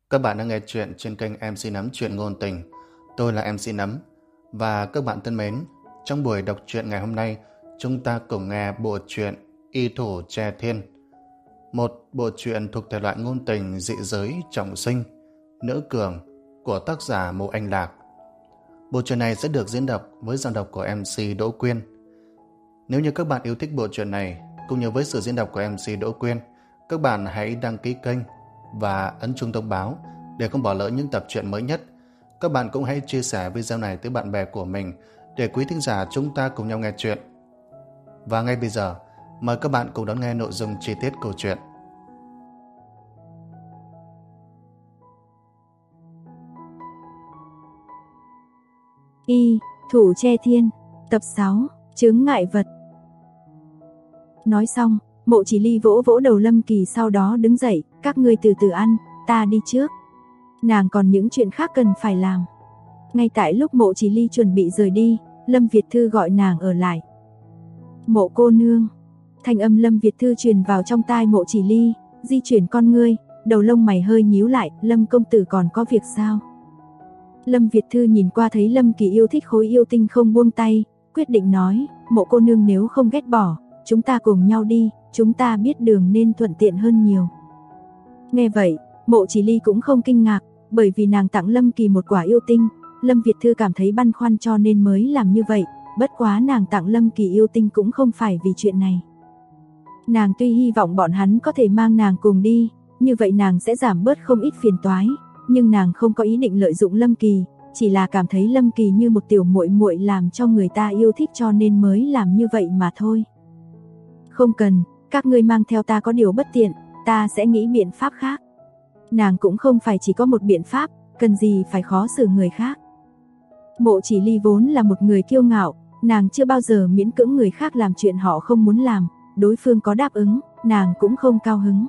Các bạn đang nghe chuyện trên kênh MC Nấm Chuyện Ngôn Tình. Tôi là MC Nấm. Và các bạn thân mến, trong buổi đọc truyện ngày hôm nay, chúng ta cùng nghe bộ truyện Y Thủ Tre Thiên. Một bộ truyện thuộc thể loại ngôn tình dị giới trọng sinh, nữ cường của tác giả Mộ Anh Lạc. Bộ truyện này sẽ được diễn đọc với giọng đọc của MC Đỗ Quyên. Nếu như các bạn yêu thích bộ truyện này, cũng như với sự diễn đọc của MC Đỗ Quyên, các bạn hãy đăng ký kênh và ấn chuông thông báo để không bỏ lỡ những tập truyện mới nhất. Các bạn cũng hãy chia sẻ video này tới bạn bè của mình để quý thính giả chúng ta cùng nhau nghe chuyện. Và ngay bây giờ, mời các bạn cùng đón nghe nội dung chi tiết câu chuyện. Y Thủ Tre Thiên, tập 6, chướng ngại vật. Nói xong, Mộ Chỉ Ly vỗ vỗ đầu Lâm Kỳ, sau đó đứng dậy, các ngươi từ từ ăn, ta đi trước. Nàng còn những chuyện khác cần phải làm. Ngay tại lúc Mộ Chỉ Ly chuẩn bị rời đi, Lâm Việt Thư gọi nàng ở lại. Mộ cô nương. Thanh âm Lâm Việt Thư truyền vào trong tai Mộ Chỉ Ly, di chuyển con ngươi, đầu lông mày hơi nhíu lại, Lâm công tử còn có việc sao? Lâm Việt Thư nhìn qua thấy Lâm Kỳ yêu thích khối yêu tinh không buông tay, quyết định nói, Mộ cô nương nếu không ghét bỏ, chúng ta cùng nhau đi, chúng ta biết đường nên thuận tiện hơn nhiều. Nghe vậy, Mộ Chỉ Ly cũng không kinh ngạc, bởi vì nàng tặng Lâm Kỳ một quả yêu tinh, Lâm Việt Thư cảm thấy băn khoăn cho nên mới làm như vậy, bất quá nàng tặng Lâm Kỳ yêu tinh cũng không phải vì chuyện này. Nàng tuy hy vọng bọn hắn có thể mang nàng cùng đi, như vậy nàng sẽ giảm bớt không ít phiền toái, nhưng nàng không có ý định lợi dụng Lâm Kỳ, chỉ là cảm thấy Lâm Kỳ như một tiểu muội muội làm cho người ta yêu thích cho nên mới làm như vậy mà thôi. Không cần, các ngươi mang theo ta có điều bất tiện, ta sẽ nghĩ biện pháp khác. Nàng cũng không phải chỉ có một biện pháp, cần gì phải khó xử người khác. Mộ Chỉ Ly vốn là một người kiêu ngạo, nàng chưa bao giờ miễn cưỡng người khác làm chuyện họ không muốn làm, đối phương có đáp ứng, nàng cũng không cao hứng.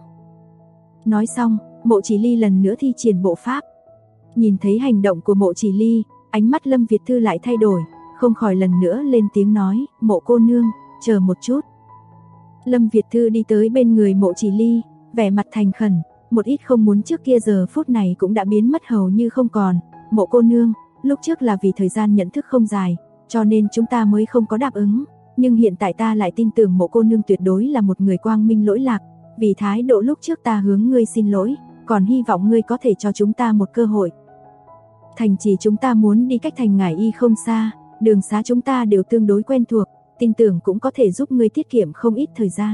Nói xong, Mộ Chỉ Ly lần nữa thi triển bộ pháp. Nhìn thấy hành động của Mộ Chỉ Ly, ánh mắt Lâm Việt Thư lại thay đổi, không khỏi lần nữa lên tiếng nói, Mộ cô nương, chờ một chút. Lâm Việt Thư đi tới bên người Mộ Chỉ Ly, vẻ mặt thành khẩn, một ít không muốn trước kia giờ phút này cũng đã biến mất hầu như không còn. Mộ cô nương, lúc trước là vì thời gian nhận thức không dài, cho nên chúng ta mới không có đáp ứng, nhưng hiện tại ta lại tin tưởng Mộ cô nương tuyệt đối là một người quang minh lỗi lạc, vì thái độ lúc trước ta hướng ngươi xin lỗi, còn hy vọng ngươi có thể cho chúng ta một cơ hội. Thành trì chúng ta muốn đi cách thành Ngải Y không xa, đường xá chúng ta đều tương đối quen thuộc, tin tưởng cũng có thể giúp ngươi tiết kiệm không ít thời gian.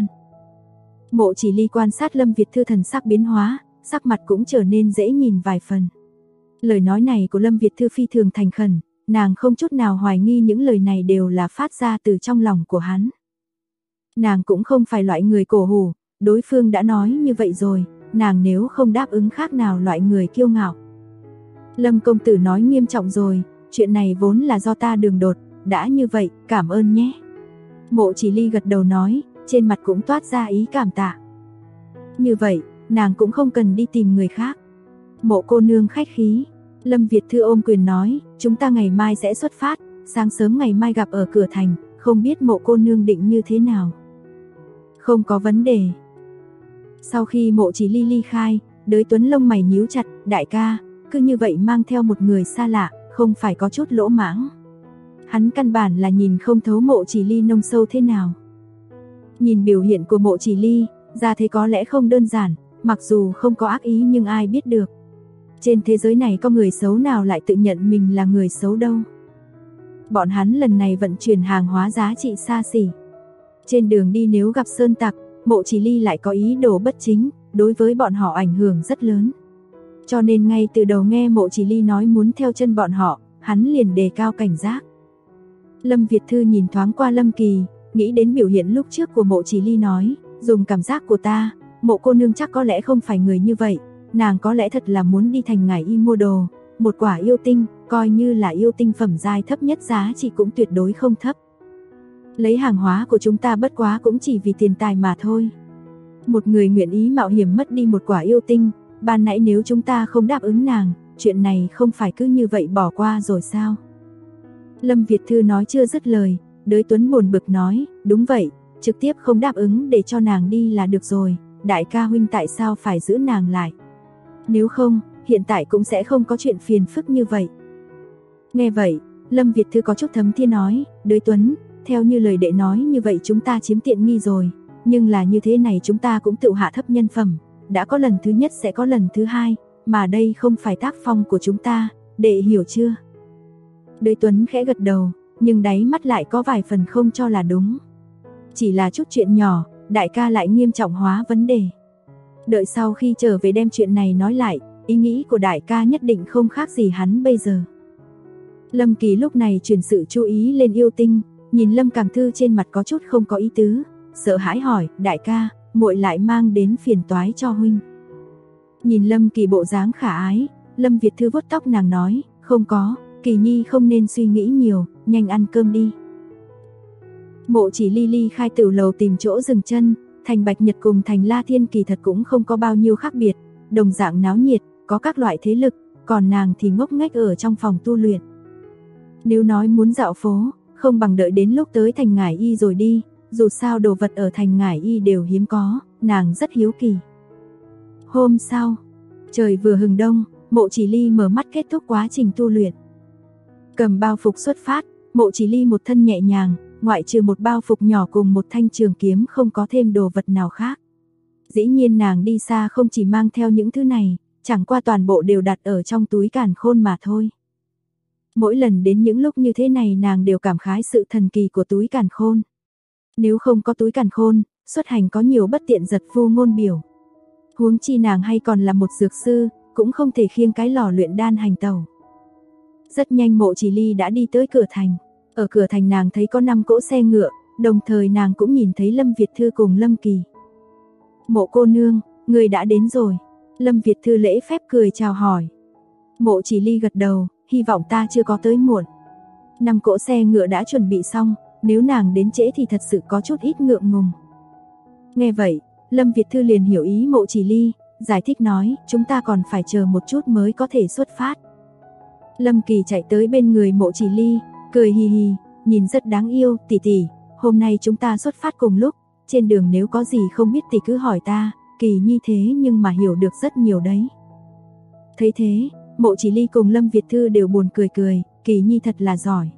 Mộ Chỉ Ly quan sát Lâm Việt Thư thần sắc biến hóa, sắc mặt cũng trở nên dễ nhìn vài phần. Lời nói này của Lâm Việt Thư phi thường thành khẩn, nàng không chút nào hoài nghi những lời này đều là phát ra từ trong lòng của hắn. Nàng cũng không phải loại người cổ hủ, đối phương đã nói như vậy rồi, nàng nếu không đáp ứng khác nào loại người kiêu ngạo. Lâm công tử nói nghiêm trọng rồi, chuyện này vốn là do ta đường đột, đã như vậy, cảm ơn nhé. Mộ Chỉ Ly gật đầu nói, trên mặt cũng toát ra ý cảm tạ. Như vậy, nàng cũng không cần đi tìm người khác. Mộ cô nương khách khí. Lâm Việt Thư ôm quyền nói, chúng ta ngày mai sẽ xuất phát, sáng sớm ngày mai gặp ở cửa thành, không biết Mộ cô nương định như thế nào. Không có vấn đề. Sau khi Mộ Chỉ Ly ly khai, Đới Tuấn lông mày nhíu chặt, đại ca, cứ như vậy mang theo một người xa lạ, không phải có chút lỗ mãng. Hắn căn bản là nhìn không thấu Mộ Chỉ Ly nông sâu thế nào. Nhìn biểu hiện của Mộ Chỉ Ly, ra thế có lẽ không đơn giản, mặc dù không có ác ý nhưng ai biết được. Trên thế giới này có người xấu nào lại tự nhận mình là người xấu đâu. Bọn hắn lần này vận chuyển hàng hóa giá trị xa xỉ. Trên đường đi nếu gặp sơn tặc, Mộ Chỉ Ly lại có ý đồ bất chính, đối với bọn họ ảnh hưởng rất lớn. Cho nên ngay từ đầu nghe Mộ Chỉ Ly nói muốn theo chân bọn họ, hắn liền đề cao cảnh giác. Lâm Việt Thư nhìn thoáng qua Lâm Kỳ, nghĩ đến biểu hiện lúc trước của Mộ Chỉ Ly nói, dùng cảm giác của ta, Mộ cô nương chắc có lẽ không phải người như vậy, nàng có lẽ thật là muốn đi thành Ngải Y mua đồ, một quả yêu tinh, coi như là yêu tinh phẩm giai thấp nhất giá trị cũng tuyệt đối không thấp. Lấy hàng hóa của chúng ta bất quá cũng chỉ vì tiền tài mà thôi. Một người nguyện ý mạo hiểm mất đi một quả yêu tinh, ban nãy nếu chúng ta không đáp ứng nàng, chuyện này không phải cứ như vậy bỏ qua rồi sao? Lâm Việt Thư nói chưa dứt lời, Đới Tuấn buồn bực nói, đúng vậy, trực tiếp không đáp ứng để cho nàng đi là được rồi, đại ca huynh tại sao phải giữ nàng lại? Nếu không, hiện tại cũng sẽ không có chuyện phiền phức như vậy. Nghe vậy, Lâm Việt Thư có chút thấm thía nói, Đới Tuấn, theo như lời đệ nói như vậy chúng ta chiếm tiện nghi rồi, nhưng là như thế này chúng ta cũng tự hạ thấp nhân phẩm, đã có lần thứ nhất sẽ có lần thứ hai, mà đây không phải tác phong của chúng ta, đệ hiểu chưa? Đới Tuấn khẽ gật đầu, nhưng đáy mắt lại có vài phần không cho là đúng. Chỉ là chút chuyện nhỏ, đại ca lại nghiêm trọng hóa vấn đề. Đợi sau khi trở về đem chuyện này nói lại, ý nghĩ của đại ca nhất định không khác gì hắn bây giờ. Lâm Kỳ lúc này chuyển sự chú ý lên Yêu Tinh, nhìn Lâm Càng Thư trên mặt có chút không có ý tứ, sợ hãi hỏi, đại ca, muội lại mang đến phiền toái cho huynh. Nhìn Lâm Kỳ bộ dáng khả ái, Lâm Việt Thư vuốt tóc nàng nói, không có, Kỳ Nhi không nên suy nghĩ nhiều, nhanh ăn cơm đi. Mộ Chỉ Ly ly khai tiểu lầu tìm chỗ dừng chân, Thành Bạch Nhật cùng Thành La Thiên kỳ thật cũng không có bao nhiêu khác biệt, đồng dạng náo nhiệt, có các loại thế lực, còn nàng thì ngốc nghếch ở trong phòng tu luyện. Nếu nói muốn dạo phố, không bằng đợi đến lúc tới Thành Ngải Y rồi đi, dù sao đồ vật ở Thành Ngải Y đều hiếm có, nàng rất hiếu kỳ. Hôm sau, trời vừa hừng đông, Mộ Chỉ Ly mở mắt kết thúc quá trình tu luyện. Cầm bao phục xuất phát, Mộ Chỉ Ly một thân nhẹ nhàng, ngoại trừ một bao phục nhỏ cùng một thanh trường kiếm không có thêm đồ vật nào khác. Dĩ nhiên nàng đi xa không chỉ mang theo những thứ này, chẳng qua toàn bộ đều đặt ở trong túi càn khôn mà thôi. Mỗi lần đến những lúc như thế này nàng đều cảm khái sự thần kỳ của túi càn khôn. Nếu không có túi càn khôn, xuất hành có nhiều bất tiện giật vô ngôn biểu. Huống chi nàng hay còn là một dược sư, cũng không thể khiêng cái lò luyện đan hành tẩu. Rất nhanh Mộ Chỉ Ly đã đi tới cửa thành. Ở cửa thành nàng thấy có 5 cỗ xe ngựa, đồng thời nàng cũng nhìn thấy Lâm Việt Thư cùng Lâm Kỳ. Mộ cô nương, người đã đến rồi. Lâm Việt Thư lễ phép cười chào hỏi. Mộ Chỉ Ly gật đầu, hy vọng ta chưa có tới muộn. 5 cỗ xe ngựa đã chuẩn bị xong, nếu nàng đến trễ thì thật sự có chút ít ngượng ngùng. Nghe vậy, Lâm Việt Thư liền hiểu ý Mộ Chỉ Ly, giải thích nói, chúng ta còn phải chờ một chút mới có thể xuất phát. Lâm Kỳ chạy tới bên người Mộ Chỉ Ly, cười hì hì, nhìn rất đáng yêu, tỷ tỷ, hôm nay chúng ta xuất phát cùng lúc, trên đường nếu có gì không biết thì cứ hỏi ta, Kỳ Nhi thế nhưng mà hiểu được rất nhiều đấy. Thấy thế, Mộ Chỉ Ly cùng Lâm Việt Thư đều buồn cười cười, Kỳ Nhi thật là giỏi.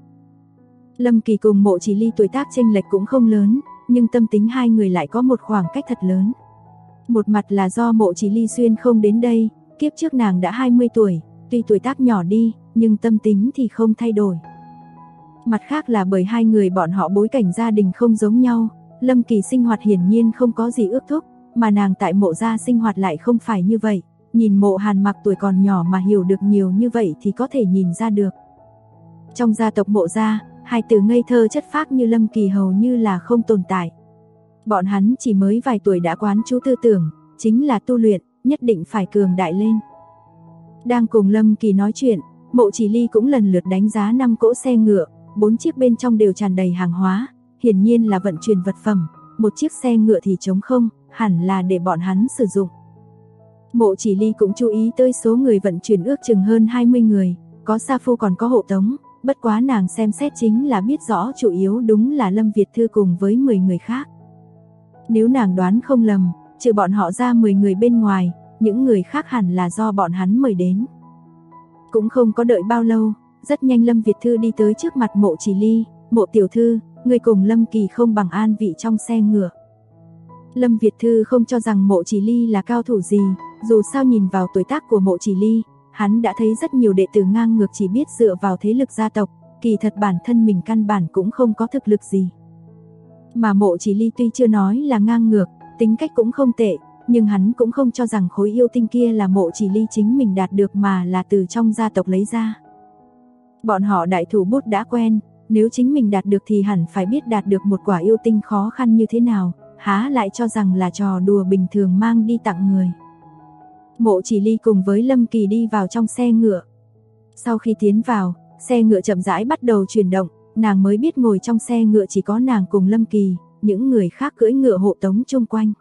Lâm Kỳ cùng Mộ Chỉ Ly tuổi tác chênh lệch cũng không lớn, nhưng tâm tính hai người lại có một khoảng cách thật lớn. Một mặt là do Mộ Chỉ Ly xuyên không đến đây, kiếp trước nàng đã 20 tuổi, tuy tuổi tác nhỏ đi, nhưng tâm tính thì không thay đổi. Mặt khác là bởi hai người bọn họ bối cảnh gia đình không giống nhau, Lâm Kỳ sinh hoạt hiển nhiên không có gì ước thúc, mà nàng tại Mộ gia sinh hoạt lại không phải như vậy. Nhìn Mộ Hàn Mặc tuổi còn nhỏ mà hiểu được nhiều như vậy thì có thể nhìn ra được. Trong gia tộc Mộ gia, hai từ ngây thơ chất phác như Lâm Kỳ hầu như là không tồn tại. Bọn hắn chỉ mới vài tuổi đã quán chú tư tưởng, chính là tu luyện, nhất định phải cường đại lên. Đang cùng Lâm Kỳ nói chuyện, Mộ Chỉ Ly cũng lần lượt đánh giá 5 cỗ xe ngựa, 4 chiếc bên trong đều tràn đầy hàng hóa, hiển nhiên là vận chuyển vật phẩm, một chiếc xe ngựa thì trống không, hẳn là để bọn hắn sử dụng. Mộ Chỉ Ly cũng chú ý tới số người vận chuyển ước chừng hơn 20 người, có sa phu còn có hộ tống, bất quá nàng xem xét chính là biết rõ chủ yếu đúng là Lâm Việt Thư cùng với 10 người khác. Nếu nàng đoán không lầm, trừ bọn họ ra 10 người bên ngoài, những người khác hẳn là do bọn hắn mời đến. Cũng không có đợi bao lâu, rất nhanh Lâm Việt Thư đi tới trước mặt Mộ Chỉ Ly, Mộ tiểu thư, người cùng Lâm Kỳ không bằng an vị trong xe ngựa. Lâm Việt Thư không cho rằng Mộ Chỉ Ly là cao thủ gì, dù sao nhìn vào tuổi tác của Mộ Chỉ Ly, hắn đã thấy rất nhiều đệ tử ngang ngược chỉ biết dựa vào thế lực gia tộc, kỳ thật bản thân mình căn bản cũng không có thực lực gì. Mà Mộ Chỉ Ly tuy chưa nói là ngang ngược, tính cách cũng không tệ, nhưng hắn cũng không cho rằng khối yêu tinh kia là Mộ Chỉ Ly chính mình đạt được mà là từ trong gia tộc lấy ra. Bọn họ đại thủ bút đã quen, nếu chính mình đạt được thì hẳn phải biết đạt được một quả yêu tinh khó khăn như thế nào, há lại cho rằng là trò đùa bình thường mang đi tặng người. Mộ Chỉ Ly cùng với Lâm Kỳ đi vào trong xe ngựa. Sau khi tiến vào, xe ngựa chậm rãi bắt đầu chuyển động, nàng mới biết ngồi trong xe ngựa chỉ có nàng cùng Lâm Kỳ, những người khác cưỡi ngựa hộ tống chung quanh.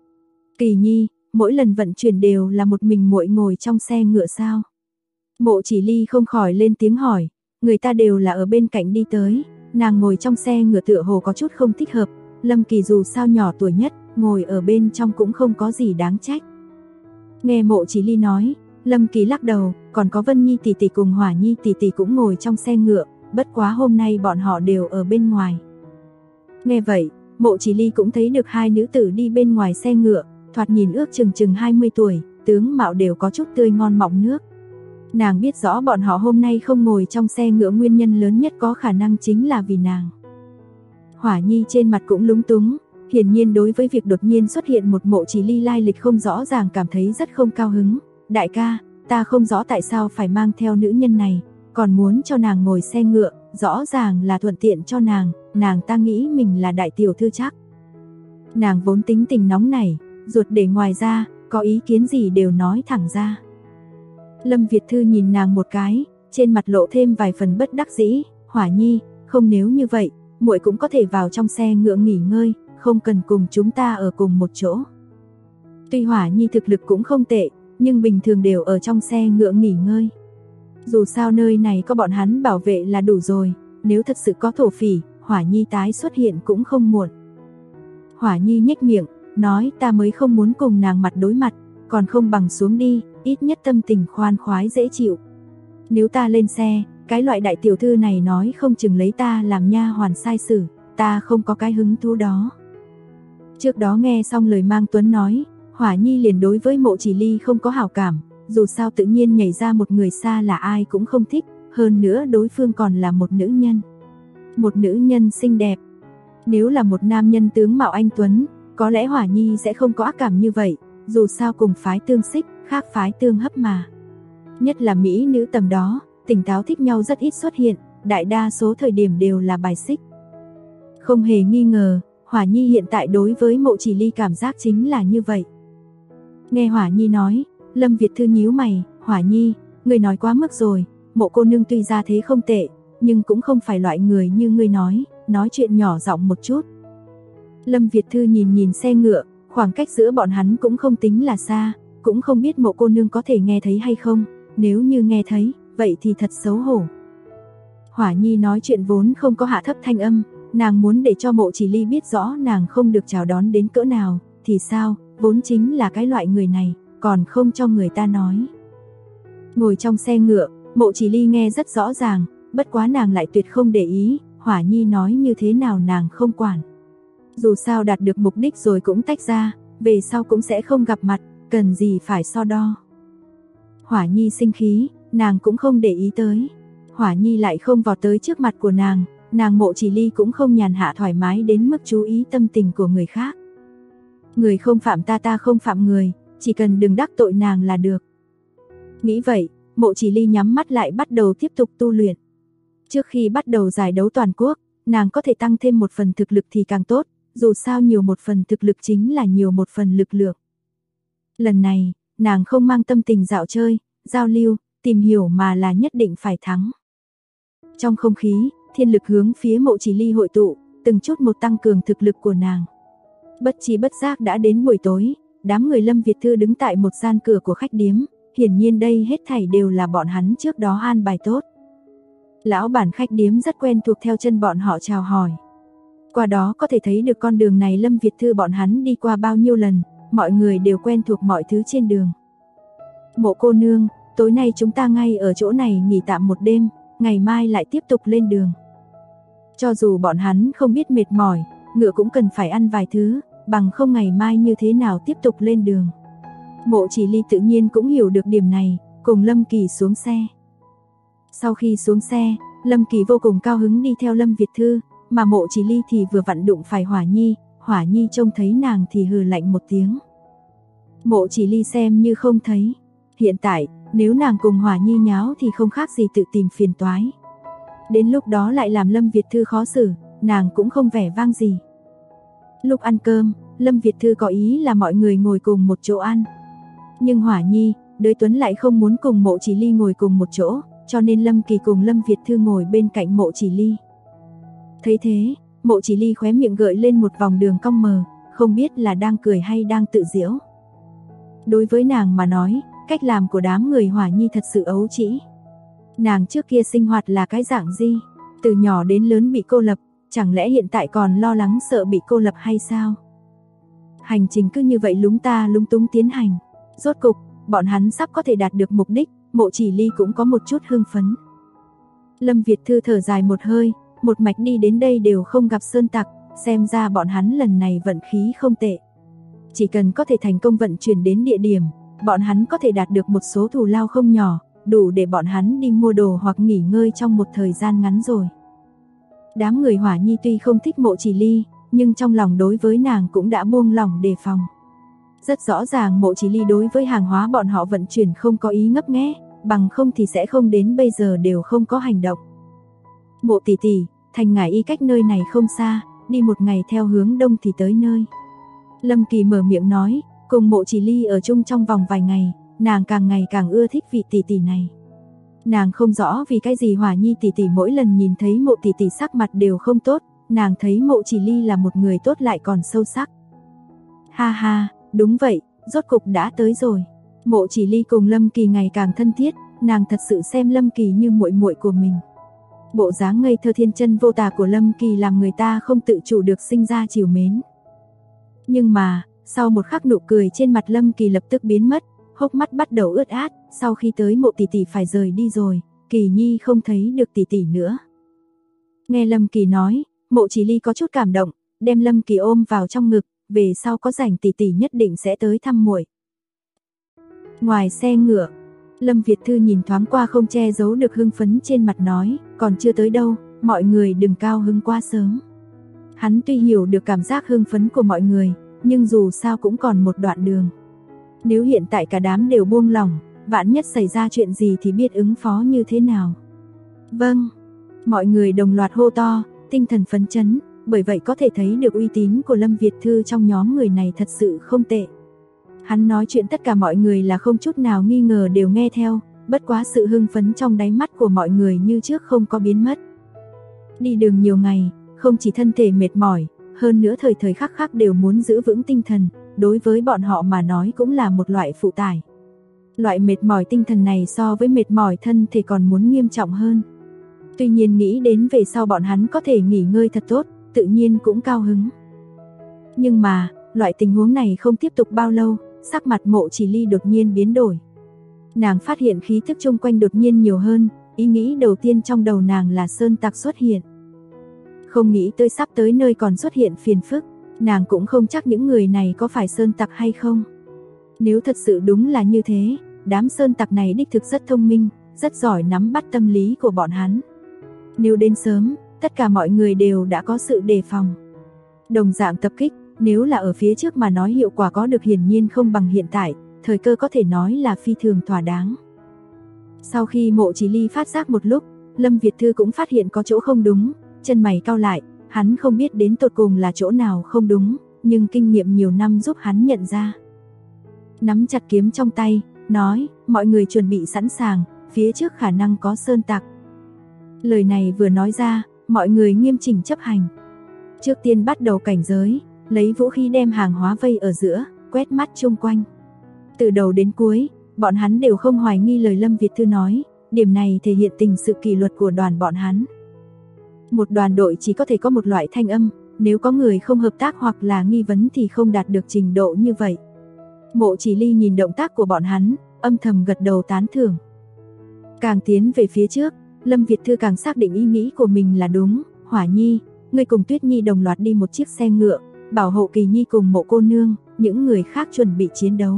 Kỳ Nhi, mỗi lần vận chuyển đều là một mình muội ngồi trong xe ngựa sao? Mộ Chỉ Ly không khỏi lên tiếng hỏi, người ta đều là ở bên cạnh đi tới, nàng ngồi trong xe ngựa tựa hồ có chút không thích hợp, Lâm Kỳ dù sao nhỏ tuổi nhất, ngồi ở bên trong cũng không có gì đáng trách. Nghe Mộ Chỉ Ly nói, Lâm Kỳ lắc đầu, còn có Vân Nhi tỷ tỷ cùng Hỏa Nhi tỷ tỷ cũng ngồi trong xe ngựa, bất quá hôm nay bọn họ đều ở bên ngoài. Nghe vậy, Mộ Chỉ Ly cũng thấy được hai nữ tử đi bên ngoài xe ngựa, thoạt nhìn ước chừng 20 tuổi, tướng mạo đều có chút tươi ngon mọng nước. Nàng biết rõ bọn họ hôm nay không ngồi trong xe ngựa nguyên nhân lớn nhất có khả năng chính là vì nàng. Hỏa Nhi trên mặt cũng lúng túng, hiển nhiên đối với việc đột nhiên xuất hiện một Mộ Chỉ Ly lai lịch không rõ ràng cảm thấy rất không cao hứng. Đại ca, ta không rõ tại sao phải mang theo nữ nhân này, còn muốn cho nàng ngồi xe ngựa, rõ ràng là thuận tiện cho nàng ta nghĩ mình là đại tiểu thư chắc. Nàng vốn tính tình nóng nảy, ruột để ngoài ra, có ý kiến gì đều nói thẳng ra. Lâm Việt Thư nhìn nàng một cái, trên mặt lộ thêm vài phần bất đắc dĩ, Hỏa Nhi, không nếu như vậy, muội cũng có thể vào trong xe ngựa nghỉ ngơi, không cần cùng chúng ta ở cùng một chỗ. Tuy Hỏa Nhi thực lực cũng không tệ, nhưng bình thường đều ở trong xe ngựa nghỉ ngơi. Dù sao nơi này có bọn hắn bảo vệ là đủ rồi, nếu thật sự có thổ phỉ, Hỏa Nhi tái xuất hiện cũng không muộn. Hỏa Nhi nhếch miệng, nói ta mới không muốn cùng nàng mặt đối mặt, còn không bằng xuống đi, ít nhất tâm tình khoan khoái dễ chịu. Nếu ta lên xe, cái loại đại tiểu thư này nói không chừng lấy ta làm nha hoàn sai sử, ta không có cái hứng thú đó. Trước đó nghe xong lời Mang Tuấn nói, Hỏa Nhi liền đối với Mộ Chỉ Ly không có hảo cảm, dù sao tự nhiên nhảy ra một người xa là ai cũng không thích, hơn nữa đối phương còn là một nữ nhân. Một nữ nhân xinh đẹp. Nếu là một nam nhân tướng mạo anh tuấn, có lẽ Hỏa Nhi sẽ không có ác cảm như vậy, dù sao cùng phái tương xích, khác phái tương hấp mà. Nhất là mỹ nữ tầm đó, tỉnh táo thích nhau rất ít xuất hiện, đại đa số thời điểm đều là bài xích. Không hề nghi ngờ, Hỏa Nhi hiện tại đối với Mộ Chỉ Ly cảm giác chính là như vậy. Nghe Hỏa Nhi nói, Lâm Việt Thư nhíu mày, Hỏa Nhi, ngươi nói quá mức rồi, Mộ cô nương tuy ra thế không tệ, nhưng cũng không phải loại người như ngươi nói chuyện nhỏ giọng một chút. Lâm Việt Thư nhìn xe ngựa, khoảng cách giữa bọn hắn cũng không tính là xa, cũng không biết Mộ cô nương có thể nghe thấy hay không, nếu như nghe thấy, vậy thì thật xấu hổ. Hỏa Nhi nói chuyện vốn không có hạ thấp thanh âm, nàng muốn để cho Mộ Chỉ Ly biết rõ nàng không được chào đón đến cỡ nào, thì sao, vốn chính là cái loại người này, còn không cho người ta nói. Ngồi trong xe ngựa, Mộ Chỉ Ly nghe rất rõ ràng, bất quá nàng lại tuyệt không để ý, Hỏa Nhi nói như thế nào nàng không quản. Dù sao đạt được mục đích rồi cũng tách ra, về sau cũng sẽ không gặp mặt, cần gì phải so đo. Hỏa Nhi sinh khí, nàng cũng không để ý tới. Hỏa Nhi lại không vọt tới trước mặt của nàng Mộ Chỉ Ly cũng không nhàn hạ thoải mái đến mức chú ý tâm tình của người khác. Người không phạm ta, ta không phạm người, chỉ cần đừng đắc tội nàng là được. Nghĩ vậy, Mộ Chỉ Ly nhắm mắt lại bắt đầu tiếp tục tu luyện. Trước khi bắt đầu giải đấu toàn quốc, nàng có thể tăng thêm một phần thực lực thì càng tốt, dù sao nhiều một phần thực lực chính là nhiều một phần lực lượng. Lần này, nàng không mang tâm tình dạo chơi, giao lưu, tìm hiểu mà là nhất định phải thắng. Trong không khí, thiên lực hướng phía Mộ Chỉ Ly hội tụ, từng chút một tăng cường thực lực của nàng. Bất chi bất giác đã đến buổi tối, đám người Lâm Việt Thư đứng tại một gian cửa của khách điếm, hiển nhiên đây hết thảy đều là bọn hắn trước đó an bài tốt. Lão bản khách điếm rất quen thuộc theo chân bọn họ chào hỏi. Qua đó có thể thấy được con đường này Lâm Việt Thư bọn hắn đi qua bao nhiêu lần, mọi người đều quen thuộc mọi thứ trên đường. Mộ cô nương, tối nay chúng ta ngay ở chỗ này nghỉ tạm một đêm, ngày mai lại tiếp tục lên đường. Cho dù bọn hắn không biết mệt mỏi, ngựa cũng cần phải ăn vài thứ, bằng không ngày mai như thế nào tiếp tục lên đường. Mộ Chỉ Ly tự nhiên cũng hiểu được điểm này, cùng Lâm Kỳ xuống xe. Sau khi xuống xe, Lâm Kỳ vô cùng cao hứng đi theo Lâm Việt Thư, mà Mộ Chỉ Ly thì vừa vặn đụng phải Hỏa Nhi trông thấy nàng thì hừ lạnh một tiếng. Mộ Chỉ Ly xem như không thấy. Hiện tại, nếu nàng cùng Hỏa Nhi nháo thì không khác gì tự tìm phiền toái. Đến lúc đó lại làm Lâm Việt Thư khó xử, nàng cũng không vẻ vang gì. Lúc ăn cơm, Lâm Việt Thư có ý là mọi người ngồi cùng một chỗ ăn. Nhưng Hỏa Nhi, Đới Tuấn lại không muốn cùng Mộ Chỉ Ly ngồi cùng một chỗ, cho nên Lâm Kỳ cùng Lâm Việt Thư ngồi bên cạnh Mộ Chỉ Ly. Thấy thế, Mộ Chỉ Ly khóe miệng gợi lên một vòng đường cong mờ, không biết là đang cười hay đang tự giễu. Đối với nàng mà nói, cách làm của đám người Hỏa Nhi thật sự ấu trĩ. Nàng trước kia sinh hoạt là cái dạng gì? Từ nhỏ đến lớn bị cô lập, chẳng lẽ hiện tại còn lo lắng sợ bị cô lập hay sao? Hành trình cứ như vậy lúng ta lúng túng tiến hành. Rốt cục, bọn hắn sắp có thể đạt được mục đích, Mộ Chỉ Ly cũng có một chút hưng phấn. Lâm Việt Thư thở dài một hơi, một mạch đi đến đây đều không gặp sơn tặc, xem ra bọn hắn lần này vận khí không tệ. Chỉ cần có thể thành công vận chuyển đến địa điểm, bọn hắn có thể đạt được một số thù lao không nhỏ, đủ để bọn hắn đi mua đồ hoặc nghỉ ngơi trong một thời gian ngắn rồi. Đám người Hỏa Nhi tuy không thích Mộ Chỉ Ly, nhưng trong lòng đối với nàng cũng đã buông lỏng đề phòng. Rất rõ ràng Mộ Chỉ Ly đối với hàng hóa bọn họ vận chuyển không có ý ngấp nghé, bằng không thì sẽ không đến bây giờ đều không có hành động. Mộ tỷ tỷ, thành Ngải Y cách nơi này không xa, đi một ngày theo hướng đông thì tới nơi. Lâm Kỳ mở miệng nói, cùng Mộ Chỉ Ly ở chung trong vòng vài ngày, nàng càng ngày càng ưa thích vị tỷ tỷ này. Nàng không rõ vì cái gì Hỏa Nhi tỷ tỷ mỗi lần nhìn thấy Mộ tỷ tỷ sắc mặt đều không tốt, nàng thấy Mộ Chỉ Ly là một người tốt lại còn sâu sắc. Ha ha, đúng vậy, rốt cục đã tới rồi. Mộ Chỉ Ly cùng Lâm Kỳ ngày càng thân thiết, nàng thật sự xem Lâm Kỳ như muội muội của mình. Bộ dáng ngây thơ thiên chân vô tà của Lâm Kỳ làm người ta không tự chủ được sinh ra trìu mến. Nhưng mà, sau một khắc nụ cười trên mặt Lâm Kỳ lập tức biến mất, hốc mắt bắt đầu ướt át, sau khi tới Mộ tỷ tỷ phải rời đi rồi, Kỳ Nhi không thấy được tỷ tỷ nữa. Nghe Lâm Kỳ nói, Mộ Chỉ Ly có chút cảm động, đem Lâm Kỳ ôm vào trong ngực, về sau có rảnh tỷ tỷ nhất định sẽ tới thăm muội. Ngoài xe ngựa, Lâm Việt Thư nhìn thoáng qua không che giấu được hưng phấn trên mặt nói, còn chưa tới đâu, mọi người đừng cao hứng quá sớm. Hắn tuy hiểu được cảm giác hưng phấn của mọi người, nhưng dù sao cũng còn một đoạn đường. Nếu hiện tại cả đám đều buông lỏng, vạn nhất xảy ra chuyện gì thì biết ứng phó như thế nào. Vâng, mọi người đồng loạt hô to, tinh thần phấn chấn, bởi vậy có thể thấy được uy tín của Lâm Việt Thư trong nhóm người này thật sự không tệ. Hắn nói chuyện tất cả mọi người là không chút nào nghi ngờ đều nghe theo, bất quá sự hưng phấn trong đáy mắt của mọi người như trước không có biến mất. Đi đường nhiều ngày, không chỉ thân thể mệt mỏi, hơn nữa thời thời khắc khắc đều muốn giữ vững tinh thần, đối với bọn họ mà nói cũng là một loại phụ tải. Loại mệt mỏi tinh thần này so với mệt mỏi thân thể còn muốn nghiêm trọng hơn. Tuy nhiên nghĩ đến về sau bọn hắn có thể nghỉ ngơi thật tốt, tự nhiên cũng cao hứng. Nhưng mà, loại tình huống này không tiếp tục bao lâu, sắc mặt Mộ Chỉ Ly đột nhiên biến đổi. Nàng phát hiện khí thức xung quanh đột nhiên nhiều hơn, ý nghĩ đầu tiên trong đầu nàng là sơn tặc xuất hiện. Không nghĩ tới sắp tới nơi còn xuất hiện phiền phức, nàng cũng không chắc những người này có phải sơn tặc hay không. Nếu thật sự đúng là như thế, đám sơn tặc này đích thực rất thông minh, rất giỏi nắm bắt tâm lý của bọn hắn. Nếu đến sớm, tất cả mọi người đều đã có sự đề phòng. Đồng dạng tập kích, nếu là ở phía trước mà nói hiệu quả có được hiển nhiên không bằng hiện tại, thời cơ có thể nói là phi thường thỏa đáng. Sau khi Mộ Chỉ Ly phát giác một lúc, Lâm Việt Thư cũng phát hiện có chỗ không đúng, chân mày cau lại, hắn không biết đến tột cùng là chỗ nào không đúng, nhưng kinh nghiệm nhiều năm giúp hắn nhận ra. Nắm chặt kiếm trong tay, nói, mọi người chuẩn bị sẵn sàng, phía trước khả năng có sơn tặc. Lời này vừa nói ra, mọi người nghiêm chỉnh chấp hành. Trước tiên bắt đầu cảnh giới, lấy vũ khí đem hàng hóa vây ở giữa, quét mắt chung quanh. Từ đầu đến cuối, bọn hắn đều không hoài nghi lời Lâm Việt Thư nói, điểm này thể hiện tình sự kỷ luật của đoàn bọn hắn. Một đoàn đội chỉ có thể có một loại thanh âm, nếu có người không hợp tác hoặc là nghi vấn thì không đạt được trình độ như vậy. Mộ Chỉ Ly nhìn động tác của bọn hắn, âm thầm gật đầu tán thưởng. Càng tiến về phía trước, Lâm Việt Thư càng xác định ý nghĩ của mình là đúng. Hỏa Nhi, ngươi cùng Tuyết Nhi đồng loạt đi một chiếc xe ngựa, bảo hộ Kỳ Nhi cùng Mộ cô nương, những người khác chuẩn bị chiến đấu.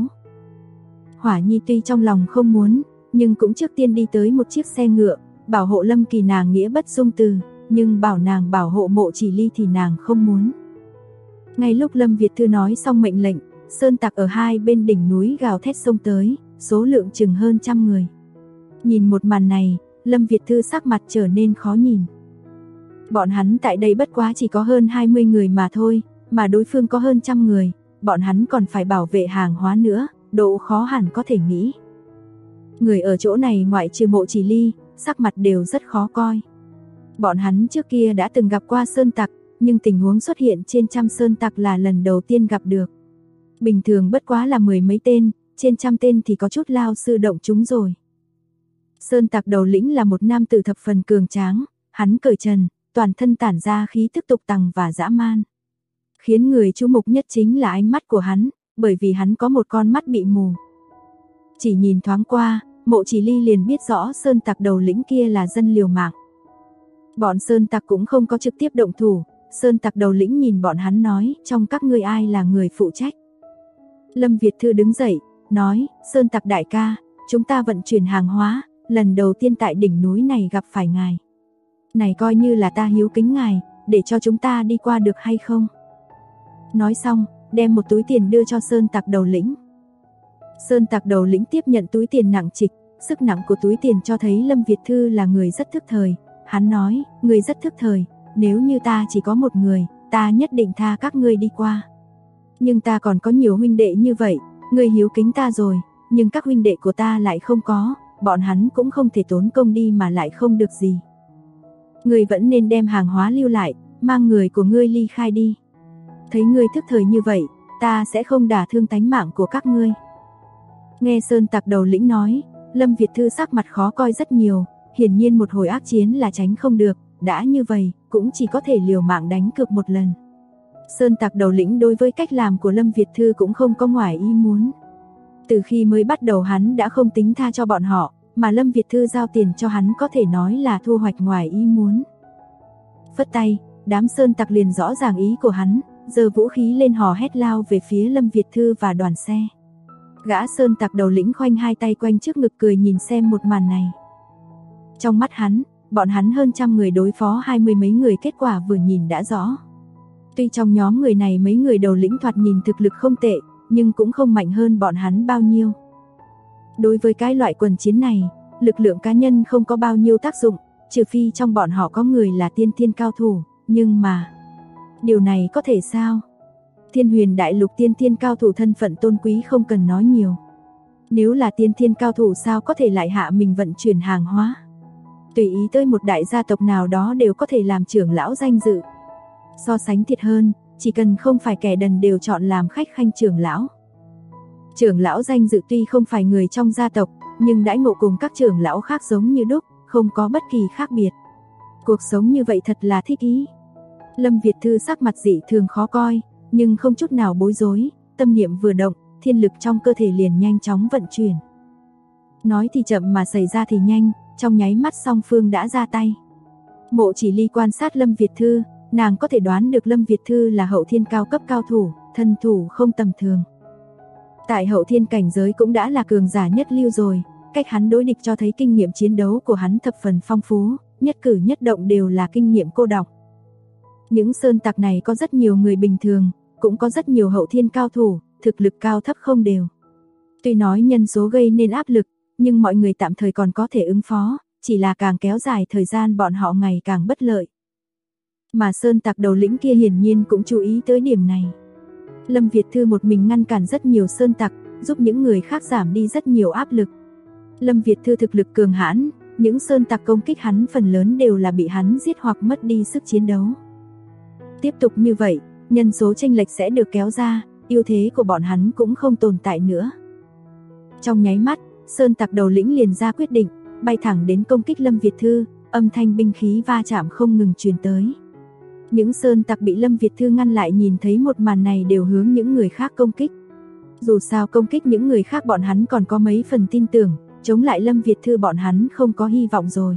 Hỏa Nhi tuy trong lòng không muốn, nhưng cũng trước tiên đi tới một chiếc xe ngựa, bảo hộ Lâm Kỳ nàng nghĩa bất dung từ, nhưng bảo nàng bảo hộ Mộ Chỉ Ly thì nàng không muốn. Ngay lúc Lâm Việt Thư nói xong mệnh lệnh, sơn tặc ở hai bên đỉnh núi gào thét xông tới, số lượng chừng hơn 100 người. Nhìn một màn này, Lâm Việt Thư sắc mặt trở nên khó nhìn. Bọn hắn tại đây bất quá chỉ có hơn 20 người mà thôi, mà đối phương có hơn 100 người, bọn hắn còn phải bảo vệ hàng hóa nữa, độ khó hẳn có thể nghĩ. Người ở chỗ này ngoại trừ Mộ Chỉ Ly, sắc mặt đều rất khó coi. Bọn hắn trước kia đã từng gặp qua sơn tặc, nhưng tình huống xuất hiện trên 100 sơn tặc là lần đầu tiên gặp được. Bình thường bất quá là 10 mấy tên, trên 100 tên thì có chút lao sư động chúng rồi. Sơn tặc đầu lĩnh là một nam tử thập phần cường tráng, hắn cởi trần, toàn thân tản ra khí tức tục tằng và dã man. Khiến người chú mục nhất chính là ánh mắt của hắn, bởi vì hắn có một con mắt bị mù. Chỉ nhìn thoáng qua, Mộ Chỉ Ly liền biết rõ sơn tặc đầu lĩnh kia là dân liều mạng. Bọn sơn tặc cũng không có trực tiếp động thủ, sơn tặc đầu lĩnh nhìn bọn hắn nói, trong các ngươi ai là người phụ trách. Lâm Việt Thư đứng dậy, nói, sơn tặc đại ca, chúng ta vận chuyển hàng hóa, lần đầu tiên tại đỉnh núi này gặp phải ngài. Này coi như là ta hiếu kính ngài, để cho chúng ta đi qua được hay không? Nói xong, đem một túi tiền đưa cho sơn tặc đầu lĩnh. Sơn tặc đầu lĩnh tiếp nhận túi tiền nặng trịch, sức nặng của túi tiền cho thấy Lâm Việt Thư là người rất thức thời. Hắn nói, người rất thức thời, nếu như ta chỉ có một người, ta nhất định tha các ngươi đi qua. Nhưng ta còn có nhiều huynh đệ như vậy, ngươi hiếu kính ta rồi, nhưng các huynh đệ của ta lại không có, bọn hắn cũng không thể tốn công đi mà lại không được gì. Ngươi vẫn nên đem hàng hóa lưu lại, mang người của ngươi ly khai đi. Thấy ngươi thức thời như vậy, ta sẽ không đả thương tánh mạng của các ngươi. Nghe sơn tặc đầu lĩnh nói, Lâm Việt Thư sắc mặt khó coi rất nhiều, hiển nhiên một hồi ác chiến là tránh không được, đã như vậy, cũng chỉ có thể liều mạng đánh cược một lần. Sơn tặc đầu lĩnh đối với cách làm của Lâm Việt Thư cũng không có ngoài ý muốn. Từ khi mới bắt đầu hắn đã không tính tha cho bọn họ, mà Lâm Việt Thư giao tiền cho hắn có thể nói là thu hoạch ngoài ý muốn. Phất tay, đám sơn tặc liền rõ ràng ý của hắn, giơ vũ khí lên hò hét lao về phía Lâm Việt Thư và đoàn xe. Gã sơn tặc đầu lĩnh khoanh hai tay quanh trước ngực cười nhìn xem một màn này. Trong mắt hắn, bọn hắn hơn trăm người đối phó 20 mấy người, kết quả vừa nhìn đã rõ. Tuy trong nhóm người này mấy người đầu lĩnh thoạt nhìn thực lực không tệ, nhưng cũng không mạnh hơn bọn hắn bao nhiêu. Đối với cái loại quần chiến này, lực lượng cá nhân không có bao nhiêu tác dụng, trừ phi trong bọn họ có người là tiên thiên cao thủ, nhưng mà điều này có thể sao? Thiên Huyền Đại Lục tiên thiên cao thủ thân phận tôn quý không cần nói nhiều. Nếu là tiên thiên cao thủ sao có thể lại hạ mình vận chuyển hàng hóa? Tùy ý tới một đại gia tộc nào đó đều có thể làm trưởng lão danh dự. So sánh thiệt hơn, chỉ cần không phải kẻ đần đều chọn làm khách khanh trưởng lão. Trưởng lão danh dự tuy không phải người trong gia tộc, nhưng đãi ngộ cùng các trưởng lão khác giống như đúc, không có bất kỳ khác biệt. Cuộc sống như vậy thật là thích ý. Lâm Việt Thư sắc mặt dị thường khó coi, nhưng không chút nào bối rối, tâm niệm vừa động, thiên lực trong cơ thể liền nhanh chóng vận chuyển. Nói thì chậm mà xảy ra thì nhanh, trong nháy mắt song phương đã ra tay. Mộ Chỉ Ly quan sát Lâm Việt Thư, nàng có thể đoán được Lâm Việt Thư là hậu thiên cao cấp cao thủ, thân thủ không tầm thường. Tại hậu thiên cảnh giới cũng đã là cường giả nhất lưu rồi, cách hắn đối địch cho thấy kinh nghiệm chiến đấu của hắn thập phần phong phú, nhất cử nhất động đều là kinh nghiệm cô đọng. Những sơn tặc này có rất nhiều người bình thường, cũng có rất nhiều hậu thiên cao thủ, thực lực cao thấp không đều. Tuy nói nhân số gây nên áp lực, nhưng mọi người tạm thời còn có thể ứng phó, chỉ là càng kéo dài thời gian bọn họ ngày càng bất lợi. Mà sơn tặc đầu lĩnh kia hiển nhiên cũng chú ý tới điểm này. Lâm Việt Thư một mình ngăn cản rất nhiều sơn tặc, giúp những người khác giảm đi rất nhiều áp lực. Lâm Việt Thư thực lực cường hãn, những sơn tặc công kích hắn phần lớn đều là bị hắn giết hoặc mất đi sức chiến đấu. Tiếp tục như vậy, nhân số chênh lệch sẽ được kéo ra, ưu thế của bọn hắn cũng không tồn tại nữa. Trong nháy mắt, sơn tặc đầu lĩnh liền ra quyết định, bay thẳng đến công kích Lâm Việt Thư, âm thanh binh khí va chạm không ngừng truyền tới. Những sơn tặc bị Lâm Việt Thư ngăn lại nhìn thấy một màn này đều hướng những người khác công kích. Dù sao công kích những người khác bọn hắn còn có mấy phần tin tưởng, chống lại Lâm Việt Thư bọn hắn không có hy vọng rồi.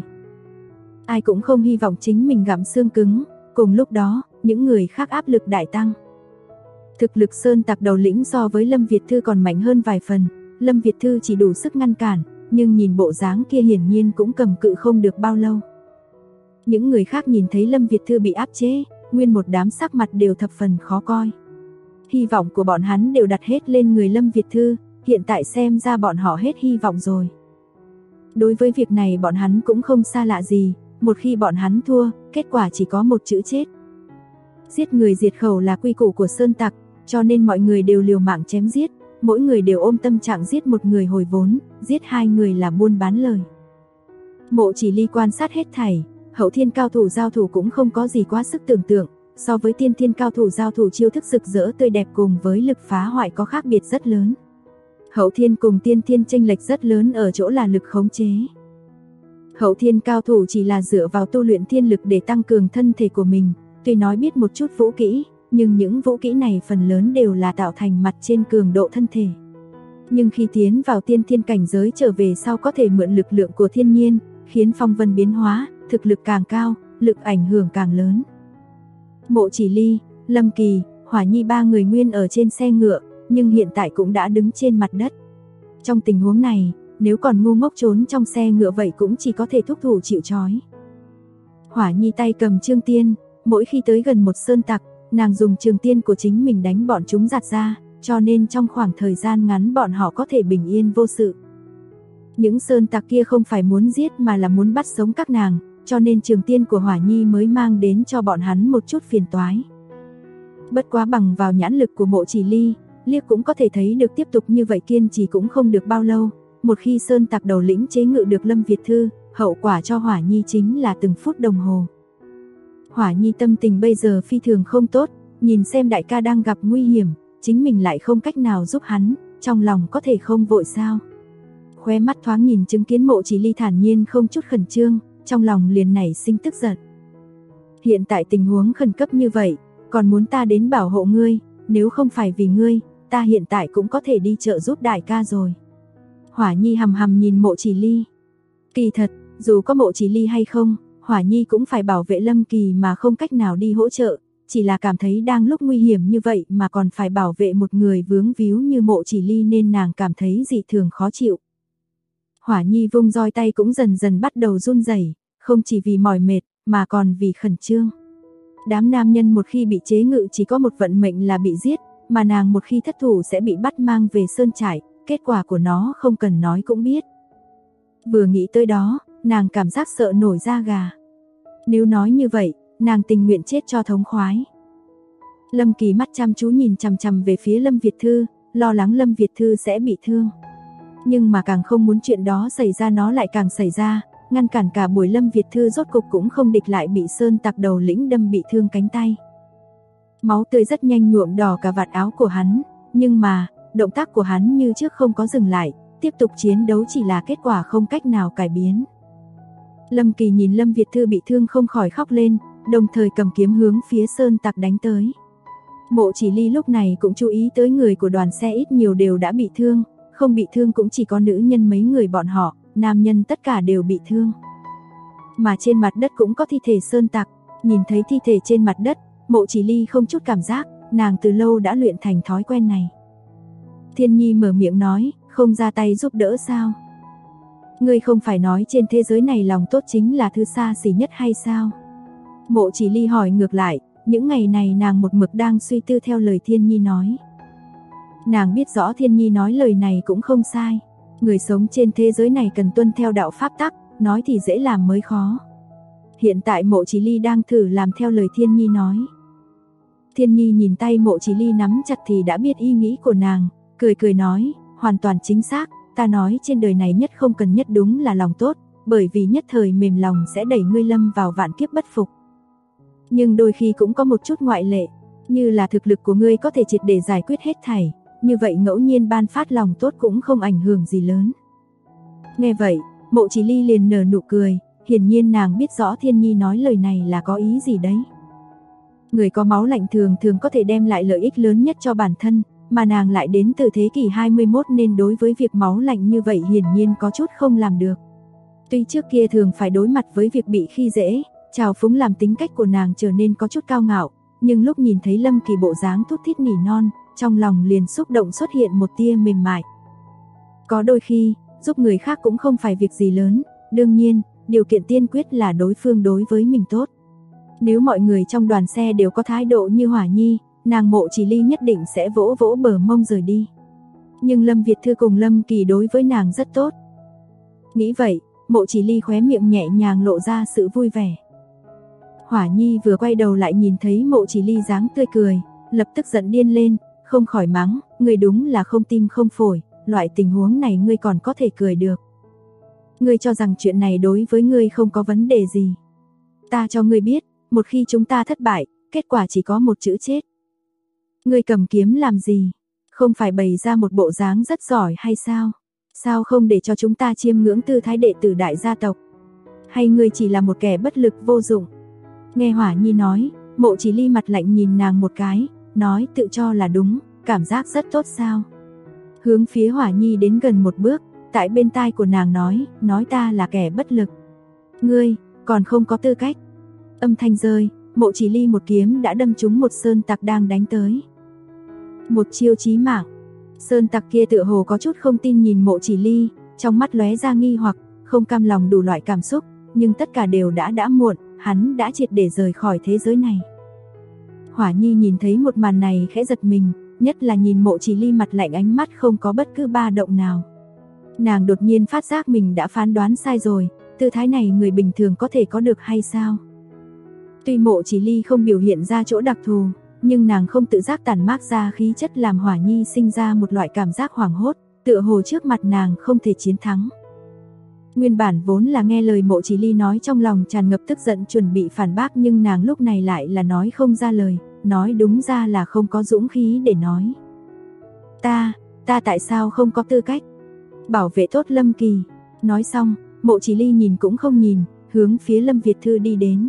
Ai cũng không hy vọng chính mình gặm xương cứng, cùng lúc đó, những người khác áp lực đại tăng. Thực lực sơn tặc đầu lĩnh so với Lâm Việt Thư còn mạnh hơn vài phần, Lâm Việt Thư chỉ đủ sức ngăn cản, nhưng nhìn bộ dáng kia hiển nhiên cũng cầm cự không được bao lâu. Những người khác nhìn thấy Lâm Việt Thư bị áp chế, nguyên một đám sắc mặt đều thập phần khó coi. Hy vọng của bọn hắn đều đặt hết lên người Lâm Việt Thư, hiện tại xem ra bọn họ hết hy vọng rồi. Đối với việc này bọn hắn cũng không xa lạ gì, một khi bọn hắn thua, kết quả chỉ có một chữ chết. Giết người diệt khẩu là quy củ của sơn tặc, cho nên mọi người đều liều mạng chém giết, mỗi người đều ôm tâm trạng giết một người hồi vốn, giết hai người là buôn bán lời. Mộ Chỉ Ly quan sát hết thảy, hậu thiên cao thủ giao thủ cũng không có gì quá sức tưởng tượng, so với tiên thiên cao thủ giao thủ chiêu thức rực rỡ tươi đẹp cùng với lực phá hoại có khác biệt rất lớn. Hậu thiên cùng tiên thiên chênh lệch rất lớn ở chỗ là lực khống chế. Hậu thiên cao thủ chỉ là dựa vào tu luyện thiên lực để tăng cường thân thể của mình, tuy nói biết một chút vũ kỹ, nhưng những vũ kỹ này phần lớn đều là tạo thành mặt trên cường độ thân thể. Nhưng khi tiến vào tiên thiên cảnh giới trở về sau có thể mượn lực lượng của thiên nhiên, khiến phong vân biến hóa, thực lực càng cao, lực ảnh hưởng càng lớn. Mộ Chỉ Ly, Lâm Kỳ, Hỏa Nhi ba người nguyên ở trên xe ngựa, nhưng hiện tại cũng đã đứng trên mặt đất. Trong tình huống này, nếu còn ngu ngốc trốn trong xe ngựa vậy cũng chỉ có thể thúc thủ chịu trói. Hỏa Nhi tay cầm trường tiên, mỗi khi tới gần một sơn tặc, nàng dùng trường tiên của chính mình đánh bọn chúng giạt ra, cho nên trong khoảng thời gian ngắn bọn họ có thể bình yên vô sự. Những sơn tặc kia không phải muốn giết mà là muốn bắt sống các nàng, cho nên trường tiên của Hỏa Nhi mới mang đến cho bọn hắn một chút phiền toái. Bất quá bằng vào nhãn lực của Mộ Chỉ Ly, liếc cũng có thể thấy được tiếp tục như vậy kiên trì cũng không được bao lâu. Một khi sơn tặc đầu lĩnh chế ngự được Lâm Việt Thư, hậu quả cho Hỏa Nhi chính là từng phút đồng hồ. Hỏa Nhi tâm tình bây giờ phi thường không tốt, nhìn xem đại ca đang gặp nguy hiểm, chính mình lại không cách nào giúp hắn, trong lòng có thể không vội sao. Khóe mắt thoáng nhìn chứng kiến Mộ Chỉ Ly thản nhiên không chút khẩn trương, trong lòng liền nảy sinh tức giận. Hiện tại tình huống khẩn cấp như vậy, còn muốn ta đến bảo hộ ngươi, nếu không phải vì ngươi, ta hiện tại cũng có thể đi trợ giúp đại ca rồi. Hỏa Nhi hầm hầm nhìn Mộ Chỉ Ly. Kỳ thật, dù có Mộ Chỉ Ly hay không, Hỏa Nhi cũng phải bảo vệ Lâm Kỳ mà không cách nào đi hỗ trợ, chỉ là cảm thấy đang lúc nguy hiểm như vậy mà còn phải bảo vệ một người vướng víu như Mộ Chỉ Ly nên nàng cảm thấy dị thường khó chịu. Hỏa Nhi vung roi tay cũng dần dần bắt đầu run rẩy, không chỉ vì mỏi mệt mà còn vì khẩn trương. Đám nam nhân một khi bị chế ngự chỉ có một vận mệnh là bị giết, mà nàng một khi thất thủ sẽ bị bắt mang về sơn trại, kết quả của nó không cần nói cũng biết. Vừa nghĩ tới đó, nàng cảm giác sợ nổi da gà. Nếu nói như vậy, nàng tình nguyện chết cho thống khoái. Lâm Kỳ mắt chăm chú nhìn chằm chằm về phía Lâm Việt Thư, lo lắng Lâm Việt Thư sẽ bị thương. Nhưng mà càng không muốn chuyện đó xảy ra nó lại càng xảy ra, ngăn cản cả buổi Lâm Việt Thư rốt cục cũng không địch lại bị sơn tặc đầu lĩnh đâm bị thương cánh tay. Máu tươi rất nhanh nhuộm đỏ cả vạt áo của hắn, nhưng mà, động tác của hắn như trước không có dừng lại, tiếp tục chiến đấu chỉ là kết quả không cách nào cải biến. Lâm Kỳ nhìn Lâm Việt Thư bị thương không khỏi khóc lên, đồng thời cầm kiếm hướng phía sơn tặc đánh tới. Mộ Chỉ Ly lúc này cũng chú ý tới người của đoàn xe ít nhiều đều đã bị thương, không bị thương cũng chỉ có nữ nhân mấy người bọn họ, nam nhân tất cả đều bị thương. Mà trên mặt đất cũng có thi thể sơn tặc, nhìn thấy thi thể trên mặt đất, Mộ Chỉ Ly không chút cảm giác, nàng từ lâu đã luyện thành thói quen này. Thiên Nhi mở miệng nói, không ra tay giúp đỡ sao? Ngươi không phải nói trên thế giới này lòng tốt chính là thứ xa xỉ nhất hay sao? Mộ Chỉ Ly hỏi ngược lại, những ngày này nàng một mực đang suy tư theo lời Thiên Nhi nói. Nàng biết rõ Thiên Nhi nói lời này cũng không sai. Người sống trên thế giới này cần tuân theo đạo pháp tắc, nói thì dễ làm mới khó. Hiện tại Mộ Chỉ Ly đang thử làm theo lời Thiên Nhi nói. Thiên Nhi nhìn tay Mộ Chỉ Ly nắm chặt thì đã biết ý nghĩ của nàng, cười cười nói, hoàn toàn chính xác, ta nói trên đời này nhất không cần nhất đúng là lòng tốt, bởi vì nhất thời mềm lòng sẽ đẩy ngươi lâm vào vạn kiếp bất phục. Nhưng đôi khi cũng có một chút ngoại lệ, như là thực lực của ngươi có thể triệt để giải quyết hết thảy, như vậy ngẫu nhiên ban phát lòng tốt cũng không ảnh hưởng gì lớn. Nghe vậy, Mộ Chỉ Ly liền nở nụ cười, hiển nhiên nàng biết rõ Thiên Nhi nói lời này là có ý gì đấy. Người có máu lạnh thường thường có thể đem lại lợi ích lớn nhất cho bản thân, mà nàng lại đến từ thế kỷ 21 nên đối với việc máu lạnh như vậy hiển nhiên có chút không làm được. Tuy trước kia thường phải đối mặt với việc bị khi dễ, trào phúng làm tính cách của nàng trở nên có chút cao ngạo, nhưng lúc nhìn thấy Lâm Kỳ bộ dáng thút thít nỉ non, trong lòng liền xúc động xuất hiện một tia mềm mại. Có đôi khi, giúp người khác cũng không phải việc gì lớn, đương nhiên, điều kiện tiên quyết là đối phương đối với mình tốt. Nếu mọi người trong đoàn xe đều có thái độ như Hỏa Nhi, nàng Mộ Chỉ Ly nhất định sẽ vỗ vỗ bờ mông rời đi. Nhưng Lâm Việt Thư cùng Lâm Kỳ đối với nàng rất tốt. Nghĩ vậy, Mộ Chỉ Ly khóe miệng nhẹ nhàng lộ ra sự vui vẻ. Hỏa Nhi vừa quay đầu lại nhìn thấy Mộ Chỉ Ly dáng tươi cười, lập tức giận điên lên, không khỏi mắng, ngươi đúng là không tim không phổi, loại tình huống này ngươi còn có thể cười được. Ngươi cho rằng chuyện này đối với ngươi không có vấn đề gì. Ta cho ngươi biết, một khi chúng ta thất bại, kết quả chỉ có một chữ chết. Ngươi cầm kiếm làm gì? Không phải bày ra một bộ dáng rất giỏi hay sao? Sao không để cho chúng ta chiêm ngưỡng tư thái đệ tử đại gia tộc? Hay ngươi chỉ là một kẻ bất lực vô dụng? Nghe Hỏa Nhi nói, Mộ Chỉ Ly mặt lạnh nhìn nàng một cái, nói tự cho là đúng, cảm giác rất tốt sao? hướng phía Hỏa Nhi đến gần một bước, tại bên tai của nàng nói ta là kẻ bất lực. Ngươi, còn không có tư cách. Âm thanh rơi, Mộ Chỉ Ly một kiếm đã đâm trúng một sơn tặc đang đánh tới. Một chiêu chí mạng. Sơn tặc kia tựa hồ có chút không tin nhìn Mộ Chỉ Ly, trong mắt lóe ra nghi hoặc, không cam lòng đủ loại cảm xúc, nhưng tất cả đều đã muộn, hắn đã triệt để rời khỏi thế giới này. Hỏa Nhi nhìn thấy một màn này khẽ giật mình, nhất là nhìn Mộ Chỉ Ly mặt lạnh, ánh mắt không có bất cứ ba động nào. Nàng đột nhiên phát giác mình đã phán đoán sai rồi, tư thái này người bình thường có thể có được hay sao? Tuy Mộ Chỉ Ly không biểu hiện ra chỗ đặc thù, nhưng nàng không tự giác tản mát ra khí chất làm Hỏa Nhi sinh ra một loại cảm giác hoảng hốt, tựa hồ trước mặt nàng không thể chiến thắng. Nguyên bản vốn là nghe lời Mộ Chỉ Ly nói trong lòng tràn ngập tức giận chuẩn bị phản bác, nhưng nàng lúc này lại là nói không ra lời, nói đúng ra là không có dũng khí để nói. Ta tại sao không có tư cách bảo vệ tốt Lâm Kỳ? Nói xong, Mộ Chỉ Ly nhìn cũng không nhìn, hướng phía Lâm Việt Thư đi đến.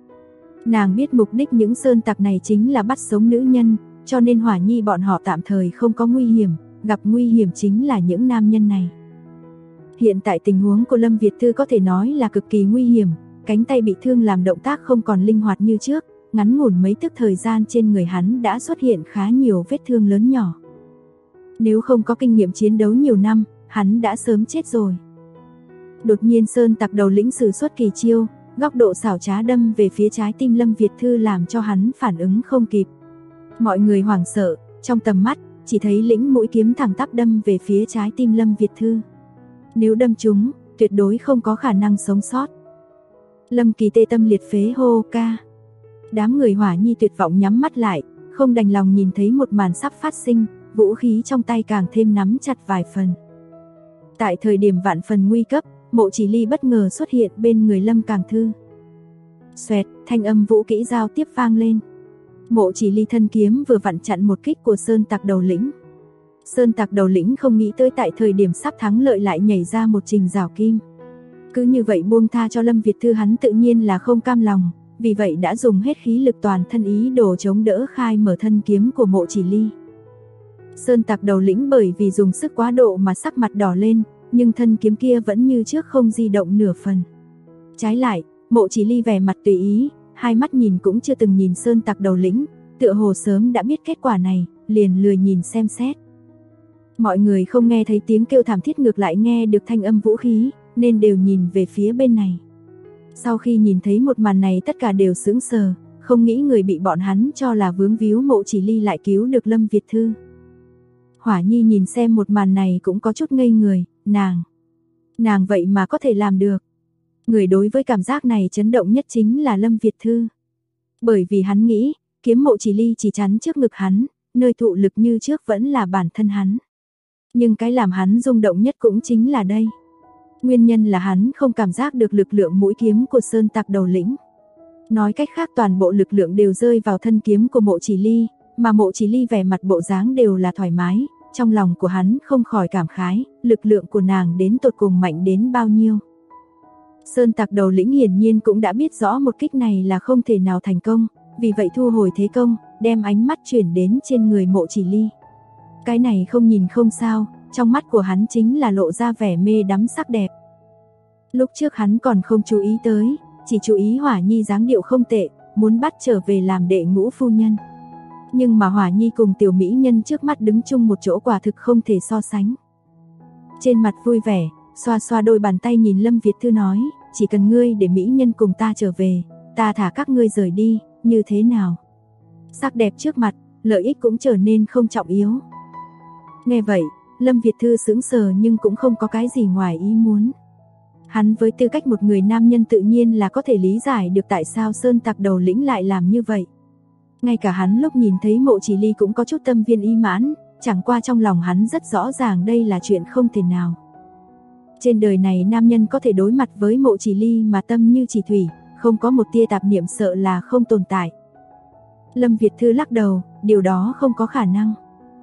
Nàng biết mục đích những sơn tặc này chính là bắt sống nữ nhân, cho nên Hỏa Nhi bọn họ tạm thời không có nguy hiểm, gặp nguy hiểm chính là những nam nhân này. Hiện tại tình huống của Lâm Việt Thư có thể nói là cực kỳ nguy hiểm, cánh tay bị thương làm động tác không còn linh hoạt như trước, ngắn ngủn mấy tức thời gian trên người hắn đã xuất hiện khá nhiều vết thương lớn nhỏ. Nếu không có kinh nghiệm chiến đấu nhiều năm, hắn đã sớm chết rồi. Đột nhiên sơn tặc đầu lĩnh sử xuất kỳ chiêu, góc độ xảo trá đâm về phía trái tim Lâm Việt Thư làm cho hắn phản ứng không kịp. Mọi người hoảng sợ, trong tầm mắt, chỉ thấy lĩnh mũi kiếm thẳng tắp đâm về phía trái tim Lâm Việt Thư. Nếu đâm trúng, tuyệt đối không có khả năng sống sót. Lâm Kỳ tê tâm liệt phế hô ca. Đám người Hỏa Nhi tuyệt vọng nhắm mắt lại, không đành lòng nhìn thấy một màn sắp phát sinh, vũ khí trong tay càng thêm nắm chặt vài phần. Tại thời điểm vạn phần nguy cấp, Mộ Chỉ Ly bất ngờ xuất hiện bên người Lâm Càng Thư. Xoẹt, thanh âm vũ kỹ giao tiếp vang lên. Mộ Chỉ Ly thân kiếm vừa vặn chặn một kích của sơn tặc đầu lĩnh. Sơn tặc đầu lĩnh không nghĩ tới tại thời điểm sắp thắng lợi lại nhảy ra một trình rào kim. Cứ như vậy buông tha cho Lâm Việt Thư, hắn tự nhiên là không cam lòng, vì vậy đã dùng hết khí lực toàn thân ý đồ chống đỡ khai mở thân kiếm của Mộ Chỉ Ly. Sơn tặc đầu lĩnh bởi vì dùng sức quá độ mà sắc mặt đỏ lên, nhưng thân kiếm kia vẫn như trước không di động nửa phần. Trái lại, Mộ Chỉ Ly vẻ mặt tùy ý, hai mắt nhìn cũng chưa từng nhìn sơn tặc đầu lĩnh, tựa hồ sớm đã biết kết quả này, liền lười nhìn xem xét. Mọi người không nghe thấy tiếng kêu thảm thiết, ngược lại nghe được thanh âm vũ khí, nên đều nhìn về phía bên này. Sau khi nhìn thấy một màn này tất cả đều sững sờ, không nghĩ người bị bọn hắn cho là vướng víu Mộ Chỉ Ly lại cứu được Lâm Việt Thư. Hỏa Nhi nhìn xem một màn này cũng có chút ngây người, nàng vậy mà có thể làm được. Người đối với cảm giác này chấn động nhất chính là Lâm Việt Thư. Bởi vì hắn nghĩ, kiếm Mộ Chỉ Ly chỉ chắn trước ngực hắn, nơi thụ lực như trước vẫn là bản thân hắn. Nhưng cái làm hắn rung động nhất cũng chính là đây. Nguyên nhân là hắn không cảm giác được lực lượng mũi kiếm của sơn tặc đầu lĩnh. Nói cách khác toàn bộ lực lượng đều rơi vào thân kiếm của Mộ Chỉ Ly, mà Mộ Chỉ Ly vẻ mặt bộ dáng đều là thoải mái, trong lòng của hắn không khỏi cảm khái, lực lượng của nàng đến tột cùng mạnh đến bao nhiêu. Sơn tặc đầu lĩnh hiển nhiên cũng đã biết rõ một kích này là không thể nào thành công, vì vậy thu hồi thế công, đem ánh mắt chuyển đến trên người Mộ Chỉ Ly. Cái này không nhìn không sao, trong mắt của hắn chính là lộ ra vẻ mê đắm sắc đẹp. Lúc trước hắn còn không chú ý tới, chỉ chú ý Hỏa Nhi dáng điệu không tệ, muốn bắt trở về làm đệ ngũ phu nhân. Nhưng mà Hỏa Nhi cùng tiểu mỹ nhân trước mắt đứng chung một chỗ quả thực không thể so sánh. Trên mặt vui vẻ, xoa xoa đôi bàn tay nhìn Lâm Việt Thư nói, chỉ cần ngươi để mỹ nhân cùng ta trở về, ta thả các ngươi rời đi, như thế nào? Sắc đẹp trước mặt, lợi ích cũng trở nên không trọng yếu. Nghe vậy, Lâm Việt Thư sững sờ nhưng cũng không có cái gì ngoài ý muốn. Hắn với tư cách một người nam nhân tự nhiên là có thể lý giải được tại sao sơn tặc đầu lĩnh lại làm như vậy. Ngay cả hắn lúc nhìn thấy Mộ Chỉ Ly cũng có chút tâm viên ý mãn, chẳng qua trong lòng hắn rất rõ ràng đây là chuyện không thể nào. Trên đời này nam nhân có thể đối mặt với Mộ Chỉ Ly mà tâm như chỉ thủy, không có một tia tạp niệm sợ là không tồn tại. Lâm Việt Thư lắc đầu, điều đó không có khả năng.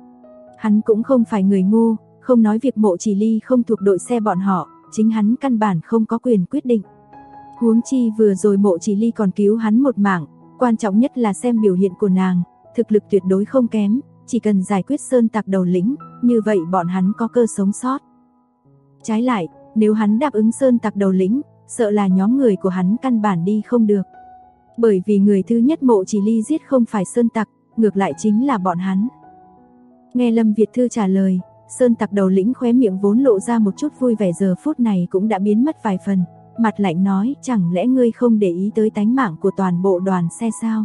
Hắn cũng không phải người ngu, không nói việc Mộ Chỉ Ly không thuộc đội xe bọn họ, chính hắn căn bản không có quyền quyết định. Huống chi vừa rồi Mộ Chỉ Ly còn cứu hắn một mạng, quan trọng nhất là xem biểu hiện của nàng, thực lực tuyệt đối không kém, chỉ cần giải quyết sơn tặc đầu lĩnh, như vậy bọn hắn có cơ sống sót. Trái lại, nếu hắn đáp ứng sơn tặc đầu lĩnh, sợ là nhóm người của hắn căn bản đi không được. Bởi vì người thứ nhất Mộ Chỉ Ly giết không phải sơn tặc, ngược lại chính là bọn hắn. Nghe Lâm Việt Thư trả lời, sơn tặc đầu lĩnh khóe miệng vốn lộ ra một chút vui vẻ giờ phút này cũng đã biến mất vài phần, mặt lạnh nói, chẳng lẽ ngươi không để ý tới tánh mạng của toàn bộ đoàn xe sao?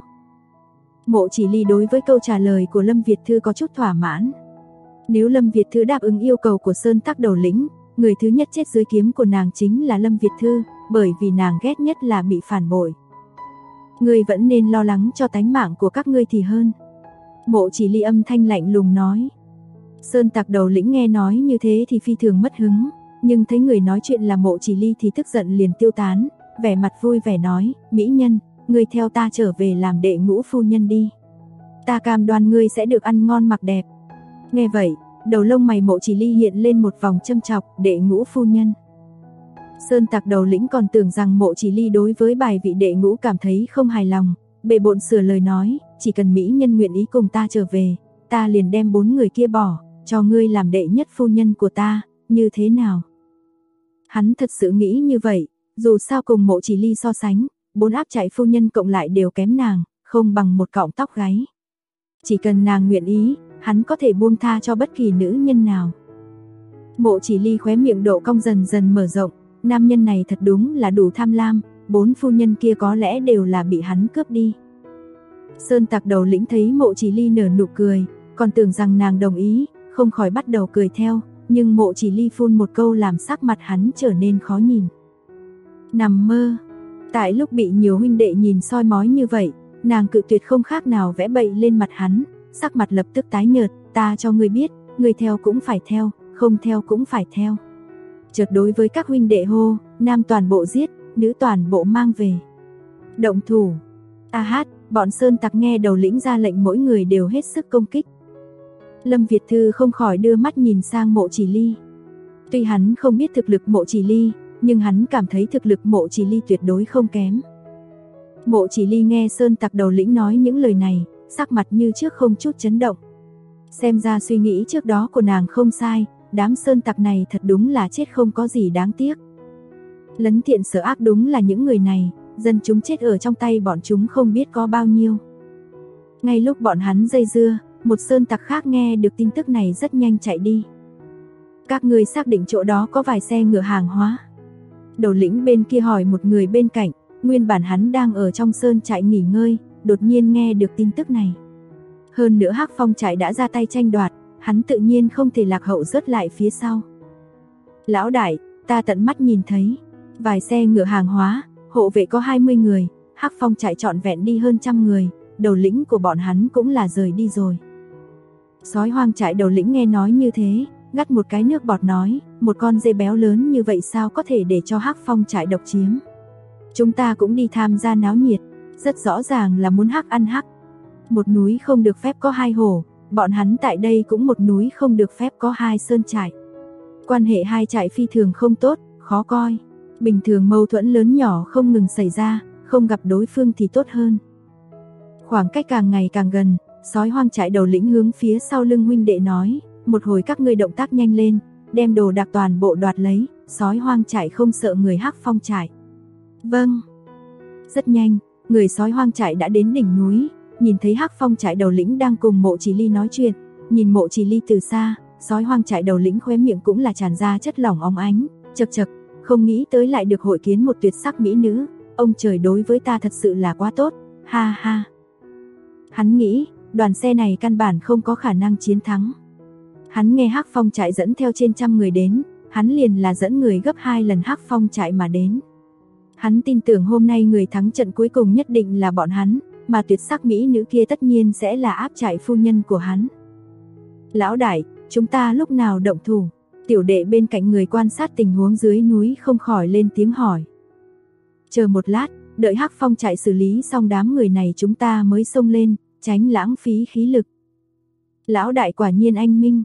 Mộ Chỉ Ly đối với câu trả lời của Lâm Việt Thư có chút thỏa mãn. Nếu Lâm Việt Thư đáp ứng yêu cầu của sơn tặc đầu lĩnh, người thứ nhất chết dưới kiếm của nàng chính là Lâm Việt Thư, bởi vì nàng ghét nhất là bị phản bội. Ngươi vẫn nên lo lắng cho tánh mạng của các ngươi thì hơn. Mộ Chỉ Ly âm thanh lạnh lùng nói. Sơn tặc đầu lĩnh nghe nói như thế thì phi thường mất hứng, nhưng thấy người nói chuyện là Mộ Chỉ Ly thì tức giận liền tiêu tán, vẻ mặt vui vẻ nói, mỹ nhân, ngươi theo ta trở về làm đệ ngũ phu nhân đi. Ta cam đoan ngươi sẽ được ăn ngon mặc đẹp. Nghe vậy, đầu lông mày Mộ Chỉ Ly hiện lên một vòng châm chọc, đệ ngũ phu nhân. Sơn tặc đầu lĩnh còn tưởng rằng Mộ Chỉ Ly đối với bài vị đệ ngũ cảm thấy không hài lòng, bệ bộn sửa lời nói, chỉ cần mỹ nhân nguyện ý cùng ta trở về, ta liền đem 4 người kia bỏ, cho ngươi làm đệ nhất phu nhân của ta, như thế nào? Hắn thật sự nghĩ như vậy, dù sao cùng Mộ Chỉ Ly so sánh, 4 áp trại phu nhân cộng lại đều kém nàng, không bằng một cọng tóc gáy. Chỉ cần nàng nguyện ý, hắn có thể buông tha cho bất kỳ nữ nhân nào. Mộ Chỉ Ly khóe miệng độ cong dần dần mở rộng, nam nhân này thật đúng là đủ tham lam, 4 phu nhân kia có lẽ đều là bị hắn cướp đi. Sơn tặc đầu lĩnh thấy Mộ Chỉ Ly nở nụ cười, còn tưởng rằng nàng đồng ý, không khỏi bắt đầu cười theo, nhưng Mộ Chỉ Ly phun một câu làm sắc mặt hắn trở nên khó nhìn. Nằm mơ. Tại lúc bị nhiều huynh đệ nhìn soi mói như vậy, nàng cự tuyệt không khác nào vẽ bậy lên mặt hắn, sắc mặt lập tức tái nhợt, ta cho ngươi biết, ngươi theo cũng phải theo, không theo cũng phải theo. Chợt đối với các huynh đệ hô, nam toàn bộ giết, nữ toàn bộ mang về. Động thủ. A hát, bọn sơn tặc nghe đầu lĩnh ra lệnh mỗi người đều hết sức công kích. Lâm Việt Thư không khỏi đưa mắt nhìn sang Mộ Chỉ Ly. Tuy hắn không biết thực lực Mộ Chỉ Ly, nhưng hắn cảm thấy thực lực Mộ Chỉ Ly tuyệt đối không kém. Mộ Chỉ Ly nghe sơn tặc đầu lĩnh nói những lời này, sắc mặt như trước không chút chấn động. Xem ra suy nghĩ trước đó của nàng không sai, đám sơn tặc này thật đúng là chết không có gì đáng tiếc. Lấn thiện sở ác đúng là những người này, dân chúng chết ở trong tay bọn chúng không biết có bao nhiêu. Ngay lúc bọn hắn dây dưa, một sơn tặc khác nghe được tin tức này rất nhanh chạy đi. Các người xác định chỗ đó có vài xe ngựa hàng hóa. Đầu lĩnh bên kia hỏi một người bên cạnh, nguyên bản hắn đang ở trong sơn trại nghỉ ngơi, đột nhiên nghe được tin tức này. Hơn nữa Hắc Phong trại đã ra tay tranh đoạt, hắn tự nhiên không thể lạc hậu rớt lại phía sau. Lão đại, ta tận mắt nhìn thấy, vài xe ngựa hàng hóa, hộ vệ có 20 người, Hắc Phong trại trọn vẹn đi hơn 100 người, đầu lĩnh của bọn hắn cũng là rời đi rồi. Sói hoang trại đầu lĩnh nghe nói như thế, gắt một cái nước bọt nói, một con dê béo lớn như vậy sao có thể để cho Hắc Phong trại độc chiếm. Chúng ta cũng đi tham gia náo nhiệt, rất rõ ràng là muốn hắc ăn hắc. Một núi không được phép có 2 hổ, bọn hắn tại đây cũng một núi không được phép có 2 sơn trại. Quan hệ hai trại phi thường không tốt, khó coi. Bình thường mâu thuẫn lớn nhỏ không ngừng xảy ra, không gặp đối phương thì tốt hơn. Khoảng cách càng ngày càng gần, sói hoang trại đầu lĩnh hướng phía sau lưng huynh đệ nói, một hồi các ngươi động tác nhanh lên, đem đồ đạc toàn bộ đoạt lấy, sói hoang trại không sợ người Hắc Phong trại. Vâng. Rất nhanh, người sói hoang trại đã đến đỉnh núi, nhìn thấy Hắc Phong trại đầu lĩnh đang cùng Mộ Chỉ Ly nói chuyện, nhìn Mộ Chỉ Ly từ xa, sói hoang trại đầu lĩnh khóe miệng cũng là tràn ra chất lỏng óng ánh, chậc chậc, không nghĩ tới lại được hội kiến một tuyệt sắc mỹ nữ, ông trời đối với ta thật sự là quá tốt, ha ha. Hắn nghĩ, đoàn xe này căn bản không có khả năng chiến thắng. Hắn nghe Hắc Phong trại dẫn theo trên 100 người đến, hắn liền là dẫn người gấp 2 lần Hắc Phong trại mà đến. Hắn tin tưởng hôm nay người thắng trận cuối cùng nhất định là bọn hắn, mà tuyệt sắc mỹ nữ kia tất nhiên sẽ là áp trại phu nhân của hắn. Lão đại, chúng ta lúc nào động thủ? Tiểu đệ bên cạnh người quan sát tình huống dưới núi không khỏi lên tiếng hỏi. Chờ một lát, đợi Hắc Phong trại xử lý xong đám người này chúng ta mới xông lên, tránh lãng phí khí lực. Lão đại quả nhiên anh minh.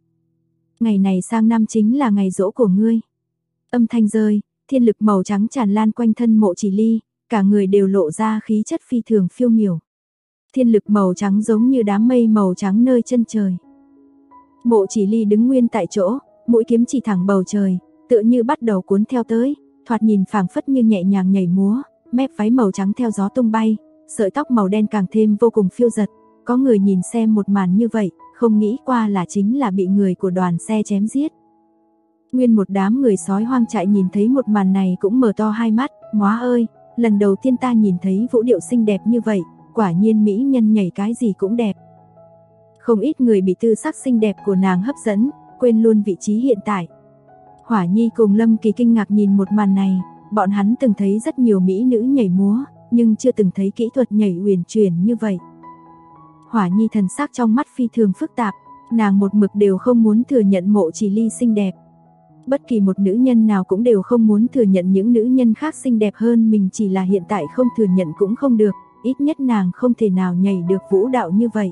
Ngày này sang năm chính là ngày giỗ của ngươi. Âm thanh rơi, thiên lực màu trắng tràn lan quanh thân Mộ Chỉ Ly, cả người đều lộ ra khí chất phi thường phiêu miểu. Thiên lực màu trắng giống như đám mây màu trắng nơi chân trời. Mộ Chỉ Ly đứng nguyên tại chỗ, mũi kiếm chỉ thẳng bầu trời, tựa như bắt đầu cuốn theo tới, thoạt nhìn phảng phất như nhẹ nhàng nhảy múa, mép váy màu trắng theo gió tung bay, sợi tóc màu đen càng thêm vô cùng phiêu dật. Có người nhìn xem một màn như vậy, không nghĩ qua là chính là bị người của đoàn xe chém giết. Nguyên một đám người sói hoang trại nhìn thấy một màn này cũng mở to hai mắt, "Móa ơi, lần đầu tiên ta nhìn thấy vũ điệu xinh đẹp như vậy, quả nhiên mỹ nhân nhảy cái gì cũng đẹp." Không ít người bị tư sắc xinh đẹp của nàng hấp dẫn, quên luôn vị trí hiện tại. Hỏa Nhi cùng Lâm Kỳ kinh ngạc nhìn một màn này, bọn hắn từng thấy rất nhiều mỹ nữ nhảy múa, nhưng chưa từng thấy kỹ thuật nhảy uyển chuyển như vậy. Hỏa Nhi thần sắc trong mắt phi thường phức tạp, nàng một mực đều không muốn thừa nhận Mộ Chỉ Ly xinh đẹp. Bất kỳ một nữ nhân nào cũng đều không muốn thừa nhận những nữ nhân khác xinh đẹp hơn mình, chỉ là hiện tại không thừa nhận cũng không được, ít nhất nàng không thể nào nhảy được vũ đạo như vậy.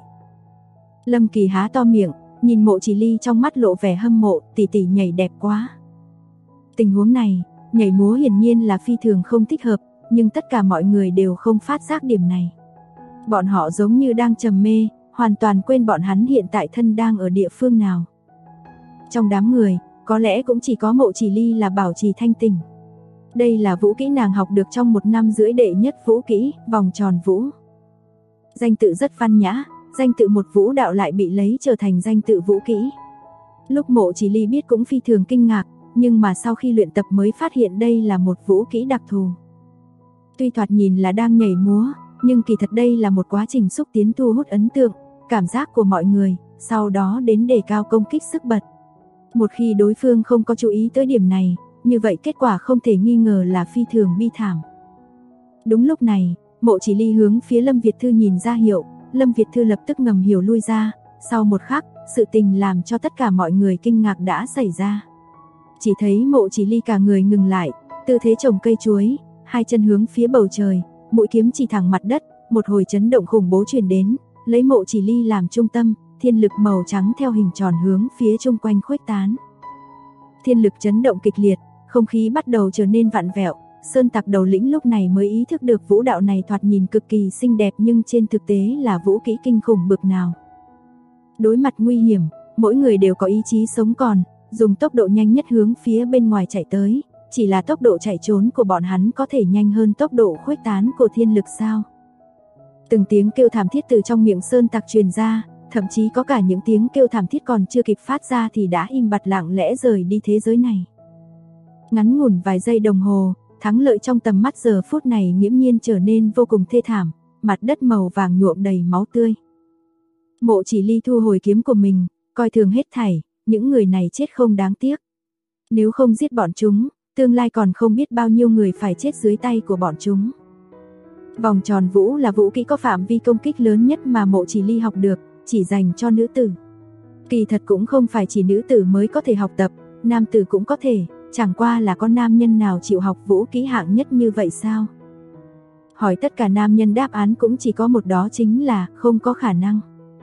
Lâm Kỳ há to miệng, nhìn Mộ Chỉ Ly trong mắt lộ vẻ hâm mộ, tỷ tỷ nhảy đẹp quá. Tình huống này, nhảy múa hiển nhiên là phi thường không thích hợp, nhưng tất cả mọi người đều không phát giác điểm này. Bọn họ giống như đang trầm mê, hoàn toàn quên bọn hắn hiện tại thân đang ở địa phương nào. Trong đám người, có lẽ cũng chỉ có Mộ Chỉ Ly là bảo trì thanh tỉnh. Đây là vũ kỹ nàng học được trong 1 năm rưỡi đệ nhất vũ kỹ, vòng tròn vũ. Danh tự rất văn nhã, danh tự một vũ đạo lại bị lấy trở thành danh tự vũ kỹ. Lúc Mộ Chỉ Ly biết cũng phi thường kinh ngạc, nhưng mà sau khi luyện tập mới phát hiện đây là một vũ kỹ đặc thù. Tuy thoạt nhìn là đang nhảy múa, nhưng kỳ thật đây là một quá trình xúc tiến thu hút ấn tượng, cảm giác của mọi người, sau đó đến đề cao công kích sức bật. Một khi đối phương không có chú ý tới điểm này, như vậy kết quả không thể nghi ngờ là phi thường bi thảm. Đúng lúc này, Mộ Chỉ Ly hướng phía Lâm Việt Thư nhìn ra hiệu, Lâm Việt Thư lập tức ngầm hiểu lui ra, sau một khắc, sự tình làm cho tất cả mọi người kinh ngạc đã xảy ra. Chỉ thấy Mộ Chỉ Ly cả người ngừng lại, tư thế trồng cây chuối, hai chân hướng phía bầu trời, mũi kiếm chỉ thẳng mặt đất, một hồi chấn động khủng bố truyền đến, lấy Mộ Chỉ Ly làm trung tâm, thiên lực màu trắng theo hình tròn hướng phía chung quanh khuếch tán. Thiên lực chấn động kịch liệt, không khí bắt đầu trở nên vặn vẹo, Sơn Tặc đầu lĩnh lúc này mới ý thức được vũ đạo này thoạt nhìn cực kỳ xinh đẹp nhưng trên thực tế là vũ kỹ kinh khủng bực nào. Đối mặt nguy hiểm, mỗi người đều có ý chí sống còn, dùng tốc độ nhanh nhất hướng phía bên ngoài chạy tới, chỉ là tốc độ chạy trốn của bọn hắn có thể nhanh hơn tốc độ khuếch tán của thiên lực sao? Từng tiếng kêu thảm thiết từ trong miệng Sơn Tặc truyền ra, thậm chí có cả những tiếng kêu thảm thiết còn chưa kịp phát ra thì đã im bặt lặng lẽ rời đi thế giới này. Ngắn ngủn vài giây đồng hồ, thắng lợi trong tầm mắt giờ phút này nghiễm nhiên trở nên vô cùng thê thảm, mặt đất màu vàng nhuộm đầy máu tươi. Mộ Chỉ Ly thu hồi kiếm của mình, coi thường hết thảy, những người này chết không đáng tiếc. Nếu không giết bọn chúng, tương lai còn không biết bao nhiêu người phải chết dưới tay của bọn chúng. Vòng tròn vũ là vũ kỹ có phạm vi công kích lớn nhất mà Mộ Chỉ Ly học được, chỉ dành cho nữ tử. Kỳ thật cũng không phải chỉ nữ tử mới có thể học tập, nam tử cũng có thể, chẳng qua là có nam nhân nào chịu học vũ kỹ hạng nhất như vậy sao? Hỏi tất cả nam nhân đáp án cũng chỉ có một, đó chính là không có khả năng.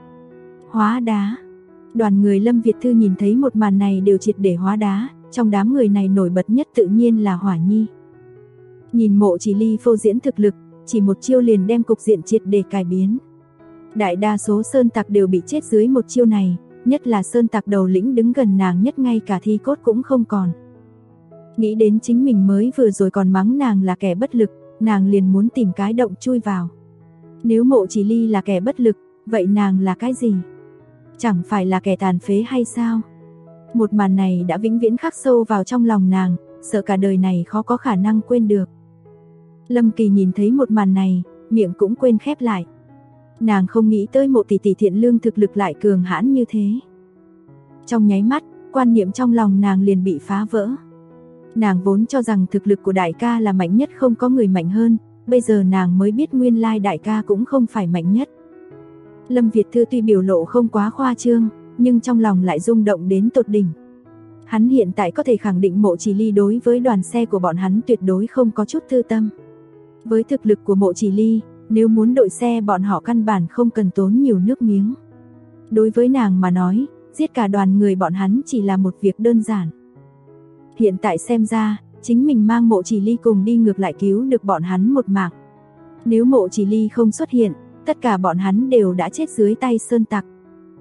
Hóa đá. Đoàn người Lâm Việt Thư nhìn thấy một màn này đều triệt để hóa đá, trong đám người này nổi bật nhất tự nhiên là Hỏa Nhi. Nhìn Mộ Chỉ Ly phô diễn thực lực, chỉ một chiêu liền đem cục diện triệt để cải biến. Đại đa số Sơn Tặc đều bị chết dưới một chiêu này, nhất là Sơn Tặc đầu lĩnh đứng gần nàng nhất ngay cả thi cốt cũng không còn. Nghĩ đến chính mình mới vừa rồi còn mắng nàng là kẻ bất lực, nàng liền muốn tìm cái động chui vào. Nếu Mộ Chỉ Ly là kẻ bất lực, vậy nàng là cái gì? Chẳng phải là kẻ tàn phế hay sao? Một màn này đã vĩnh viễn khắc sâu vào trong lòng nàng, sợ cả đời này khó có khả năng quên được. Lâm Kỳ nhìn thấy một màn này, miệng cũng quên khép lại. Nàng không nghĩ tới Mộ tỷ tỷ thiện lương thực lực lại cường hãn như thế. Trong nháy mắt, quan niệm trong lòng nàng liền bị phá vỡ. Nàng vốn cho rằng thực lực của đại ca là mạnh nhất, không có người mạnh hơn, bây giờ nàng mới biết nguyên lai đại ca cũng không phải mạnh nhất. Lâm Việt Thư tuy biểu lộ không quá khoa trương, nhưng trong lòng lại rung động đến tột đỉnh. Hắn hiện tại có thể khẳng định Mộ Chỉ Ly đối với đoàn xe của bọn hắn tuyệt đối không có chút thư tâm. Với thực lực của Mộ Chỉ Ly, nếu muốn đội xe bọn họ căn bản không cần tốn nhiều nước miếng. Đối với nàng mà nói, giết cả đoàn người bọn hắn chỉ là một việc đơn giản. Hiện tại xem ra, chính mình mang Mộ Chỉ Ly cùng đi ngược lại cứu được bọn hắn một mạng. Nếu Mộ Chỉ Ly không xuất hiện, tất cả bọn hắn đều đã chết dưới tay Sơn Tặc.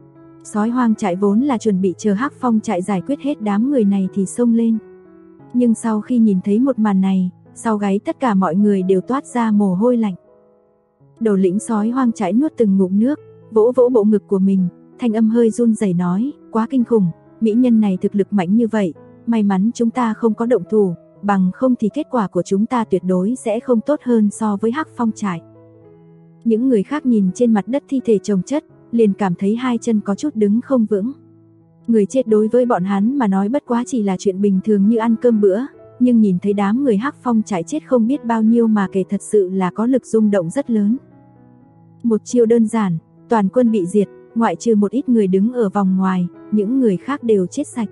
Sói hoang trại vốn là chuẩn bị chờ Hắc Phong trại giải quyết hết đám người này thì xông lên. Nhưng sau khi nhìn thấy một màn này, sau gáy tất cả mọi người đều toát ra mồ hôi lạnh. Đầu lĩnh sói hoang trại nuốt từng ngụm nước, vỗ vỗ bộ ngực của mình, thanh âm hơi run rẩy nói, quá kinh khủng, mỹ nhân này thực lực mạnh như vậy, may mắn chúng ta không có động thủ, bằng không thì kết quả của chúng ta tuyệt đối sẽ không tốt hơn so với Hắc Phong trại. Những người khác nhìn trên mặt đất thi thể chồng chất, liền cảm thấy hai chân có chút đứng không vững. Người chết đối với bọn hắn mà nói bất quá chỉ là chuyện bình thường như ăn cơm bữa, nhưng nhìn thấy đám người Hắc Phong trại chết không biết bao nhiêu mà kể thật sự là có lực rung động rất lớn. Một chiêu đơn giản, toàn quân bị diệt, ngoại trừ một ít người đứng ở vòng ngoài, những người khác đều chết sạch.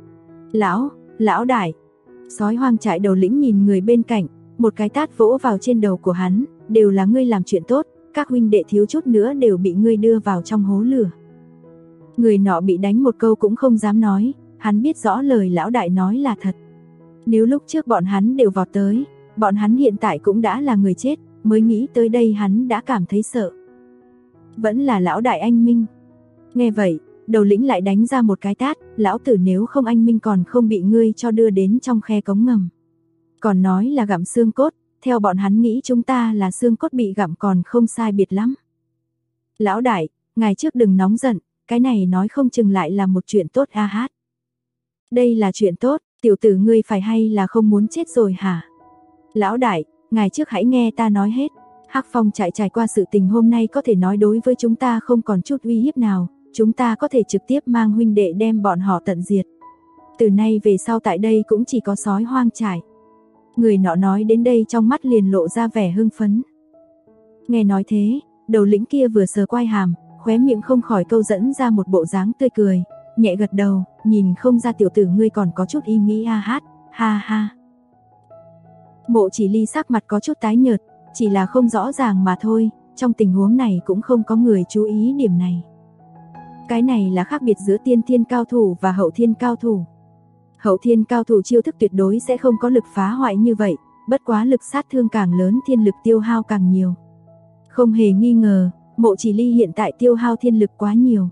Lão đại. Sói hoang trại đầu lĩnh nhìn người bên cạnh, một cái tát vỗ vào trên đầu của hắn, đều là ngươi làm chuyện tốt, các huynh đệ thiếu chút nữa đều bị ngươi đưa vào trong hố lửa. Người nọ bị đánh một câu cũng không dám nói, hắn biết rõ lời lão đại nói là thật. Nếu lúc trước bọn hắn đều vọt tới, bọn hắn hiện tại cũng đã là người chết, mới nghĩ tới đây hắn đã cảm thấy sợ. Vẫn là lão đại anh minh. Nghe vậy, đầu lĩnh lại đánh ra một cái tát, lão tử nếu không anh minh còn không bị ngươi cho đưa đến trong khe cống ngầm. Còn nói là gặm xương cốt, theo bọn hắn nghĩ chúng ta là xương cốt bị gặm còn không sai biệt lắm. Lão đại, ngài trước đừng nóng giận, cái này nói không chừng lại là một chuyện tốt a hát. Đây là chuyện tốt, tiểu tử ngươi phải hay là không muốn chết rồi hả? Lão đại, ngài trước hãy nghe ta nói hết. Hắc Phong trải qua sự tình hôm nay có thể nói đối với chúng ta không còn chút uy hiếp nào, chúng ta có thể trực tiếp mang huynh đệ đem bọn họ tận diệt. Từ nay về sau tại đây cũng chỉ có sói hoang trại. Người nọ nói đến đây trong mắt liền lộ ra vẻ hưng phấn. Nghe nói thế, đầu lĩnh kia vừa sờ quai hàm, khóe miệng không khỏi câu dẫn ra một bộ dáng tươi cười, nhẹ gật đầu, nhìn không ra tiểu tử ngươi còn có chút ý nghĩ a hát, ha ha. Mộ Chỉ Ly sắc mặt có chút tái nhợt, chỉ là không rõ ràng mà thôi, trong tình huống này cũng không có người chú ý điểm này. Cái này là khác biệt giữa tiên thiên cao thủ và hậu thiên cao thủ. Hậu thiên cao thủ chiêu thức tuyệt đối sẽ không có lực phá hoại như vậy, bất quá lực sát thương càng lớn thiên lực tiêu hao càng nhiều. Không hề nghi ngờ, Mộ Chỉ Ly hiện tại tiêu hao thiên lực quá nhiều.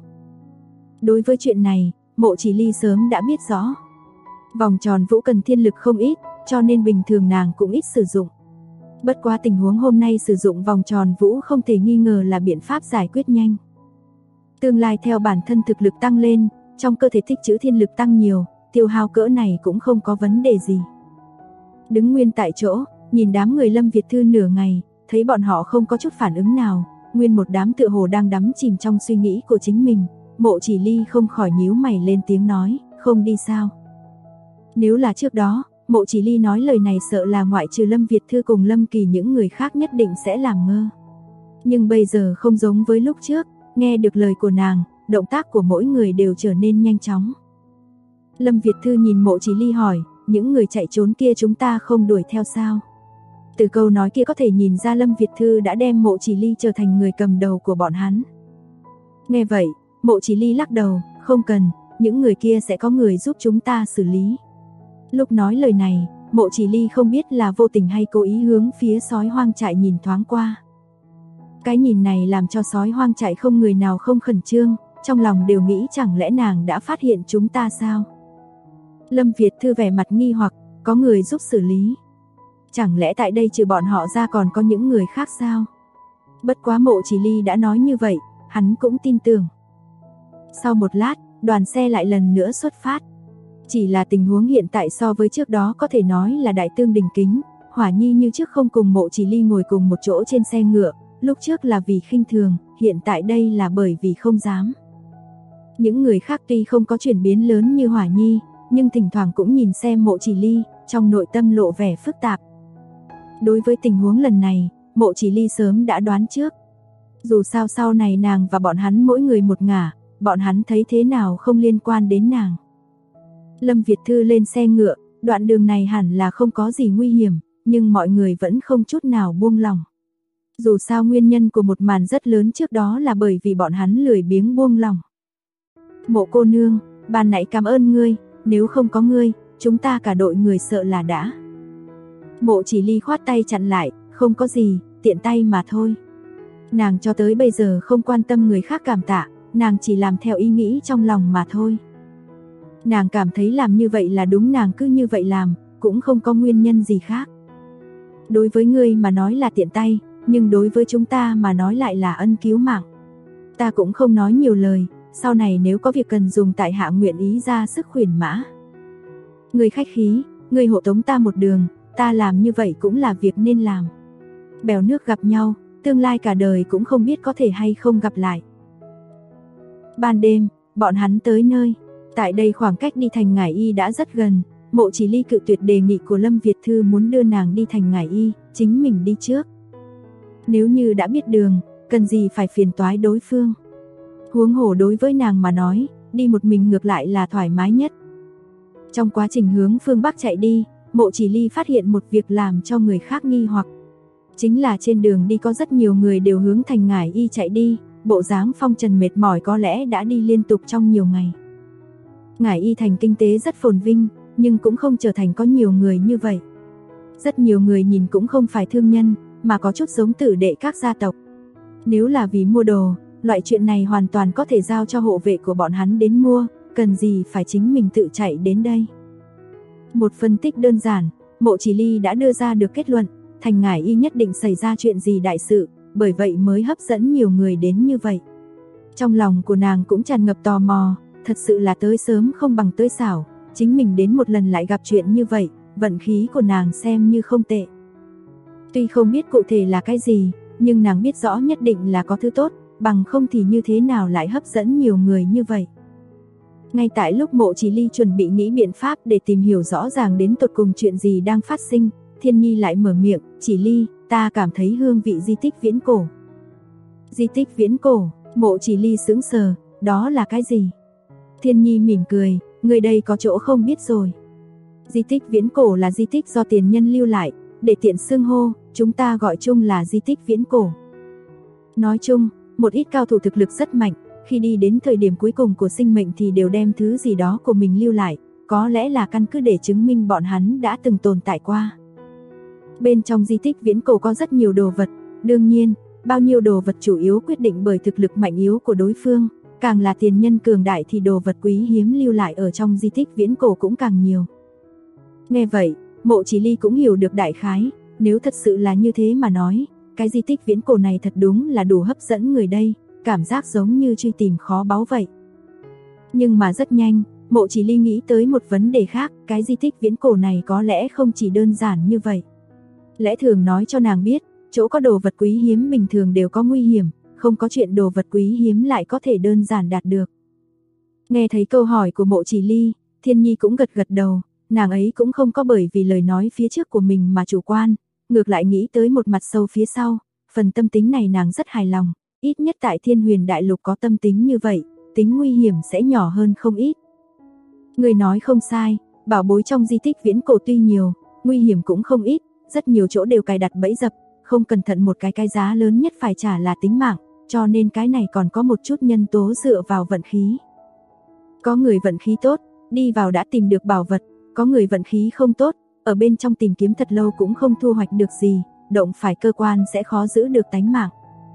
Đối với chuyện này, Mộ Chỉ Ly sớm đã biết rõ. Vòng tròn vũ cần thiên lực không ít, cho nên bình thường nàng cũng ít sử dụng. Bất quá tình huống hôm nay sử dụng vòng tròn vũ không thể nghi ngờ là biện pháp giải quyết nhanh. Tương lai theo bản thân thực lực tăng lên, trong cơ thể tích trữ thiên lực tăng nhiều, tiêu hao cỡ này cũng không có vấn đề gì. Đứng nguyên tại chỗ, nhìn đám người Lâm Việt Thư nửa ngày, thấy bọn họ không có chút phản ứng nào, nguyên một đám tựa hồ đang đắm chìm trong suy nghĩ của chính mình. Mộ Chỉ Ly không khỏi nhíu mày lên tiếng nói, không đi sao? Nếu là trước đó, Mộ Chỉ Ly nói lời này sợ là ngoại trừ Lâm Việt Thư cùng Lâm Kỳ những người khác nhất định sẽ làm ngơ. Nhưng bây giờ không giống với lúc trước, nghe được lời của nàng, động tác của mỗi người đều trở nên nhanh chóng. Lâm Việt Thư nhìn Mộ Chỉ Ly hỏi, những người chạy trốn kia chúng ta không đuổi theo sao? Từ câu nói kia có thể nhìn ra Lâm Việt Thư đã đem Mộ Chỉ Ly trở thành người cầm đầu của bọn hắn. Nghe vậy, Mộ Chỉ Ly lắc đầu, không cần, những người kia sẽ có người giúp chúng ta xử lý. Lúc nói lời này, Mộ Chỉ Ly không biết là vô tình hay cố ý hướng phía sói hoang trại nhìn thoáng qua. Cái nhìn này làm cho sói hoang trại không người nào không khẩn trương, trong lòng đều nghĩ chẳng lẽ nàng đã phát hiện chúng ta sao? Lâm Việt Thư vẻ mặt nghi hoặc, có người giúp xử lý. Chẳng lẽ tại đây trừ bọn họ ra còn có những người khác sao? Bất quá Mộ Chỉ Ly đã nói như vậy, hắn cũng tin tưởng. Sau một lát, đoàn xe lại lần nữa xuất phát. Chỉ là tình huống hiện tại so với trước đó có thể nói là đại tương đình kính, Hỏa Nhi như trước không cùng Mộ Chỉ Ly ngồi cùng một chỗ trên xe ngựa, lúc trước là vì khinh thường, hiện tại đây là bởi vì không dám. Những người khác tuy không có chuyển biến lớn như Hỏa Nhi, nhưng thỉnh thoảng cũng nhìn xem Mộ Chỉ Ly, trong nội tâm lộ vẻ phức tạp. Đối với tình huống lần này, Mộ Chỉ Ly sớm đã đoán trước. Dù sao sau này nàng và bọn hắn mỗi người một ngả, bọn hắn thấy thế nào không liên quan đến nàng. Lâm Việt Thư lên xe ngựa, đoạn đường này hẳn là không có gì nguy hiểm, nhưng mọi người vẫn không chút nào buông lòng. Dù sao nguyên nhân của một màn rất lớn trước đó là bởi vì bọn hắn lười biếng buông lòng. Mộ cô nương, ban nãy cảm ơn ngươi, nếu không có ngươi, chúng ta cả đội người sợ là đã. Mộ Chỉ Ly khoát tay chặn lại, không có gì, tiện tay mà thôi. Nàng cho tới bây giờ không quan tâm người khác cảm tạ, nàng chỉ làm theo ý nghĩ trong lòng mà thôi. Nàng cảm thấy làm như vậy là đúng, nàng cứ như vậy làm, cũng không có nguyên nhân gì khác. Đối với ngươi mà nói là tiện tay, nhưng đối với chúng ta mà nói lại là ân cứu mạng. Ta cũng không nói nhiều lời, sau này nếu có việc cần dùng tại hạ nguyện ý ra sức khuyển mã. Ngươi khách khí, ngươi hộ tống ta một đường, ta làm như vậy cũng là việc nên làm. Bèo nước gặp nhau, tương lai cả đời cũng không biết có thể hay không gặp lại. Ban đêm, bọn hắn tới nơi. Tại đây khoảng cách đi thành Ngải Y đã rất gần, Mộ Chỉ Ly cự tuyệt đề nghị của Lâm Việt Thư muốn đưa nàng đi thành Ngải Y, chính mình đi trước. Nếu như đã biết đường, cần gì phải phiền toái đối phương. Huống hồ đối với nàng mà nói, đi một mình ngược lại là thoải mái nhất. Trong quá trình hướng phương Bắc chạy đi, Mộ Chỉ Ly phát hiện một việc làm cho người khác nghi hoặc. Chính là trên đường đi có rất nhiều người đều hướng thành Ngải Y chạy đi, bộ dáng phong trần mệt mỏi có lẽ đã đi liên tục trong nhiều ngày. Ngải Y thành kinh tế rất phồn vinh, nhưng cũng không trở thành có nhiều người như vậy. Rất nhiều người nhìn cũng không phải thương nhân, mà có chút giống tử đệ các gia tộc. Nếu là vì mua đồ, loại chuyện này hoàn toàn có thể giao cho hộ vệ của bọn hắn đến mua, cần gì phải chính mình tự chạy đến đây. Một phân tích đơn giản, Mộ Chỉ Ly đã đưa ra được kết luận, thành Ngải Y nhất định xảy ra chuyện gì đại sự, bởi vậy mới hấp dẫn nhiều người đến như vậy. Trong lòng của nàng cũng tràn ngập tò mò, thật sự là tới sớm không bằng tới xảo, chính mình đến một lần lại gặp chuyện như vậy, vận khí của nàng xem như không tệ. Tuy không biết cụ thể là cái gì, nhưng nàng biết rõ nhất định là có thứ tốt, bằng không thì như thế nào lại hấp dẫn nhiều người như vậy. Ngay tại lúc Mộ Chỉ Ly chuẩn bị nghĩ biện pháp để tìm hiểu rõ ràng đến tột cùng chuyện gì đang phát sinh, Thiên Nhi lại mở miệng, Chỉ Ly, ta cảm thấy hương vị di tích viễn cổ. Di tích viễn cổ, Mộ Chỉ Ly sững sờ, đó là cái gì? Thiên Nhi mỉm cười, người đây có chỗ không biết rồi. Di tích viễn cổ là di tích do tiền nhân lưu lại, để tiện xưng hô, chúng ta gọi chung là di tích viễn cổ. Nói chung, một ít cao thủ thực lực rất mạnh, khi đi đến thời điểm cuối cùng của sinh mệnh thì đều đem thứ gì đó của mình lưu lại, có lẽ là căn cứ để chứng minh bọn hắn đã từng tồn tại qua. Bên trong di tích viễn cổ có rất nhiều đồ vật, đương nhiên, bao nhiêu đồ vật chủ yếu quyết định bởi thực lực mạnh yếu của đối phương, càng là tiền nhân cường đại thì đồ vật quý hiếm lưu lại ở trong di tích viễn cổ cũng càng nhiều. Nghe vậy, Mộ Chỉ Ly cũng hiểu được đại khái, nếu thật sự là như thế mà nói, cái di tích viễn cổ này thật đúng là đủ hấp dẫn người đây, cảm giác giống như truy tìm kho báu vậy. Nhưng mà rất nhanh, Mộ Chỉ Ly nghĩ tới một vấn đề khác, cái di tích viễn cổ này có lẽ không chỉ đơn giản như vậy. Lẽ thường nói cho nàng biết, chỗ có đồ vật quý hiếm bình thường đều có nguy hiểm, không có chuyện đồ vật quý hiếm lại có thể đơn giản đạt được. Nghe thấy câu hỏi của Mộ Chỉ Ly, Thiên Nhi cũng gật gật đầu, nàng ấy cũng không có bởi vì lời nói phía trước của mình mà chủ quan, ngược lại nghĩ tới một mặt sâu phía sau, phần tâm tính này nàng rất hài lòng, ít nhất tại Thiên Huyền Đại Lục có tâm tính như vậy, tính nguy hiểm sẽ nhỏ hơn không ít. Người nói không sai, bảo bối trong di tích viễn cổ tuy nhiều, nguy hiểm cũng không ít, rất nhiều chỗ đều cài đặt bẫy dập, không cẩn thận một cái giá lớn nhất phải trả là tính mạng, cho nên cái này còn có một chút nhân tố dựa vào vận khí. Có người vận khí tốt, đi vào đã tìm được bảo vật, có người vận khí không tốt, ở bên trong tìm kiếm thật lâu cũng không thu hoạch được gì, động phải cơ quan sẽ khó giữ được tánh mạng.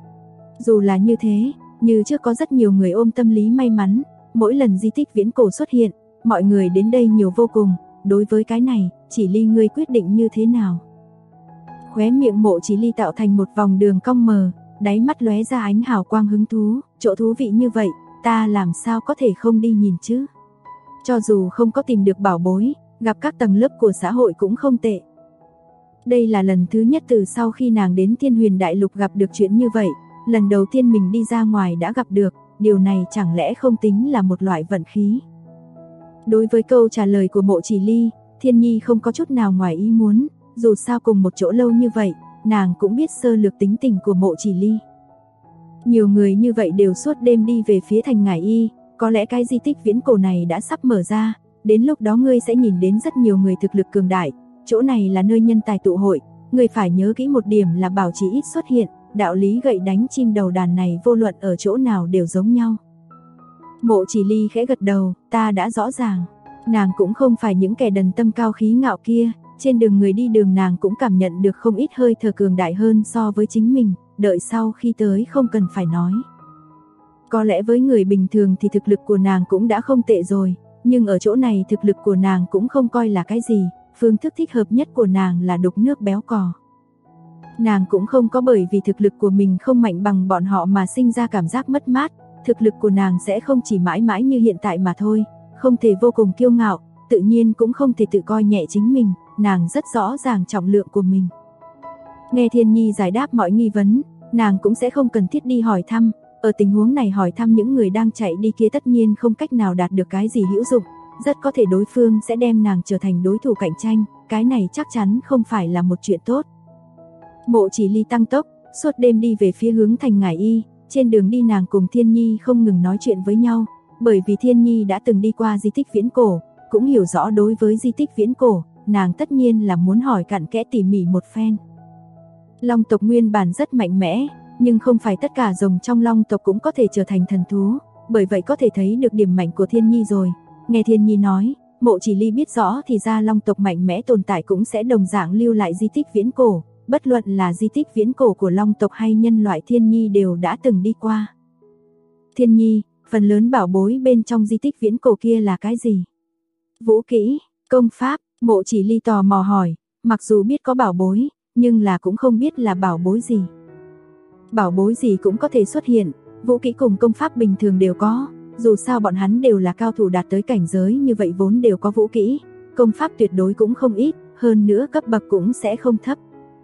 Dù là như thế, như trước có rất nhiều người ôm tâm lý may mắn, mỗi lần di tích viễn cổ xuất hiện, mọi người đến đây nhiều vô cùng, đối với cái này, Chỉ Ly ngươi quyết định như thế nào? Khóe miệng Mộ Chỉ Ly tạo thành một vòng đường cong mờ, đáy mắt lóe ra ánh hào quang hứng thú, chỗ thú vị như vậy, ta làm sao có thể không đi nhìn chứ? Cho dù không có tìm được bảo bối, gặp các tầng lớp của xã hội cũng không tệ. Đây là lần thứ nhất từ sau khi nàng đến Thiên Huyền Đại Lục gặp được chuyện như vậy, lần đầu tiên mình đi ra ngoài đã gặp được, điều này chẳng lẽ không tính là một loại vận khí? Đối với câu trả lời của Mộ Chỉ Ly, Thiên Nhi không có chút nào ngoài ý muốn, dù sao cùng một chỗ lâu như vậy, nàng cũng biết sơ lược tính tình của Mộ Chỉ Ly. Nhiều người như vậy đều suốt đêm đi về phía thành Ngải Y, có lẽ cái di tích viễn cổ này đã sắp mở ra, đến lúc đó ngươi sẽ nhìn đến rất nhiều người thực lực cường đại, chỗ này là nơi nhân tài tụ hội, ngươi phải nhớ kỹ một điểm là bảo trì ít xuất hiện, đạo lý gậy đánh chim đầu đàn này vô luận ở chỗ nào đều giống nhau. Mộ Chỉ Ly khẽ gật đầu, ta đã rõ ràng, nàng cũng không phải những kẻ đần tâm cao khí ngạo kia, trên đường người đi đường nàng cũng cảm nhận được không ít hơi thở cường đại hơn so với chính mình, đợi sau khi tới không cần phải nói. Có lẽ với người bình thường thì thực lực của nàng cũng đã không tệ rồi, nhưng ở chỗ này thực lực của nàng cũng không coi là cái gì, phương thức thích hợp nhất của nàng là đục nước béo cò. Nàng cũng không có bởi vì thực lực của mình không mạnh bằng bọn họ mà sinh ra cảm giác mất mát, thực lực của nàng sẽ không chỉ mãi mãi như hiện tại mà thôi, không thể vô cùng kiêu ngạo, tự nhiên cũng không thể tự coi nhẹ chính mình, nàng rất rõ ràng trọng lượng của mình. Nghe Thiên Nhi giải đáp mọi nghi vấn, nàng cũng sẽ không cần thiết đi hỏi thăm, ở tình huống này hỏi thăm những người đang chạy đi kia tất nhiên không cách nào đạt được cái gì hữu dụng, rất có thể đối phương sẽ đem nàng trở thành đối thủ cạnh tranh, cái này chắc chắn không phải là một chuyện tốt. Mộ Chỉ Ly tăng tốc, suốt đêm đi về phía hướng thành Ngải Y, trên đường đi nàng cùng Thiên Nhi không ngừng nói chuyện với nhau, bởi vì Thiên Nhi đã từng đi qua di tích viễn cổ, cũng hiểu rõ đối với di tích viễn cổ, nàng tất nhiên là muốn hỏi cặn kẽ tỉ mỉ một phen. Long tộc nguyên bản rất mạnh mẽ, nhưng không phải tất cả rồng trong Long tộc cũng có thể trở thành thần thú, bởi vậy có thể thấy được điểm mạnh của Thiên Nhi rồi. Nghe Thiên Nhi nói, Mộ Chỉ Ly biết rõ thì ra Long tộc mạnh mẽ tồn tại cũng sẽ đồng dạng lưu lại di tích viễn cổ, bất luận là di tích viễn cổ của Long tộc hay nhân loại Thiên Nhi đều đã từng đi qua. Thiên Nhi, phần lớn bảo bối bên trong di tích viễn cổ kia là cái gì? Vũ kỹ, công pháp, Mộ Chỉ Ly tò mò hỏi, mặc dù biết có bảo bối, nhưng là cũng không biết là bảo bối gì. Bảo bối gì cũng có thể xuất hiện, vũ kỹ cùng công pháp bình thường đều có, dù sao bọn hắn đều là cao thủ đạt tới cảnh giới như vậy vốn đều có vũ kỹ, công pháp tuyệt đối cũng không ít, hơn nữa cấp bậc cũng sẽ không thấp.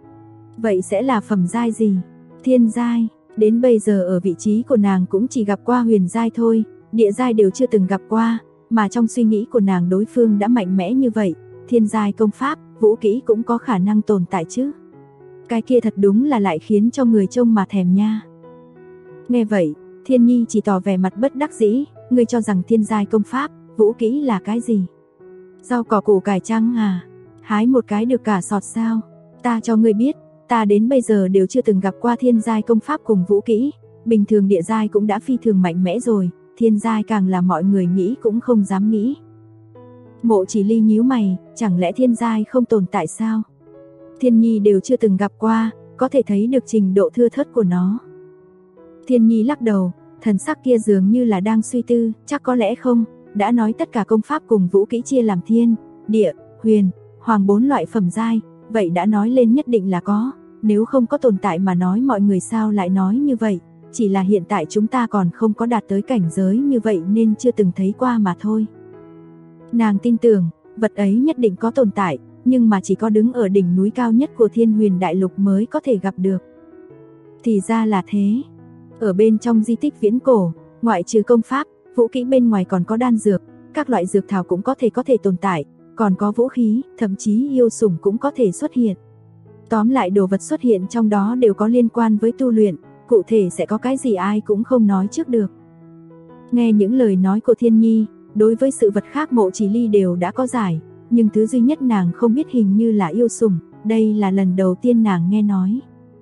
Vậy sẽ là phẩm giai gì? Thiên giai, đến bây giờ ở vị trí của nàng cũng chỉ gặp qua huyền giai thôi, địa giai đều chưa từng gặp qua, mà trong suy nghĩ của nàng đối phương đã mạnh mẽ như vậy, thiên giai công pháp, vũ kỹ cũng có khả năng tồn tại chứ. Cái kia thật đúng là lại khiến cho người trông mà thèm nha. Nghe vậy, Thiên Nhi chỉ tỏ vẻ mặt bất đắc dĩ, ngươi cho rằng thiên giai công pháp, vũ kỹ là cái gì? Rau cỏ củ cải chăng à? Hái một cái được cả sọt sao? Ta cho ngươi biết, ta đến bây giờ đều chưa từng gặp qua thiên giai công pháp cùng vũ kỹ, bình thường địa giai cũng đã phi thường mạnh mẽ rồi, thiên giai càng là mọi người nghĩ cũng không dám nghĩ. Mộ Chỉ Ly nhíu mày, chẳng lẽ thiên giai không tồn tại sao? Thiên Nhi đều chưa từng gặp qua, có thể thấy được trình độ thưa thớt của nó. Thiên Nhi lắc đầu, thần sắc kia dường như là đang suy tư, chắc có lẽ không, đã nói tất cả công pháp cùng vũ kỹ chia làm thiên, địa, huyền, hoàng 4 loại phẩm giai, vậy đã nói lên nhất định là có, nếu không có tồn tại mà nói mọi người sao lại nói như vậy, chỉ là hiện tại chúng ta còn không có đạt tới cảnh giới như vậy nên chưa từng thấy qua mà thôi. Nàng tin tưởng, vật ấy nhất định có tồn tại, nhưng mà chỉ có đứng ở đỉnh núi cao nhất của Thiên Huyền Đại Lục mới có thể gặp được. Thì ra là thế. Ở bên trong di tích viễn cổ, ngoại trừ công pháp, vũ kỹ bên ngoài còn có đan dược, các loại dược thảo cũng có thể tồn tại, còn có vũ khí, thậm chí yêu sủng cũng có thể xuất hiện. Tóm lại đồ vật xuất hiện trong đó đều có liên quan với tu luyện, cụ thể sẽ có cái gì ai cũng không nói trước được. Nghe những lời nói của Thiên Nhi, đối với sự vật khác Mộ Chỉ Ly đều đã có giải, nhưng thứ duy nhất nàng không biết hình như là yêu sủng, đây là lần đầu tiên nàng nghe nói.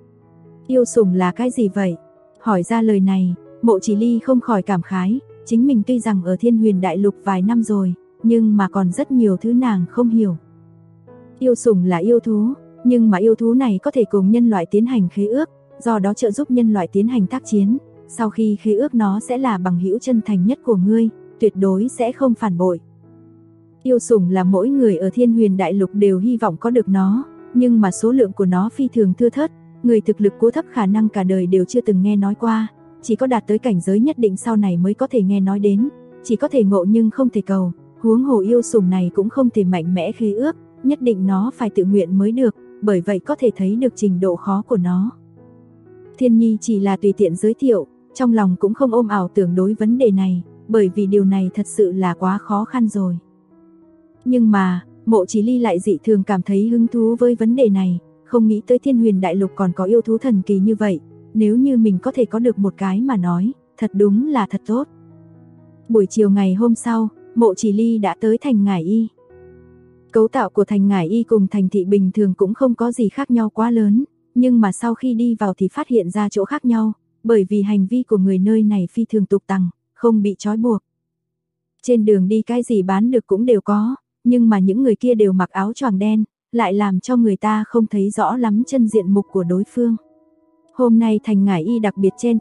Yêu sủng là cái gì vậy? Hỏi ra lời này, Mộ Chỉ Ly không khỏi cảm khái, chính mình tuy rằng ở Thiên Huyền Đại Lục vài năm rồi, nhưng mà còn rất nhiều thứ nàng không hiểu. Yêu sủng là yêu thú, nhưng mà yêu thú này có thể cùng nhân loại tiến hành khế ước, do đó trợ giúp nhân loại tiến hành tác chiến, sau khi khế ước nó sẽ là bằng hữu chân thành nhất của ngươi, tuyệt đối sẽ không phản bội. Yêu sủng là mỗi người ở Thiên Huyền Đại Lục đều hy vọng có được nó, nhưng mà số lượng của nó phi thường thưa thớt, người thực lực cố thấp khả năng cả đời đều chưa từng nghe nói qua, chỉ có đạt tới cảnh giới nhất định sau này mới có thể nghe nói đến, chỉ có thể ngộ nhưng không thể cầu, huống hồ yêu sủng này cũng không thể mạnh mẽ khế ước, nhất định nó phải tự nguyện mới được, bởi vậy có thể thấy được trình độ khó của nó. Thiên Nhi chỉ là tùy tiện giới thiệu, trong lòng cũng không ôm ảo tưởng đối vấn đề này, bởi vì điều này thật sự là quá khó khăn rồi. Nhưng mà, Mộ Chỉ Ly lại dị thường cảm thấy hứng thú với vấn đề này, không nghĩ tới Thiên Huyền Đại Lục còn có yêu thú thần kỳ như vậy, nếu như mình có thể có được một cái mà nói, thật đúng là thật tốt. Buổi chiều ngày hôm sau, Mộ Chỉ Ly đã tới thành Ngải Y. Cấu tạo của thành Ngải Y cùng thành thị bình thường cũng không có gì khác nhau quá lớn, nhưng mà sau khi đi vào thì phát hiện ra chỗ khác nhau, bởi vì hành vi của người nơi này phi thường tục tằng, không bị trói buộc. Trên đường đi cái gì bán được cũng đều có, nhưng mà những người kia đều mặc áo choàng đen, lại làm cho người ta không thấy rõ lắm chân diện mục của đối phương. Hôm nay thành Ngải Y đặc biệt chen chúc,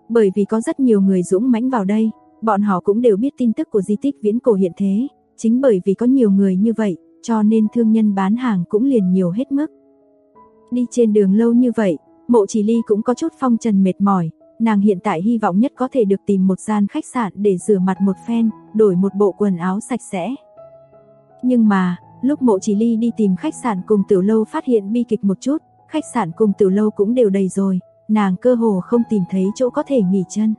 bởi vì có rất nhiều người dũng mãnh vào đây, bọn họ cũng đều biết tin tức của di tích viễn cổ hiện thế, chính bởi vì có nhiều người như vậy, cho nên thương nhân bán hàng cũng liền nhiều hết mức. Đi trên đường lâu như vậy, Mộ Chỉ Ly cũng có chút phong trần mệt mỏi, nàng hiện tại hy vọng nhất có thể được tìm một gian khách sạn để rửa mặt một phen, đổi một bộ quần áo sạch sẽ. Nhưng mà, lúc Mộ Chỉ Ly đi tìm khách sạn cùng tiểu lâu phát hiện bi kịch một chút, khách sạn cùng tiểu lâu cũng đều đầy rồi, nàng cơ hồ không tìm thấy chỗ có thể nghỉ chân.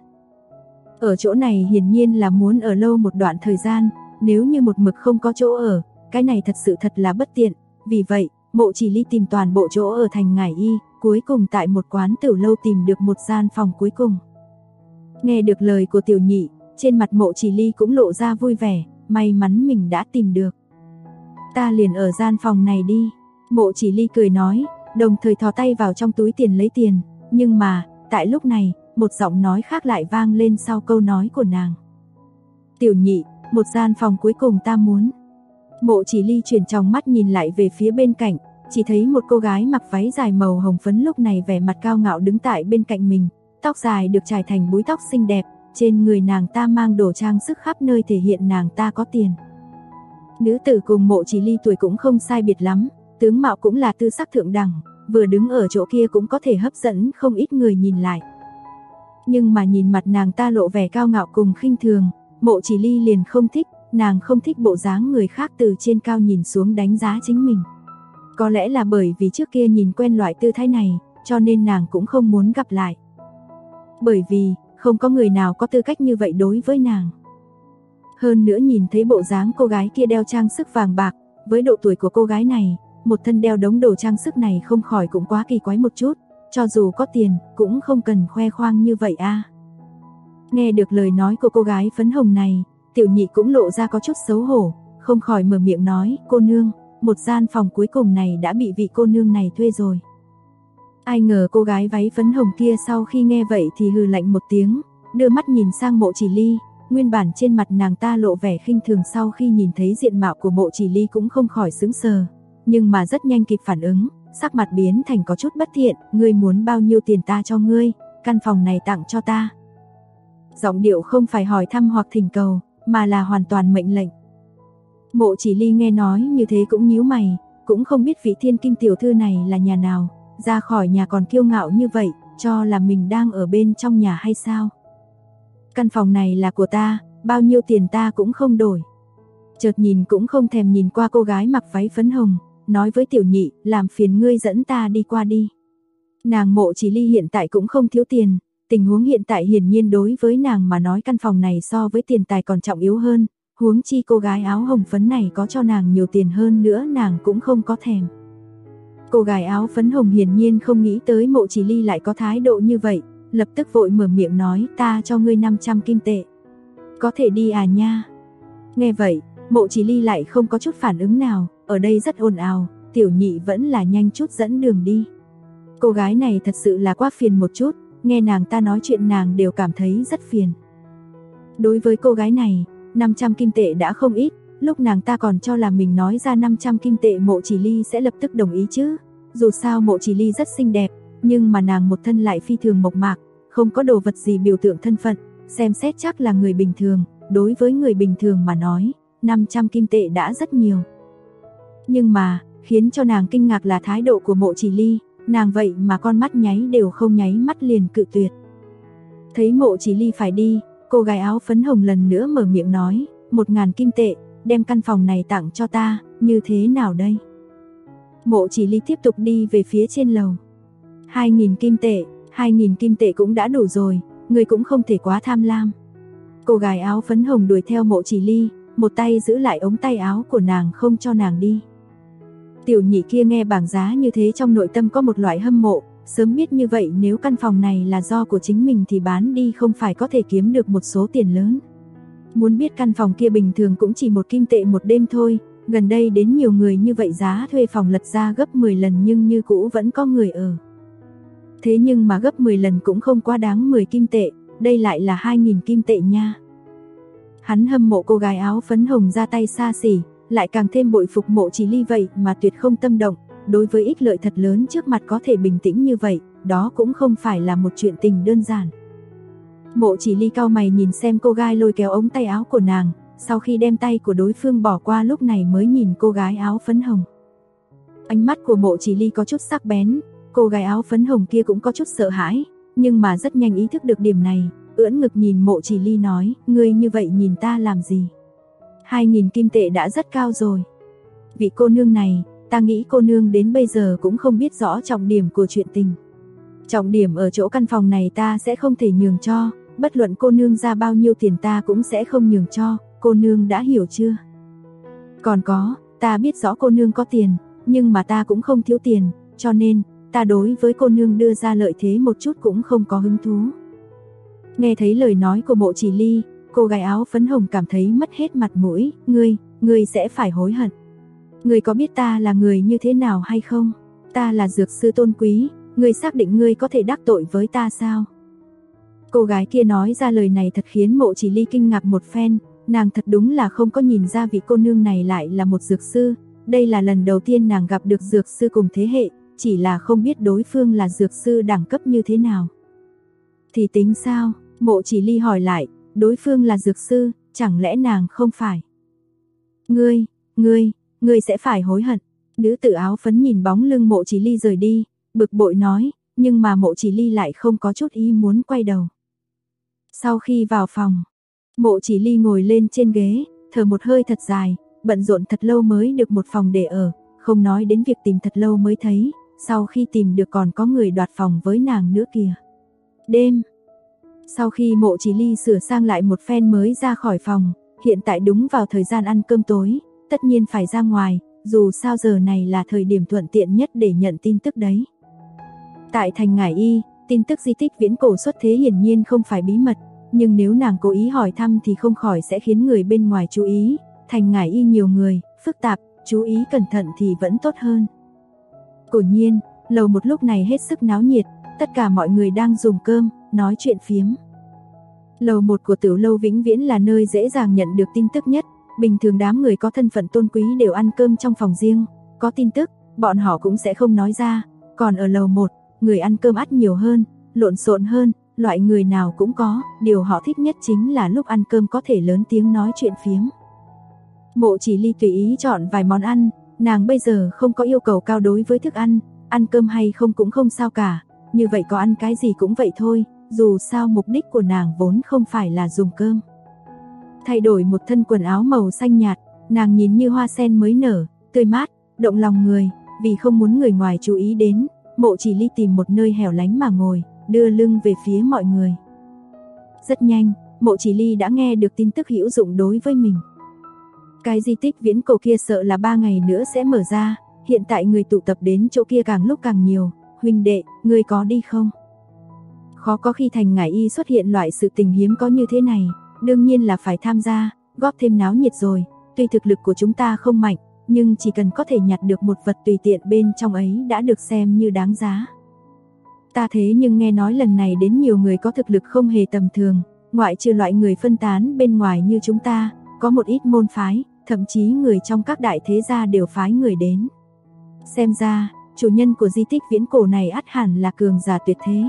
Ở chỗ này hiển nhiên là muốn ở lâu một đoạn thời gian, nếu như một mực không có chỗ ở, cái này thật là bất tiện, vì vậy, Mộ Chỉ Ly tìm toàn bộ chỗ ở thành Ngải Y, cuối cùng tại một quán tiểu lâu tìm được một gian phòng cuối cùng. Nghe được lời của tiểu nhị, trên mặt Mộ Chỉ Ly cũng lộ ra vui vẻ, may mắn mình đã tìm được. Ta liền ở gian phòng này đi, Mộ Chỉ Ly cười nói, đồng thời thò tay vào trong túi tiền lấy tiền, nhưng mà, tại lúc này, một giọng nói khác lại vang lên sau câu nói của nàng. Tiểu nhị, một gian phòng cuối cùng ta muốn. Mộ Chỉ Ly chuyển tròng mắt nhìn lại về phía bên cạnh, chỉ thấy một cô gái mặc váy dài màu hồng phấn lúc này vẻ mặt cao ngạo đứng tại bên cạnh mình, tóc dài được trải thành búi tóc xinh đẹp, trên người nàng ta mang đồ trang sức khắp nơi thể hiện nàng ta có tiền. Nữ tử cùng Mộ Chỉ Ly tuổi cũng không sai biệt lắm, tướng mạo cũng là tư sắc thượng đẳng, vừa đứng ở chỗ kia cũng có thể hấp dẫn không ít người nhìn lại. Nhưng mà nhìn mặt nàng ta lộ vẻ cao ngạo cùng khinh thường, Mộ Chỉ Ly liền không thích, nàng không thích bộ dáng người khác từ trên cao nhìn xuống đánh giá chính mình. Có lẽ là bởi vì trước kia nhìn quen loại tư thái này, cho nên nàng cũng không muốn gặp lại. Bởi vì, không có người nào có tư cách như vậy đối với nàng. Hơn nữa nhìn thấy bộ dáng cô gái kia đeo trang sức vàng bạc, với độ tuổi của cô gái này, một thân đeo đống đồ trang sức này không khỏi cũng quá kỳ quái một chút, cho dù có tiền, cũng không cần khoe khoang như vậy a. Nghe được lời nói của cô gái phấn hồng này, tiểu nhị cũng lộ ra có chút xấu hổ, không khỏi mở miệng nói, cô nương, một gian phòng cuối cùng này đã bị vị cô nương này thuê rồi. Ai ngờ cô gái váy phấn hồng kia sau khi nghe vậy thì hừ lạnh một tiếng, đưa mắt nhìn sang Mộ Chỉ Ly, nguyên bản trên mặt nàng ta lộ vẻ khinh thường sau khi nhìn thấy diện mạo của Mộ Chỉ Ly cũng không khỏi sững sờ, nhưng mà rất nhanh kịp phản ứng, sắc mặt biến thành có chút bất thiện, ngươi muốn bao nhiêu tiền ta cho ngươi, căn phòng này tặng cho ta. Giọng điệu không phải hỏi thăm hoặc thỉnh cầu, mà là hoàn toàn mệnh lệnh. Mộ Chỉ Ly nghe nói như thế cũng nhíu mày, cũng không biết vị thiên kim tiểu thư này là nhà nào, ra khỏi nhà còn kiêu ngạo như vậy, cho là mình đang ở bên trong nhà hay sao? Căn phòng này là của ta, bao nhiêu tiền ta cũng không đổi. Chợt nhìn cũng không thèm nhìn qua cô gái mặc váy phấn hồng, nói với tiểu nhị, làm phiền ngươi dẫn ta đi qua đi. Nàng Mộ Chỉ Ly hiện tại cũng không thiếu tiền, tình huống hiện tại hiển nhiên đối với nàng mà nói căn phòng này so với tiền tài còn trọng yếu hơn, huống chi cô gái áo hồng phấn này có cho nàng nhiều tiền hơn nữa nàng cũng không có thèm. Cô gái áo phấn hồng hiển nhiên không nghĩ tới Mộ Chỉ Ly lại có thái độ như vậy, lập tức vội mở miệng nói, ta cho ngươi 500 kim tệ. Có thể đi à nha? Nghe vậy, Mộ Chỉ Ly lại không có chút phản ứng nào, ở đây rất ồn ào, tiểu nhị vẫn là nhanh chút dẫn đường đi. Cô gái này thật sự là quá phiền một chút, nghe nàng ta nói chuyện nàng đều cảm thấy rất phiền. Đối với cô gái này, 500 kim tệ đã không ít, lúc nàng ta còn cho là mình nói ra 500 kim tệ Mộ Chỉ Ly sẽ lập tức đồng ý chứ. Dù sao Mộ Chỉ Ly rất xinh đẹp, nhưng mà nàng một thân lại phi thường mộc mạc, không có đồ vật gì biểu tượng thân phận, xem xét chắc là người bình thường, đối với người bình thường mà nói, 500 kim tệ đã rất nhiều. Nhưng mà, khiến cho nàng kinh ngạc là thái độ của Mộ Chỉ Ly, nàng vậy mà con mắt nháy đều không nháy mắt liền cự tuyệt. Thấy Mộ Chỉ Ly phải đi, cô gái áo phấn hồng lần nữa mở miệng nói, 1000 kim tệ, đem căn phòng này tặng cho ta, như thế nào đây? Mộ Chỉ Ly tiếp tục đi về phía trên lầu. 2000 kim tệ, 2000 kim tệ cũng đã đủ rồi, người cũng không thể quá tham lam. Cô gái áo phấn hồng đuổi theo Mộ Chỉ Ly, một tay giữ lại ống tay áo của nàng không cho nàng đi. Tiểu nhị kia nghe bảng giá như thế trong nội tâm có một loại hâm mộ, sớm biết như vậy nếu căn phòng này là do của chính mình thì bán đi không phải có thể kiếm được một số tiền lớn. Muốn biết căn phòng kia bình thường cũng chỉ 1 kim tệ một đêm thôi, gần đây đến nhiều người như vậy giá thuê phòng lật ra gấp 10 lần nhưng như cũ vẫn có người ở. Thế nhưng mà gấp 10 lần cũng không quá đáng 10 kim tệ, đây lại là 2000 kim tệ nha. Hắn hâm mộ cô gái áo phấn hồng ra tay xa xỉ, lại càng thêm bội phục Mộ Chỉ Ly vậy mà tuyệt không tâm động, đối với ích lợi thật lớn trước mặt có thể bình tĩnh như vậy, đó cũng không phải là một chuyện tình đơn giản. Mộ Chỉ Ly cau mày nhìn xem cô gái lôi kéo ống tay áo của nàng, sau khi đem tay của đối phương bỏ qua lúc này mới nhìn cô gái áo phấn hồng. Ánh mắt của Mộ Chỉ Ly có chút sắc bén, cô gái áo phấn hồng kia cũng có chút sợ hãi, nhưng mà rất nhanh ý thức được điểm này, ưỡn ngực nhìn Mộ Chỉ Ly nói, ngươi như vậy nhìn ta làm gì? 2.000 kim tệ đã rất cao rồi. Vị cô nương này, ta nghĩ cô nương đến bây giờ cũng không biết rõ trọng điểm của chuyện tình. Trọng điểm ở chỗ căn phòng này ta sẽ không thể nhường cho, bất luận cô nương ra bao nhiêu tiền ta cũng sẽ không nhường cho, cô nương đã hiểu chưa? Còn có, ta biết rõ cô nương có tiền, nhưng mà ta cũng không thiếu tiền, cho nên, ta đối với cô nương đưa ra lợi thế một chút cũng không có hứng thú. Nghe thấy lời nói của Mộ Chỉ Ly, cô gái áo phấn hồng cảm thấy mất hết mặt mũi, ngươi sẽ phải hối hận. Ngươi có biết ta là người như thế nào hay không? Ta là dược sư tôn quý, ngươi xác định ngươi có thể đắc tội với ta sao? Cô gái kia nói ra lời này thật khiến Mộ Chỉ Ly kinh ngạc một phen, nàng thật đúng là không có nhìn ra vị cô nương này lại là một dược sư, đây là lần đầu tiên nàng gặp được dược sư cùng thế hệ, chỉ là không biết đối phương là dược sư đẳng cấp như thế nào. Thì tính sao? Mộ Chỉ Ly hỏi lại, đối phương là dược sư, chẳng lẽ nàng không phải? Ngươi sẽ phải hối hận. Nữ tử áo phấn nhìn bóng lưng Mộ Chỉ Ly rời đi, bực bội nói, nhưng mà Mộ Chỉ Ly lại không có chút ý muốn quay đầu. Sau khi vào phòng, Mộ Chỉ Ly ngồi lên trên ghế, thở một hơi thật dài, bận rộn thật lâu mới được một phòng để ở, không nói đến việc tìm thật lâu mới thấy, sau khi tìm được còn có người đoạt phòng với nàng nữa kìa. Đêm, sau khi Mộ Chỉ Ly sửa sang lại một phen mới ra khỏi phòng, hiện tại đúng vào thời gian ăn cơm tối, tất nhiên phải ra ngoài, dù sao giờ này là thời điểm thuận tiện nhất để nhận tin tức đấy. Tại thành Ngải Y, tin tức di tích viễn cổ xuất thế hiển nhiên không phải bí mật, nhưng nếu nàng cố ý hỏi thăm thì không khỏi sẽ khiến người bên ngoài chú ý, thành Ngải Y nhiều người, phức tạp, chú ý cẩn thận thì vẫn tốt hơn. Quả nhiên, lầu một lúc này hết sức náo nhiệt, tất cả mọi người đang dùng cơm, nói chuyện phiếm. Lầu một của Tiểu lâu vĩnh viễn là nơi dễ dàng nhận được tin tức nhất, bình thường đám người có thân phận tôn quý đều ăn cơm trong phòng riêng, có tin tức, bọn họ cũng sẽ không nói ra, còn ở lầu một, người ăn cơm ắt nhiều hơn, lộn xộn hơn, loại người nào cũng có, điều họ thích nhất chính là lúc ăn cơm có thể lớn tiếng nói chuyện phiếm. Mộ Chỉ Ly tùy ý chọn vài món ăn, nàng bây giờ không có yêu cầu cao đối với thức ăn cơm hay không cũng không sao cả, như vậy có ăn cái gì cũng vậy thôi, dù sao mục đích của nàng vốn không phải là dùng cơm. Thay đổi một thân quần áo màu xanh nhạt, nàng nhìn như hoa sen mới nở, tươi mát, động lòng người, vì không muốn người ngoài chú ý đến, Mộ Chỉ Ly tìm một nơi hẻo lánh mà ngồi, đưa lưng về phía mọi người. Rất nhanh, Mộ Chỉ Ly đã nghe được tin tức hữu dụng đối với mình. Cái di tích viễn cổ kia sợ là 3 ngày nữa sẽ mở ra, hiện tại người tụ tập đến chỗ kia càng lúc càng nhiều, huynh đệ, ngươi có đi không? Khó có khi thành Ngải Y xuất hiện loại sự tình hiếm có như thế này, đương nhiên là phải tham gia, góp thêm náo nhiệt rồi, tuy thực lực của chúng ta không mạnh, nhưng chỉ cần có thể nhặt được một vật tùy tiện bên trong ấy đã được xem như đáng giá. Ta thế nhưng nghe nói lần này đến nhiều người có thực lực không hề tầm thường, ngoại trừ loại người phân tán bên ngoài như chúng ta, có một ít môn phái, thậm chí người trong các đại thế gia đều phái người đến. Xem ra, chủ nhân của di tích viễn cổ này ắt hẳn là cường giả tuyệt thế.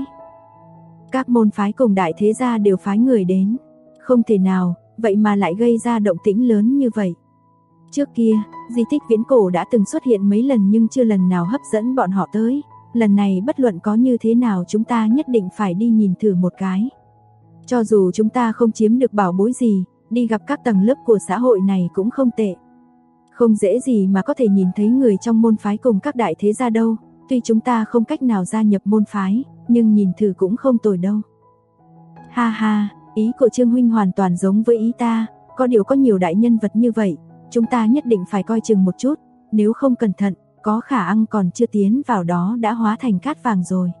Các môn phái cùng đại thế gia đều phái người đến. Không thể nào, vậy mà lại gây ra động tĩnh lớn như vậy. Trước kia, di tích viễn cổ đã từng xuất hiện mấy lần nhưng chưa lần nào hấp dẫn bọn họ tới. Lần này bất luận có như thế nào chúng ta nhất định phải đi nhìn thử một cái. Cho dù chúng ta không chiếm được bảo bối gì, đi gặp các tầng lớp của xã hội này cũng không tệ. Không dễ gì mà có thể nhìn thấy người trong môn phái cùng các đại thế gia đâu. Tuy chúng ta không cách nào gia nhập môn phái, nhưng nhìn thử cũng không tồi đâu. Ha ha, ý của Trương huynh hoàn toàn giống với ý ta, có điều có nhiều đại nhân vật như vậy, chúng ta nhất định phải coi chừng một chút, nếu không cẩn thận, có khả năng còn chưa tiến vào đó đã hóa thành cát vàng rồi.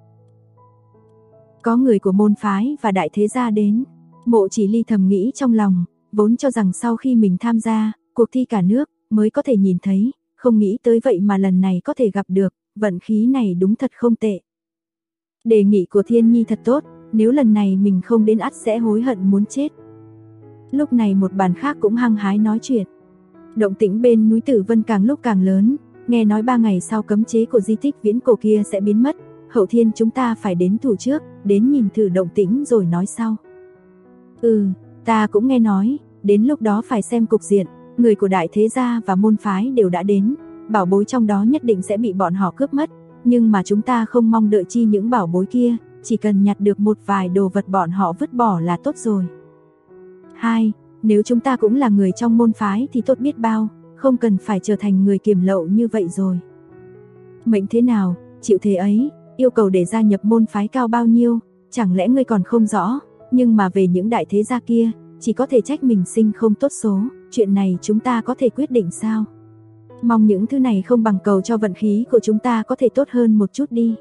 Có người của môn phái và đại thế gia đến, Mộ Chỉ Ly thầm nghĩ trong lòng, vốn cho rằng sau khi mình tham gia cuộc thi cả nước mới có thể nhìn thấy, không nghĩ tới vậy mà lần này có thể gặp được, vận khí này đúng thật không tệ. Đề nghị của Thiên Nhi thật tốt, nếu lần này mình không đến ắt sẽ hối hận muốn chết. Lúc này một bàn khác cũng hăng hái nói chuyện. Động tĩnh bên núi Tử Vân càng lúc càng lớn, nghe nói 3 ngày sau cấm chế của di tích viễn cổ kia sẽ biến mất, hậu thiên chúng ta phải đến thủ trước, đến nhìn thử động tĩnh rồi nói sau. Ta cũng nghe nói, đến lúc đó phải xem cục diện, người của đại thế gia và môn phái đều đã đến, bảo bối trong đó nhất định sẽ bị bọn họ cướp mất, nhưng mà chúng ta không mong đợi chi những bảo bối kia, chỉ cần nhặt được một vài đồ vật bọn họ vứt bỏ là tốt rồi. 2. Nếu chúng ta cũng là người trong môn phái thì tốt biết bao, không cần phải trở thành người kiềm lậu như vậy rồi. Mệnh thế nào, chịu thế ấy, yêu cầu để gia nhập môn phái cao bao nhiêu, chẳng lẽ ngươi còn không rõ, nhưng mà về những đại thế gia kia, chỉ có thể trách mình sinh không tốt số, chuyện này chúng ta có thể quyết định sao? Mong những thứ này không bằng cầu cho vận khí của chúng ta có thể tốt hơn một chút đi.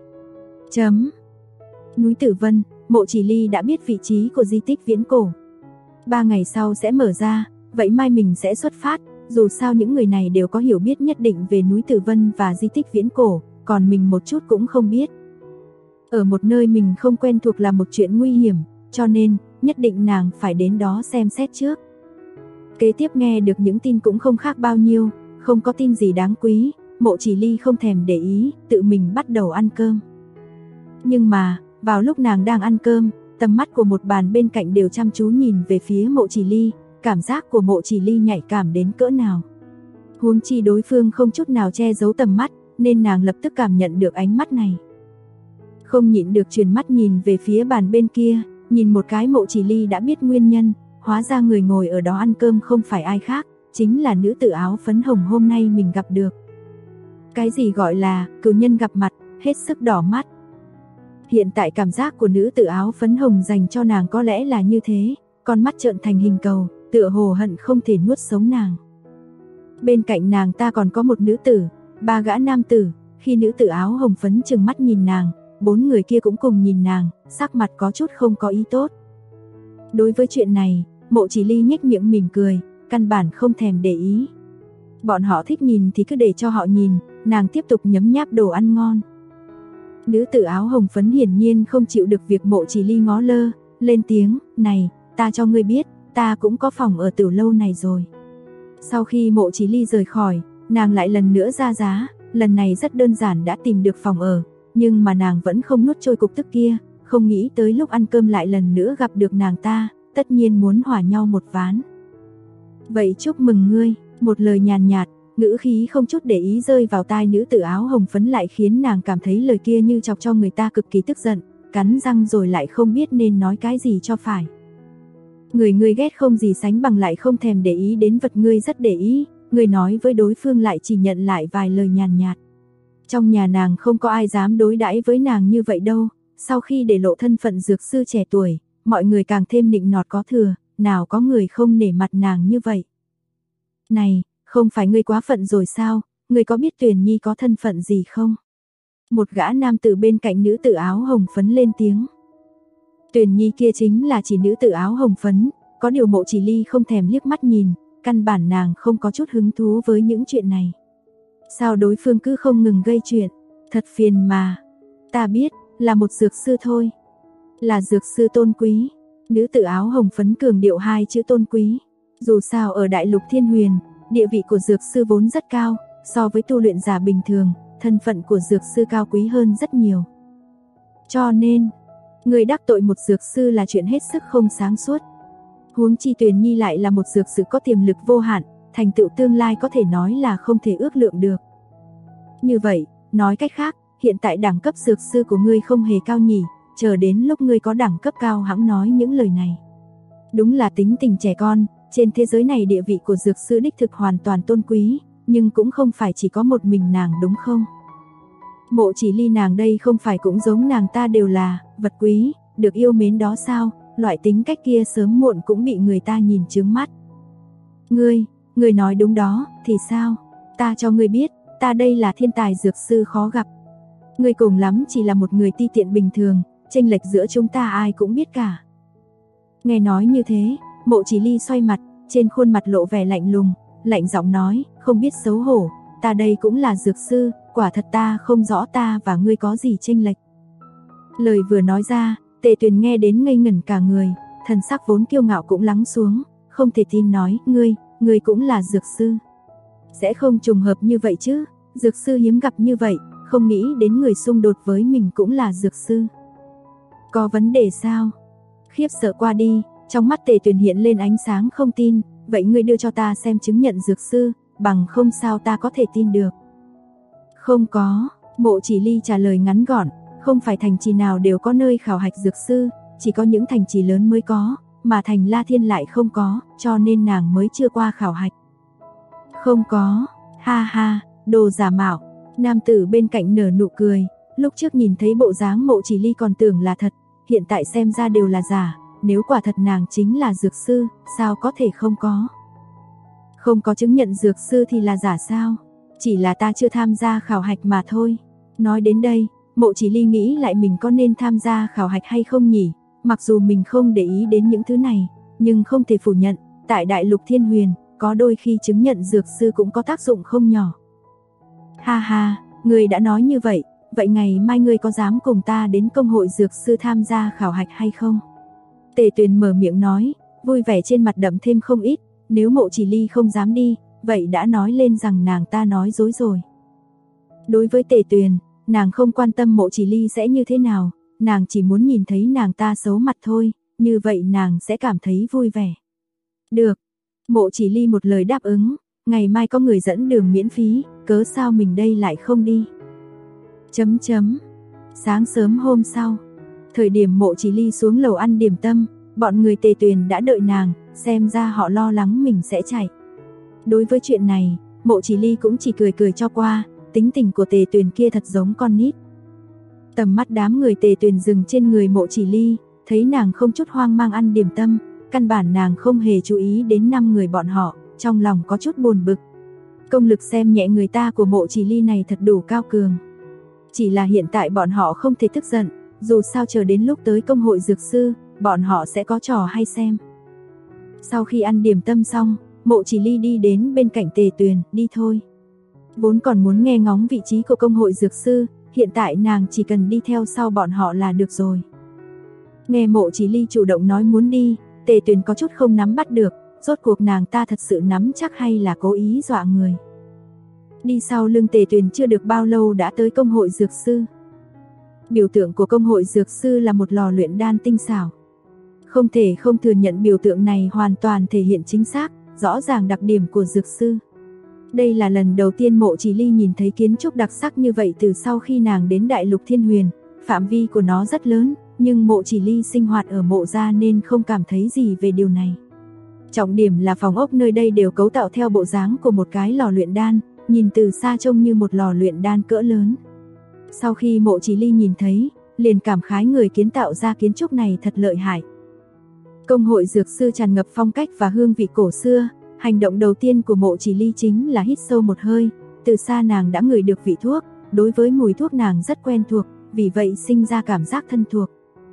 Núi Tử Vân, Mộ Chỉ Ly đã biết vị trí của di tích viễn cổ. 3 ngày sau sẽ mở ra, vậy mai mình sẽ xuất phát, dù sao những người này đều có hiểu biết nhất định về núi Tử Vân và di tích viễn cổ, còn mình một chút cũng không biết. Ở một nơi mình không quen thuộc là một chuyện nguy hiểm, cho nên nhất định nàng phải đến đó xem xét trước. Kế tiếp nghe được những tin cũng không khác bao nhiêu, không có tin gì đáng quý, Mộ Chỉ Ly không thèm để ý, tự mình bắt đầu ăn cơm. Nhưng mà, vào lúc nàng đang ăn cơm, tầm mắt của một bàn bên cạnh đều chăm chú nhìn về phía Mộ Chỉ Ly, cảm giác của Mộ Chỉ Ly nhạy cảm đến cỡ nào. Huống chi đối phương không chút nào che giấu tầm mắt, nên nàng lập tức cảm nhận được ánh mắt này. Không nhịn được chuyển mắt nhìn về phía bàn bên kia, nhìn một cái Mộ Chỉ Ly đã biết nguyên nhân, hóa ra người ngồi ở đó ăn cơm không phải ai khác, chính là nữ tử áo phấn hồng hôm nay mình gặp được. Cái gì gọi là cửu nhân gặp mặt, hết sức đỏ mắt. Hiện tại cảm giác của nữ tử áo phấn hồng dành cho nàng có lẽ là như thế, con mắt trợn thành hình cầu, tựa hồ hận không thể nuốt sống nàng. Bên cạnh nàng ta còn có một nữ tử, 3 gã nam tử, khi nữ tử áo hồng phấn trừng mắt nhìn nàng, 4 người kia cũng cùng nhìn nàng, sắc mặt có chút không có ý tốt. Đối với chuyện này, Mộ Chỉ Ly nhếch miệng mỉm cười, căn bản không thèm để ý. Bọn họ thích nhìn thì cứ để cho họ nhìn, nàng tiếp tục nhấm nháp đồ ăn ngon. Nữ tử áo hồng phấn hiển nhiên không chịu được việc Mộ Chỉ Ly ngó lơ, lên tiếng, này, ta cho ngươi biết, ta cũng có phòng ở tiểu lâu này rồi. Sau khi Mộ Chỉ Ly rời khỏi, nàng lại lần nữa ra giá, lần này rất đơn giản đã tìm được phòng ở, nhưng mà nàng vẫn không nuốt trôi cục tức kia, không nghĩ tới lúc ăn cơm lại lần nữa gặp được nàng ta, tất nhiên muốn hòa nhau một ván. Vậy chúc mừng ngươi, một lời nhàn nhạt, ngữ khí không chút để ý rơi vào tai nữ tử áo hồng phấn lại khiến nàng cảm thấy lời kia như chọc cho người ta cực kỳ tức giận, cắn răng rồi lại không biết nên nói cái gì cho phải. Người ngươi ghét không gì sánh bằng lại không thèm để ý đến vật ngươi rất để ý, người nói với đối phương lại chỉ nhận lại vài lời nhàn nhạt. Trong nhà nàng không có ai dám đối đãi với nàng như vậy đâu, sau khi để lộ thân phận dược sư trẻ tuổi, mọi người càng thêm nịnh nọt có thừa, nào có người không nể mặt nàng như vậy. Này, không phải ngươi quá phận rồi sao, ngươi có biết Tuyền Nhi có thân phận gì không? Một gã nam tử bên cạnh nữ tử áo hồng phấn lên tiếng. Tuyền Nhi kia chính là chỉ nữ tử áo hồng phấn, có điều Mộ Chỉ Ly không thèm liếc mắt nhìn, căn bản nàng không có chút hứng thú với những chuyện này. Sao đối phương cứ không ngừng gây chuyện, thật phiền mà. Ta biết, là một dược sư thôi. Là dược sư tôn quý. Nữ tử áo hồng phấn cường điệu 2 chữ tôn quý. Dù sao ở đại lục Thiên Huyền, địa vị của dược sư vốn rất cao, so với tu luyện giả bình thường, thân phận của dược sư cao quý hơn rất nhiều. Cho nên, người đắc tội một dược sư là chuyện hết sức không sáng suốt. Huống chi Tuyền Nhi lại là một dược sư có tiềm lực vô hạn, thành tựu tương lai có thể nói là không thể ước lượng được. Như vậy, nói cách khác, hiện tại đẳng cấp dược sư của ngươi không hề cao nhỉ, chờ đến lúc ngươi có đẳng cấp cao hãng nói những lời này. Đúng là tính tình trẻ con, trên thế giới này địa vị của dược sư đích thực hoàn toàn tôn quý, nhưng cũng không phải chỉ có một mình nàng đúng không? Mộ Chỉ Ly nàng đây không phải cũng giống nàng ta đều là vật quý, được yêu mến đó sao, loại tính cách kia sớm muộn cũng bị người ta nhìn chướng mắt. Ngươi nói đúng đó, thì sao? Ta cho ngươi biết, ta đây là thiên tài dược sư khó gặp. Ngươi cùng lắm chỉ là một người ti tiện bình thường, chênh lệch giữa chúng ta ai cũng biết cả. Nghe nói như thế, Mộ Chỉ Ly xoay mặt, trên khuôn mặt lộ vẻ lạnh lùng, lạnh giọng nói, không biết xấu hổ, ta đây cũng là dược sư, quả thật ta không rõ ta và ngươi có gì chênh lệch. Lời vừa nói ra, Tề Tuyền nghe đến ngây ngẩn cả người, thần sắc vốn kiêu ngạo cũng lắng xuống, không thể tin nói, ngươi cũng là dược sư. Sẽ không trùng hợp như vậy chứ, dược sư hiếm gặp như vậy, không nghĩ đến người xung đột với mình cũng là dược sư. Có vấn đề sao? Khiếp sợ qua đi, trong mắt Tề Tuyền hiện lên ánh sáng không tin, vậy ngươi đưa cho ta xem chứng nhận dược sư, bằng không sao ta có thể tin được. Không có, Mộ Chỉ Ly trả lời ngắn gọn, không phải thành trì nào đều có nơi khảo hạch dược sư, chỉ có những thành trì lớn mới có, mà thành La Thiên lại không có, cho nên nàng mới chưa qua khảo hạch. Không có, ha ha, đồ giả mạo. Nam tử bên cạnh nở nụ cười, lúc trước nhìn thấy bộ dáng Mộ Chỉ Ly còn tưởng là thật, hiện tại xem ra đều là giả, nếu quả thật nàng chính là dược sư, sao có thể không có? Không có chứng nhận dược sư thì là giả sao? Chỉ là ta chưa tham gia khảo hạch mà thôi. Nói đến đây, Mộ Chỉ Ly nghĩ lại mình có nên tham gia khảo hạch hay không nhỉ? Mặc dù mình không để ý đến những thứ này, nhưng không thể phủ nhận, tại Đại Lục Thiên Huyền, có đôi khi chứng nhận dược sư cũng có tác dụng không nhỏ. Ha ha, ngươi đã nói như vậy, vậy ngày mai ngươi có dám cùng ta đến công hội dược sư tham gia khảo hạch hay không? Tề Tuyền mở miệng nói, vui vẻ trên mặt đậm thêm không ít, nếu Mộ Chỉ Ly không dám đi, vậy đã nói lên rằng nàng ta nói dối rồi. Đối với Tề Tuyền, nàng không quan tâm Mộ Chỉ Ly sẽ như thế nào, nàng chỉ muốn nhìn thấy nàng ta xấu mặt thôi, như vậy nàng sẽ cảm thấy vui vẻ. Được, Mộ Chỉ Ly một lời đáp ứng, ngày mai có người dẫn đường miễn phí, cớ sao mình đây lại không đi. Sáng sớm hôm sau, thời điểm Mộ Chỉ Ly xuống lầu ăn điểm tâm, bọn người Tề Tuyền đã đợi nàng, xem ra họ lo lắng mình sẽ chạy. Đối với chuyện này, Mộ Chỉ Ly cũng chỉ cười cười cho qua, tính tình của Tề Tuyền kia thật giống con nít. Tầm mắt đám người Tề Tuyền dừng trên người Mộ Chỉ Ly, thấy nàng không chút hoang mang ăn điểm tâm, căn bản nàng không hề chú ý đến 5 người bọn họ, trong lòng có chút buồn bực. Công lực xem nhẹ người ta của Mộ Chỉ Ly này thật đủ cao cường. Chỉ là hiện tại bọn họ không thể tức giận, dù sao chờ đến lúc tới công hội dược sư, bọn họ sẽ có trò hay xem. Sau khi ăn điểm tâm xong, Mộ Chỉ Ly đi đến bên cạnh Tề Tuyền, đi thôi. Vốn còn muốn nghe ngóng vị trí của công hội dược sư, hiện tại nàng chỉ cần đi theo sau bọn họ là được rồi. Nghe Mộ Chỉ Ly chủ động nói muốn đi, Tề Tuyền có chút không nắm bắt được, rốt cuộc nàng ta thật sự nắm chắc hay là cố ý dọa người. Đi sau lưng Tề Tuyền chưa được bao lâu đã tới công hội dược sư. Biểu tượng của công hội dược sư là một lò luyện đan tinh xảo. Không thể không thừa nhận biểu tượng này hoàn toàn thể hiện chính xác, rõ ràng đặc điểm của dược sư. Đây là lần đầu tiên Mộ Chỉ Ly nhìn thấy kiến trúc đặc sắc như vậy từ sau khi nàng đến Đại Lục Thiên Huyền, phạm vi của nó rất lớn, nhưng Mộ Chỉ Ly sinh hoạt ở Mộ gia nên không cảm thấy gì về điều này. Trọng điểm là phòng ốc nơi đây đều cấu tạo theo bộ dáng của một cái lò luyện đan, nhìn từ xa trông như một lò luyện đan cỡ lớn. Sau khi Mộ Chỉ Ly nhìn thấy, liền cảm khái người kiến tạo ra kiến trúc này thật lợi hại. Công hội dược sư tràn ngập phong cách và hương vị cổ xưa, hành động đầu tiên của Mộ Chỉ Ly chính là hít sâu một hơi, từ xa nàng đã ngửi được vị thuốc, đối với mùi thuốc nàng rất quen thuộc, vì vậy sinh ra cảm giác thân thuộc.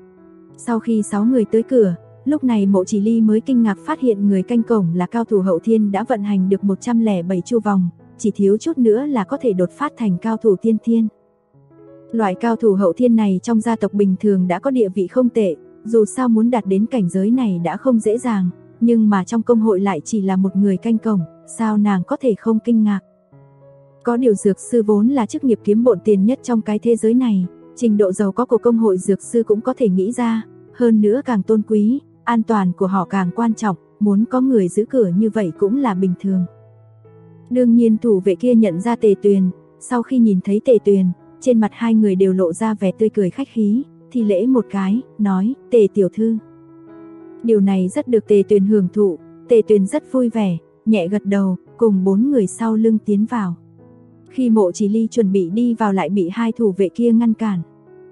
Sau khi 6 người tới cửa, lúc này Mộ Chỉ Ly mới kinh ngạc phát hiện người canh cổng là cao thủ hậu thiên đã vận hành được 107 chu vòng, chỉ thiếu chút nữa là có thể đột phát thành cao thủ tiên thiên. Loại cao thủ hậu thiên này trong gia tộc bình thường đã có địa vị không tệ, dù sao muốn đạt đến cảnh giới này đã không dễ dàng, nhưng mà trong công hội lại chỉ là một người canh cổng, sao nàng có thể không kinh ngạc. Có điều dược sư vốn là chức nghiệp kiếm bộn tiền nhất trong cái thế giới này, trình độ giàu có của công hội dược sư cũng có thể nghĩ ra, hơn nữa càng tôn quý, an toàn của họ càng quan trọng, muốn có người giữ cửa như vậy cũng là bình thường. Đương nhiên thủ vệ kia nhận ra Tề Tuyền, sau khi nhìn thấy Tề Tuyền, trên mặt hai người đều lộ ra vẻ tươi cười khách khí, thi lễ một cái, nói, Tề tiểu thư. Điều này rất được Tề Tuyền hưởng thụ, Tề Tuyền rất vui vẻ, nhẹ gật đầu, cùng 4 người sau lưng tiến vào. Khi Mộ Chỉ Ly chuẩn bị đi vào lại bị hai thủ vệ kia ngăn cản.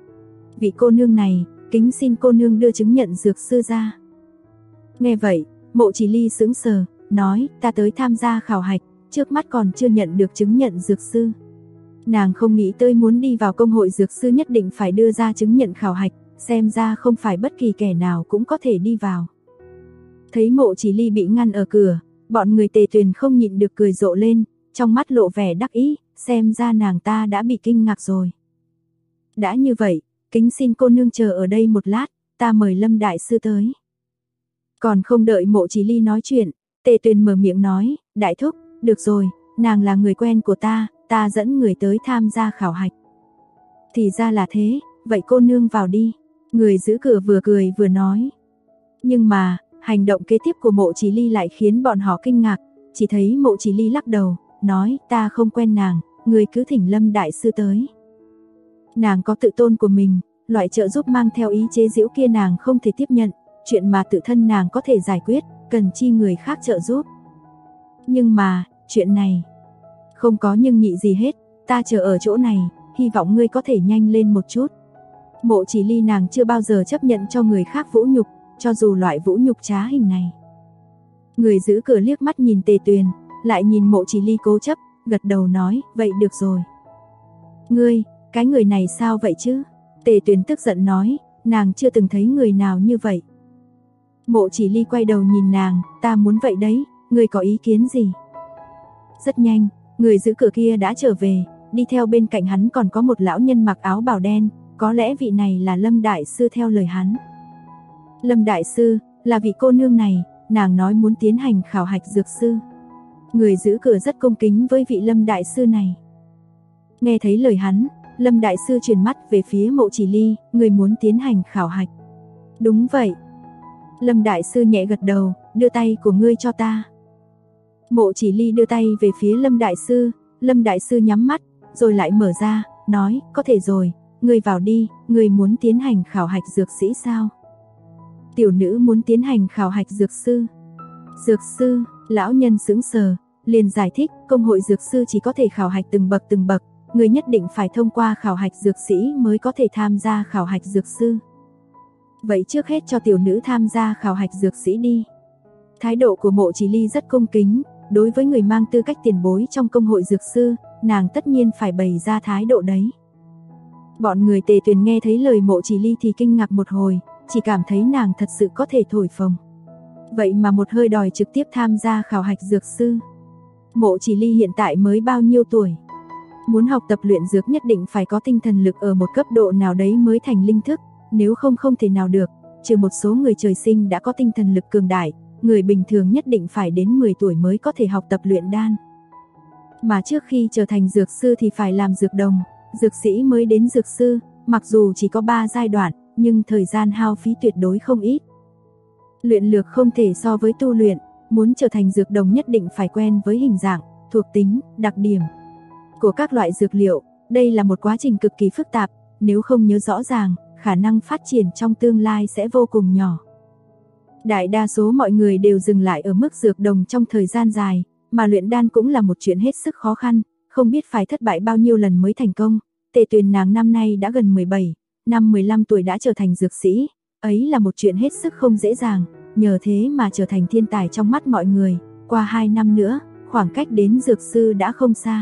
Vị cô nương này, kính xin cô nương đưa chứng nhận dược sư ra. Nghe vậy, Mộ Chỉ Ly sững sờ, nói, ta tới tham gia khảo hạch, trước mắt còn chưa nhận được chứng nhận dược sư. Nàng không nghĩ tới muốn đi vào công hội dược sư nhất định phải đưa ra chứng nhận khảo hạch, xem ra không phải bất kỳ kẻ nào cũng có thể đi vào. Thấy Mộ Chỉ Ly bị ngăn ở cửa, bọn người Tề Tuyền không nhịn được cười rộ lên, trong mắt lộ vẻ đắc ý, xem ra nàng ta đã bị kinh ngạc rồi. Đã như vậy, kính xin cô nương chờ ở đây một lát, ta mời Lâm đại sư tới. Còn không đợi Mộ Chỉ Ly nói chuyện, Tề Tuyền mở miệng nói, đại thúc, được rồi, nàng là người quen của ta dẫn người tới tham gia khảo hạch. Thì ra là thế, vậy cô nương vào đi. Người giữ cửa vừa cười vừa nói. Nhưng mà, hành động kế tiếp của Mộ Chỉ Ly lại khiến bọn họ kinh ngạc. Chỉ thấy Mộ Chỉ Ly lắc đầu, nói ta không quen nàng, người cứ thỉnh Lâm đại sư tới. Nàng có tự tôn của mình, loại trợ giúp mang theo ý chế giễu kia nàng không thể tiếp nhận, chuyện mà tự thân nàng có thể giải quyết, cần chi người khác trợ giúp. Nhưng mà, chuyện này không có nhưng nhị gì hết, ta chờ ở chỗ này, hy vọng ngươi có thể nhanh lên một chút. Mộ Chỉ Ly nàng chưa bao giờ chấp nhận cho người khác vũ nhục, cho dù loại vũ nhục trá hình này. Người giữ cửa liếc mắt nhìn Tề Tuyền, lại nhìn Mộ Chỉ Ly cố chấp, gật đầu nói, vậy được rồi. Ngươi, cái người này sao vậy chứ? Tề Tuyền tức giận nói, nàng chưa từng thấy người nào như vậy. Mộ Chỉ Ly quay đầu nhìn nàng, ta muốn vậy đấy, ngươi có ý kiến gì? Rất nhanh, người giữ cửa kia đã trở về, đi theo bên cạnh hắn còn có một lão nhân mặc áo bào đen, có lẽ vị này là Lâm đại sư theo lời hắn. Lâm đại sư, là vị cô nương này, nàng nói muốn tiến hành khảo hạch dược sư. Người giữ cửa rất cung kính với vị Lâm đại sư này. Nghe thấy lời hắn, Lâm đại sư chuyển mắt về phía Mộ Chỉ Ly, người muốn tiến hành khảo hạch. Đúng vậy. Lâm đại sư nhẹ gật đầu, đưa tay của ngươi cho ta. Mộ Chỉ Ly đưa tay về phía Lâm đại sư nhắm mắt, rồi lại mở ra, nói, có thể rồi, ngươi vào đi, ngươi muốn tiến hành khảo hạch dược sĩ sao? Tiểu nữ muốn tiến hành khảo hạch dược sư. Dược sư, lão nhân sững sờ, liền giải thích, công hội dược sư chỉ có thể khảo hạch từng bậc, người nhất định phải thông qua khảo hạch dược sĩ mới có thể tham gia khảo hạch dược sư. Vậy trước hết cho tiểu nữ tham gia khảo hạch dược sĩ đi. Thái độ của Mộ Chỉ Ly rất cung kính, đối với người mang tư cách tiền bối trong công hội dược sư, nàng tất nhiên phải bày ra thái độ đấy. Bọn người Tề Tuyền nghe thấy lời Mộ Chỉ Ly thì kinh ngạc một hồi, chỉ cảm thấy nàng thật sự có thể thổi phồng. Vậy mà một hơi đòi trực tiếp tham gia khảo hạch dược sư. Mộ Chỉ Ly hiện tại mới bao nhiêu tuổi? Muốn học tập luyện dược nhất định phải có tinh thần lực ở một cấp độ nào đấy mới thành linh thức, nếu không không thể nào được, trừ một số người trời sinh đã có tinh thần lực cường đại, người bình thường nhất định phải đến 10 tuổi mới có thể học tập luyện đan. Mà trước khi trở thành dược sư thì phải làm dược đồng, dược sĩ mới đến dược sư, mặc dù chỉ có 3 giai đoạn, nhưng thời gian hao phí tuyệt đối không ít. Luyện lược không thể so với tu luyện, muốn trở thành dược đồng nhất định phải quen với hình dạng, thuộc tính, đặc điểm của các loại dược liệu, đây là một quá trình cực kỳ phức tạp, nếu không nhớ rõ ràng, khả năng phát triển trong tương lai sẽ vô cùng nhỏ. Đại đa số mọi người đều dừng lại ở mức dược đồng trong thời gian dài, mà luyện đan cũng là một chuyện hết sức khó khăn, không biết phải thất bại bao nhiêu lần mới thành công. Tề Tuyền nàng năm nay đã gần 17, năm 15 tuổi đã trở thành dược sĩ, ấy là một chuyện hết sức không dễ dàng, nhờ thế mà trở thành thiên tài trong mắt mọi người, qua 2 năm nữa, khoảng cách đến dược sư đã không xa.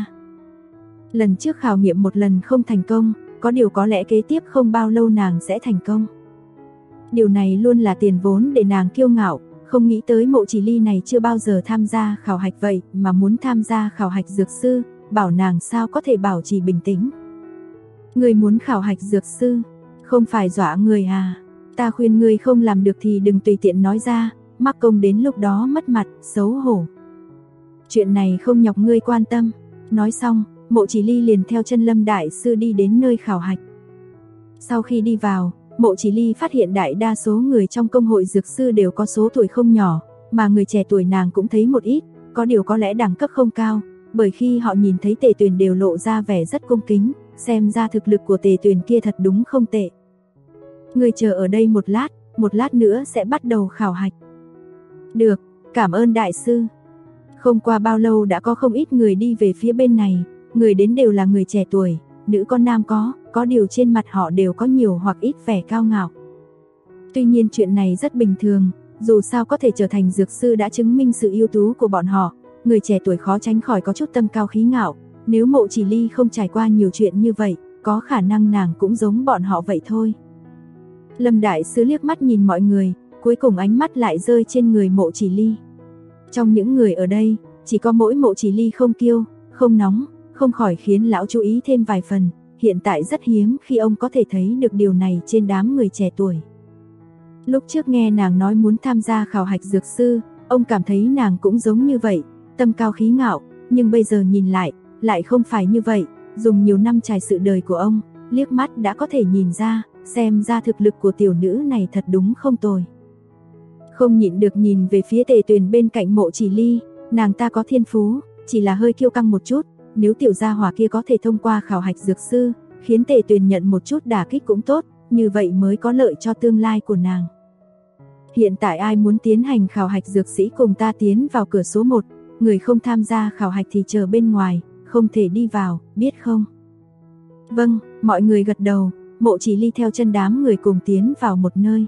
Lần trước khảo nghiệm một lần không thành công, có điều có lẽ kế tiếp không bao lâu nàng sẽ thành công. Điều này luôn là tiền vốn để nàng kiêu ngạo, không nghĩ tới Mộ Chỉ Ly này chưa bao giờ tham gia khảo hạch vậy mà muốn tham gia khảo hạch dược sư, bảo nàng sao có thể bảo trì bình tĩnh. Người muốn khảo hạch dược sư, không phải dọa người à? Ta khuyên ngươi không làm được thì đừng tùy tiện nói ra, mắc công đến lúc đó mất mặt, xấu hổ. Chuyện này không nhọc ngươi quan tâm. Nói xong, Mộ Chỉ Ly liền theo chân Lâm đại sư đi đến nơi khảo hạch. Sau khi đi vào, Mộ Chỉ Ly phát hiện đại đa số người trong công hội dược sư đều có số tuổi không nhỏ, mà người trẻ tuổi nàng cũng thấy một ít, có điều có lẽ đẳng cấp không cao, bởi khi họ nhìn thấy Tề Tuyền đều lộ ra vẻ rất cung kính, xem ra thực lực của Tề Tuyền kia thật đúng không tệ. Người chờ ở đây một lát nữa sẽ bắt đầu khảo hạch. Được, cảm ơn đại sư. Không qua bao lâu đã có không ít người đi về phía bên này, người đến đều là người trẻ tuổi, nữ con nam có điều trên mặt họ đều có nhiều hoặc ít vẻ cao ngạo. Tuy nhiên chuyện này rất bình thường, dù sao có thể trở thành dược sư đã chứng minh sự ưu tú của bọn họ, người trẻ tuổi khó tránh khỏi có chút tâm cao khí ngạo, nếu Mộ Chỉ Ly không trải qua nhiều chuyện như vậy, có khả năng nàng cũng giống bọn họ vậy thôi. Lâm đại sư liếc mắt nhìn mọi người, cuối cùng ánh mắt lại rơi trên người Mộ Chỉ Ly. Trong những người ở đây, chỉ có mỗi Mộ Chỉ Ly không kiêu, không nóng, không khỏi khiến lão chú ý thêm vài phần, hiện tại rất hiếm khi ông có thể thấy được điều này trên đám người trẻ tuổi. Lúc trước nghe nàng nói muốn tham gia khảo hạch dược sư, ông cảm thấy nàng cũng giống như vậy, tâm cao khí ngạo, nhưng bây giờ nhìn lại không phải như vậy, dùng nhiều năm trải sự đời của ông, liếc mắt đã có thể nhìn ra, xem ra thực lực của tiểu nữ này thật đúng không tồi. Không nhịn được nhìn về phía Tề Tuyền bên cạnh Mộ Chỉ Ly, nàng ta có thiên phú, chỉ là hơi kiêu căng một chút, nếu tiểu gia hỏa kia có thể thông qua khảo hạch dược sư, khiến Tề Tuyền nhận một chút đả kích cũng tốt, như vậy mới có lợi cho tương lai của nàng. Hiện tại ai muốn tiến hành khảo hạch dược sĩ cùng ta tiến vào cửa số 1, người không tham gia khảo hạch thì chờ bên ngoài, không thể đi vào, biết không? Vâng, mọi người gật đầu, Mộ Chỉ Ly theo chân đám người cùng tiến vào một nơi.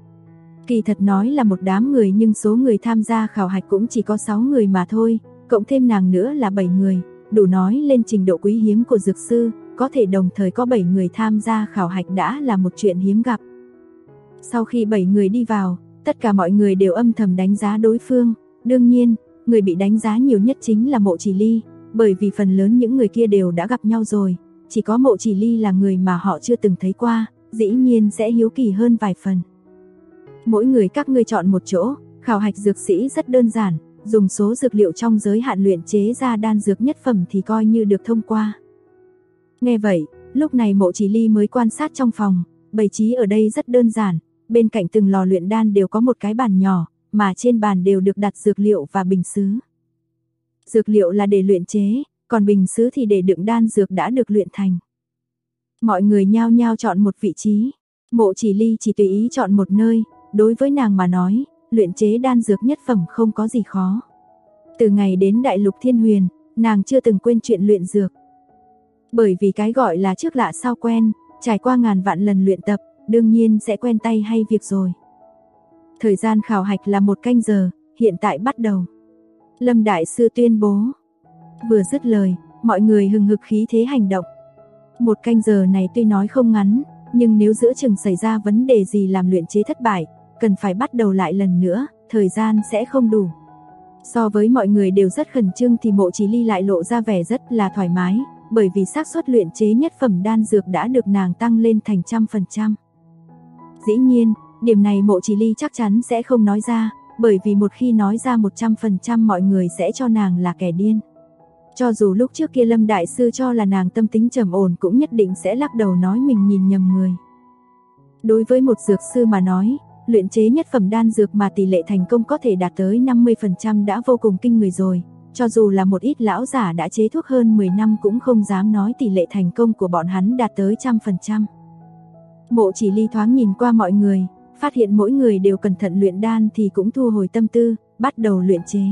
Kỳ thật nói là một đám người nhưng số người tham gia khảo hạch cũng chỉ có 6 người mà thôi, cộng thêm nàng nữa là 7 người, đủ nói lên trình độ quý hiếm của dược sư, có thể đồng thời có 7 người tham gia khảo hạch đã là một chuyện hiếm gặp. Sau khi 7 người đi vào, tất cả mọi người đều âm thầm đánh giá đối phương, đương nhiên, người bị đánh giá nhiều nhất chính là Mộ Chỉ Ly, bởi vì phần lớn những người kia đều đã gặp nhau rồi, chỉ có Mộ Chỉ Ly là người mà họ chưa từng thấy qua, dĩ nhiên sẽ hiếu kỳ hơn vài phần. Mỗi người các ngươi chọn một chỗ, khảo hạch dược sĩ rất đơn giản, dùng số dược liệu trong giới hạn luyện chế ra đan dược nhất phẩm thì coi như được thông qua. Nghe vậy, lúc này Mộ Chỉ Ly mới quan sát trong phòng, bày trí ở đây rất đơn giản, bên cạnh từng lò luyện đan đều có một cái bàn nhỏ, mà trên bàn đều được đặt dược liệu và bình sứ. Dược liệu là để luyện chế, còn bình sứ thì để đựng đan dược đã được luyện thành. Mọi người nhao nhao chọn một vị trí, Mộ Chỉ Ly chỉ tùy ý chọn một nơi, đối với nàng mà nói, luyện chế đan dược nhất phẩm không có gì khó. Từ ngày đến Đại Lục Thiên Huyền, nàng chưa từng quên chuyện luyện dược. Bởi vì cái gọi là trước lạ sau quen, trải qua ngàn vạn lần luyện tập, đương nhiên sẽ quen tay hay việc rồi. Thời gian khảo hạch là 1 canh giờ, hiện tại bắt đầu. Lâm Đại Sư tuyên bố. Vừa dứt lời, mọi người hừng hực khí thế hành động. 1 canh giờ này tuy nói không ngắn, nhưng nếu giữa chừng xảy ra vấn đề gì làm luyện chế thất bại, cần phải bắt đầu lại lần nữa, thời gian sẽ không đủ. So với mọi người đều rất khẩn trương thì Mộ Chỉ Ly lại lộ ra vẻ rất là thoải mái, bởi vì xác suất luyện chế nhất phẩm đan dược đã được nàng tăng lên thành 100%. Dĩ nhiên, điểm này Mộ Chỉ Ly chắc chắn sẽ không nói ra, bởi vì một khi nói ra 100% mọi người sẽ cho nàng là kẻ điên. Cho dù lúc trước kia Lâm Đại Sư cho là nàng tâm tính trầm ổn cũng nhất định sẽ lắc đầu nói mình nhìn nhầm người. Đối với một dược sư mà nói, luyện chế nhất phẩm đan dược mà tỷ lệ thành công có thể đạt tới 50% đã vô cùng kinh người rồi, cho dù là một ít lão giả đã chế thuốc hơn 10 năm cũng không dám nói tỷ lệ thành công của bọn hắn đạt tới 100%. Mộ Chỉ Ly thoáng nhìn qua mọi người, phát hiện mỗi người đều cẩn thận luyện đan thì cũng thu hồi tâm tư, bắt đầu luyện chế.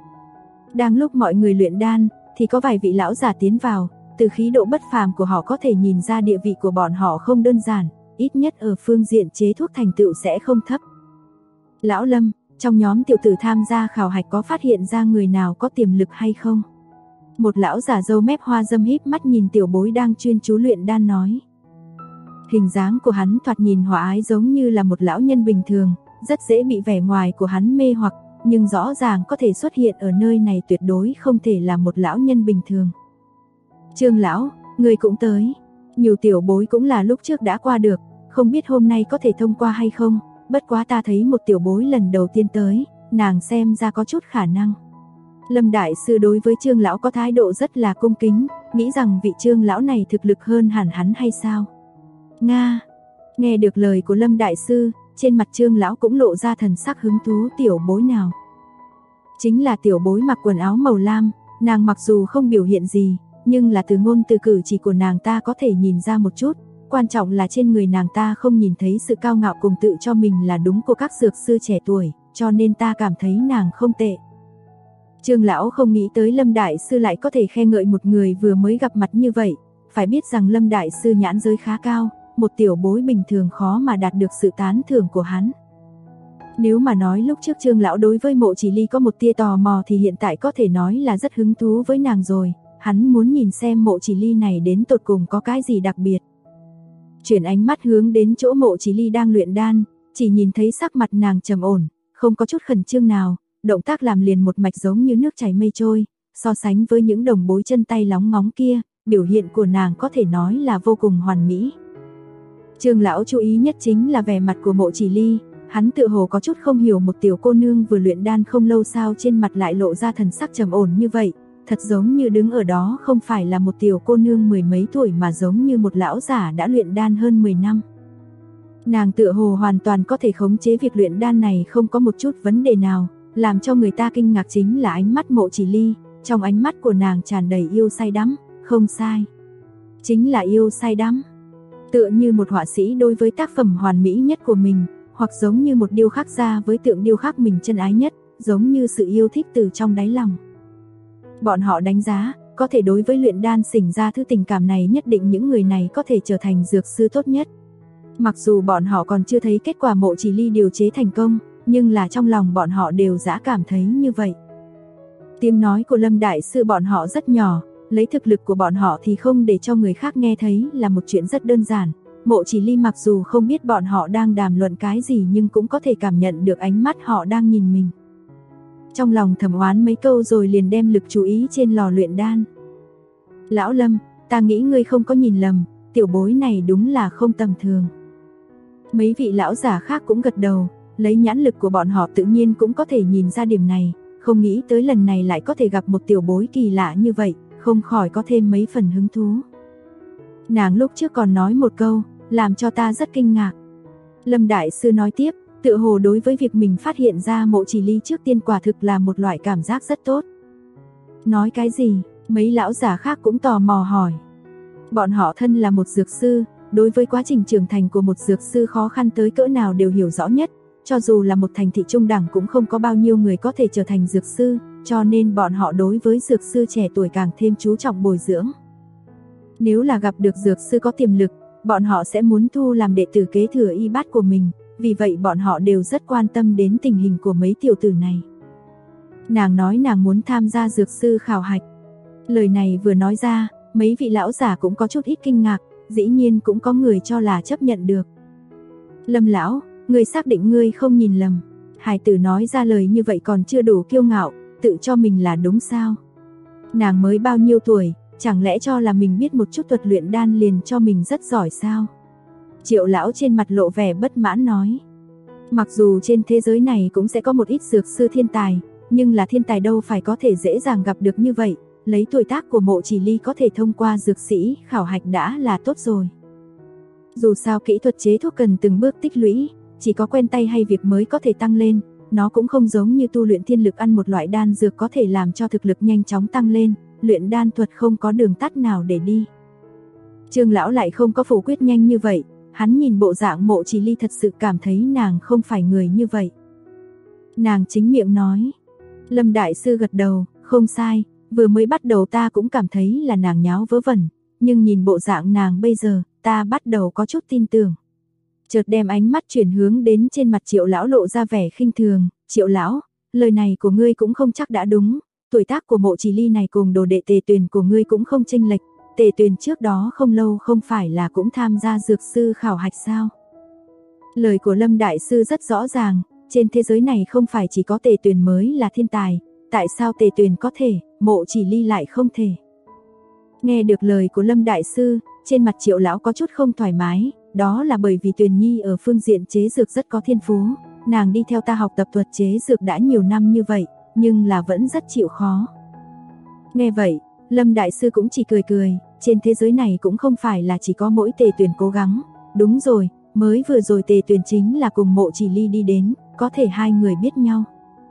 Đang lúc mọi người luyện đan, thì có vài vị lão giả tiến vào, từ khí độ bất phàm của họ có thể nhìn ra địa vị của bọn họ không đơn giản, ít nhất ở phương diện chế thuốc thành tựu sẽ không thấp. Lão Lâm, trong nhóm tiểu tử tham gia khảo hạch có phát hiện ra người nào có tiềm lực hay không? Một lão giả râu mép hoa râm híp mắt nhìn tiểu bối đang chuyên chú luyện đan nói. Hình dáng của hắn thoạt nhìn hòa ái giống như là một lão nhân bình thường, rất dễ bị vẻ ngoài của hắn mê hoặc, nhưng rõ ràng có thể xuất hiện ở nơi này tuyệt đối không thể là một lão nhân bình thường. Trương lão, người cũng tới. Nhiều tiểu bối cũng là lúc trước đã qua được, không biết hôm nay có thể thông qua hay không, bất quá ta thấy một tiểu bối lần đầu tiên tới, nàng xem ra có chút khả năng. Lâm Đại Sư đối với Trương lão có thái độ rất là cung kính, nghĩ rằng vị Trương lão này thực lực hơn hẳn hắn hay sao? Nga. Nghe được lời của Lâm Đại Sư, trên mặt Trương lão cũng lộ ra thần sắc hứng thú. Tiểu bối nào? Chính là tiểu bối mặc quần áo màu lam, nàng mặc dù không biểu hiện gì, nhưng là từ ngôn từ cử chỉ của nàng ta có thể nhìn ra một chút, quan trọng là trên người nàng ta không nhìn thấy sự cao ngạo cùng tự cho mình là đúng của các dược sư trẻ tuổi, cho nên ta cảm thấy nàng không tệ. Trương lão không nghĩ tới Lâm Đại Sư lại có thể khen ngợi một người vừa mới gặp mặt như vậy, phải biết rằng Lâm Đại Sư nhãn giới khá cao, một tiểu bối bình thường khó mà đạt được sự tán thưởng của hắn. Nếu mà nói lúc trước Trương lão đối với Mộ Chỉ Ly có một tia tò mò thì hiện tại có thể nói là rất hứng thú với nàng rồi, hắn muốn nhìn xem Mộ Chỉ Ly này đến tột cùng có cái gì đặc biệt. Chuyển ánh mắt hướng đến chỗ Mộ Chỉ Ly đang luyện đan, chỉ nhìn thấy sắc mặt nàng trầm ổn, không có chút khẩn trương nào, động tác làm liền một mạch giống như nước chảy mây trôi, so sánh với những đồng bối chân tay lóng ngóng kia, biểu hiện của nàng có thể nói là vô cùng hoàn mỹ. Trương lão chú ý nhất chính là vẻ mặt của Mộ Chỉ Ly, hắn tự hồ có chút không hiểu một tiểu cô nương vừa luyện đan không lâu sao trên mặt lại lộ ra thần sắc trầm ổn như vậy, thật giống như đứng ở đó không phải là một tiểu cô nương mười mấy tuổi mà giống như một lão giả đã luyện đan hơn 10 năm. Nàng tựa hồ hoàn toàn có thể khống chế việc luyện đan này không có một chút vấn đề nào, làm cho người ta kinh ngạc chính là ánh mắt Mộ Chỉ Ly, trong ánh mắt của nàng tràn đầy yêu say đắm, không sai. Chính là yêu say đắm. Tựa như một họa sĩ đối với tác phẩm hoàn mỹ nhất của mình, hoặc giống như một điêu khắc gia với tượng điêu khắc mình chân ái nhất, giống như sự yêu thích từ trong đáy lòng. Bọn họ đánh giá, có thể đối với luyện đan sinh ra thứ tình cảm này nhất định những người này có thể trở thành dược sư tốt nhất. Mặc dù bọn họ còn chưa thấy kết quả Mộ Chỉ Ly điều chế thành công, nhưng là trong lòng bọn họ đều đã cảm thấy như vậy. Tiếng nói của Lâm Đại Sư bọn họ rất nhỏ, lấy thực lực của bọn họ thì không để cho người khác nghe thấy là một chuyện rất đơn giản. Mộ Chỉ Ly mặc dù không biết bọn họ đang đàm luận cái gì nhưng cũng có thể cảm nhận được ánh mắt họ đang nhìn mình. Trong lòng thầm oán mấy câu rồi liền đem lực chú ý trên lò luyện đan. Lão Lâm, ta nghĩ ngươi không có nhìn lầm, tiểu bối này đúng là không tầm thường. Mấy vị lão giả khác cũng gật đầu, lấy nhãn lực của bọn họ tự nhiên cũng có thể nhìn ra điểm này, không nghĩ tới lần này lại có thể gặp một tiểu bối kỳ lạ như vậy, không khỏi có thêm mấy phần hứng thú. Nàng lúc trước còn nói một câu, làm cho ta rất kinh ngạc. Lâm Đại Sư nói tiếp, tựa hồ đối với việc mình phát hiện ra Mộ Chỉ Ly trước tiên quả thực là một loại cảm giác rất tốt. Nói cái gì? Mấy lão giả khác cũng tò mò hỏi. Bọn họ thân là một dược sư, đối với quá trình trưởng thành của một dược sư khó khăn tới cỡ nào đều hiểu rõ nhất, cho dù là một thành thị trung đẳng cũng không có bao nhiêu người có thể trở thành dược sư, cho nên bọn họ đối với dược sư trẻ tuổi càng thêm chú trọng bồi dưỡng. Nếu là gặp được dược sư có tiềm lực, bọn họ sẽ muốn thu làm đệ tử kế thừa y bát của mình, vì vậy bọn họ đều rất quan tâm đến tình hình của mấy tiểu tử này. Nàng nói nàng muốn tham gia dược sư khảo hạch. Lời này vừa nói ra, mấy vị lão giả cũng có chút ít kinh ngạc, dĩ nhiên cũng có người cho là chấp nhận được. Lâm lão, ngươi xác định ngươi không nhìn lầm. Hài tử nói ra lời như vậy còn chưa đủ kiêu ngạo, tự cho mình là đúng sao? Nàng mới bao nhiêu tuổi, chẳng lẽ cho là mình biết một chút thuật luyện đan liền cho mình rất giỏi sao? Triệu lão trên mặt lộ vẻ bất mãn nói. Mặc dù trên thế giới này cũng sẽ có một ít dược sư thiên tài, nhưng là thiên tài đâu phải có thể dễ dàng gặp được như vậy, lấy tuổi tác của Mộ Chỉ Ly có thể thông qua dược sĩ khảo hạch đã là tốt rồi. Dù sao kỹ thuật chế thuốc cần từng bước tích lũy, chỉ có quen tay hay việc mới có thể tăng lên, nó cũng không giống như tu luyện thiên lực ăn một loại đan dược có thể làm cho thực lực nhanh chóng tăng lên, luyện đan thuật không có đường tắt nào để đi. Trương lão lại không có phủ quyết nhanh như vậy, hắn nhìn bộ dạng Mộ Chỉ Ly thật sự cảm thấy nàng không phải người như vậy. Nàng chính miệng nói. Lâm Đại Sư gật đầu, không sai, vừa mới bắt đầu ta cũng cảm thấy là nàng nháo vớ vẩn, nhưng nhìn bộ dạng nàng bây giờ, ta bắt đầu có chút tin tưởng. Chợt đem ánh mắt chuyển hướng đến trên mặt Triệu lão lộ ra vẻ khinh thường, Triệu lão, lời này của ngươi cũng không chắc đã đúng, tuổi tác của Mộ Chỉ Ly này cùng đồ đệ Tề Tuyền của ngươi cũng không chênh lệch, Tề Tuyền trước đó không lâu không phải là cũng tham gia dược sư khảo hạch sao? Lời của Lâm Đại Sư rất rõ ràng, trên thế giới này không phải chỉ có Tề Tuyền mới là thiên tài, tại sao Tề Tuyền có thể, Mộ Chỉ Ly lại không thể? Nghe được lời của Lâm Đại Sư, trên mặt Triệu lão có chút không thoải mái, đó là bởi vì Tuyền Nhi ở phương diện chế dược rất có thiên phú, nàng đi theo ta học tập thuật chế dược đã nhiều năm như vậy, nhưng là vẫn rất chịu khó. Nghe vậy, Lâm Đại Sư cũng chỉ cười cười, trên thế giới này cũng không phải là chỉ có mỗi Tề Tuyền cố gắng, đúng rồi, mới vừa rồi Tề Tuyền chính là cùng Mộ Chỉ Ly đi đến, có thể hai người biết nhau.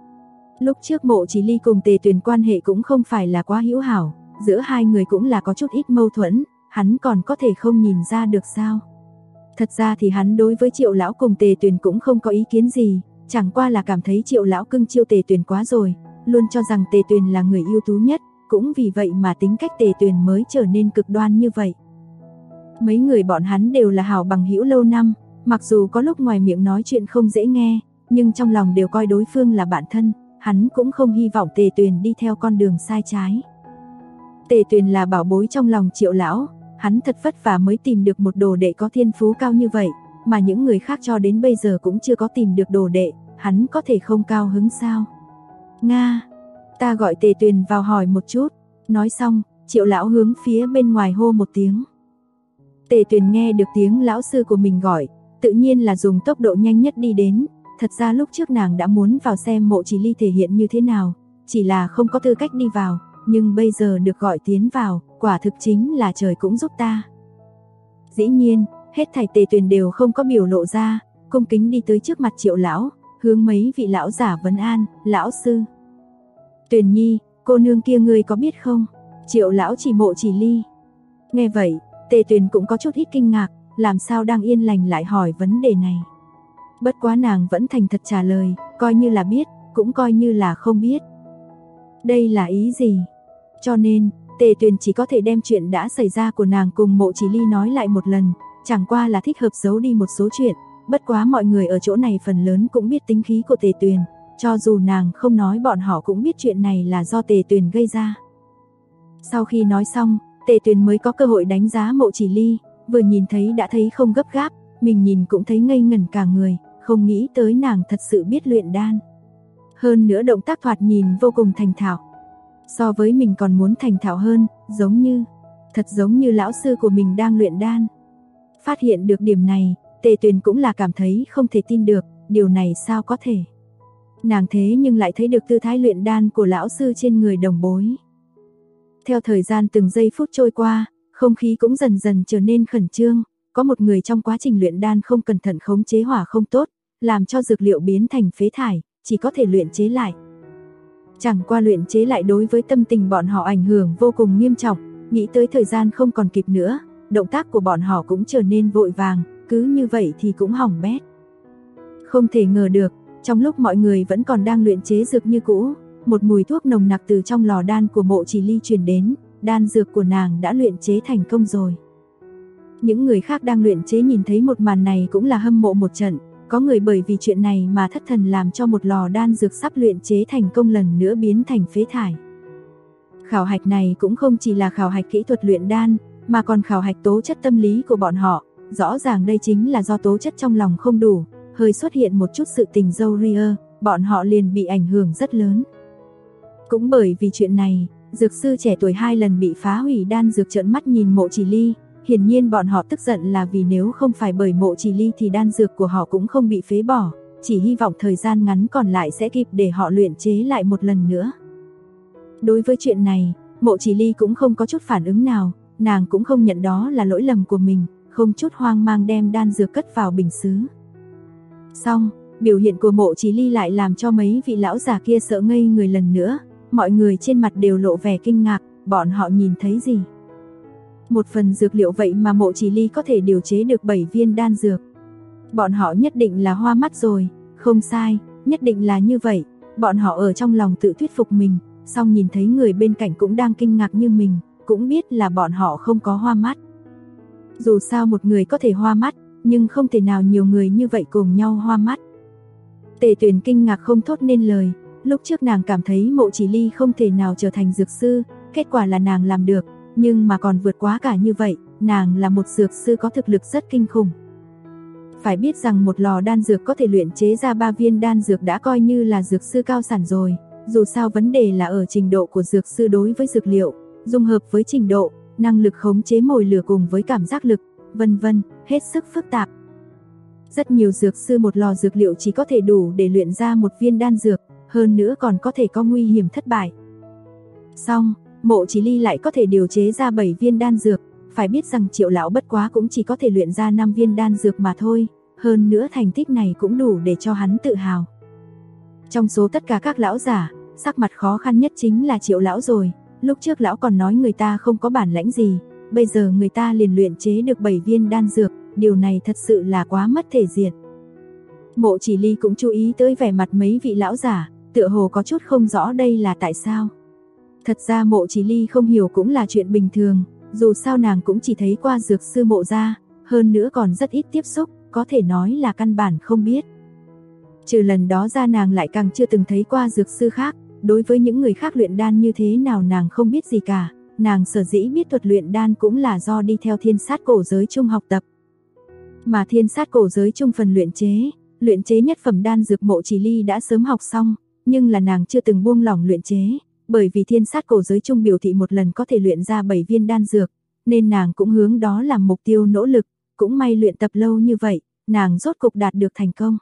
Lúc trước Mộ Chỉ Ly cùng Tề Tuyền quan hệ cũng không phải là quá hữu hảo, giữa hai người cũng là có chút ít mâu thuẫn, hắn còn có thể không nhìn ra được sao? Thật ra thì hắn đối với Triệu lão cùng Tề Tuyền cũng không có ý kiến gì, chẳng qua là cảm thấy Triệu lão cưng chiêu Tề Tuyền quá rồi, luôn cho rằng Tề Tuyền là người ưu tú nhất, cũng vì vậy mà tính cách Tề Tuyền mới trở nên cực đoan như vậy. Mấy người bọn hắn đều là hảo bằng hữu lâu năm, mặc dù có lúc ngoài miệng nói chuyện không dễ nghe, nhưng trong lòng đều coi đối phương là bạn thân, hắn cũng không hy vọng Tề Tuyền đi theo con đường sai trái. Tề Tuyền là bảo bối trong lòng Triệu lão, hắn thật vất vả mới tìm được một đồ đệ có thiên phú cao như vậy, mà những người khác cho đến bây giờ cũng chưa có tìm được đồ đệ, hắn có thể không cao hứng sao? Nga, ta gọi Tề Tuyền vào hỏi một chút. Nói xong, Triệu lão hướng phía bên ngoài hô một tiếng. Tề Tuyền nghe được tiếng lão sư của mình gọi, tự nhiên là dùng tốc độ nhanh nhất đi đến. Thật ra lúc trước nàng đã muốn vào xem Mộ Chỉ Ly thể hiện như thế nào, chỉ là không có tư cách đi vào, nhưng bây giờ được gọi tiến vào, quả thực chính là trời cũng giúp ta. Dĩ nhiên, hết thảy Tề Tuyền đều không có biểu lộ ra, cung kính đi tới trước mặt Triệu lão, hướng mấy vị lão giả vấn an, lão sư. Tuyền Nhi, cô nương kia ngươi có biết không? Triệu lão chỉ Mộ Chỉ Ly. Nghe vậy, Tề Tuyền cũng có chút ít kinh ngạc, làm sao đang yên lành lại hỏi vấn đề này. Bất quá nàng vẫn thành thật trả lời, coi như là biết, cũng coi như là không biết. Đây là ý gì? Cho nên, Tề Tuyền chỉ có thể đem chuyện đã xảy ra của nàng cùng Mộ Chỉ Ly nói lại một lần, chẳng qua là thích hợp giấu đi một số chuyện, bất quá mọi người ở chỗ này phần lớn cũng biết tính khí của Tề Tuyền, cho dù nàng không nói bọn họ cũng biết chuyện này là do Tề Tuyền gây ra. Sau khi nói xong, Tề Tuyền mới có cơ hội đánh giá Mộ Chỉ Ly, vừa nhìn thấy đã thấy không gấp gáp, mình nhìn cũng thấy ngây ngẩn cả người, không nghĩ tới nàng thật sự biết luyện đan. Hơn nữa động tác thoạt nhìn vô cùng thành thạo. So với mình còn muốn thành thạo hơn, thật giống như lão sư của mình đang luyện đan. Phát hiện được điểm này, Tề Tuyền cũng là cảm thấy không thể tin được, điều này sao có thể. Nàng thế nhưng lại thấy được tư thái luyện đan của lão sư trên người đồng bối. Theo thời gian từng giây phút trôi qua, không khí cũng dần dần trở nên khẩn trương, có một người trong quá trình luyện đan không cẩn thận khống chế hỏa không tốt, làm cho dược liệu biến thành phế thải, chỉ có thể luyện chế lại. Chẳng qua luyện chế lại đối với tâm tình bọn họ ảnh hưởng vô cùng nghiêm trọng, nghĩ tới thời gian không còn kịp nữa, động tác của bọn họ cũng trở nên vội vàng, cứ như vậy thì cũng hỏng bét. Không thể ngờ được, trong lúc mọi người vẫn còn đang luyện chế dược như cũ, một mùi thuốc nồng nặc từ trong lò đan của Mộ Chỉ Ly truyền đến, đan dược của nàng đã luyện chế thành công rồi. Những người khác đang luyện chế nhìn thấy một màn này cũng là hâm mộ một trận, có người bởi vì chuyện này mà thất thần làm cho một lò đan dược sắp luyện chế thành công lần nữa biến thành phế thải. Khảo hạch này cũng không chỉ là khảo hạch kỹ thuật luyện đan, mà còn khảo hạch tố chất tâm lý của bọn họ, rõ ràng đây chính là do tố chất trong lòng không đủ, hơi xuất hiện một chút sự tình râu ria, bọn họ liền bị ảnh hưởng rất lớn. Cũng bởi vì chuyện này, dược sư trẻ tuổi 2 lần bị phá hủy đan dược trợn mắt nhìn Mộ Chỉ Ly, hiển nhiên bọn họ tức giận là vì nếu không phải bởi Mộ Chỉ Ly thì đan dược của họ cũng không bị phế bỏ, chỉ hy vọng thời gian ngắn còn lại sẽ kịp để họ luyện chế lại một lần nữa. Đối với chuyện này, Mộ Chỉ Ly cũng không có chút phản ứng nào, nàng cũng không nhận đó là lỗi lầm của mình, không chút hoang mang đem đan dược cất vào bình sứ. Xong, biểu hiện của Mộ Chỉ Ly lại làm cho mấy vị lão già kia sợ ngây người lần nữa, mọi người trên mặt đều lộ vẻ kinh ngạc, bọn họ nhìn thấy gì? Một phần dược liệu vậy mà Mộ Chỉ Ly có thể điều chế được 7 viên đan dược. Bọn họ nhất định là hoa mắt rồi, không sai, nhất định là như vậy, bọn họ ở trong lòng tự thuyết phục mình, xong nhìn thấy người bên cạnh cũng đang kinh ngạc như mình, cũng biết là bọn họ không có hoa mắt. Dù sao một người có thể hoa mắt, nhưng không thể nào nhiều người như vậy cùng nhau hoa mắt. Tề Tuyền kinh ngạc không thốt nên lời, lúc trước nàng cảm thấy Mộ Chỉ Ly không thể nào trở thành dược sư, kết quả là nàng làm được, nhưng mà còn vượt quá cả như vậy, nàng là một dược sư có thực lực rất kinh khủng. Phải biết rằng một lò đan dược có thể luyện chế ra 3 viên đan dược đã coi như là dược sư cao sản rồi, dù sao vấn đề là ở trình độ của dược sư đối với dược liệu, dung hợp với trình độ, năng lực khống chế mồi lửa cùng với cảm giác lực, vân vân, hết sức phức tạp. Rất nhiều dược sư một lò dược liệu chỉ có thể đủ để luyện ra một viên đan dược, hơn nữa còn có thể có nguy hiểm thất bại. Xong, Mộ Chỉ Ly lại có thể điều chế ra 7 viên đan dược, phải biết rằng Triệu lão bất quá cũng chỉ có thể luyện ra 5 viên đan dược mà thôi, hơn nữa thành tích này cũng đủ để cho hắn tự hào. Trong số tất cả các lão giả, sắc mặt khó khăn nhất chính là Triệu lão rồi, lúc trước lão còn nói người ta không có bản lãnh gì, bây giờ người ta liền luyện chế được 7 viên đan dược, điều này thật sự là quá mất thể diện. Mộ Chỉ Ly cũng chú ý tới vẻ mặt mấy vị lão giả, tựa hồ có chút không rõ đây là tại sao. Thật ra Mộ Chỉ Ly không hiểu cũng là chuyện bình thường, dù sao nàng cũng chỉ thấy qua dược sư Mộ gia, hơn nữa còn rất ít tiếp xúc, có thể nói là căn bản không biết. Trừ lần đó ra nàng lại càng chưa từng thấy qua dược sư khác, đối với những người khác luyện đan như thế nào nàng không biết gì cả, nàng sở dĩ biết thuật luyện đan cũng là do đi theo Thiên Sát Cổ Giới Chung học tập. Mà Thiên Sát Cổ Giới Chung phần luyện chế nhất phẩm đan dược Mộ Chỉ Ly đã sớm học xong, nhưng là nàng chưa từng buông lỏng luyện chế, bởi vì Thiên Sát Cổ Giới Chung biểu thị một lần có thể luyện ra 7 viên đan dược, nên nàng cũng hướng đó làm mục tiêu nỗ lực, cũng may luyện tập lâu như vậy, nàng rốt cục đạt được thành công.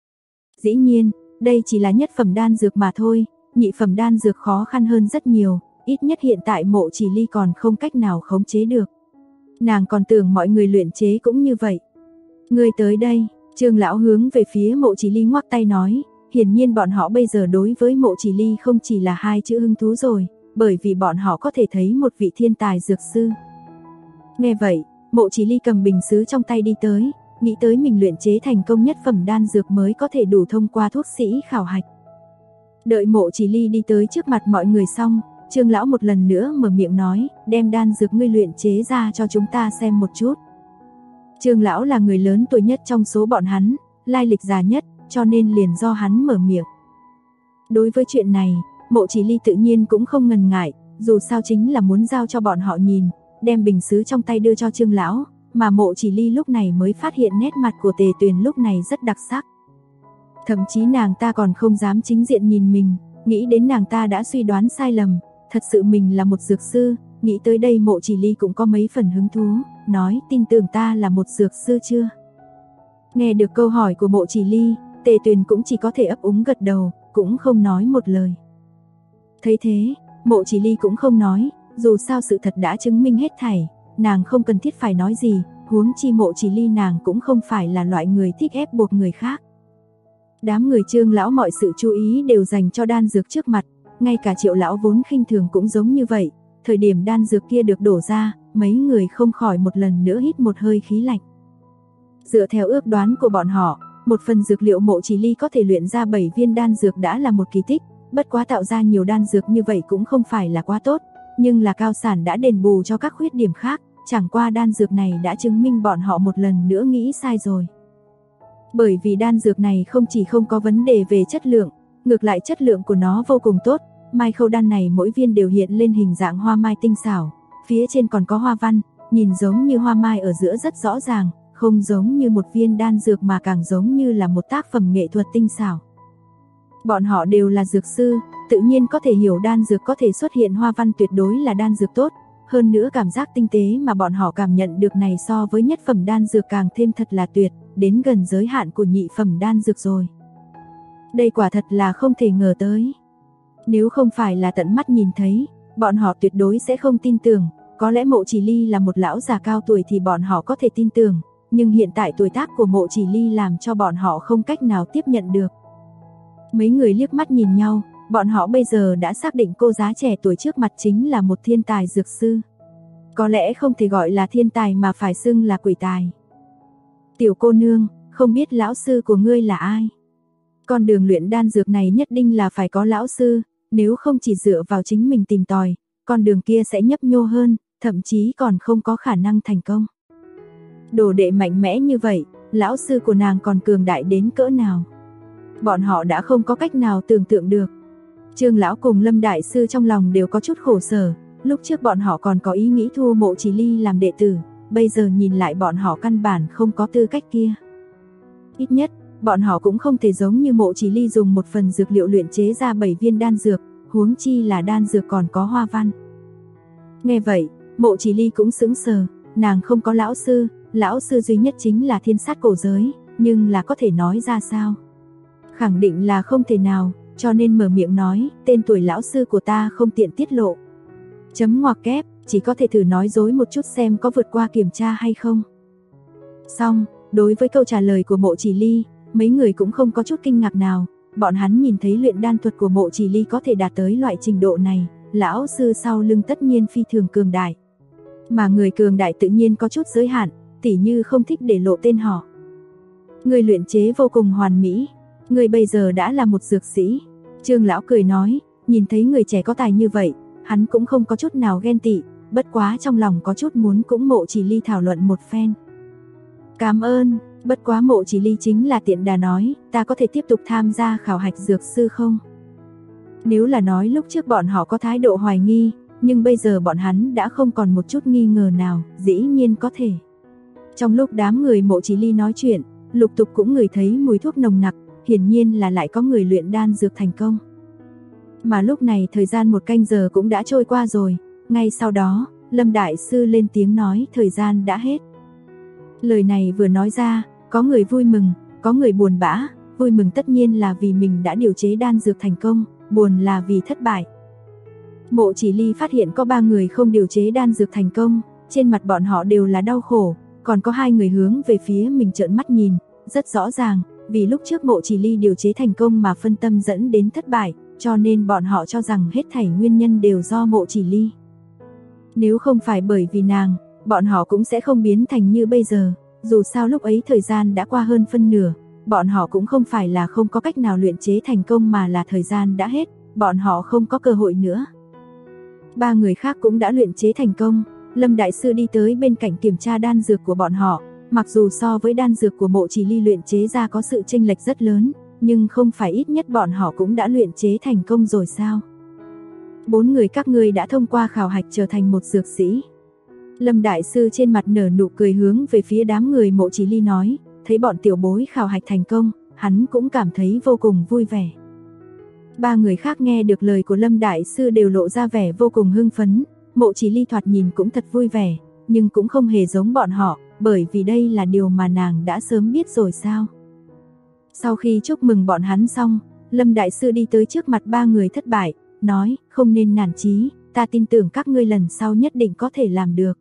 Dĩ nhiên, đây chỉ là nhất phẩm đan dược mà thôi, nhị phẩm đan dược khó khăn hơn rất nhiều, ít nhất hiện tại Mộ Chỉ Ly còn không cách nào khống chế được. Nàng còn tưởng mọi người luyện chế cũng như vậy. Ngươi tới đây, Trương lão hướng về phía Mộ Chỉ Ly ngoắc tay nói, hiển nhiên bọn họ bây giờ đối với Mộ Chỉ Ly không chỉ là hai chữ hứng thú rồi, bởi vì bọn họ có thể thấy một vị thiên tài dược sư. Nghe vậy, Mộ Chỉ Ly cầm bình sứ trong tay đi tới, nghĩ tới mình luyện chế thành công nhất phẩm đan dược mới có thể đủ thông qua thuốc sĩ khảo hạch. Đợi Mộ Chỉ Ly đi tới trước mặt mọi người xong, Trương lão một lần nữa mở miệng nói, đem đan dược ngươi luyện chế ra cho chúng ta xem một chút. Trương lão là người lớn tuổi nhất trong số bọn hắn, lai lịch già nhất, cho nên liền do hắn mở miệng. Đối với chuyện này, Mộ Chỉ Ly tự nhiên cũng không ngần ngại, dù sao chính là muốn giao cho bọn họ nhìn, đem bình sứ trong tay đưa cho Trương lão, mà Mộ Chỉ Ly lúc này mới phát hiện nét mặt của Tề Tuyền lúc này rất đặc sắc. Thậm chí nàng ta còn không dám chính diện nhìn mình, nghĩ đến nàng ta đã suy đoán sai lầm, thật sự mình là một dược sư, nghĩ tới đây Mộ Chỉ Ly cũng có mấy phần hứng thú, nói tin tưởng ta là một dược sư chưa? Nghe được câu hỏi của Mộ Chỉ Ly, Tề Tuyền cũng chỉ có thể ấp úng gật đầu, cũng không nói một lời. Thấy thế, Mộ Chỉ Ly cũng không nói, dù sao sự thật đã chứng minh hết thảy, nàng không cần thiết phải nói gì, huống chi Mộ Chỉ Ly nàng cũng không phải là loại người thích ép buộc người khác. Đám người Trương lão mọi sự chú ý đều dành cho đan dược trước mặt, ngay cả Triệu lão vốn khinh thường cũng giống như vậy, thời điểm đan dược kia được đổ ra, mấy người không khỏi một lần nữa hít một hơi khí lạnh. Dựa theo ước đoán của bọn họ, một phần dược liệu Mộ Chỉ Ly có thể luyện ra 7 viên đan dược đã là một kỳ tích, bất quá tạo ra nhiều đan dược như vậy cũng không phải là quá tốt, nhưng là Cao Sản đã đền bù cho các khuyết điểm khác, chẳng qua đan dược này đã chứng minh bọn họ một lần nữa nghĩ sai rồi. Bởi vì đan dược này không chỉ không có vấn đề về chất lượng, ngược lại chất lượng của nó vô cùng tốt, mai khâu đan này mỗi viên đều hiện lên hình dạng hoa mai tinh xảo, phía trên còn có hoa văn, nhìn giống như hoa mai ở giữa rất rõ ràng, không giống như một viên đan dược mà càng giống như là một tác phẩm nghệ thuật tinh xảo. Bọn họ đều là dược sư, tự nhiên có thể hiểu đan dược có thể xuất hiện hoa văn tuyệt đối là đan dược tốt, hơn nữa cảm giác tinh tế mà bọn họ cảm nhận được này so với nhất phẩm đan dược càng thêm thật là tuyệt, đến gần giới hạn của nhị phẩm đan dược rồi. Đây quả thật là không thể ngờ tới. Nếu không phải là tận mắt nhìn thấy, bọn họ tuyệt đối sẽ không tin tưởng, có lẽ Mộ Chỉ Ly là một lão già cao tuổi thì bọn họ có thể tin tưởng, nhưng hiện tại tuổi tác của Mộ Chỉ Ly làm cho bọn họ không cách nào tiếp nhận được. Mấy người liếc mắt nhìn nhau, bọn họ bây giờ đã xác định cô giá trẻ tuổi trước mặt chính là một thiên tài dược sư. Có lẽ không thể gọi là thiên tài mà phải xưng là quỷ tài. Tiểu cô nương, không biết lão sư của ngươi là ai? Con đường luyện đan dược này nhất định là phải có lão sư, nếu không chỉ dựa vào chính mình tìm tòi, con đường kia sẽ nhấp nhô hơn, thậm chí còn không có khả năng thành công. Đồ đệ mạnh mẽ như vậy, lão sư của nàng còn cường đại đến cỡ nào? Bọn họ đã không có cách nào tưởng tượng được. Trương lão cùng Lâm đại sư trong lòng đều có chút khổ sở, lúc trước bọn họ còn có ý nghĩ thu Mộ Chỉ Ly làm đệ tử, bây giờ nhìn lại bọn họ căn bản không có tư cách kia. Ít nhất, bọn họ cũng không thể giống như Mộ Chỉ Ly dùng một phần dược liệu luyện chế ra 7 viên đan dược, huống chi là đan dược còn có hoa văn. Nghe vậy, Mộ Chỉ Ly cũng sững sờ, nàng không có lão sư duy nhất chính là Thiên Sát cổ giới, nhưng là có thể nói ra sao? Khẳng định là không thể nào, cho nên mở miệng nói, tên tuổi lão sư của ta không tiện tiết lộ. Chấm ngoặc kép, chỉ có thể thử nói dối một chút xem có vượt qua kiểm tra hay không. Xong, đối với câu trả lời của Mộ Chỉ Ly, mấy người cũng không có chút kinh ngạc nào, bọn hắn nhìn thấy luyện đan thuật của Mộ Chỉ Ly có thể đạt tới loại trình độ này, lão sư sau lưng tất nhiên phi thường cường đại. Mà người cường đại tự nhiên có chút giới hạn, tỉ như không thích để lộ tên họ. Người luyện chế vô cùng hoàn mỹ, người bây giờ đã là một dược sĩ. Trương lão cười nói, nhìn thấy người trẻ có tài như vậy, hắn cũng không có chút nào ghen tị, bất quá trong lòng có chút muốn cũng Mộ Chỉ Ly thảo luận một phen. Cảm ơn, bất quá Mộ Chỉ Ly chính là tiện đà nói, ta có thể tiếp tục tham gia khảo hạch dược sư không? Nếu là nói lúc trước bọn họ có thái độ hoài nghi, nhưng bây giờ bọn hắn đã không còn một chút nghi ngờ nào, dĩ nhiên có thể. Trong lúc đám người Mộ Chỉ Ly nói chuyện, lục tục cũng ngửi thấy mùi thuốc nồng nặc, hiển nhiên là lại có người luyện đan dược thành công. Mà lúc này thời gian 1 canh giờ cũng đã trôi qua rồi, ngay sau đó, Lâm đại sư lên tiếng nói thời gian đã hết. Lời này vừa nói ra, có người vui mừng, có người buồn bã, vui mừng tất nhiên là vì mình đã điều chế đan dược thành công, buồn là vì thất bại. Mộ Chỉ Ly phát hiện có 3 người không điều chế đan dược thành công, trên mặt bọn họ đều là đau khổ, còn có 2 người hướng về phía mình trợn mắt nhìn, rất rõ ràng, vì lúc trước Mộ Chỉ Ly điều chế thành công mà phân tâm dẫn đến thất bại, cho nên bọn họ cho rằng hết thảy nguyên nhân đều do Mộ Chỉ Ly. Nếu không phải bởi vì nàng, bọn họ cũng sẽ không biến thành như bây giờ, dù sao lúc ấy thời gian đã qua hơn phân nửa, bọn họ cũng không phải là không có cách nào luyện chế thành công mà là thời gian đã hết, bọn họ không có cơ hội nữa. 3 người khác cũng đã luyện chế thành công, Lâm Đại Sư đi tới bên cạnh kiểm tra đan dược của bọn họ, mặc dù so với đan dược của Mộ Chỉ Ly luyện chế ra có sự chênh lệch rất lớn, nhưng không phải ít nhất bọn họ cũng đã luyện chế thành công rồi sao? 4 người các ngươi đã thông qua khảo hạch trở thành một dược sĩ. Lâm Đại Sư trên mặt nở nụ cười hướng về phía đám người Mộ Chỉ Ly nói, thấy bọn tiểu bối khảo hạch thành công, hắn cũng cảm thấy vô cùng vui vẻ. 3 người khác nghe được lời của Lâm Đại Sư đều lộ ra vẻ vô cùng hưng phấn, Mộ Chỉ Ly thoạt nhìn cũng thật vui vẻ, nhưng cũng không hề giống bọn họ, bởi vì đây là điều mà nàng đã sớm biết rồi sao. Sau khi chúc mừng bọn hắn xong, Lâm Đại Sư đi tới trước mặt 3 người thất bại, nói, không nên nản chí, ta tin tưởng các ngươi lần sau nhất định có thể làm được.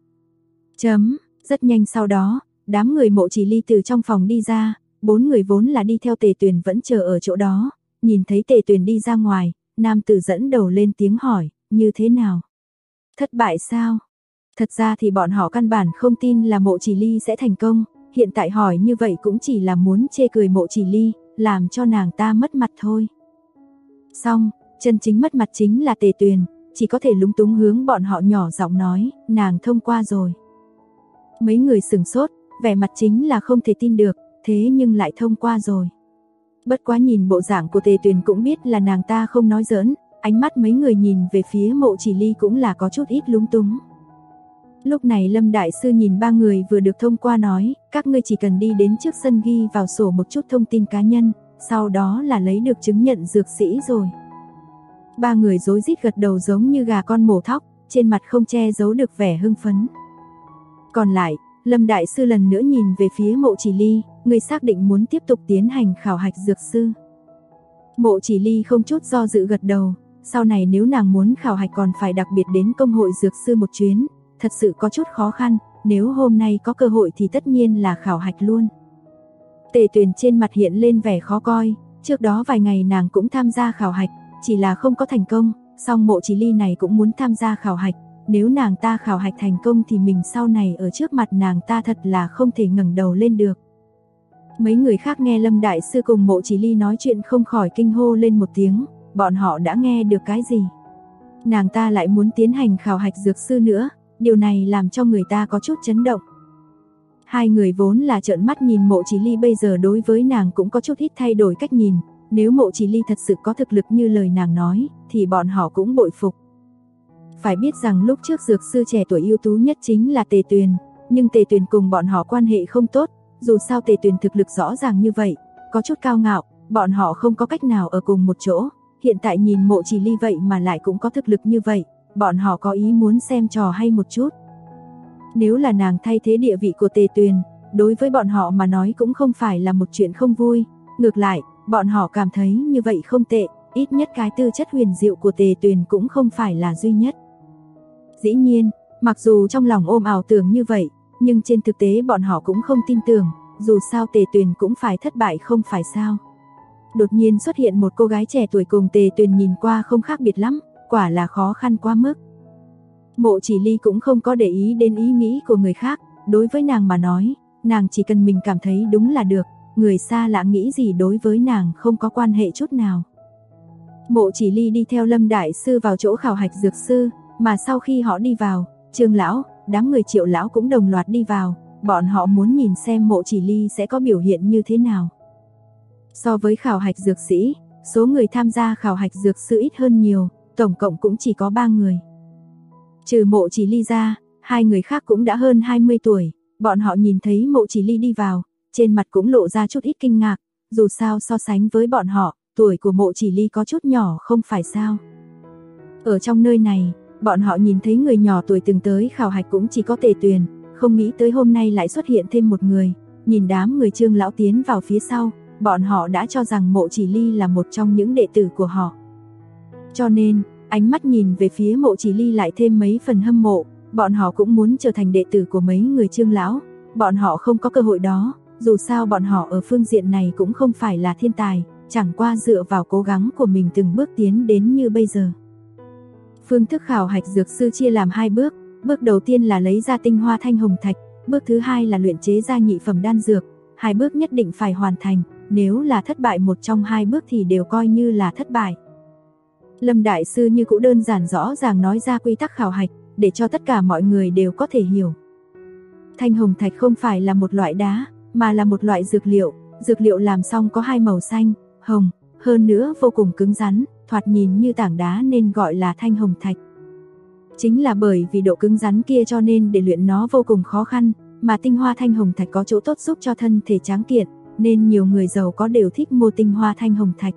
Rất nhanh sau đó, đám người Mộ Chỉ Ly từ trong phòng đi ra, 4 người vốn là đi theo Tề Tuyền vẫn chờ ở chỗ đó, nhìn thấy Tề Tuyền đi ra ngoài, nam tử dẫn đầu lên tiếng hỏi, như thế nào? Thất bại sao? Thật ra thì bọn họ căn bản không tin là Mộ Chỉ Ly sẽ thành công, hiện tại hỏi như vậy cũng chỉ là muốn chê cười Mộ Chỉ Ly, làm cho nàng ta mất mặt thôi. Xong, chân chính mất mặt chính là Tề Tuyền, chỉ có thể lúng túng hướng bọn họ nhỏ giọng nói, nàng thông qua rồi. Mấy người sửng sốt, vẻ mặt chính là không thể tin được, thế nhưng lại thông qua rồi. Bất quá nhìn bộ dạng của Tề Tuyền cũng biết là nàng ta không nói giỡn, ánh mắt mấy người nhìn về phía Mộ Chỉ Ly cũng là có chút ít lúng túng. Lúc này Lâm Đại Sư nhìn 3 người vừa được thông qua nói, các ngươi chỉ cần đi đến trước sân ghi vào sổ một chút thông tin cá nhân, sau đó là lấy được chứng nhận dược sĩ rồi. 3 người rối rít gật đầu giống như gà con mổ thóc, trên mặt không che giấu được vẻ hưng phấn. Còn lại, Lâm Đại Sư lần nữa nhìn về phía Mộ Chỉ Ly, người xác định muốn tiếp tục tiến hành khảo hạch dược sư. Mộ Chỉ Ly không chút do dự gật đầu, sau này nếu nàng muốn khảo hạch còn phải đặc biệt đến công hội dược sư một chuyến, thật sự có chút khó khăn, nếu hôm nay có cơ hội thì tất nhiên là khảo hạch luôn. Tề Tuyền trên mặt hiện lên vẻ khó coi, trước đó vài ngày nàng cũng tham gia khảo hạch, chỉ là không có thành công, song Mộ Chỉ Ly này cũng muốn tham gia khảo hạch, nếu nàng ta khảo hạch thành công thì mình sau này ở trước mặt nàng ta thật là không thể ngẩng đầu lên được. Mấy người khác nghe Lâm Đại Sư cùng Mộ Chỉ Ly nói chuyện không khỏi kinh hô lên một tiếng, bọn họ đã nghe được cái gì? Nàng ta lại muốn tiến hành khảo hạch dược sư nữa, điều này làm cho người ta có chút chấn động. 2 người vốn là trợn mắt nhìn Mộ Chỉ Ly bây giờ đối với nàng cũng có chút ít thay đổi cách nhìn, nếu Mộ Chỉ Ly thật sự có thực lực như lời nàng nói, thì bọn họ cũng bội phục. Phải biết rằng lúc trước dược sư trẻ tuổi ưu tú nhất chính là Tề Tuyền, nhưng Tề Tuyền cùng bọn họ quan hệ không tốt, dù sao Tề Tuyền thực lực rõ ràng như vậy, có chút cao ngạo, bọn họ không có cách nào ở cùng một chỗ, hiện tại nhìn Mộ Chỉ Ly vậy mà lại cũng có thực lực như vậy, bọn họ có ý muốn xem trò hay một chút. Nếu là nàng thay thế địa vị của Tề Tuyền, đối với bọn họ mà nói cũng không phải là một chuyện không vui, ngược lại, bọn họ cảm thấy như vậy không tệ, ít nhất cái tư chất huyền diệu của Tề Tuyền cũng không phải là duy nhất. Dĩ nhiên, mặc dù trong lòng ôm ảo tưởng như vậy, nhưng trên thực tế bọn họ cũng không tin tưởng, dù sao Tề Tuyền cũng phải thất bại không phải sao. Đột nhiên xuất hiện một cô gái trẻ tuổi cùng Tề Tuyền nhìn qua không khác biệt lắm, quả là khó khăn quá mức. Mộ Chỉ Ly cũng không có để ý đến ý nghĩ của người khác, đối với nàng mà nói, nàng chỉ cần mình cảm thấy đúng là được, người xa lạ nghĩ gì đối với nàng không có quan hệ chút nào. Mộ Chỉ Ly đi theo Lâm Đại Sư vào chỗ khảo hạch dược sư, mà sau khi họ đi vào, Trương lão, đám người Triệu lão cũng đồng loạt đi vào, bọn họ muốn nhìn xem Mộ Chỉ Ly sẽ có biểu hiện như thế nào. So với khảo hạch dược sĩ, số người tham gia khảo hạch dược sư ít hơn nhiều, tổng cộng cũng chỉ có 3 người. Trừ Mộ Chỉ Ly ra, 2 người khác cũng đã hơn 20 tuổi, bọn họ nhìn thấy Mộ Chỉ Ly đi vào, trên mặt cũng lộ ra chút ít kinh ngạc, dù sao so sánh với bọn họ, tuổi của Mộ Chỉ Ly có chút nhỏ không phải sao. Ở trong nơi này, bọn họ nhìn thấy người nhỏ tuổi từng tới khảo hạch cũng chỉ có Tề Tuyền, không nghĩ tới hôm nay lại xuất hiện thêm một người, nhìn đám người Trương lão tiến vào phía sau, bọn họ đã cho rằng Mộ Chỉ Ly là một trong những đệ tử của họ. Cho nên, Ánh mắt nhìn về phía Mộ Chỉ Ly lại thêm mấy phần hâm mộ, bọn họ cũng muốn trở thành đệ tử của mấy người Trương lão, bọn họ không có cơ hội đó, dù sao bọn họ ở phương diện này cũng không phải là thiên tài, chẳng qua dựa vào cố gắng của mình từng bước tiến đến như bây giờ. Phương thức khảo hạch dược sư chia làm 2 bước, bước đầu tiên là lấy ra tinh hoa thanh hồng thạch, bước thứ 2 là luyện chế ra nhị phẩm đan dược, 2 bước nhất định phải hoàn thành, nếu là thất bại một trong 2 bước thì đều coi như là thất bại. Lâm đại sư như cũ đơn giản rõ ràng nói ra quy tắc khảo hạch, để cho tất cả mọi người đều có thể hiểu. Thanh hồng thạch không phải là một loại đá, mà là một loại dược liệu làm xong có 2 màu xanh, hồng, hơn nữa vô cùng cứng rắn, thoạt nhìn như tảng đá nên gọi là thanh hồng thạch. Chính là bởi vì độ cứng rắn kia cho nên để luyện nó vô cùng khó khăn, mà tinh hoa thanh hồng thạch có chỗ tốt giúp cho thân thể tráng kiện, nên nhiều người giàu có đều thích mua tinh hoa thanh hồng thạch.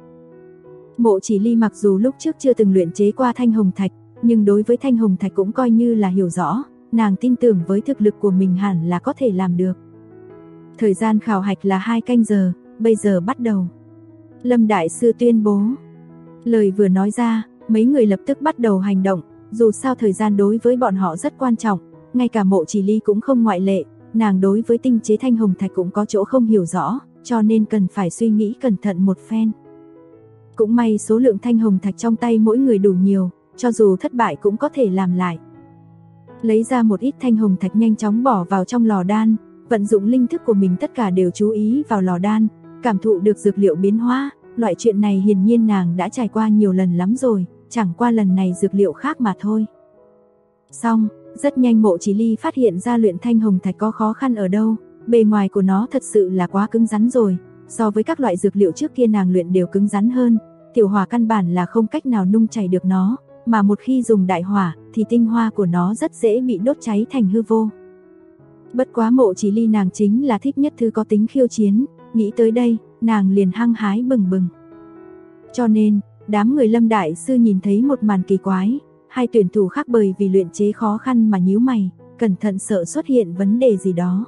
Mộ Chỉ Ly mặc dù lúc trước chưa từng luyện chế qua thanh hồng thạch, nhưng đối với thanh hồng thạch cũng coi như là hiểu rõ, nàng tin tưởng với thực lực của mình hẳn là có thể làm được. Thời gian khảo hạch là 2 canh giờ, bây giờ bắt đầu. Lâm đại sư tuyên bố. Lời vừa nói ra, mấy người lập tức bắt đầu hành động, dù sao thời gian đối với bọn họ rất quan trọng, ngay cả Mộ Chỉ Ly cũng không ngoại lệ, nàng đối với tinh chế thanh hồng thạch cũng có chỗ không hiểu rõ, cho nên cần phải suy nghĩ cẩn thận một phen. Cũng may số lượng thanh hồng thạch trong tay mỗi người đủ nhiều, cho dù thất bại cũng có thể làm lại. Lấy ra một ít thanh hồng thạch nhanh chóng bỏ vào trong lò đan, vận dụng linh thức của mình tất cả đều chú ý vào lò đan, cảm thụ được dược liệu biến hóa, loại chuyện này hiển nhiên nàng đã trải qua nhiều lần lắm rồi, chẳng qua lần này dược liệu khác mà thôi. Xong, rất nhanh Mộ Chỉ Ly phát hiện ra luyện thanh hồng thạch có khó khăn ở đâu, bề ngoài của nó thật sự là quá cứng rắn rồi, so với các loại dược liệu trước kia nàng luyện đều cứng rắn hơn, tiểu hỏa căn bản là không cách nào nung chảy được nó, mà một khi dùng đại hỏa thì tinh hoa của nó rất dễ bị đốt cháy thành hư vô. Bất quá Mộ Chỉ Ly nàng chính là thích nhất thứ có tính khiêu chiến, nghĩ tới đây, nàng liền hăng hái bừng bừng. Cho nên, đám người Lâm đại sư nhìn thấy một màn kỳ quái, 2 tuyển thủ khác bởi vì luyện chế khó khăn mà nhíu mày, cẩn thận sợ xuất hiện vấn đề gì đó.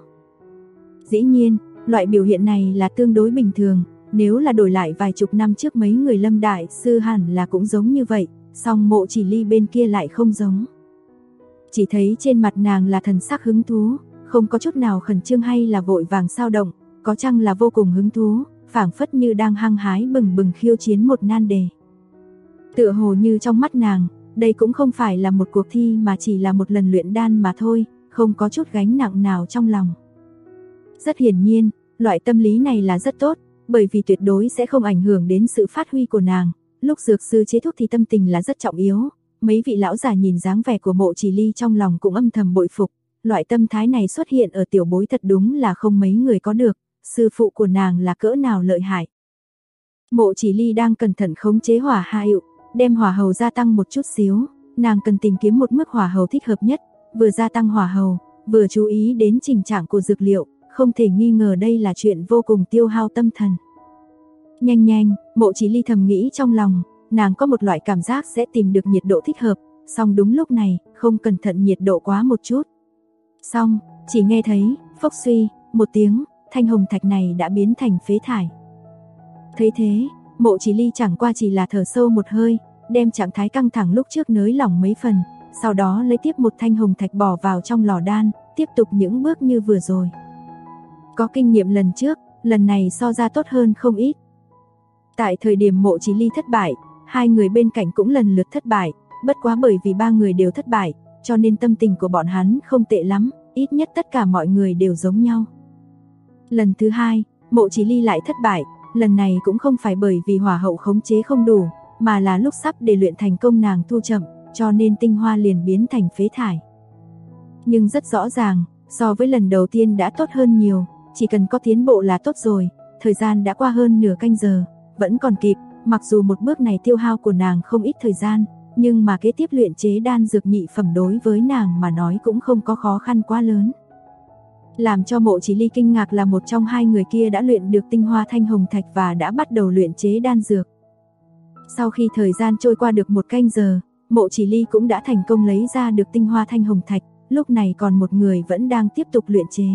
Dĩ nhiên, loại biểu hiện này là tương đối bình thường, nếu là đổi lại vài chục năm trước mấy người Lâm đại sư hẳn là cũng giống như vậy, song Mộ Chỉ Ly bên kia lại không giống. Chỉ thấy trên mặt nàng là thần sắc hứng thú, không có chút nào khẩn trương hay là vội vàng sao động, có chăng là vô cùng hứng thú, phảng phất như đang hăng hái bừng bừng khiêu chiến một nan đề. Tựa hồ như trong mắt nàng, đây cũng không phải là một cuộc thi mà chỉ là một lần luyện đan mà thôi, không có chút gánh nặng nào trong lòng. Rất hiển nhiên, loại tâm lý này là rất tốt, bởi vì tuyệt đối sẽ không ảnh hưởng đến sự phát huy của nàng. Lúc dược sư chế thuốc thì tâm tình là rất trọng yếu, mấy vị lão già nhìn dáng vẻ của Mộ Chỉ Ly trong lòng cũng âm thầm bội phục, loại tâm thái này xuất hiện ở tiểu bối thật đúng là không mấy người có được, sư phụ của nàng là cỡ nào lợi hại. Mộ Chỉ Ly đang cẩn thận khống chế hỏa hữu, đem hỏa hầu gia tăng một chút xíu, nàng cần tìm kiếm một mức hỏa hầu thích hợp nhất, vừa gia tăng hỏa hầu, vừa chú ý đến trình trạng của dược liệu, không thể nghi ngờ đây là chuyện vô cùng tiêu hao tâm thần. Nhanh, Mộ Chỉ Ly thầm nghĩ trong lòng, nàng có một loại cảm giác sẽ tìm được nhiệt độ thích hợp, song đúng lúc này, không cẩn thận nhiệt độ quá một chút. Xong, chỉ nghe thấy, phốc suy, một tiếng, thanh hồng thạch này đã biến thành phế thải. Thấy thế, Mộ Chỉ Ly chẳng qua chỉ là thở sâu một hơi, đem trạng thái căng thẳng lúc trước nới lỏng mấy phần, sau đó lấy tiếp một thanh hồng thạch bỏ vào trong lò đan, tiếp tục những bước như vừa rồi. Có kinh nghiệm lần trước, lần này so ra tốt hơn không ít. Tại thời điểm Mộ Chỉ Ly thất bại, 2 người bên cạnh cũng lần lượt thất bại, bất quá bởi vì 3 người đều thất bại, cho nên tâm tình của bọn hắn không tệ lắm, ít nhất tất cả mọi người đều giống nhau. Lần thứ 2, Mộ Chỉ Ly lại thất bại, lần này cũng không phải bởi vì hỏa hậu khống chế không đủ, mà là lúc sắp để luyện thành công nàng thu chậm, cho nên tinh hoa liền biến thành phế thải. Nhưng rất rõ ràng, so với lần đầu tiên đã tốt hơn nhiều, chỉ cần có tiến bộ là tốt rồi, thời gian đã qua hơn nửa canh giờ, vẫn còn kịp, mặc dù một bước này tiêu hao của nàng không ít thời gian, nhưng mà kế tiếp luyện chế đan dược nhị phẩm đối với nàng mà nói cũng không có khó khăn quá lớn. Làm cho Mộ Chỉ Ly kinh ngạc là một trong 2 người kia đã luyện được tinh hoa thanh hồng thạch và đã bắt đầu luyện chế đan dược. Sau khi thời gian trôi qua được 1 canh giờ, Mộ Chỉ Ly cũng đã thành công lấy ra được tinh hoa thanh hồng thạch, lúc này còn một người vẫn đang tiếp tục luyện chế.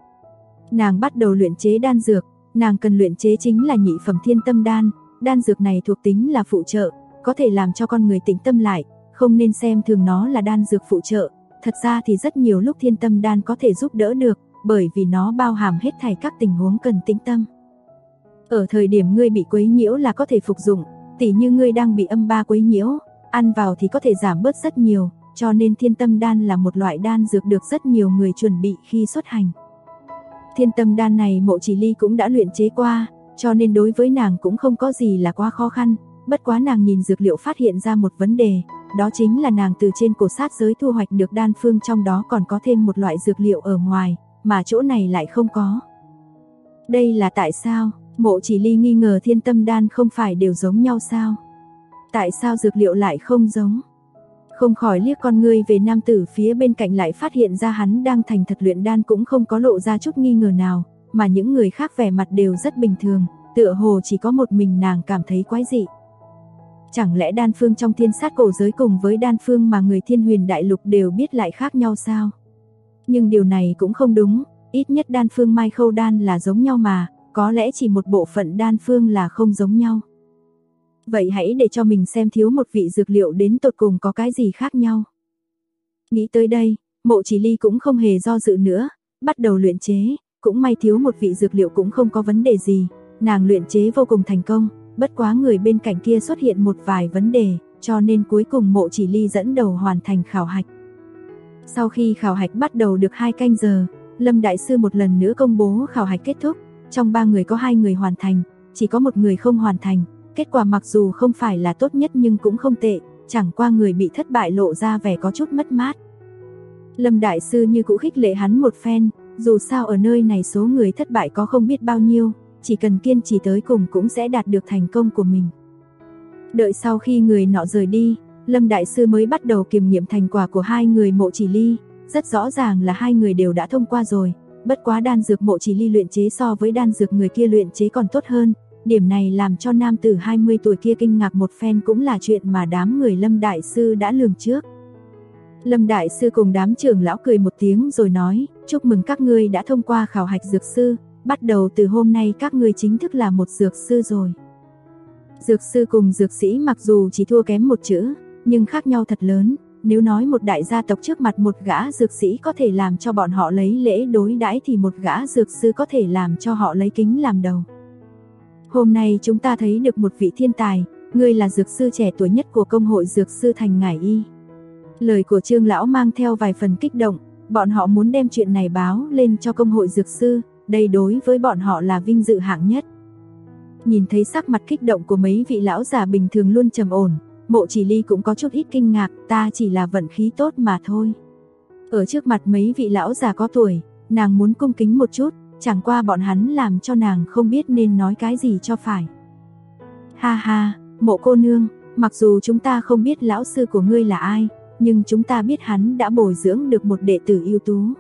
Nàng bắt đầu luyện chế đan dược, nàng cần luyện chế chính là nhị phẩm thiên tâm đan, đan dược này thuộc tính là phụ trợ, có thể làm cho con người tĩnh tâm lại, không nên xem thường nó là đan dược phụ trợ. Thật ra thì rất nhiều lúc thiên tâm đan có thể giúp đỡ được, bởi vì nó bao hàm hết thảy các tình huống cần tĩnh tâm. Ở thời điểm ngươi bị quấy nhiễu là có thể phục dụng, tỉ như ngươi đang bị âm ba quấy nhiễu, ăn vào thì có thể giảm bớt rất nhiều, cho nên thiên tâm đan là một loại đan dược được rất nhiều người chuẩn bị khi xuất hành. Thiên tâm đan này Mộ Chỉ Ly cũng đã luyện chế qua, cho nên đối với nàng cũng không có gì là quá khó khăn, bất quá nàng nhìn dược liệu phát hiện ra một vấn đề, đó chính là nàng từ trên cổ sát giới thu hoạch được đan phương, trong đó còn có thêm một loại dược liệu ở ngoài, mà chỗ này lại không có. Đây là tại sao? Mộ Chỉ Ly nghi ngờ thiên tâm đan không phải đều giống nhau sao? Tại sao dược liệu lại không giống? Không khỏi liếc con ngươi về nam tử phía bên cạnh, lại phát hiện ra hắn đang thành thật luyện đan, cũng không có lộ ra chút nghi ngờ nào, mà những người khác vẻ mặt đều rất bình thường, tựa hồ chỉ có một mình nàng cảm thấy quái dị. Chẳng lẽ đan phương trong thiên sát cổ giới cùng với đan phương mà người Thiên Huyền Đại Lục đều biết lại khác nhau sao? Nhưng điều này cũng không đúng, ít nhất đan phương Mai Khâu đan là giống nhau mà, có lẽ chỉ một bộ phận đan phương là không giống nhau. Vậy hãy để cho mình xem thiếu một vị dược liệu đến tột cùng có cái gì khác nhau. Nghĩ tới đây, Mộ Chỉ Ly cũng không hề do dự nữa, bắt đầu luyện chế, cũng may thiếu một vị dược liệu cũng không có vấn đề gì, nàng luyện chế vô cùng thành công, bất quá người bên cạnh kia xuất hiện một vài vấn đề, cho nên cuối cùng Mộ Chỉ Ly dẫn đầu hoàn thành khảo hạch. Sau khi khảo hạch bắt đầu được 2 canh giờ, Lâm Đại Sư một lần nữa công bố khảo hạch kết thúc, trong 3 người có 2 người hoàn thành, chỉ có 1 người không hoàn thành. Kết quả mặc dù không phải là tốt nhất nhưng cũng không tệ, chẳng qua người bị thất bại lộ ra vẻ có chút mất mát. Lâm Đại Sư như cũ khích lệ hắn một phen, dù sao ở nơi này số người thất bại có không biết bao nhiêu, chỉ cần kiên trì tới cùng cũng sẽ đạt được thành công của mình. Đợi sau khi người nọ rời đi, Lâm Đại Sư mới bắt đầu kiểm nghiệm thành quả của 2 người Mộ Chỉ Ly, rất rõ ràng là 2 người đều đã thông qua rồi, bất quá đan dược Mộ Chỉ Ly luyện chế so với đan dược người kia luyện chế còn tốt hơn. Điểm này làm cho nam tử 20 tuổi kia kinh ngạc một phen, cũng là chuyện mà đám người Lâm Đại Sư đã lường trước. Lâm Đại Sư cùng đám trưởng lão cười một tiếng rồi nói, chúc mừng các ngươi đã thông qua khảo hạch dược sư, bắt đầu từ hôm nay các ngươi chính thức là một dược sư rồi. Dược sư cùng dược sĩ mặc dù chỉ thua kém một chữ, nhưng khác nhau thật lớn, nếu nói một đại gia tộc trước mặt một gã dược sĩ có thể làm cho bọn họ lấy lễ đối đãi thì một gã dược sư có thể làm cho họ lấy kính làm đầu. Hôm nay chúng ta thấy được một vị thiên tài, ngươi là dược sư trẻ tuổi nhất của công hội dược sư thành Ngải Y. Lời của Trương lão mang theo vài phần kích động, bọn họ muốn đem chuyện này báo lên cho công hội dược sư, đây đối với bọn họ là vinh dự hạng nhất. Nhìn thấy sắc mặt kích động của mấy vị lão già bình thường luôn trầm ổn, Mộ Chỉ Ly cũng có chút ít kinh ngạc, ta chỉ là vận khí tốt mà thôi. Ở trước mặt mấy vị lão già có tuổi, nàng muốn cung kính một chút, chẳng qua bọn hắn làm cho nàng không biết nên nói cái gì cho phải. Ha ha, Mộ cô nương, mặc dù chúng ta không biết lão sư của ngươi là ai, nhưng chúng ta biết hắn đã bồi dưỡng được một đệ tử ưu tú.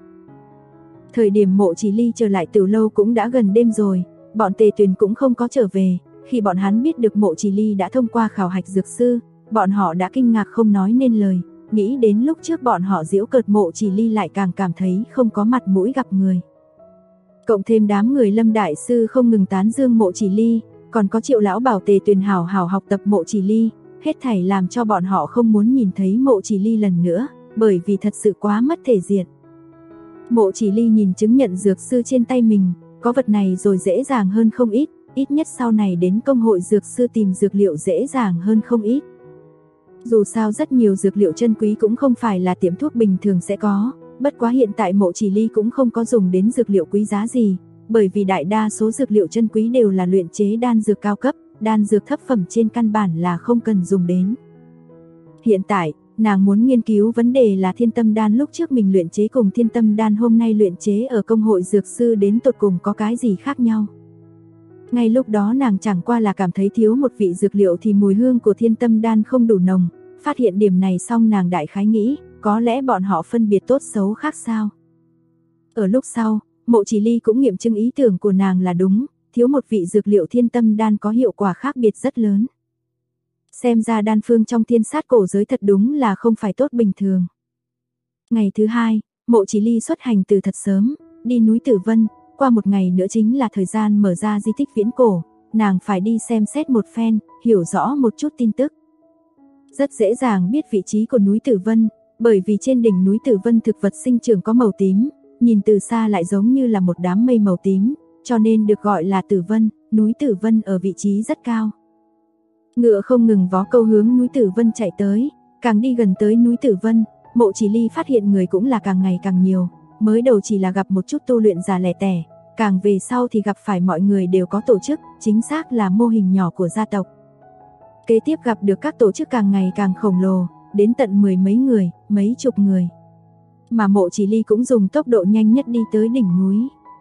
Thời điểm Mộ Chỉ Ly trở lại Tử lâu cũng đã gần đêm rồi, bọn Tề Tuyền cũng không có trở về, khi bọn hắn biết được Mộ Chỉ Ly đã thông qua khảo hạch dược sư, bọn họ đã kinh ngạc không nói nên lời, nghĩ đến lúc trước bọn họ giễu cợt Mộ Chỉ Ly lại càng cảm thấy không có mặt mũi gặp người. Cộng thêm đám người Lâm Đại Sư không ngừng tán dương Mộ Chỉ Ly, còn có Triệu lão bảo Tề Tuyền hảo hảo học tập Mộ Chỉ Ly, hết thảy làm cho bọn họ không muốn nhìn thấy Mộ Chỉ Ly lần nữa, bởi vì thật sự quá mất thể diện. Mộ Chỉ Ly nhìn chứng nhận dược sư trên tay mình, có vật này rồi dễ dàng hơn không ít, ít nhất sau này đến công hội dược sư tìm dược liệu dễ dàng hơn không ít. Dù sao rất nhiều dược liệu chân quý cũng không phải là tiệm thuốc bình thường sẽ có, bất quá hiện tại Mộ Chỉ Ly cũng không có dùng đến dược liệu quý giá gì, bởi vì đại đa số dược liệu chân quý đều là luyện chế đan dược cao cấp, đan dược thấp phẩm trên căn bản là không cần dùng đến. Hiện tại, nàng muốn nghiên cứu vấn đề là thiên tâm đan lúc trước mình luyện chế cùng thiên tâm đan hôm nay luyện chế ở công hội dược sư đến tột cùng có cái gì khác nhau. Ngay lúc đó nàng chẳng qua là cảm thấy thiếu một vị dược liệu thì mùi hương của thiên tâm đan không đủ nồng, phát hiện điểm này xong nàng đại khái nghĩ, có lẽ bọn họ phân biệt tốt xấu khác sao. Ở lúc sau, Mộ Chỉ Ly cũng nghiệm chứng ý tưởng của nàng là đúng, thiếu một vị dược liệu thiên tâm đan có hiệu quả khác biệt rất lớn. Xem ra đan phương trong thiên sát cổ giới thật đúng là không phải tốt bình thường. Ngày thứ 2, Mộ Chỉ Ly xuất hành từ thật sớm, đi núi Tử Vân, qua một ngày nữa chính là thời gian mở ra di tích viễn cổ, nàng phải đi xem xét một phen, hiểu rõ một chút tin tức. rất dễ dàng biết vị trí của núi Tử Vân, bởi vì trên đỉnh núi Tử Vân thực vật sinh trưởng có màu tím, nhìn từ xa lại giống như là một đám mây màu tím, cho nên được gọi là Tử Vân, núi Tử Vân ở vị trí rất cao. Ngựa không ngừng vó câu hướng núi Tử Vân chạy tới, càng đi gần tới núi Tử Vân, Mộ Chỉ Ly phát hiện người cũng là càng ngày càng nhiều, mới đầu chỉ là gặp một chút tu luyện giả lẻ tẻ, càng về sau thì gặp phải mọi người đều có tổ chức, chính xác là mô hình nhỏ của gia tộc. Kế tiếp gặp được các tổ chức càng ngày càng khổng lồ, đến tận mười mấy người, mấy chục người. Mà Mộ Chỉ Ly cũng dùng tốc độ nhanh nhất đi tới đỉnh núi.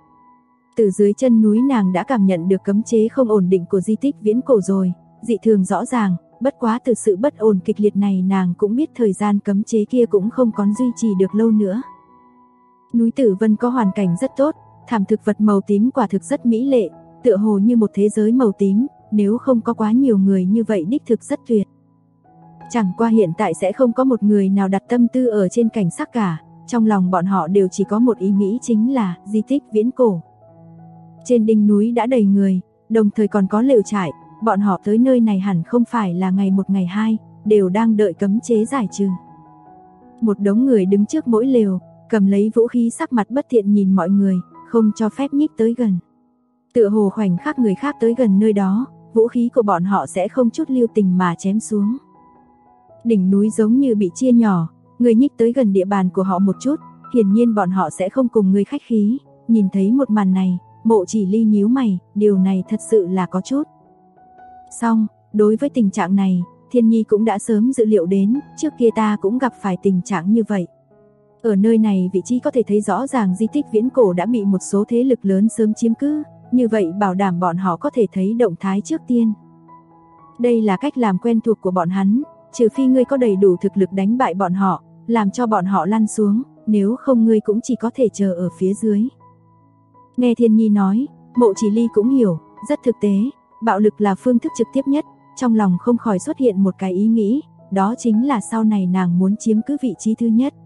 Từ dưới chân núi nàng đã cảm nhận được cấm chế không ổn định của di tích viễn cổ rồi, dị thường rõ ràng, bất quá từ sự bất ổn kịch liệt này nàng cũng biết thời gian cấm chế kia cũng không còn duy trì được lâu nữa. Núi Tử Vân có hoàn cảnh rất tốt, thảm thực vật màu tím quả thực rất mỹ lệ, tựa hồ như một thế giới màu tím, nếu không có quá nhiều người như vậy đích thực rất tuyệt. Chẳng qua hiện tại sẽ không có một người nào đặt tâm tư ở trên cảnh sắc cả, trong lòng bọn họ đều chỉ có một ý nghĩ chính là di tích viễn cổ. Trên đỉnh núi đã đầy người, đồng thời còn có lều trại, bọn họ tới nơi này hẳn không phải là ngày một ngày hai, đều đang đợi cấm chế giải trừ. Một đống người đứng trước mỗi lều, cầm lấy vũ khí sắc mặt bất thiện nhìn mọi người, không cho phép nhích tới gần. Tựa hồ khoảnh khắc người khác tới gần nơi đó, vũ khí của bọn họ sẽ không chút lưu tình mà chém xuống. Đỉnh núi giống như bị chia nhỏ, người nhích tới gần địa bàn của họ một chút, hiển nhiên bọn họ sẽ không cùng người khách khí. Nhìn thấy một màn này, Mộ Chỉ Ly nhíu mày, điều này thật sự là có chút. Xong, đối với tình trạng này, Thiên Nhi cũng đã sớm dự liệu đến, trước kia ta cũng gặp phải tình trạng như vậy. Ở nơi này vị trí có thể thấy rõ ràng di tích viễn cổ đã bị một số thế lực lớn sớm chiếm cứ, như vậy bảo đảm bọn họ có thể thấy động thái trước tiên. Đây là cách làm quen thuộc của bọn hắn, trừ phi ngươi có đầy đủ thực lực đánh bại bọn họ, làm cho bọn họ lăn xuống, nếu không ngươi cũng chỉ có thể chờ ở phía dưới. Nghe Thiên Nhi nói, Mộ Chỉ Ly cũng hiểu, rất thực tế, bạo lực là phương thức trực tiếp nhất, trong lòng không khỏi xuất hiện một cái ý nghĩ, đó chính là sau này nàng muốn chiếm cứ vị trí thứ nhất.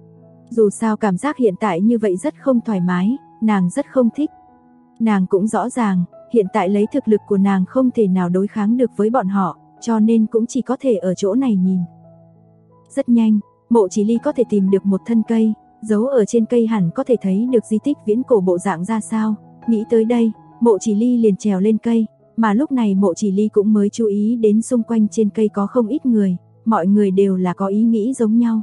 Dù sao cảm giác hiện tại như vậy rất không thoải mái, nàng rất không thích. Nàng cũng rõ ràng, hiện tại lấy thực lực của nàng không thể nào đối kháng được với bọn họ, cho nên cũng chỉ có thể ở chỗ này nhìn. Rất nhanh, Mộ Chỉ Ly có thể tìm được một thân cây, giấu ở trên cây hẳn có thể thấy được di tích viễn cổ bộ dạng ra sao. Nghĩ tới đây, Mộ Chỉ Ly liền trèo lên cây, mà lúc này Mộ Chỉ Ly cũng mới chú ý đến xung quanh trên cây có không ít người, mọi người đều là có ý nghĩ giống nhau.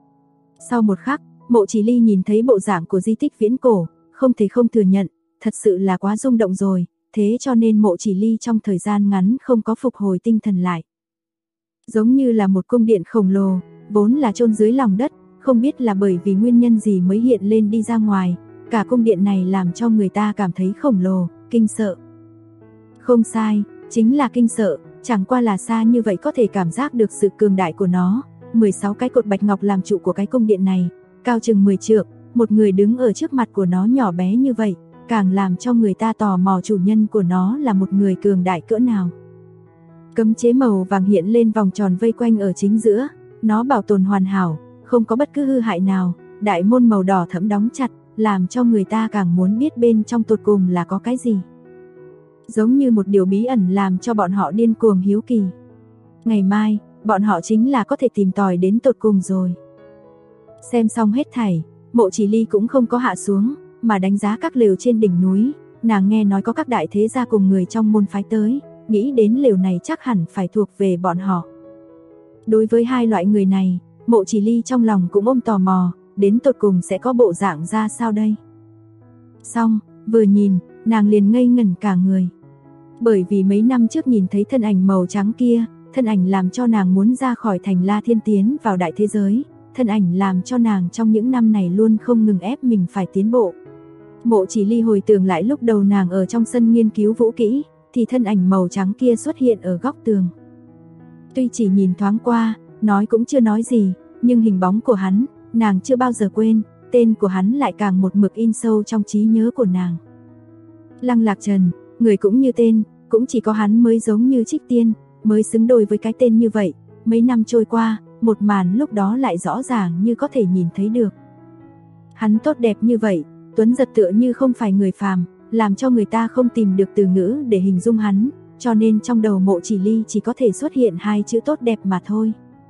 Sau một khắc, Mộ Chỉ Ly nhìn thấy bộ dạng của di tích viễn cổ, không thể không thừa nhận, thật sự là quá rung động rồi, thế cho nên Mộ Chỉ Ly trong thời gian ngắn không có phục hồi tinh thần lại. Giống như là một cung điện khổng lồ, vốn là chôn dưới lòng đất, không biết là bởi vì nguyên nhân gì mới hiện lên đi ra ngoài, cả cung điện này làm cho người ta cảm thấy khổng lồ, kinh sợ. Không sai, chính là kinh sợ, chẳng qua là xa như vậy có thể cảm giác được sự cường đại của nó. 16 cái cột bạch ngọc làm trụ của cái cung điện này, cao chừng 10 trượng, một người đứng ở trước mặt của nó nhỏ bé như vậy, càng làm cho người ta tò mò chủ nhân của nó là một người cường đại cỡ nào. Cấm chế màu vàng hiện lên vòng tròn vây quanh ở chính giữa, nó bảo tồn hoàn hảo, không có bất cứ hư hại nào, đại môn màu đỏ thẫm đóng chặt, làm cho người ta càng muốn biết bên trong tột cùng là có cái gì. Giống như một điều bí ẩn làm cho bọn họ điên cuồng hiếu kỳ. Ngày mai, bọn họ chính là có thể tìm tòi đến tột cùng rồi. Xem xong hết thảy, Mộ Chỉ Ly cũng không có hạ xuống, mà đánh giá các lều trên đỉnh núi. Nàng nghe nói có các đại thế gia cùng người trong môn phái tới, nghĩ đến lều này chắc hẳn phải thuộc về bọn họ. Đối với hai loại người này, Mộ Chỉ Ly trong lòng cũng ôm tò mò, đến tột cùng sẽ có bộ dạng ra sao đây. Xong, vừa nhìn, nàng liền ngây ngẩn cả người. Bởi vì mấy năm trước nhìn thấy thân ảnh màu trắng kia, thân ảnh làm cho nàng muốn ra khỏi thành La Thiên tiến vào đại thế giới, thân ảnh làm cho nàng trong những năm này luôn không ngừng ép mình phải tiến bộ. Mộ Chỉ Ly hồi tưởng lại lúc đầu nàng ở trong sân nghiên cứu vũ kỹ, thì thân ảnh màu trắng kia xuất hiện ở góc tường. Tuy chỉ nhìn thoáng qua, nói cũng chưa nói gì, nhưng hình bóng của hắn, nàng chưa bao giờ quên, tên của hắn lại càng một mực in sâu trong trí nhớ của nàng. Lăng Lạc Trần, người cũng như tên, cũng chỉ có hắn mới giống như Trích Tiên, mới xứng đôi với cái tên như vậy. Mấy năm trôi qua, một màn lúc đó lại rõ ràng như có thể nhìn thấy được. Hắn tốt đẹp như vậy, tuấn giật tựa như không phải người phàm, làm cho người ta không tìm được từ ngữ để hình dung hắn, cho nên trong đầu Mộ Chỉ Ly chỉ có thể xuất hiện hai chữ tốt đẹp mà thôi.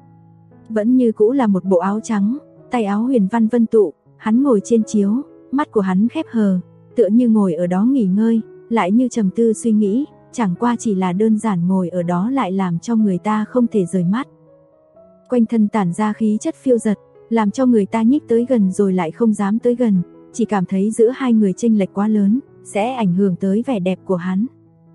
Vẫn như cũ là một bộ áo trắng, tay áo huyền văn vân tụ, hắn ngồi trên chiếu, mắt của hắn khép hờ, tựa như ngồi ở đó nghỉ ngơi, lại như trầm tư suy nghĩ, chẳng qua chỉ là đơn giản ngồi ở đó lại làm cho người ta không thể rời mắt. Quanh thân tản ra khí chất phiêu dật, làm cho người ta nhích tới gần rồi lại không dám tới gần, chỉ cảm thấy giữa hai người chênh lệch quá lớn, sẽ ảnh hưởng tới vẻ đẹp của hắn.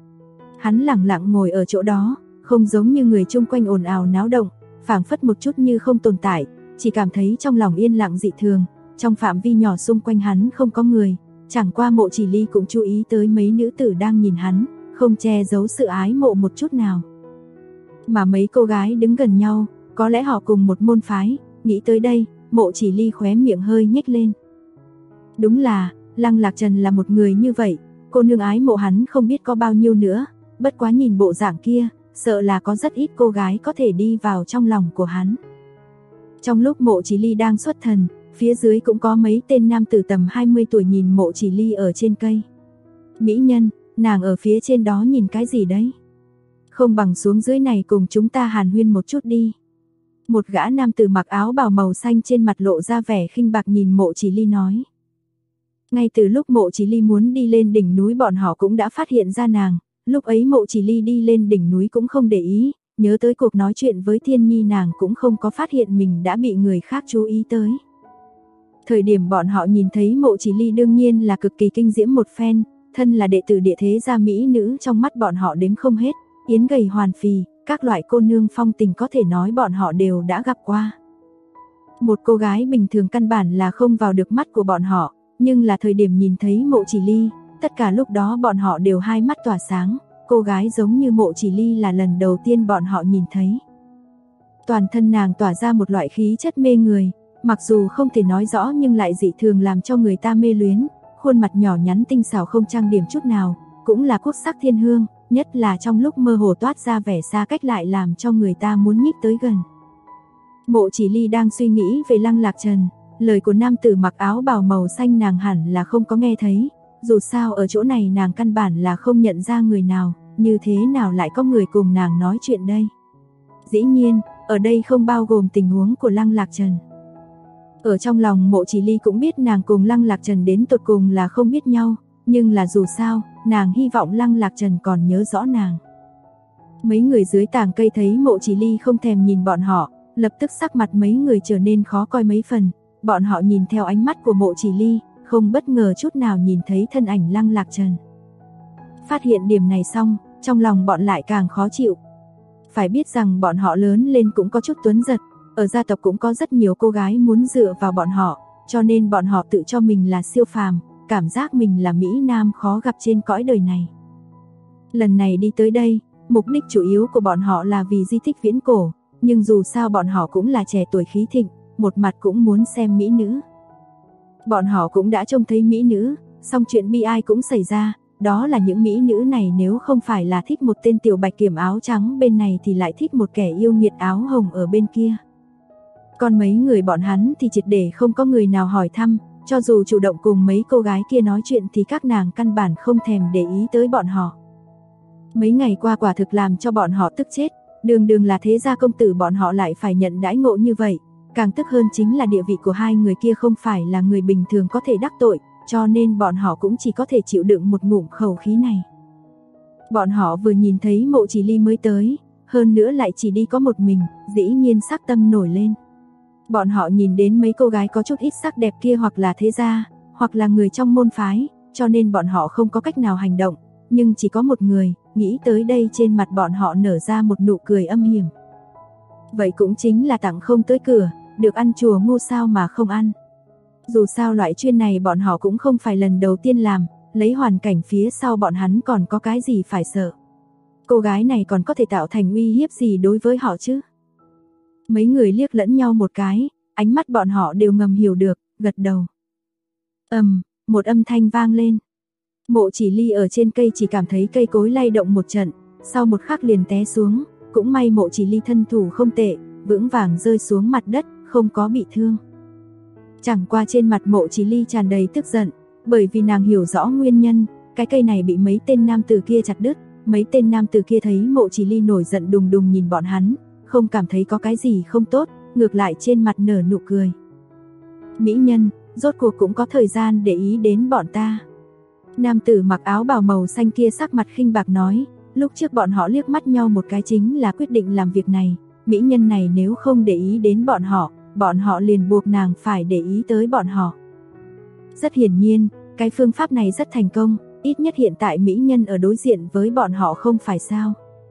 Hắn lặng lặng ngồi ở chỗ đó, không giống như người chung quanh ồn ào náo động, phảng phất một chút như không tồn tại, chỉ cảm thấy trong lòng yên lặng dị thường, trong phạm vi nhỏ xung quanh hắn không có người, chẳng qua Mộ Chỉ Ly cũng chú ý tới mấy nữ tử đang nhìn hắn, không che giấu sự ái mộ một chút nào. Mà mấy cô gái đứng gần nhau, có lẽ họ cùng một môn phái, nghĩ tới đây, Mộ Chỉ Ly khóe miệng hơi nhếch lên. Đúng là, Lăng Lạc Trần là một người như vậy, cô nương ái mộ hắn không biết có bao nhiêu nữa, bất quá nhìn bộ dạng kia, sợ là có rất ít cô gái có thể đi vào trong lòng của hắn. Trong lúc Mộ Chỉ Ly đang xuất thần, phía dưới cũng có mấy tên nam tử tầm 20 tuổi nhìn Mộ Chỉ Ly ở trên cây. Mỹ nhân, nàng ở phía trên đó nhìn cái gì đấy? Không bằng xuống dưới này cùng chúng ta hàn huyên một chút đi. Một gã nam tử mặc áo bào màu xanh trên mặt lộ ra vẻ khinh bạc nhìn Mộ Chỉ Ly nói. Ngay từ lúc Mộ Chỉ Ly muốn đi lên đỉnh núi bọn họ cũng đã phát hiện ra nàng, lúc ấy Mộ Chỉ Ly đi lên đỉnh núi cũng không để ý, nhớ tới cuộc nói chuyện với Thiên Nhi nàng cũng không có phát hiện mình đã bị người khác chú ý tới. Thời điểm bọn họ nhìn thấy Mộ Chỉ Ly đương nhiên là cực kỳ kinh diễm một phen, thân là đệ tử địa thế gia mỹ nữ trong mắt bọn họ đếm không hết, yến gầy hoàn phì, các loại cô nương phong tình có thể nói bọn họ đều đã gặp qua. Một cô gái bình thường căn bản là không vào được mắt của bọn họ, nhưng là thời điểm nhìn thấy Mộ Chỉ Ly, tất cả lúc đó bọn họ đều hai mắt tỏa sáng, cô gái giống như Mộ Chỉ Ly là lần đầu tiên bọn họ nhìn thấy. Toàn thân nàng tỏa ra một loại khí chất mê người, mặc dù không thể nói rõ nhưng lại dị thường làm cho người ta mê luyến, khuôn mặt nhỏ nhắn tinh xảo không trang điểm chút nào, cũng là quốc sắc thiên hương, nhất là trong lúc mơ hồ toát ra vẻ xa cách lại làm cho người ta muốn nhích tới gần. Mộ Chỉ Ly đang suy nghĩ về Lăng Lạc Trần, lời của nam tử mặc áo bào màu xanh nàng hẳn là không có nghe thấy, dù sao ở chỗ này nàng căn bản là không nhận ra người nào, như thế nào lại có người cùng nàng nói chuyện đây. Dĩ nhiên, ở đây không bao gồm tình huống của Lăng Lạc Trần. Ở trong lòng Mộ Chỉ Ly cũng biết nàng cùng Lăng Lạc Trần đến tột cùng là không biết nhau, nhưng là dù sao, nàng hy vọng Lăng Lạc Trần còn nhớ rõ nàng. Mấy người dưới tàng cây thấy Mộ Chỉ Ly không thèm nhìn bọn họ, lập tức sắc mặt mấy người trở nên khó coi mấy phần, bọn họ nhìn theo ánh mắt của Mộ Chỉ Ly, không bất ngờ chút nào nhìn thấy thân ảnh Lăng Lạc Trần. Phát hiện điểm này xong, trong lòng bọn lại càng khó chịu. Phải biết rằng bọn họ lớn lên cũng có chút tuấn giật, ở gia tộc cũng có rất nhiều cô gái muốn dựa vào bọn họ, cho nên bọn họ tự cho mình là siêu phàm, cảm giác mình là mỹ nam khó gặp trên cõi đời này. Lần này đi tới đây, mục đích chủ yếu của bọn họ là vì di tích viễn cổ, nhưng dù sao bọn họ cũng là trẻ tuổi khí thịnh, một mặt cũng muốn xem mỹ nữ. Bọn họ cũng đã trông thấy mỹ nữ, song chuyện bi ai cũng xảy ra, đó là những mỹ nữ này nếu không phải là thích một tên tiểu bạch kiểm áo trắng bên này thì lại thích một kẻ yêu nghiệt áo hồng ở bên kia. Còn mấy người bọn hắn thì triệt để không có người nào hỏi thăm, cho dù chủ động cùng mấy cô gái kia nói chuyện thì các nàng căn bản không thèm để ý tới bọn họ. Mấy ngày qua quả thực làm cho bọn họ tức chết, đường là thế gia công tử bọn họ lại phải nhận đãi ngộ như vậy, càng tức hơn chính là địa vị của hai người kia không phải là người bình thường có thể đắc tội, cho nên bọn họ cũng chỉ có thể chịu đựng một ngụm khẩu khí này. Bọn họ vừa nhìn thấy Mộ Chỉ Ly mới tới, hơn nữa lại chỉ đi có một mình, dĩ nhiên sắc tâm nổi lên. Bọn họ nhìn đến mấy cô gái có chút ít sắc đẹp kia hoặc là thế gia, hoặc là người trong môn phái, cho nên bọn họ không có cách nào hành động, nhưng chỉ có một người, nghĩ tới đây trên mặt bọn họ nở ra một nụ cười âm hiểm. Vậy cũng chính là tặng không tới cửa, được ăn chùa ngu sao mà không ăn. Dù sao loại chuyên này bọn họ cũng không phải lần đầu tiên làm, lấy hoàn cảnh phía sau bọn hắn còn có cái gì phải sợ. Cô gái này còn có thể tạo thành uy hiếp gì đối với họ chứ? Mấy người liếc lẫn nhau một cái, ánh mắt bọn họ đều ngầm hiểu được, gật đầu. Một âm thanh vang lên. Mộ Chỉ Ly ở trên cây chỉ cảm thấy cây cối lay động một trận, sau một khắc liền té xuống, cũng may Mộ Chỉ Ly thân thủ không tệ, vững vàng rơi xuống mặt đất, không có bị thương. Chẳng qua trên mặt Mộ Chỉ Ly tràn đầy tức giận, bởi vì nàng hiểu rõ nguyên nhân, cái cây này bị mấy tên nam tử kia chặt đứt, mấy tên nam tử kia thấy Mộ Chỉ Ly nổi giận đùng đùng nhìn bọn hắn, không cảm thấy có cái gì không tốt, ngược lại trên mặt nở nụ cười. Mỹ nhân, rốt cuộc cũng có thời gian để ý đến bọn ta. Nam tử mặc áo bào màu xanh kia sắc mặt khinh bạc nói, lúc trước bọn họ liếc mắt nhau một cái chính là quyết định làm việc này. Mỹ nhân này nếu không để ý đến bọn họ liền buộc nàng phải để ý tới bọn họ. Rất hiển nhiên, cái phương pháp này rất thành công, ít nhất hiện tại mỹ nhân ở đối diện với bọn họ không phải sao.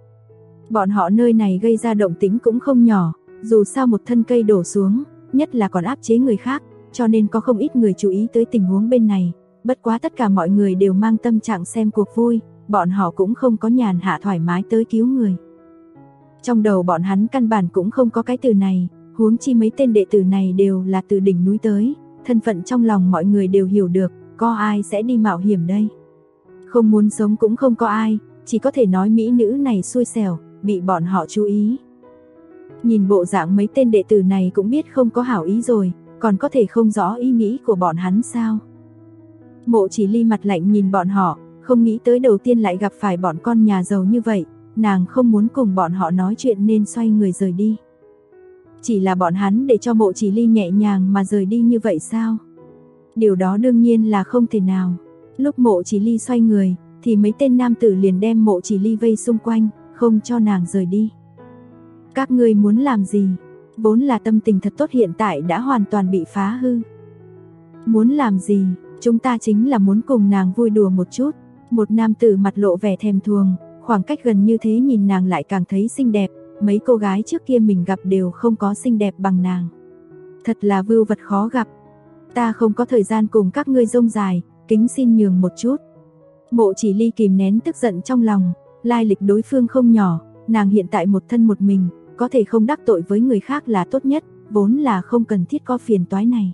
Bọn họ nơi này gây ra động tĩnh cũng không nhỏ, dù sao một thân cây đổ xuống, nhất là còn áp chế người khác, cho nên có không ít người chú ý tới tình huống bên này. Bất quá tất cả mọi người đều mang tâm trạng xem cuộc vui, bọn họ cũng không có nhàn hạ thoải mái tới cứu người. Trong đầu bọn hắn căn bản cũng không có cái từ này, huống chi mấy tên đệ tử này đều là từ đỉnh núi tới, thân phận trong lòng mọi người đều hiểu được, có ai sẽ đi mạo hiểm đây. Không muốn sống cũng không có ai, chỉ có thể nói mỹ nữ này xui xẻo, bị bọn họ chú ý. Nhìn bộ dạng mấy tên đệ tử này cũng biết không có hảo ý rồi, còn có thể không rõ ý nghĩ của bọn hắn sao. Mộ Chỉ Ly mặt lạnh nhìn bọn họ, không nghĩ tới đầu tiên lại gặp phải bọn con nhà giàu như vậy, nàng không muốn cùng bọn họ nói chuyện nên xoay người rời đi. Chỉ là bọn hắn để cho Mộ Chỉ Ly nhẹ nhàng mà rời đi như vậy sao? Điều đó đương nhiên là không thể nào. Lúc Mộ Chỉ Ly xoay người, thì mấy tên nam tử liền đem Mộ Chỉ Ly vây xung quanh, không cho nàng rời đi. Các ngươi muốn làm gì? Vốn là tâm tình thật tốt hiện tại đã hoàn toàn bị phá hư. Muốn làm gì? Chúng ta chính là muốn cùng nàng vui đùa một chút. Một nam tử mặt lộ vẻ thèm thuồng, khoảng cách gần như thế nhìn nàng lại càng thấy xinh đẹp. Mấy cô gái trước kia mình gặp đều không có xinh đẹp bằng nàng. Thật là vưu vật khó gặp. Ta không có thời gian cùng các ngươi rông dài, kính xin nhường một chút. Mộ Chỉ Ly kìm nén tức giận trong lòng, lai lịch đối phương không nhỏ, nàng hiện tại một thân một mình, có thể không đắc tội với người khác là tốt nhất, vốn là không cần thiết có phiền toái này.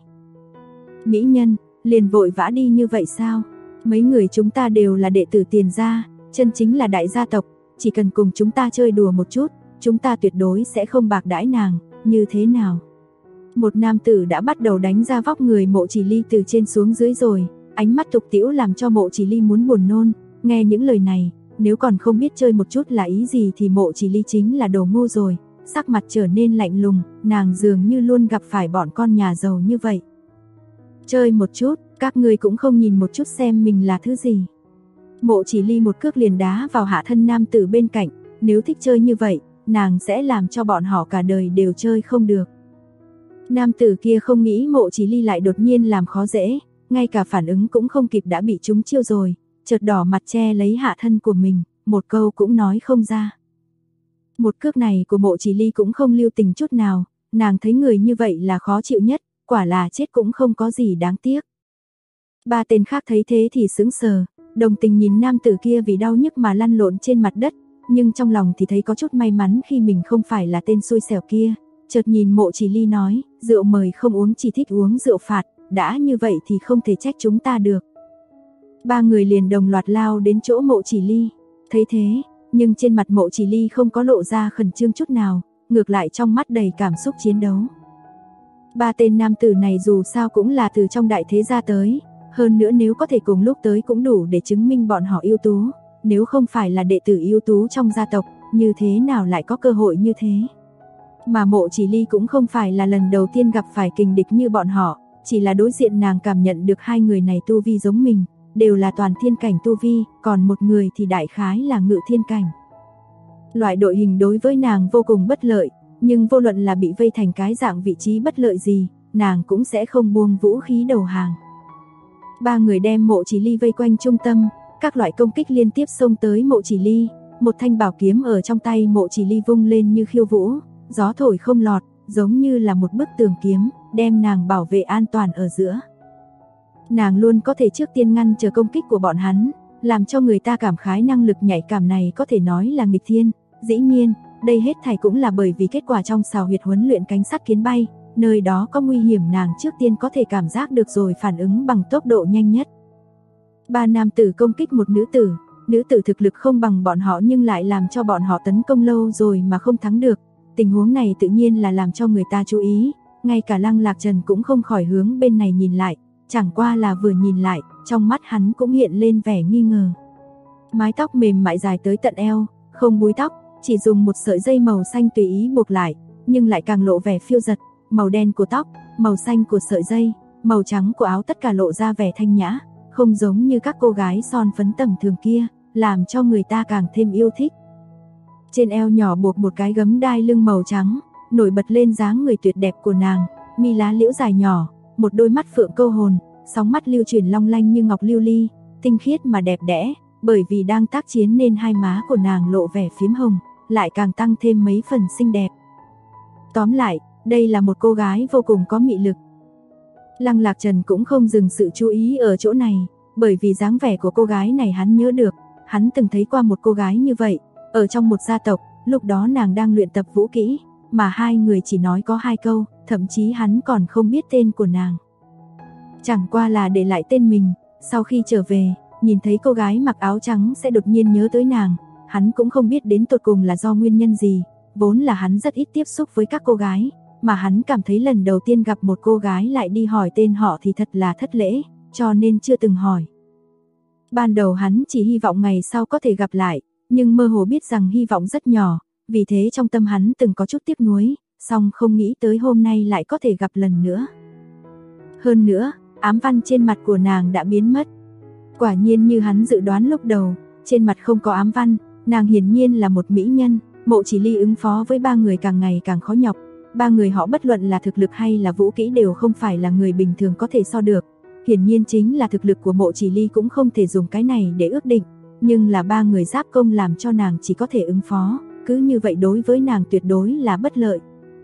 Mỹ nhân, liền vội vã đi như vậy sao? Mấy người chúng ta đều là đệ tử Tiền gia, chân chính là đại gia tộc, chỉ cần cùng chúng ta chơi đùa một chút, chúng ta tuyệt đối sẽ không bạc đãi nàng, như thế nào? Một nam tử đã bắt đầu đánh ra vóc người Mộ Chỉ Ly từ trên xuống dưới rồi, ánh mắt tục tĩu làm cho Mộ Chỉ Ly muốn buồn nôn. Nghe những lời này, nếu còn không biết chơi một chút là ý gì thì Mộ Chỉ Ly chính là đồ ngu rồi, sắc mặt trở nên lạnh lùng, nàng dường như luôn gặp phải bọn con nhà giàu như vậy. Chơi một chút, các ngươi cũng không nhìn một chút xem mình là thứ gì. Mộ Chỉ Ly một cước liền đá vào hạ thân nam tử bên cạnh, nếu thích chơi như vậy, nàng sẽ làm cho bọn họ cả đời đều chơi không được. Nam tử kia không nghĩ Mộ Chỉ Ly lại đột nhiên làm khó dễ, ngay cả phản ứng cũng không kịp đã bị trúng chiêu rồi, chợt đỏ mặt che lấy hạ thân của mình, một câu cũng nói không ra. Một cước này của Mộ Chỉ Ly cũng không lưu tình chút nào, nàng thấy người như vậy là khó chịu nhất, quả là chết cũng không có gì đáng tiếc. Ba tên khác thấy thế thì sững sờ, đồng tình nhìn nam tử kia vì đau nhức mà lăn lộn trên mặt đất, nhưng trong lòng thì thấy có chút may mắn khi mình không phải là tên xui xẻo kia. Chợt nhìn Mộ Chỉ Ly nói, rượu mời không uống chỉ thích uống rượu phạt, đã như vậy thì không thể trách chúng ta được. Ba người liền đồng loạt lao đến chỗ Mộ Chỉ Ly, thấy thế, nhưng trên mặt Mộ Chỉ Ly không có lộ ra khẩn trương chút nào, ngược lại trong mắt đầy cảm xúc chiến đấu. Ba tên nam tử này dù sao cũng là từ trong đại thế gia tới, hơn nữa nếu có thể cùng lúc tới cũng đủ để chứng minh bọn họ ưu tú, nếu không phải là đệ tử ưu tú trong gia tộc, như thế nào lại có cơ hội như thế. Mà Mộ Chỉ Ly cũng không phải là lần đầu tiên gặp phải kình địch như bọn họ, chỉ là đối diện nàng cảm nhận được hai người này tu vi giống mình, đều là toàn thiên cảnh tu vi, còn một người thì đại khái là ngự thiên cảnh. Loại đội hình đối với nàng vô cùng bất lợi, nhưng vô luận là bị vây thành cái dạng vị trí bất lợi gì, nàng cũng sẽ không buông vũ khí đầu hàng. Ba người đem Mộ Chỉ Ly vây quanh trung tâm, các loại công kích liên tiếp xông tới Mộ Chỉ Ly, một thanh bảo kiếm ở trong tay Mộ Chỉ Ly vung lên như khiêu vũ, gió thổi không lọt, giống như là một bức tường kiếm, đem nàng bảo vệ an toàn ở giữa. Nàng luôn có thể trước tiên ngăn chờ công kích của bọn hắn, làm cho người ta cảm khái năng lực nhạy cảm này có thể nói là nghịch thiên. Dĩ nhiên, đây hết thảy cũng là bởi vì kết quả trong xào huyệt huấn luyện cánh sắt kiến bay, nơi đó có nguy hiểm nàng trước tiên có thể cảm giác được rồi phản ứng bằng tốc độ nhanh nhất. Ba nam tử công kích một nữ tử thực lực không bằng bọn họ nhưng lại làm cho bọn họ tấn công lâu rồi mà không thắng được. Tình huống này tự nhiên là làm cho người ta chú ý, ngay cả Lăng Lạc Trần cũng không khỏi hướng bên này nhìn lại, chẳng qua là vừa nhìn lại, trong mắt hắn cũng hiện lên vẻ nghi ngờ. Mái tóc mềm mại dài tới tận eo, không búi tóc, chỉ dùng một sợi dây màu xanh tùy ý buộc lại, nhưng lại càng lộ vẻ phiêu dật, màu đen của tóc, màu xanh của sợi dây, màu trắng của áo tất cả lộ ra vẻ thanh nhã, không giống như các cô gái son phấn tầm thường kia, làm cho người ta càng thêm yêu thích. Trên eo nhỏ buộc một cái gấm đai lưng màu trắng, nổi bật lên dáng người tuyệt đẹp của nàng, mi lá liễu dài nhỏ, một đôi mắt phượng câu hồn, sóng mắt lưu chuyển long lanh như ngọc lưu ly, tinh khiết mà đẹp đẽ, bởi vì đang tác chiến nên hai má của nàng lộ vẻ phím hồng, lại càng tăng thêm mấy phần xinh đẹp. Tóm lại, đây là một cô gái vô cùng có mị lực. Lăng Lạc Trần cũng không dừng sự chú ý ở chỗ này, bởi vì dáng vẻ của cô gái này hắn nhớ được, hắn từng thấy qua một cô gái như vậy, ở trong một gia tộc, lúc đó nàng đang luyện tập vũ kỹ, mà hai người chỉ nói có 2 câu, thậm chí hắn còn không biết tên của nàng. Chẳng qua là để lại tên mình, sau khi trở về, nhìn thấy cô gái mặc áo trắng sẽ đột nhiên nhớ tới nàng, hắn cũng không biết đến tột cùng là do nguyên nhân gì, vốn là hắn rất ít tiếp xúc với các cô gái, mà hắn cảm thấy lần đầu tiên gặp một cô gái lại đi hỏi tên họ thì thật là thất lễ, cho nên chưa từng hỏi. Ban đầu hắn chỉ hy vọng ngày sau có thể gặp lại, nhưng mơ hồ biết rằng hy vọng rất nhỏ, vì thế trong tâm hắn từng có chút tiếc nuối, song không nghĩ tới hôm nay lại có thể gặp lần nữa. Hơn nữa, ám văn trên mặt của nàng đã biến mất. Quả nhiên như hắn dự đoán lúc đầu, trên mặt không có ám văn, nàng hiển nhiên là một mỹ nhân. Mộ Chỉ Ly ứng phó với 3 người càng ngày càng khó nhọc, 3 người họ bất luận là thực lực hay là vũ kỹ đều không phải là người bình thường có thể so được. Hiển nhiên chính là thực lực của Mộ Chỉ Ly cũng không thể dùng cái này để ước định, nhưng là 3 người giáp công làm cho nàng chỉ có thể ứng phó, cứ như vậy đối với nàng tuyệt đối là bất lợi.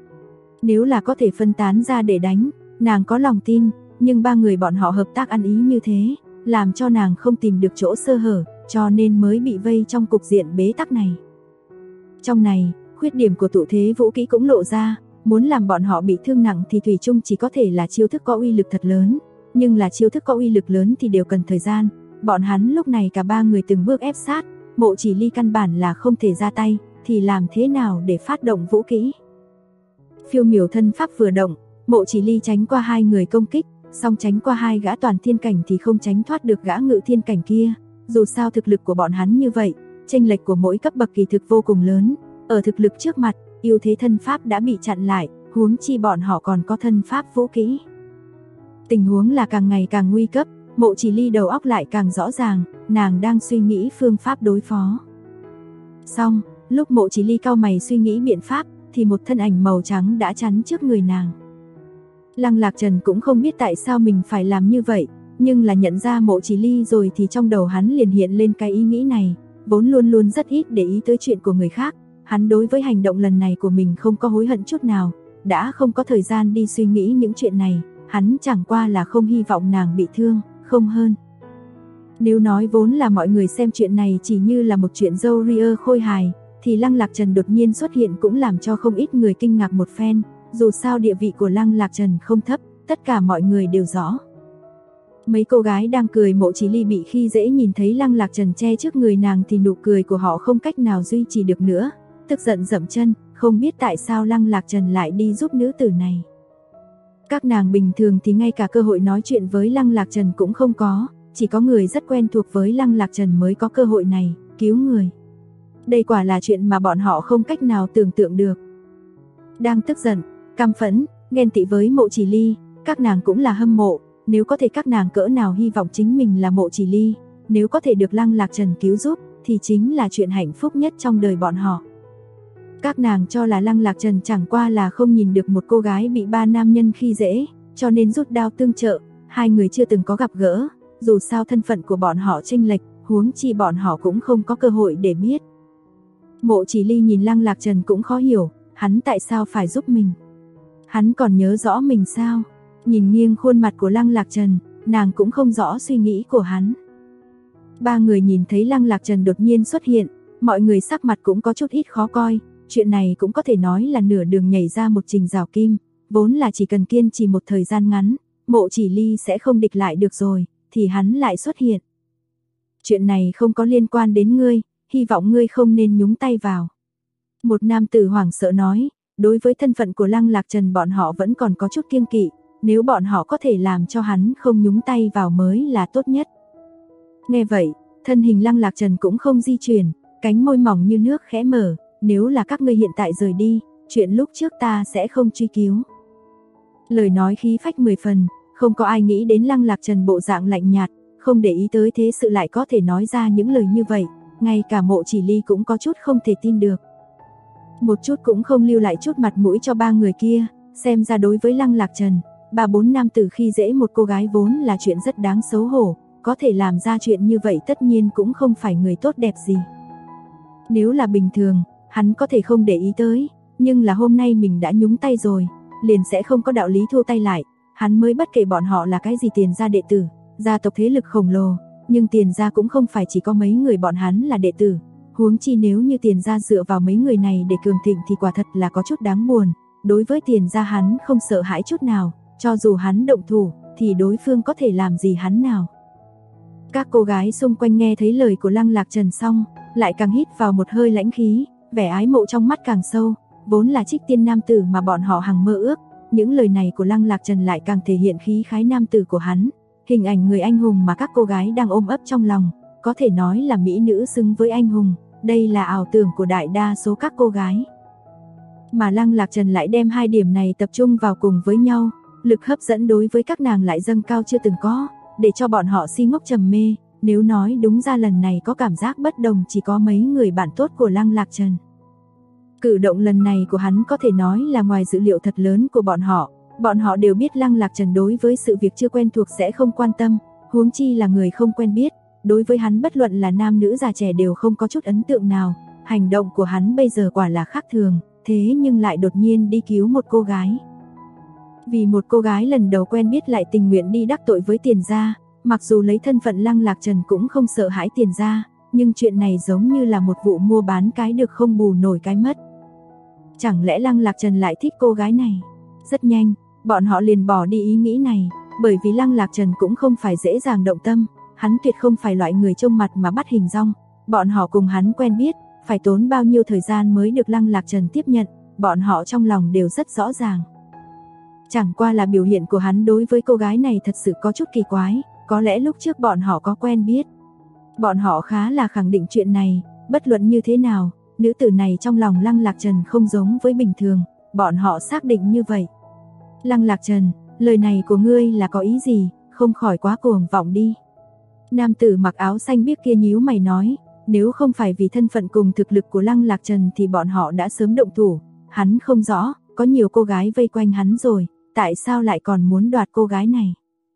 Nếu là có thể phân tán ra để đánh, nàng có lòng tin, nhưng 3 người bọn họ hợp tác ăn ý như thế, làm cho nàng không tìm được chỗ sơ hở, cho nên mới bị vây trong cục diện bế tắc này. Trong này, khuyết điểm của tụ thế vũ kỹ cũng lộ ra, muốn làm bọn họ bị thương nặng thì thủy chung chỉ có thể là chiêu thức có uy lực thật lớn, nhưng là chiêu thức có uy lực lớn thì đều cần thời gian. Bọn hắn lúc này cả 3 người từng bước ép sát, Mộ Chỉ Ly căn bản là không thể ra tay, thì làm thế nào để phát động vũ kỹ? Phiêu miểu thân pháp vừa động, Mộ Chỉ Ly tránh qua 2 người công kích, song tránh qua 2 gã toàn thiên cảnh thì không tránh thoát được gã ngự thiên cảnh kia. Dù sao thực lực của bọn hắn như vậy, chênh lệch của mỗi cấp bậc kỳ thực vô cùng lớn, ở thực lực trước mặt, ưu thế thân pháp đã bị chặn lại, huống chi bọn họ còn có thân pháp vũ kỹ. Tình huống là càng ngày càng nguy cấp, Mộ Chỉ Ly đầu óc lại càng rõ ràng, nàng đang suy nghĩ phương pháp đối phó. Xong, lúc Mộ Chỉ Ly cau mày suy nghĩ biện pháp, thì một thân ảnh màu trắng đã chắn trước người nàng. Lăng Lạc Trần cũng không biết tại sao mình phải làm như vậy, nhưng là nhận ra Mộ Chỉ Ly rồi thì trong đầu hắn liền hiện lên cái ý nghĩ này, vốn luôn luôn rất ít để ý tới chuyện của người khác, hắn đối với hành động lần này của mình không có hối hận chút nào, đã không có thời gian đi suy nghĩ những chuyện này, hắn chẳng qua là không hy vọng nàng bị thương, không hơn. Nếu nói vốn là mọi người xem chuyện này chỉ như là một chuyện dâu ria khôi hài, thì Lăng Lạc Trần đột nhiên xuất hiện cũng làm cho không ít người kinh ngạc một phen, dù sao địa vị của Lăng Lạc Trần không thấp, tất cả mọi người đều rõ. Mấy cô gái đang cười Mộ Chỉ Ly bị khi dễ nhìn thấy Lăng Lạc Trần che trước người nàng thì nụ cười của họ không cách nào duy trì được nữa, tức giận dậm chân, không biết tại sao Lăng Lạc Trần lại đi giúp nữ tử này. Các nàng bình thường thì ngay cả cơ hội nói chuyện với Lăng Lạc Trần cũng không có, chỉ có người rất quen thuộc với Lăng Lạc Trần mới có cơ hội này, cứu người. Đây quả là chuyện mà bọn họ không cách nào tưởng tượng được. Đang tức giận, căm phẫn, ghen tị với Mộ Chỉ Ly, các nàng cũng là hâm mộ, nếu có thể các nàng cỡ nào hy vọng chính mình là Mộ Chỉ Ly, nếu có thể được Lăng Lạc Trần cứu giúp, thì chính là chuyện hạnh phúc nhất trong đời bọn họ. Các nàng cho là Lăng Lạc Trần chẳng qua là không nhìn được một cô gái bị 3 nam nhân khi dễ, cho nên rút đao tương trợ, 2 người chưa từng có gặp gỡ, dù sao thân phận của bọn họ chênh lệch, huống chi bọn họ cũng không có cơ hội để biết. Mộ Chỉ Ly nhìn Lăng Lạc Trần cũng khó hiểu, hắn tại sao phải giúp mình? Hắn còn nhớ rõ mình sao? Nhìn nghiêng khuôn mặt của Lăng Lạc Trần, nàng cũng không rõ suy nghĩ của hắn. 3 người nhìn thấy Lăng Lạc Trần đột nhiên xuất hiện, mọi người sắc mặt cũng có chút ít khó coi, chuyện này cũng có thể nói là nửa đường nhảy ra một trình rào kim, vốn là chỉ cần kiên trì một thời gian ngắn, Mộ Chỉ Ly sẽ không địch lại được rồi, thì hắn lại xuất hiện. Chuyện này không có liên quan đến ngươi, hy vọng ngươi không nên nhúng tay vào. Một nam tử hoảng sợ nói, đối với thân phận của Lăng Lạc Trần bọn họ vẫn còn có chút kiêng kỵ, nếu bọn họ có thể làm cho hắn không nhúng tay vào mới là tốt nhất. Nghe vậy, thân hình Lăng Lạc Trần cũng không di chuyển, cánh môi mỏng như nước khẽ mở, nếu là các ngươi hiện tại rời đi, chuyện lúc trước ta sẽ không truy cứu. Lời nói khí phách 10 phần, không có ai nghĩ đến Lăng Lạc Trần bộ dạng lạnh nhạt, không để ý tới thế sự lại có thể nói ra những lời như vậy, ngay cả Mộ Chỉ Ly cũng có chút không thể tin được. Một chút cũng không lưu lại chút mặt mũi cho ba người kia, xem ra đối với Lăng Lạc Trần, 3-4 nam tử khi dễ một cô gái vốn là chuyện rất đáng xấu hổ, có thể làm ra chuyện như vậy tất nhiên cũng không phải người tốt đẹp gì. Nếu là bình thường, hắn có thể không để ý tới, nhưng là hôm nay mình đã nhúng tay rồi, liền sẽ không có đạo lý thu tay lại, hắn mới bất kể bọn họ là cái gì Tiền gia đệ tử, gia tộc thế lực khổng lồ, nhưng Tiền gia cũng không phải chỉ có mấy người bọn hắn là đệ tử, huống chi nếu như Tiền gia dựa vào mấy người này để cường thịnh thì quả thật là có chút đáng buồn, đối với Tiền gia hắn không sợ hãi chút nào, cho dù hắn động thủ thì đối phương có thể làm gì hắn nào. Các cô gái xung quanh nghe thấy lời của Lăng Lạc Trần xong, lại càng hít vào một hơi lãnh khí, vẻ ái mộ trong mắt càng sâu, vốn là trích tiên nam tử mà bọn họ hằng mơ ước, những lời này của Lăng Lạc Trần lại càng thể hiện khí khái nam tử của hắn, hình ảnh người anh hùng mà các cô gái đang ôm ấp trong lòng, có thể nói là mỹ nữ xứng với anh hùng, đây là ảo tưởng của đại đa số các cô gái. Mà Lăng Lạc Trần lại đem hai điểm này tập trung vào cùng với nhau, lực hấp dẫn đối với các nàng lại dâng cao chưa từng có, để cho bọn họ si ngốc trầm mê, nếu nói đúng ra lần này có cảm giác bất đồng chỉ có mấy người bạn tốt của Lăng Lạc Trần. Cử động lần này của hắn có thể nói là ngoài dự liệu thật lớn của bọn họ đều biết Lăng Lạc Trần đối với sự việc chưa quen thuộc sẽ không quan tâm, huống chi là người không quen biết, đối với hắn bất luận là nam nữ già trẻ đều không có chút ấn tượng nào, hành động của hắn bây giờ quả là khác thường, thế nhưng lại đột nhiên đi cứu một cô gái. Vì một cô gái lần đầu quen biết lại tình nguyện đi đắc tội với Tiền gia, mặc dù lấy thân phận Lăng Lạc Trần cũng không sợ hãi Tiền gia, nhưng chuyện này giống như là một vụ mua bán cái được không bù nổi cái mất. Chẳng lẽ Lăng Lạc Trần lại thích cô gái này? Rất nhanh, bọn họ liền bỏ đi ý nghĩ này, bởi vì Lăng Lạc Trần cũng không phải dễ dàng động tâm, hắn tuyệt không phải loại người trông mặt mà bắt hình dong, bọn họ cùng hắn quen biết, phải tốn bao nhiêu thời gian mới được Lăng Lạc Trần tiếp nhận, bọn họ trong lòng đều rất rõ ràng. Chẳng qua là biểu hiện của hắn đối với cô gái này thật sự có chút kỳ quái, có lẽ lúc trước bọn họ có quen biết. Bọn họ khá là khẳng định chuyện này, bất luận như thế nào, nữ tử này trong lòng Lăng Lạc Trần không giống với bình thường, bọn họ xác định như vậy. Lăng Lạc Trần, lời này của ngươi là có ý gì, không khỏi quá cuồng vọng đi. Nam tử mặc áo xanh biếc kia nhíu mày nói, nếu không phải vì thân phận cùng thực lực của Lăng Lạc Trần thì bọn họ đã sớm động thủ, hắn không rõ, có nhiều cô gái vây quanh hắn rồi, tại sao lại còn muốn đoạt cô gái này.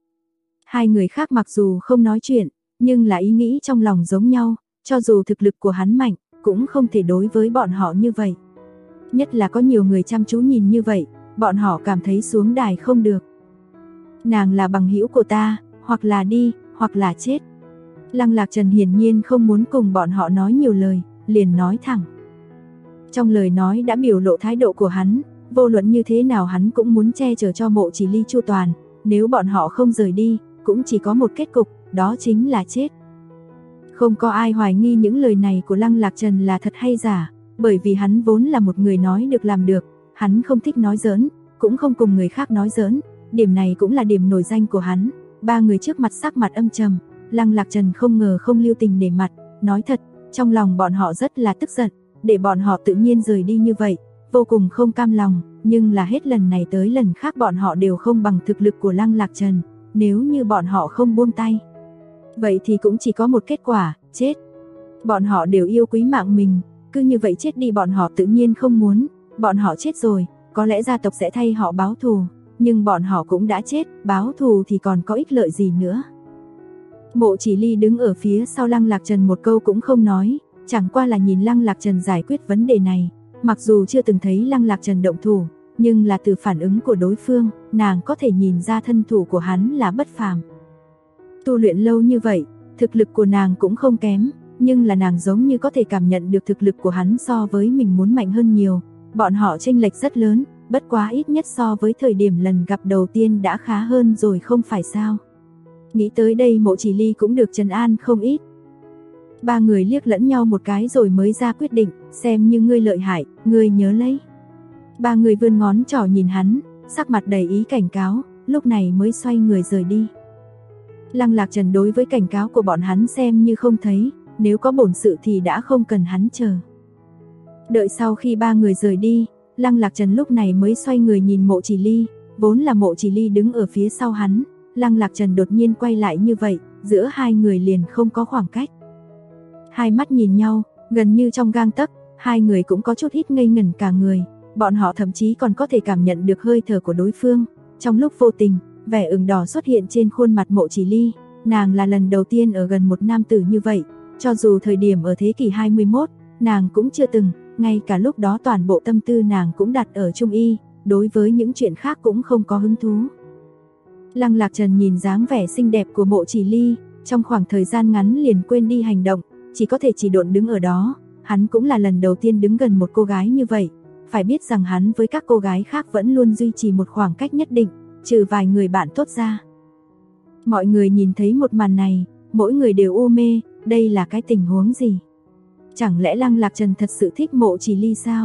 Hai người khác mặc dù không nói chuyện, nhưng là ý nghĩ trong lòng giống nhau, cho dù thực lực của hắn mạnh, cũng không thể đối với bọn họ như vậy. Nhất là có nhiều người chăm chú nhìn như vậy, bọn họ cảm thấy xuống đài không được. Nàng là bằng hữu của ta, hoặc là đi, hoặc là chết. Lăng Lạc Trần hiển nhiên không muốn cùng bọn họ nói nhiều lời, liền nói thẳng. Trong lời nói đã biểu lộ thái độ của hắn, vô luận như thế nào hắn cũng muốn che chở cho Mộ Chỉ Ly chu toàn, nếu bọn họ không rời đi, cũng chỉ có một kết cục, đó chính là chết. Không có ai hoài nghi những lời này của Lăng Lạc Trần là thật hay giả, bởi vì hắn vốn là một người nói được làm được, hắn không thích nói giỡn, cũng không cùng người khác nói giỡn, điểm này cũng là điểm nổi danh của hắn. Ba người trước mặt sắc mặt âm trầm, Lăng Lạc Trần không ngờ không lưu tình để mặt, nói thật, trong lòng bọn họ rất là tức giận, để bọn họ tự nhiên rời đi như vậy, vô cùng không cam lòng, nhưng là hết lần này tới lần khác bọn họ đều không bằng thực lực của Lăng Lạc Trần, nếu như bọn họ không buông tay, vậy thì cũng chỉ có một kết quả, chết. Bọn họ đều yêu quý mạng mình, cứ như vậy chết đi bọn họ tự nhiên không muốn, bọn họ chết rồi, có lẽ gia tộc sẽ thay họ báo thù, nhưng bọn họ cũng đã chết, báo thù thì còn có ích lợi gì nữa. Mộ Chỉ Ly đứng ở phía sau Lăng Lạc Trần một câu cũng không nói, chẳng qua là nhìn Lăng Lạc Trần giải quyết vấn đề này, mặc dù chưa từng thấy Lăng Lạc Trần động thủ, nhưng là từ phản ứng của đối phương, nàng có thể nhìn ra thân thủ của hắn là bất phàm. Tu luyện lâu như vậy, thực lực của nàng cũng không kém, nhưng là nàng giống như có thể cảm nhận được thực lực của hắn so với mình muốn mạnh hơn nhiều, bọn họ chênh lệch rất lớn, bất quá ít nhất so với thời điểm lần gặp đầu tiên đã khá hơn rồi không phải sao. Nghĩ tới đây Mộ Chỉ Ly cũng được trấn an không ít. Ba người liếc lẫn nhau một cái rồi mới ra quyết định, xem như ngươi lợi hại, ngươi nhớ lấy. Ba người vươn ngón trỏ nhìn hắn, sắc mặt đầy ý cảnh cáo, lúc này mới xoay người rời đi. Lăng Lạc Trần đối với cảnh cáo của bọn hắn xem như không thấy, nếu có bổn sự thì đã không cần hắn chờ. Đợi sau khi ba người rời đi, Lăng Lạc Trần lúc này mới xoay người nhìn Mộ Chỉ Ly, vốn là Mộ Chỉ Ly đứng ở phía sau hắn, Lăng Lạc Trần đột nhiên quay lại như vậy, giữa hai người liền không có khoảng cách. Hai mắt nhìn nhau, gần như trong gang tấc, hai người cũng có chút ít ngây ngẩn cả người, bọn họ thậm chí còn có thể cảm nhận được hơi thở của đối phương. Trong lúc vô tình, vẻ ửng đỏ xuất hiện trên khuôn mặt Mộ Chỉ Ly, nàng là lần đầu tiên ở gần một nam tử như vậy, cho dù thời điểm ở thế kỷ 21, nàng cũng chưa từng, ngay cả lúc đó toàn bộ tâm tư nàng cũng đặt ở Trung Y, đối với những chuyện khác cũng không có hứng thú. Lăng Lạc Trần nhìn dáng vẻ xinh đẹp của Mộ Chỉ Ly, trong khoảng thời gian ngắn liền quên đi hành động, chỉ có thể chỉ độn đứng ở đó, hắn cũng là lần đầu tiên đứng gần một cô gái như vậy, phải biết rằng hắn với các cô gái khác vẫn luôn duy trì một khoảng cách nhất định, trừ vài người bạn tốt ra. Mọi người nhìn thấy một màn này, mỗi người đều u mê, đây là cái tình huống gì? Chẳng lẽ Lăng Lạc Trần thật sự thích Mộ Chỉ Ly sao?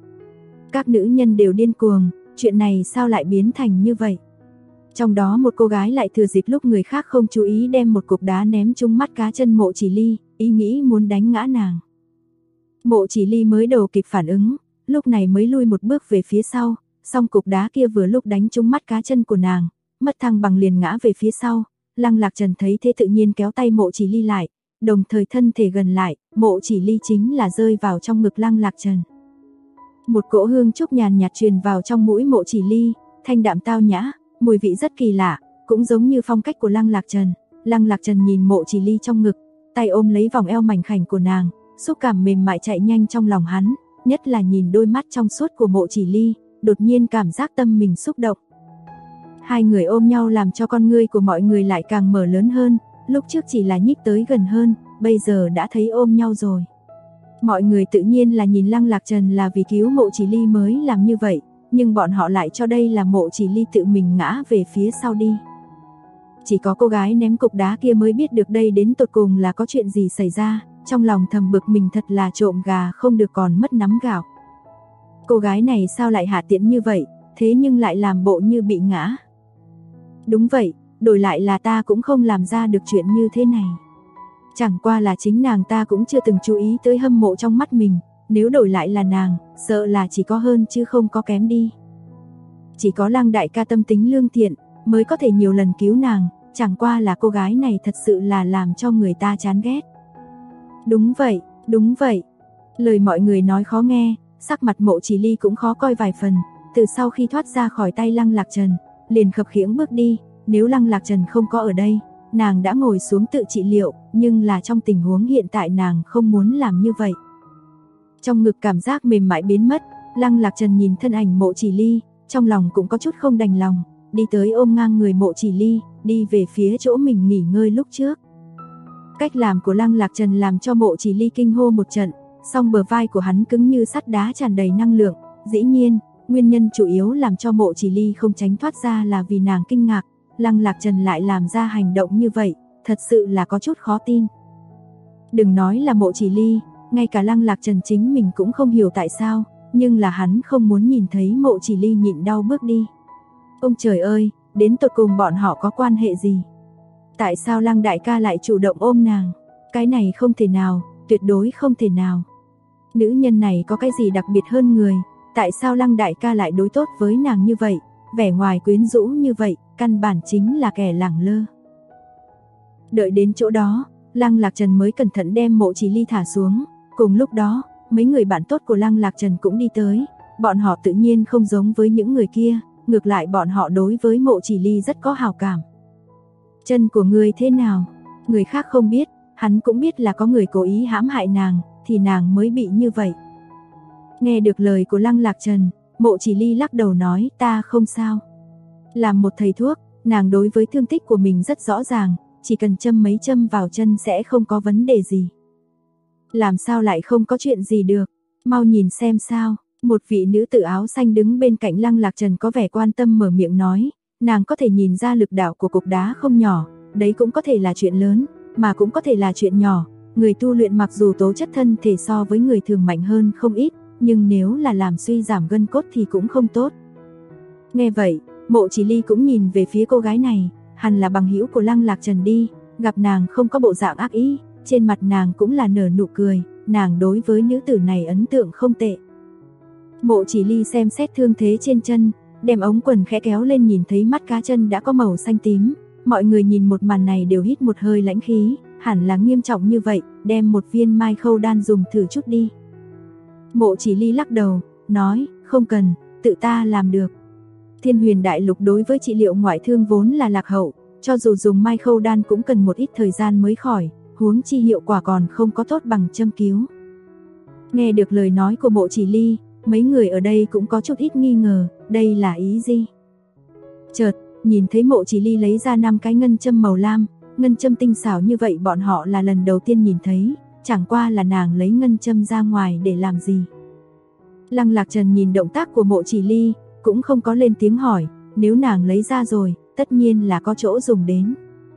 Các nữ nhân đều điên cuồng, chuyện này sao lại biến thành như vậy? Trong đó một cô gái lại thừa dịp lúc người khác không chú ý đem một cục đá ném trúng mắt cá chân Mộ Chỉ Ly, ý nghĩ muốn đánh ngã nàng. Mộ Chỉ Ly mới đầu kịp phản ứng, lúc này mới lui một bước về phía sau, song cục đá kia vừa lúc đánh trúng mắt cá chân của nàng, mất thăng bằng liền ngã về phía sau. Lăng Lạc Trần thấy thế tự nhiên kéo tay Mộ Chỉ Ly lại, đồng thời thân thể gần lại, Mộ Chỉ Ly chính là rơi vào trong ngực Lăng Lạc Trần. Một cỗ hương trúc nhàn nhạt truyền vào trong mũi Mộ Chỉ Ly, thanh đạm tao nhã, mùi vị rất kỳ lạ, cũng giống như phong cách của Lăng Lạc Trần. Lăng Lạc Trần nhìn Mộ Chỉ Ly trong ngực, tay ôm lấy vòng eo mảnh khảnh của nàng, xúc cảm mềm mại chạy nhanh trong lòng hắn, nhất là nhìn đôi mắt trong suốt của Mộ Chỉ Ly, đột nhiên cảm giác tâm mình xúc động. Hai người ôm nhau làm cho con ngươi của mọi người lại càng mở lớn hơn, lúc trước chỉ là nhích tới gần hơn, bây giờ đã thấy ôm nhau rồi. Mọi người tự nhiên là nhìn Lăng Lạc Trần là vì cứu Mộ Chỉ Ly mới làm như vậy, nhưng bọn họ lại cho đây là Mộ Chỉ Ly tự mình ngã về phía sau đi. Chỉ có cô gái ném cục đá kia mới biết được đây đến tột cùng là có chuyện gì xảy ra, trong lòng thầm bực mình thật là trộm gà không được còn mất nắm gạo. Cô gái này sao lại hạ tiện như vậy, thế nhưng lại làm bộ như bị ngã. Đúng vậy, đổi lại là ta cũng không làm ra được chuyện như thế này. Chẳng qua là chính nàng ta cũng chưa từng chú ý tới hâm mộ trong mắt mình, nếu đổi lại là nàng, sợ là chỉ có hơn chứ không có kém đi. Chỉ có Lăng đại ca tâm tính lương thiện, mới có thể nhiều lần cứu nàng, chẳng qua là cô gái này thật sự là làm cho người ta chán ghét. Đúng vậy. Lời mọi người nói khó nghe, sắc mặt Mộ Chỉ Ly cũng khó coi vài phần, từ sau khi thoát ra khỏi tay Lăng Lạc Trần, liền khập khiễng bước đi, nếu Lăng Lạc Trần không có ở đây, nàng đã ngồi xuống tự trị liệu, nhưng là trong tình huống hiện tại nàng không muốn làm như vậy. Trong ngực cảm giác mềm mại biến mất, Lăng Lạc Trần nhìn thân ảnh Mộ Chỉ Ly, trong lòng cũng có chút không đành lòng, đi tới ôm ngang người Mộ Chỉ Ly, đi về phía chỗ mình nghỉ ngơi lúc trước. Cách làm của Lăng Lạc Trần làm cho Mộ Chỉ Ly kinh hô một trận, song bờ vai của hắn cứng như sắt đá tràn đầy năng lượng, dĩ nhiên, nguyên nhân chủ yếu làm cho Mộ Chỉ Ly không tránh thoát ra là vì nàng kinh ngạc, Lăng Lạc Trần lại làm ra hành động như vậy, thật sự là có chút khó tin. Đừng nói là Mộ Chỉ Ly, ngay cả Lăng Lạc Trần chính mình cũng không hiểu tại sao, nhưng là hắn không muốn nhìn thấy Mộ Chỉ Ly nhịn đau bước đi. Ông trời ơi, đến tột cùng bọn họ có quan hệ gì? Tại sao Lăng đại ca lại chủ động ôm nàng? Cái này không thể nào, tuyệt đối không thể nào. Nữ nhân này có cái gì đặc biệt hơn người? Tại sao Lăng đại ca lại đối tốt với nàng như vậy? Vẻ ngoài quyến rũ như vậy, căn bản chính là kẻ lẳng lơ. Đợi đến chỗ đó, Lăng Lạc Trần mới cẩn thận đem Mộ Chỉ Ly thả xuống. Cùng lúc đó, mấy người bạn tốt của Lăng Lạc Trần cũng đi tới. Bọn họ tự nhiên không giống với những người kia, ngược lại bọn họ đối với Mộ Chỉ Ly rất có hảo cảm. Chân của ngươi thế nào? Người khác không biết, hắn cũng biết là có người cố ý hãm hại nàng, thì nàng mới bị như vậy. Nghe được lời của Lăng Lạc Trần, Mộ Chỉ Ly lắc đầu nói ta không sao. Làm một thầy thuốc, nàng đối với thương tích của mình rất rõ ràng, chỉ cần châm mấy châm vào chân sẽ không có vấn đề gì. Làm sao lại không có chuyện gì được, mau nhìn xem sao. Một vị nữ tử áo xanh đứng bên cạnh Lăng Lạc Trần có vẻ quan tâm mở miệng nói, nàng có thể nhìn ra lực đạo của cục đá không nhỏ, đấy cũng có thể là chuyện lớn, mà cũng có thể là chuyện nhỏ. Người tu luyện mặc dù tố chất thân thể so với người thường mạnh hơn không ít, nhưng nếu là làm suy giảm gân cốt thì cũng không tốt. Nghe vậy, Mộ Chỉ Ly cũng nhìn về phía cô gái này, hẳn là bằng hữu của Lăng Lạc Trần đi, gặp nàng không có bộ dạng ác ý, trên mặt nàng cũng là nở nụ cười, nàng đối với nữ tử này ấn tượng không tệ. Mộ Chỉ Ly xem xét thương thế trên chân, đem ống quần khẽ kéo lên, nhìn thấy mắt cá chân đã có màu xanh tím. Mọi người nhìn một màn này đều hít một hơi lãnh khí, hẳn là nghiêm trọng như vậy, đem một viên mai khâu đan dùng thử chút đi. Mộ Chỉ Ly lắc đầu, nói, không cần, tự ta làm được. Thiên Huyền Đại Lục đối với trị liệu ngoại thương vốn là lạc hậu, cho dù dùng mai khâu đan cũng cần một ít thời gian mới khỏi, huống chi hiệu quả còn không có tốt bằng châm cứu. Nghe được lời nói của Mộ Chỉ Ly, mấy người ở đây cũng có chút ít nghi ngờ, đây là ý gì? Chợt, nhìn thấy Mộ Chỉ Ly lấy ra 5 cái ngân châm màu lam, ngân châm tinh xảo như vậy bọn họ là lần đầu tiên nhìn thấy, chẳng qua là nàng lấy ngân châm ra ngoài để làm gì. Lăng Lạc Trần nhìn động tác của Mộ Chỉ Ly, cũng không có lên tiếng hỏi, nếu nàng lấy ra rồi, tất nhiên là có chỗ dùng đến.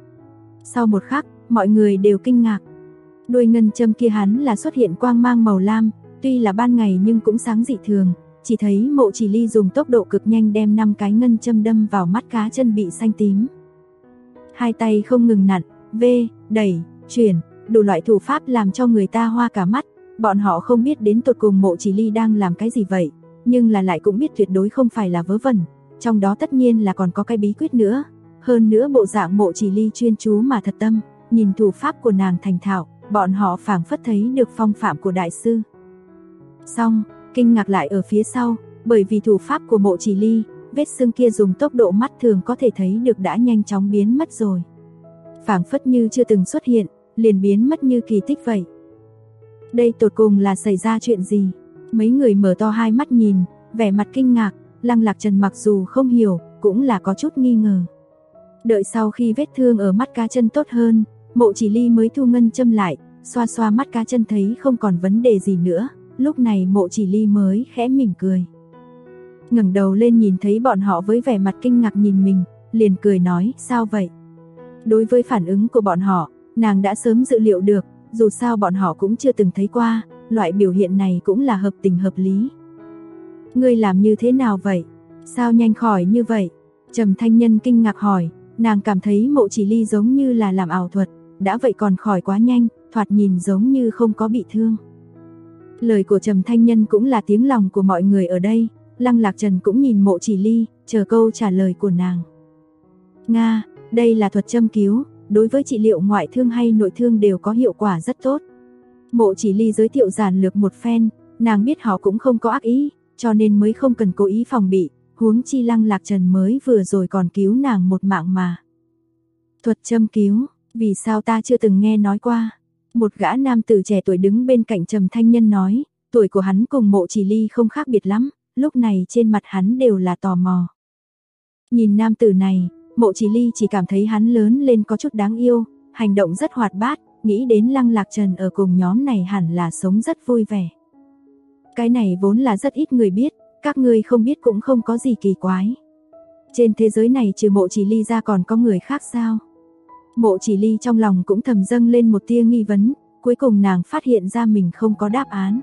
Sau một khắc, mọi người đều kinh ngạc. Đuôi ngân châm kia hắn là xuất hiện quang mang màu lam, tuy là ban ngày nhưng cũng sáng dị thường, chỉ thấy Mộ Chỉ Ly dùng tốc độ cực nhanh đem 5 cái ngân châm đâm vào mắt cá chân bị xanh tím. Hai tay không ngừng nặn, đẩy, chuyển, đủ loại thủ pháp làm cho người ta hoa cả mắt. Bọn họ không biết đến tột cùng Mộ Chỉ Ly đang làm cái gì vậy, nhưng là lại cũng biết tuyệt đối không phải là vớ vẩn, trong đó tất nhiên là còn có cái bí quyết nữa. Hơn nữa bộ dạng Mộ Chỉ Ly chuyên chú mà thật tâm, nhìn thủ pháp của nàng thành thạo, bọn họ phảng phất thấy được phong phạm của đại sư. Xong, kinh ngạc lại ở phía sau, bởi vì thủ pháp của Mộ Chỉ Ly, vết sưng kia dùng tốc độ mắt thường có thể thấy được đã nhanh chóng biến mất rồi. Phảng phất như chưa từng xuất hiện, liền biến mất như kỳ tích vậy. Đây tột cùng là xảy ra chuyện gì? Mấy người mở to hai mắt nhìn, vẻ mặt kinh ngạc. Lăng Lạc Trần mặc dù không hiểu, cũng là có chút nghi ngờ. Đợi sau khi vết thương ở mắt cá chân tốt hơn, Mộ Chỉ Ly mới thu ngân châm lại, xoa xoa mắt cá chân thấy không còn vấn đề gì nữa. Lúc này Mộ Chỉ Ly mới khẽ mỉm cười. Ngẩng đầu lên nhìn thấy bọn họ với vẻ mặt kinh ngạc nhìn mình, liền cười nói, sao vậy? Đối với phản ứng của bọn họ, nàng đã sớm dự liệu được, dù sao bọn họ cũng chưa từng thấy qua, loại biểu hiện này cũng là hợp tình hợp lý. Ngươi làm như thế nào vậy? Sao nhanh khỏi như vậy? Trầm Thanh Nhân kinh ngạc hỏi, nàng cảm thấy Mộ Chỉ Ly giống như là làm ảo thuật, đã vậy còn khỏi quá nhanh, thoạt nhìn giống như không có bị thương. Lời của Trầm Thanh Nhân cũng là tiếng lòng của mọi người ở đây, Lăng Lạc Trần cũng nhìn Mộ Chỉ Ly, chờ câu trả lời của nàng. Nga, đây là thuật châm cứu, đối với trị liệu ngoại thương hay nội thương đều có hiệu quả rất tốt. Mộ Chỉ Ly giới thiệu giản lược một phen, nàng biết họ cũng không có ác ý, cho nên mới không cần cố ý phòng bị, huống chi Lăng Lạc Trần mới vừa rồi còn cứu nàng một mạng mà. Thuật châm cứu, vì sao ta chưa từng nghe nói qua? Một gã nam tử trẻ tuổi đứng bên cạnh Trầm Thanh Nhân nói, tuổi của hắn cùng Mộ Chỉ Ly không khác biệt lắm, lúc này trên mặt hắn đều là tò mò. Nhìn nam tử này, Mộ Chỉ Ly chỉ cảm thấy hắn lớn lên có chút đáng yêu, hành động rất hoạt bát, nghĩ đến Lăng Lạc Trần ở cùng nhóm này hẳn là sống rất vui vẻ. Cái này vốn là rất ít người biết, các ngươi không biết cũng không có gì kỳ quái. Trên thế giới này trừ Mộ Chỉ Ly ra còn có người khác sao? Mộ Chỉ Ly trong lòng cũng thầm dâng lên một tia nghi vấn, cuối cùng nàng phát hiện ra mình không có đáp án.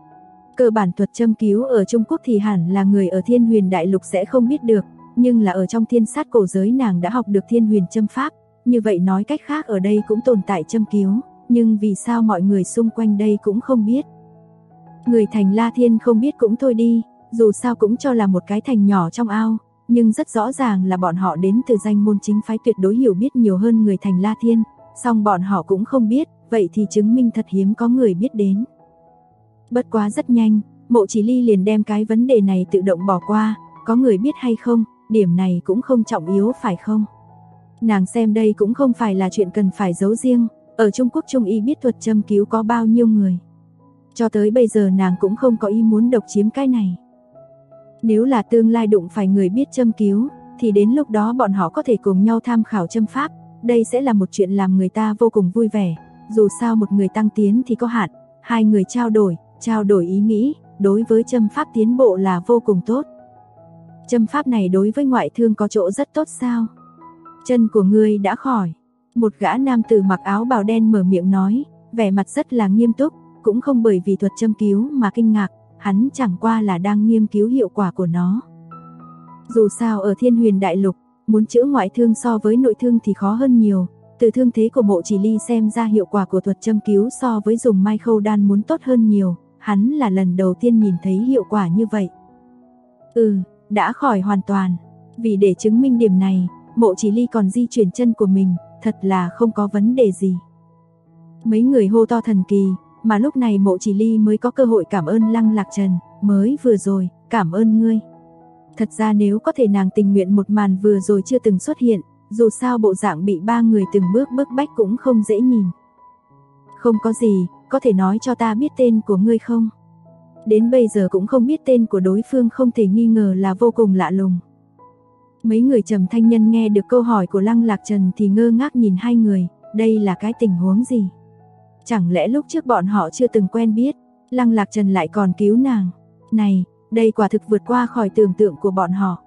Cơ bản thuật châm cứu ở Trung Quốc thì hẳn là người ở Thiên Huyền Đại Lục sẽ không biết được, nhưng là ở trong thiên sát cổ giới nàng đã học được Thiên Huyền châm pháp, như vậy nói cách khác ở đây cũng tồn tại châm cứu, nhưng vì sao mọi người xung quanh đây cũng không biết. Người thành La Thiên không biết cũng thôi đi, dù sao cũng cho là một cái thành nhỏ trong ao, nhưng rất rõ ràng là bọn họ đến từ danh môn chính phái tuyệt đối hiểu biết nhiều hơn người thành La Thiên, song bọn họ cũng không biết, vậy thì chứng minh thật hiếm có người biết đến. Bất quá rất nhanh, Mộ Chỉ Ly liền đem cái vấn đề này tự động bỏ qua, có người biết hay không, điểm này cũng không trọng yếu phải không? Nàng xem đây cũng không phải là chuyện cần phải giấu riêng, ở Trung Quốc Trung y biết thuật châm cứu có bao nhiêu người. Cho tới bây giờ nàng cũng không có ý muốn độc chiếm cái này. Nếu là tương lai đụng phải người biết châm cứu, thì đến lúc đó bọn họ có thể cùng nhau tham khảo châm pháp, đây sẽ là một chuyện làm người ta vô cùng vui vẻ, dù sao một người tăng tiến thì có hạn, hai người trao đổi ý nghĩ, đối với châm pháp tiến bộ là vô cùng tốt. Châm pháp này đối với ngoại thương có chỗ rất tốt sao? Chân của ngươi đã khỏi. Một gã nam tử mặc áo bào đen mở miệng nói, vẻ mặt rất là nghiêm túc, cũng không bởi vì thuật châm cứu mà kinh ngạc, hắn chẳng qua là đang nghiên cứu hiệu quả của nó. Dù sao ở Thiên Huyền Đại Lục, muốn chữa ngoại thương so với nội thương thì khó hơn nhiều, từ thương thế của Mộ Chỉ Ly xem ra hiệu quả của thuật châm cứu so với dùng mai khâu đan muốn tốt hơn nhiều, hắn là lần đầu tiên nhìn thấy hiệu quả như vậy. Đã khỏi hoàn toàn. Vì để chứng minh điểm này, Mộ Chỉ Ly còn di chuyển chân của mình, thật là không có vấn đề gì. Mấy người hô to thần kỳ, mà lúc này Mộ Chỉ Ly mới có cơ hội cảm ơn Lăng Lạc Trần, mới vừa rồi, cảm ơn ngươi. Thật ra nếu có thể nàng tình nguyện một màn vừa rồi chưa từng xuất hiện, dù sao bộ dạng bị ba người từng bước bức bách cũng không dễ nhìn. Không có gì, có thể nói cho ta biết tên của ngươi không? Đến bây giờ cũng không biết tên của đối phương, không thể nghi ngờ là vô cùng lạ lùng. Mấy người Trầm Thanh Nhân nghe được câu hỏi của Lăng Lạc Trần thì ngơ ngác nhìn hai người, đây là cái tình huống gì? Chẳng lẽ lúc trước bọn họ chưa từng quen biết, Lăng Lạc Trần lại còn cứu nàng? Này, đây quả thực vượt qua khỏi tưởng tượng của bọn họ.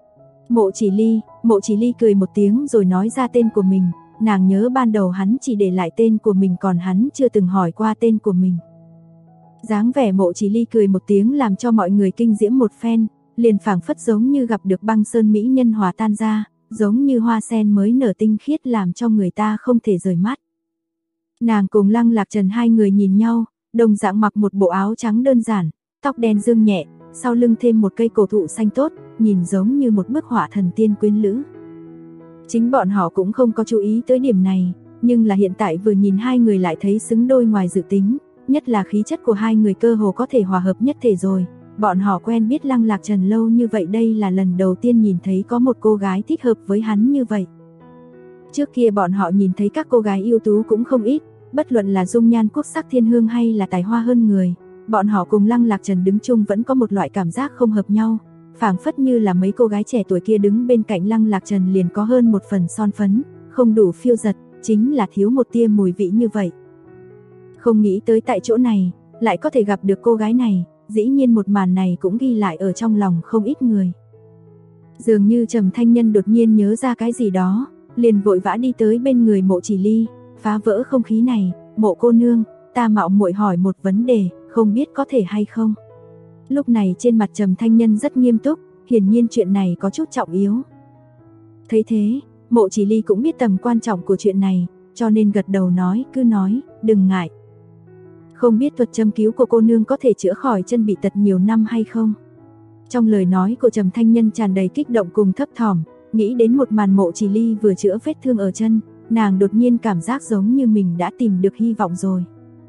Mộ Chỉ Ly cười một tiếng rồi nói ra tên của mình, nàng nhớ ban đầu hắn chỉ để lại tên của mình còn hắn chưa từng hỏi qua tên của mình. Dáng vẻ Mộ Chỉ Ly cười một tiếng làm cho mọi người kinh diễm một phen, liền phảng phất giống như gặp được băng sơn mỹ nhân hòa tan ra, giống như hoa sen mới nở tinh khiết làm cho người ta không thể rời mắt. Nàng cùng Lăng Lạc Trần hai người nhìn nhau, đồng dạng mặc một bộ áo trắng đơn giản, tóc đen dương nhẹ, sau lưng thêm một cây cổ thụ xanh tốt, nhìn giống như một bức họa thần tiên quyến lữ. Chính bọn họ cũng không có chú ý tới điểm này, nhưng là hiện tại vừa nhìn hai người lại thấy xứng đôi ngoài dự tính, nhất là khí chất của hai người cơ hồ có thể hòa hợp nhất thể rồi. Bọn họ quen biết Lăng Lạc Trần lâu như vậy, đây là lần đầu tiên nhìn thấy có một cô gái thích hợp với hắn như vậy. Trước kia bọn họ nhìn thấy các cô gái ưu tú cũng không ít, bất luận là dung nhan quốc sắc thiên hương hay là tài hoa hơn người, bọn họ cùng Lăng Lạc Trần đứng chung vẫn có một loại cảm giác không hợp nhau, phảng phất như là mấy cô gái trẻ tuổi kia đứng bên cạnh Lăng Lạc Trần liền có hơn một phần son phấn, không đủ phiêu giật, chính là thiếu một tia mùi vị như vậy. Không nghĩ tới tại chỗ này, lại có thể gặp được cô gái này, dĩ nhiên một màn này cũng ghi lại ở trong lòng không ít người. Dường như Trầm Thanh Nhân đột nhiên nhớ ra cái gì đó, liền vội vã đi tới bên người Mộ Chỉ Ly, phá vỡ không khí này, Mộ cô nương, ta mạo muội hỏi một vấn đề, không biết có thể hay không. Lúc này trên mặt Trầm Thanh Nhân rất nghiêm túc, hiển nhiên chuyện này có chút trọng yếu. Thấy thế, Mộ Chỉ Ly cũng biết tầm quan trọng của chuyện này, cho nên gật đầu nói, cứ nói, đừng ngại. Không biết thuật châm cứu của cô nương có thể chữa khỏi chân bị tật nhiều năm hay không? Trong lời nói của Trầm Thanh Nhân tràn đầy kích động cùng thấp thỏm, nghĩ đến một màn Mộ Chỉ Ly vừa chữa vết thương ở chân, nàng đột nhiên cảm giác giống như mình đã tìm được hy vọng rồi.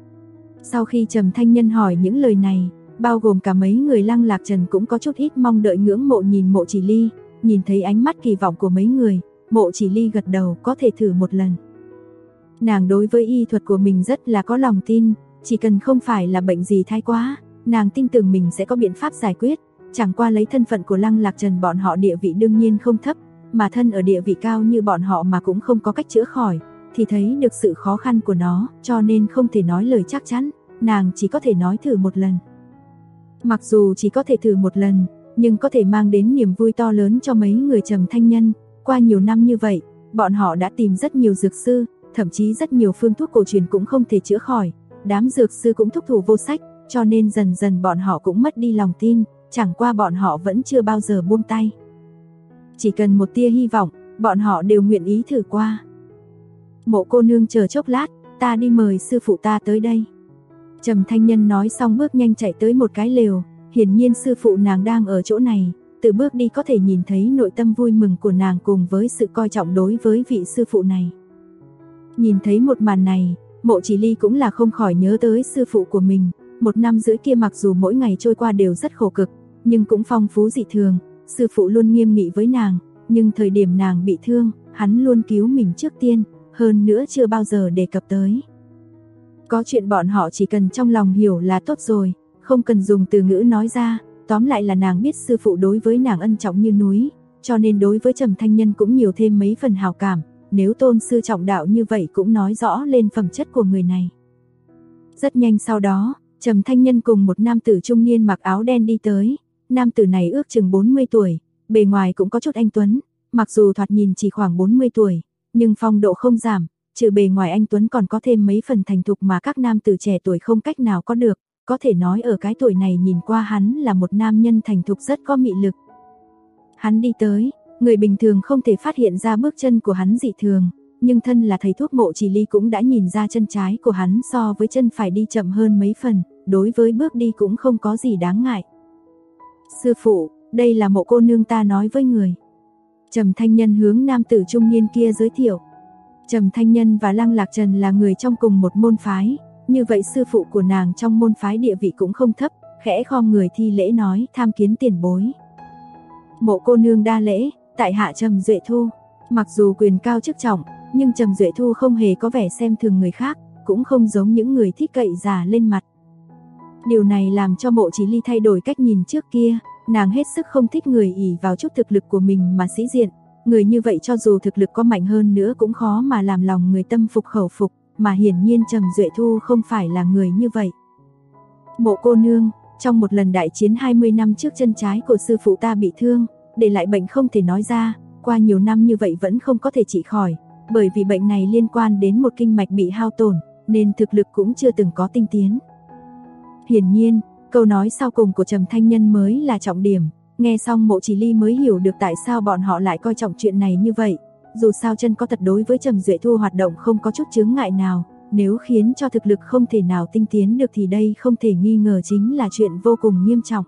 Sau khi Trầm Thanh Nhân hỏi những lời này, bao gồm cả mấy người Lăng Lạc Trần cũng có chút ít mong đợi ngưỡng mộ nhìn Mộ Chỉ Ly, nhìn thấy ánh mắt kỳ vọng của mấy người, Mộ Chỉ Ly gật đầu, có thể thử một lần. Nàng đối với y thuật của mình rất là có lòng tin, chỉ cần không phải là bệnh gì thái quá, nàng tin tưởng mình sẽ có biện pháp giải quyết, chẳng qua lấy thân phận của Lăng Lạc Trần bọn họ địa vị đương nhiên không thấp, mà thân ở địa vị cao như bọn họ mà cũng không có cách chữa khỏi, thì thấy được sự khó khăn của nó, cho nên không thể nói lời chắc chắn, nàng chỉ có thể nói thử một lần. Mặc dù chỉ có thể thử một lần, nhưng có thể mang đến niềm vui to lớn cho mấy người Trầm Thanh Nhân. Qua nhiều năm như vậy, bọn họ đã tìm rất nhiều dược sư, thậm chí rất nhiều phương thuốc cổ truyền cũng không thể chữa khỏi. Đám dược sư cũng thúc thủ vô sách, cho nên dần dần bọn họ cũng mất đi lòng tin, chẳng qua bọn họ vẫn chưa bao giờ buông tay. Chỉ cần một tia hy vọng, bọn họ đều nguyện ý thử qua. Mộ cô nương chờ chốc lát, ta đi mời sư phụ ta tới đây. Trầm Thanh Nhân nói xong bước nhanh chạy tới một cái lều, hiển nhiên sư phụ nàng đang ở chỗ này, từ bước đi có thể nhìn thấy nội tâm vui mừng của nàng cùng với sự coi trọng đối với vị sư phụ này. Nhìn thấy một màn này, Mộ Chỉ Ly cũng là không khỏi nhớ tới sư phụ của mình, 1 năm rưỡi kia mặc dù mỗi ngày trôi qua đều rất khổ cực, nhưng cũng phong phú dị thường, sư phụ luôn nghiêm nghị với nàng, nhưng thời điểm nàng bị thương, hắn luôn cứu mình trước tiên, hơn nữa chưa bao giờ đề cập tới. Có chuyện bọn họ chỉ cần trong lòng hiểu là tốt rồi, không cần dùng từ ngữ nói ra, tóm lại là nàng biết sư phụ đối với nàng ân trọng như núi, cho nên đối với Trầm Thanh Nhân cũng nhiều thêm mấy phần hảo cảm, nếu tôn sư trọng đạo như vậy cũng nói rõ lên phẩm chất của người này. Rất nhanh sau đó, Trầm Thanh Nhân cùng một nam tử trung niên mặc áo đen đi tới, nam tử này ước chừng 40 tuổi, bề ngoài cũng có chút anh tuấn, mặc dù thoạt nhìn chỉ khoảng 40 tuổi, nhưng phong độ không giảm, trừ bề ngoài anh tuấn còn có thêm mấy phần thành thục mà các nam tử trẻ tuổi không cách nào có được, có thể nói ở cái tuổi này nhìn qua hắn là một nam nhân thành thục rất có mị lực. Hắn đi tới, người bình thường không thể phát hiện ra bước chân của hắn dị thường, nhưng thân là thầy thuốc Mộ Chỉ Ly cũng đã nhìn ra chân trái của hắn so với chân phải đi chậm hơn mấy phần, đối với bước đi cũng không có gì đáng ngại. Sư phụ, đây là Mộ cô nương ta nói với người. Trầm Thanh Nhân hướng nam tử trung niên kia giới thiệu. Trầm Thanh Nhân và Lăng Lạc Trần là người trong cùng một môn phái, như vậy sư phụ của nàng trong môn phái địa vị cũng không thấp, khẽ khom người thi lễ nói tham kiến tiền bối. Mộ cô nương đa lễ, tại hạ Trầm Duệ Thu. Mặc dù quyền cao chức trọng, nhưng Trầm Duệ Thu không hề có vẻ xem thường người khác, cũng không giống những người thích cậy giả lên mặt. Điều này làm cho Mộ Chỉ Ly thay đổi cách nhìn trước kia, nàng hết sức không thích người ỷ vào chút thực lực của mình mà sĩ diện, người như vậy cho dù thực lực có mạnh hơn nữa cũng khó mà làm lòng người tâm phục khẩu phục, mà hiển nhiên Trầm Duệ Thu không phải là người như vậy. Mộ cô nương, trong một lần đại chiến 20 năm trước chân trái của sư phụ ta bị thương, để lại bệnh không thể nói ra, qua nhiều năm như vậy vẫn không có thể trị khỏi, bởi vì bệnh này liên quan đến một kinh mạch bị hao tổn, nên thực lực cũng chưa từng có tinh tiến. Hiển nhiên, câu nói sau cùng của Trầm Thanh Nhân mới là trọng điểm, nghe xong Mộ Chỉ Ly mới hiểu được tại sao bọn họ lại coi trọng chuyện này như vậy. Dù sao chân có tật đối với Trầm Duệ Thu hoạt động không có chút chướng ngại nào, nếu khiến cho thực lực không thể nào tinh tiến được thì đây không thể nghi ngờ chính là chuyện vô cùng nghiêm trọng.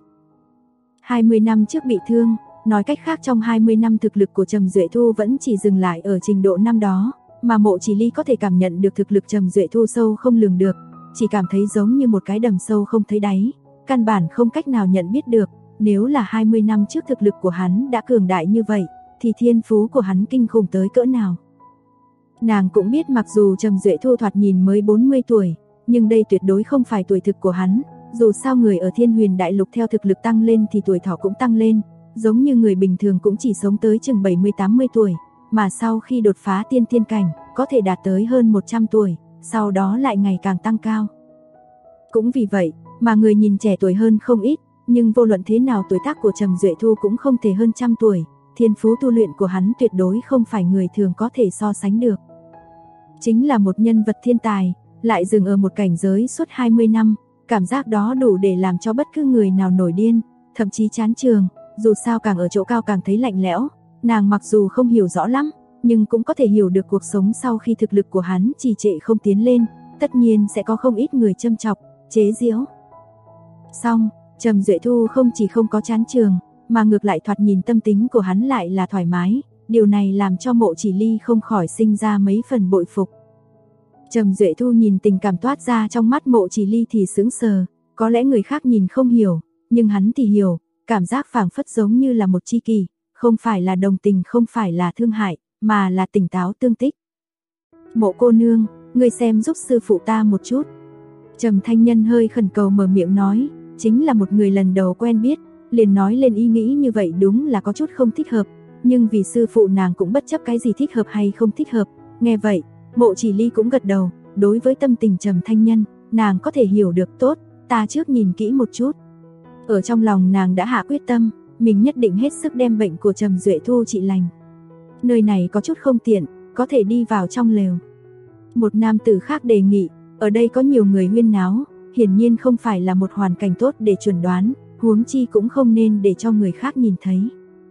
20 năm trước bị thương, nói cách khác trong 20 năm thực lực của Trầm Duệ Thu vẫn chỉ dừng lại ở trình độ năm đó, mà Mộ Chỉ Ly có thể cảm nhận được thực lực Trầm Duệ Thu sâu không lường được, chỉ cảm thấy giống như một cái đầm sâu không thấy đáy, căn bản không cách nào nhận biết được, nếu là 20 năm trước thực lực của hắn đã cường đại như vậy, thì thiên phú của hắn kinh khủng tới cỡ nào. Nàng cũng biết mặc dù Trầm Duệ Thu thoạt nhìn mới 40 tuổi, nhưng đây tuyệt đối không phải tuổi thực của hắn, dù sao người ở Thiên Huyền Đại Lục theo thực lực tăng lên thì tuổi thọ cũng tăng lên, giống như người bình thường cũng chỉ sống tới chừng 70-80 tuổi, mà sau khi đột phá tiên thiên cảnh, có thể đạt tới hơn 100 tuổi, sau đó lại ngày càng tăng cao. Cũng vì vậy, mà người nhìn trẻ tuổi hơn không ít, nhưng vô luận thế nào tuổi tác của Trầm Duệ Thu cũng không thể hơn 100 tuổi, thiên phú tu luyện của hắn tuyệt đối không phải người thường có thể so sánh được. Chính là một nhân vật thiên tài, lại dừng ở một cảnh giới suốt 20 năm, cảm giác đó đủ để làm cho bất cứ người nào nổi điên, thậm chí chán trường, dù sao càng ở chỗ cao càng thấy lạnh lẽo, nàng mặc dù không hiểu rõ lắm, nhưng cũng có thể hiểu được cuộc sống sau khi thực lực của hắn trì trệ không tiến lên, tất nhiên sẽ có không ít người châm chọc, chế giễu. Song, Trầm Duệ Thu không chỉ không có chán trường, mà ngược lại thoạt nhìn tâm tính của hắn lại là thoải mái, điều này làm cho Mộ Chỉ Ly không khỏi sinh ra mấy phần bội phục. Trầm Duệ Thu nhìn tình cảm toát ra trong mắt Mộ Chỉ Ly thì sững sờ, có lẽ người khác nhìn không hiểu, nhưng hắn thì hiểu, cảm giác phảng phất giống như là một tri kỷ, không phải là đồng tình, không phải là thương hại, mà là tỉnh táo tương tích. Mộ cô nương, ngươi xem giúp sư phụ ta một chút. Trầm Thanh Nhân hơi khẩn cầu mở miệng nói, chính là một người lần đầu quen biết, liền nói lên ý nghĩ như vậy đúng là có chút không thích hợp, nhưng vì sư phụ nàng cũng bất chấp cái gì thích hợp hay không thích hợp. Nghe vậy, Mộ Chỉ Ly cũng gật đầu, đối với tâm tình Trầm Thanh Nhân, nàng có thể hiểu được tốt, ta trước nhìn kỹ một chút. Ở trong lòng nàng đã hạ quyết tâm, mình nhất định hết sức đem bệnh của Trầm Duệ Thu trị lành. Nơi này có chút không tiện, có thể đi vào trong lều. Một nam tử khác đề nghị, ở đây có nhiều người huyên náo, hiển nhiên không phải là một hoàn cảnh tốt để chuẩn đoán, huống chi cũng không nên để cho người khác nhìn thấy.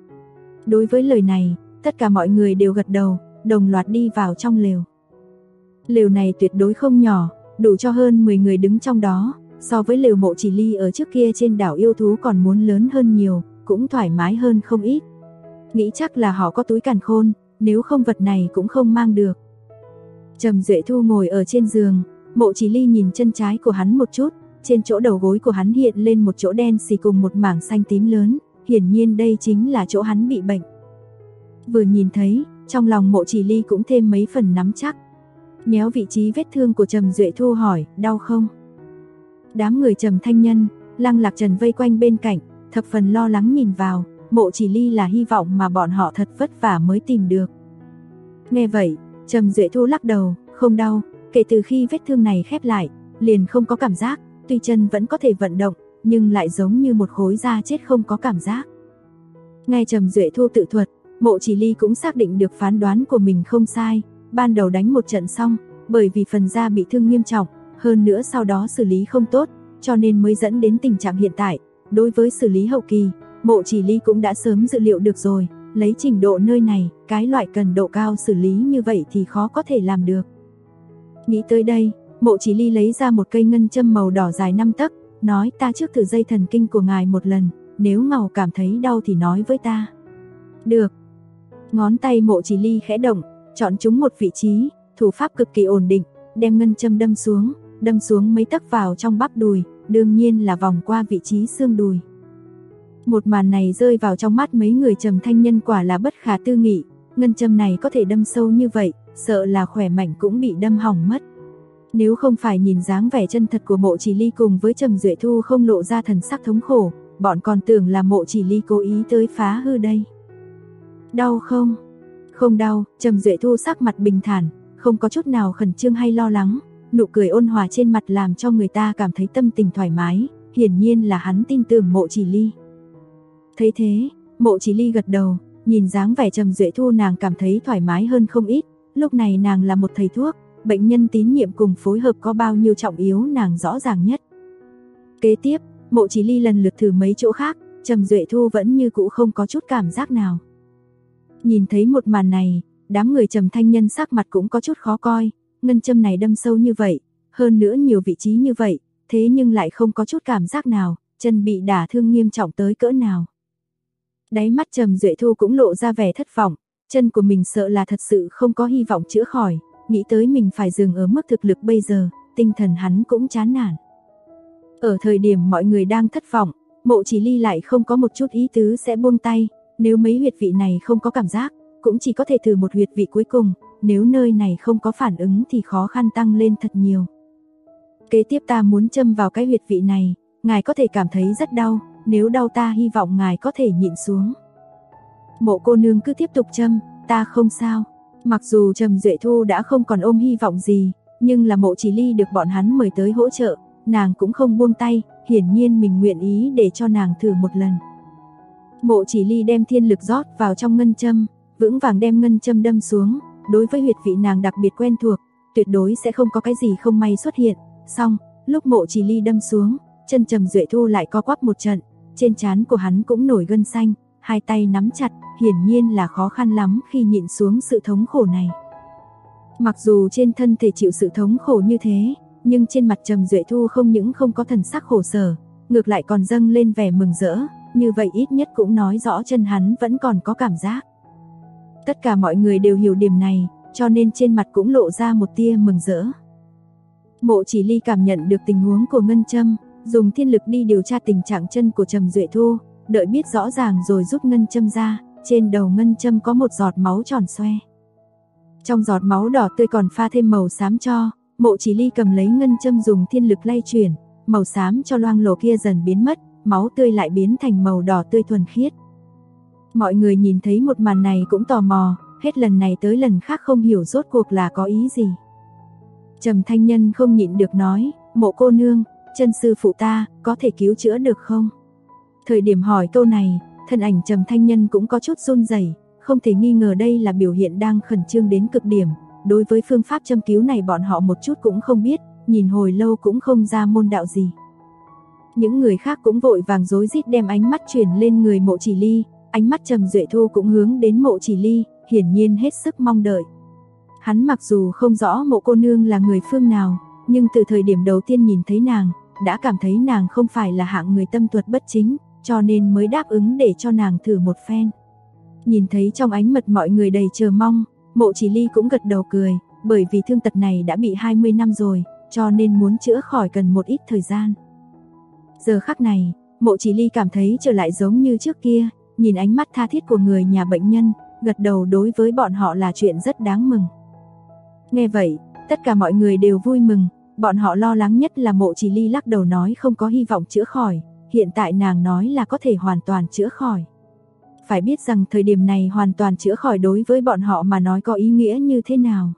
Đối với lời này, tất cả mọi người đều gật đầu, đồng loạt đi vào trong lều. Lều này tuyệt đối không nhỏ, đủ cho hơn 10 người đứng trong đó, so với lều Mộ Chỉ Ly ở trước kia trên đảo yêu thú còn muốn lớn hơn nhiều, cũng thoải mái hơn không ít. Nghĩ chắc là họ có túi càn khôn, nếu không vật này cũng không mang được. Trầm Duệ Thu ngồi ở trên giường, Mộ Chỉ Ly nhìn chân trái của hắn một chút, trên chỗ đầu gối của hắn hiện lên một chỗ đen xì cùng một mảng xanh tím lớn, hiển nhiên đây chính là chỗ hắn bị bệnh. Vừa nhìn thấy, trong lòng Mộ Chỉ Ly cũng thêm mấy phần nắm chắc. Nhéo vị trí vết thương của Trầm Duệ Thu hỏi, đau không? Đám người Trầm Thanh Nhân, Lăng Lạc Trần vây quanh bên cạnh, thập phần lo lắng nhìn vào, Mộ Chỉ Ly là hy vọng mà bọn họ thật vất vả mới tìm được. Nghe vậy, Trầm Duệ Thu lắc đầu, không đau, kể từ khi vết thương này khép lại, liền không có cảm giác, tuy chân vẫn có thể vận động, nhưng lại giống như một khối da chết không có cảm giác. Nghe Trầm Duệ Thu tự thuật, Mộ Chỉ Ly cũng xác định được phán đoán của mình không sai, ban đầu đánh một trận xong, bởi vì phần da bị thương nghiêm trọng, hơn nữa sau đó xử lý không tốt, cho nên mới dẫn đến tình trạng hiện tại. Đối với xử lý hậu kỳ, Mộ Chỉ Ly cũng đã sớm dự liệu được rồi, lấy trình độ nơi này, cái loại cần độ cao xử lý như vậy thì khó có thể làm được. Nghĩ tới đây, Mộ Chỉ Ly lấy ra một cây ngân châm màu đỏ dài 5 tấc, nói ta trước thử dây thần kinh của ngài một lần, nếu ngài cảm thấy đau thì nói với ta. Được. Ngón tay Mộ Chỉ Ly khẽ động, chọn trúng một vị trí, thủ pháp cực kỳ ổn định, đem ngân châm đâm xuống mấy tấc vào trong bắp đùi, đương nhiên là vòng qua vị trí xương đùi. Một màn này rơi vào trong mắt mấy người Trầm Thanh Nhân quả là bất khả tư nghị, ngân châm này có thể đâm sâu như vậy, sợ là khỏe mạnh cũng bị đâm hỏng mất. Nếu không phải nhìn dáng vẻ chân thật của Mộ Chỉ Ly cùng với Trầm Duệ Thu không lộ ra thần sắc thống khổ, bọn còn tưởng là Mộ Chỉ Ly cố ý tới phá hư đây. Đau không? Không đau, Trầm Duệ Thu sắc mặt bình thản, không có chút nào khẩn trương hay lo lắng, nụ cười ôn hòa trên mặt làm cho người ta cảm thấy tâm tình thoải mái, hiển nhiên là hắn tin tưởng Mộ Chỉ Ly. Thấy thế, Mộ Chỉ Ly gật đầu, nhìn dáng vẻ Trầm Duệ Thu nàng cảm thấy thoải mái hơn không ít, lúc này nàng là một thầy thuốc, bệnh nhân tín nhiệm cùng phối hợp có bao nhiêu trọng yếu nàng rõ ràng nhất. Kế tiếp, Mộ Chỉ Ly lần lượt thử mấy chỗ khác, Trầm Duệ Thu vẫn như cũ không có chút cảm giác nào. Nhìn thấy một màn này, đám người Trầm Thanh Nhân sắc mặt cũng có chút khó coi, ngân châm này đâm sâu như vậy, hơn nữa nhiều vị trí như vậy, thế nhưng lại không có chút cảm giác nào, chân bị đả thương nghiêm trọng tới cỡ nào. Đáy mắt Trầm Duệ Thu cũng lộ ra vẻ thất vọng, chân của mình sợ là thật sự không có hy vọng chữa khỏi, nghĩ tới mình phải dừng ở mức thực lực bây giờ, tinh thần hắn cũng chán nản. Ở thời điểm mọi người đang thất vọng, Mộ Chỉ Ly lại không có một chút ý tứ sẽ buông tay, nếu mấy huyệt vị này không có cảm giác, cũng chỉ có thể thử một huyệt vị cuối cùng, nếu nơi này không có phản ứng thì khó khăn tăng lên thật nhiều. Kế tiếp ta muốn châm vào cái huyệt vị này, ngài có thể cảm thấy rất đau, nếu đau ta hy vọng ngài có thể nhịn xuống. Mộ cô nương cứ tiếp tục châm, ta không sao. Mặc dù Trầm Duệ Thu đã không còn ôm hy vọng gì, nhưng là Mộ Chỉ Ly được bọn hắn mời tới hỗ trợ, nàng cũng không buông tay, hiển nhiên mình nguyện ý để cho nàng thử một lần. Mộ Chỉ Ly đem thiên lực rót vào trong ngân châm, vững vàng đem ngân châm đâm xuống, đối với huyệt vị nàng đặc biệt quen thuộc, tuyệt đối sẽ không có cái gì không may xuất hiện. Xong, lúc Mộ Chỉ Ly đâm xuống, chân Trầm Duệ Thu lại co quắp một trận, trên trán của hắn cũng nổi gân xanh, hai tay nắm chặt, hiển nhiên là khó khăn lắm khi nhịn xuống sự thống khổ này. Mặc dù trên thân thể chịu sự thống khổ như thế, nhưng trên mặt Trầm Duệ Thu không những không có thần sắc khổ sở, ngược lại còn dâng lên vẻ mừng rỡ, như vậy ít nhất cũng nói rõ chân hắn vẫn còn có cảm giác. Tất cả mọi người đều hiểu điểm này, cho nên trên mặt cũng lộ ra một tia mừng rỡ. Mộ Chỉ Ly cảm nhận được tình huống của ngân châm, dùng thiên lực đi điều tra tình trạng chân của Trầm Duệ Thu, đợi biết rõ ràng rồi rút ngân châm ra, trên đầu ngân châm có một giọt máu tròn xoe. Trong giọt máu đỏ tươi còn pha thêm màu xám cho, Mộ Chỉ Ly cầm lấy ngân châm dùng thiên lực lay chuyển, màu xám cho loang lổ kia dần biến mất, máu tươi lại biến thành màu đỏ tươi thuần khiết. Mọi người nhìn thấy một màn này cũng tò mò, hết lần này tới lần khác không hiểu rốt cuộc là có ý gì. Trầm Thanh Nhân không nhịn được nói, Mộ cô nương, chân sư phụ ta, có thể cứu chữa được không? Thời điểm hỏi câu này, thân ảnh Trầm Thanh Nhân cũng có chút run rẩy, không thể nghi ngờ đây là biểu hiện đang khẩn trương đến cực điểm. Đối với phương pháp châm cứu này bọn họ một chút cũng không biết, nhìn hồi lâu cũng không ra môn đạo gì. Những người khác cũng vội vàng rối rít đem ánh mắt chuyển lên người Mộ Chỉ Ly, ánh mắt Trầm Duệ Thu cũng hướng đến Mộ Chỉ Ly, hiển nhiên hết sức mong đợi. Hắn mặc dù không rõ Mộ cô nương là người phương nào, nhưng từ thời điểm đầu tiên nhìn thấy nàng, đã cảm thấy nàng không phải là hạng người tâm tuật bất chính, cho nên mới đáp ứng để cho nàng thử một phen. Nhìn thấy trong ánh mắt mọi người đầy chờ mong, Mộ Chỉ Ly cũng gật đầu cười, bởi vì thương tật này đã bị 20 năm rồi, cho nên muốn chữa khỏi cần một ít thời gian. Giờ khắc này, Mộ Chỉ Ly cảm thấy trở lại giống như trước kia, nhìn ánh mắt tha thiết của người nhà bệnh nhân, gật đầu đối với bọn họ là chuyện rất đáng mừng. Nghe vậy, tất cả mọi người đều vui mừng, bọn họ lo lắng nhất là Mộ Chỉ Ly lắc đầu nói không có hy vọng chữa khỏi, hiện tại nàng nói là có thể hoàn toàn chữa khỏi. Phải biết rằng thời điểm này hoàn toàn chữa khỏi đối với bọn họ mà nói có ý nghĩa như thế nào.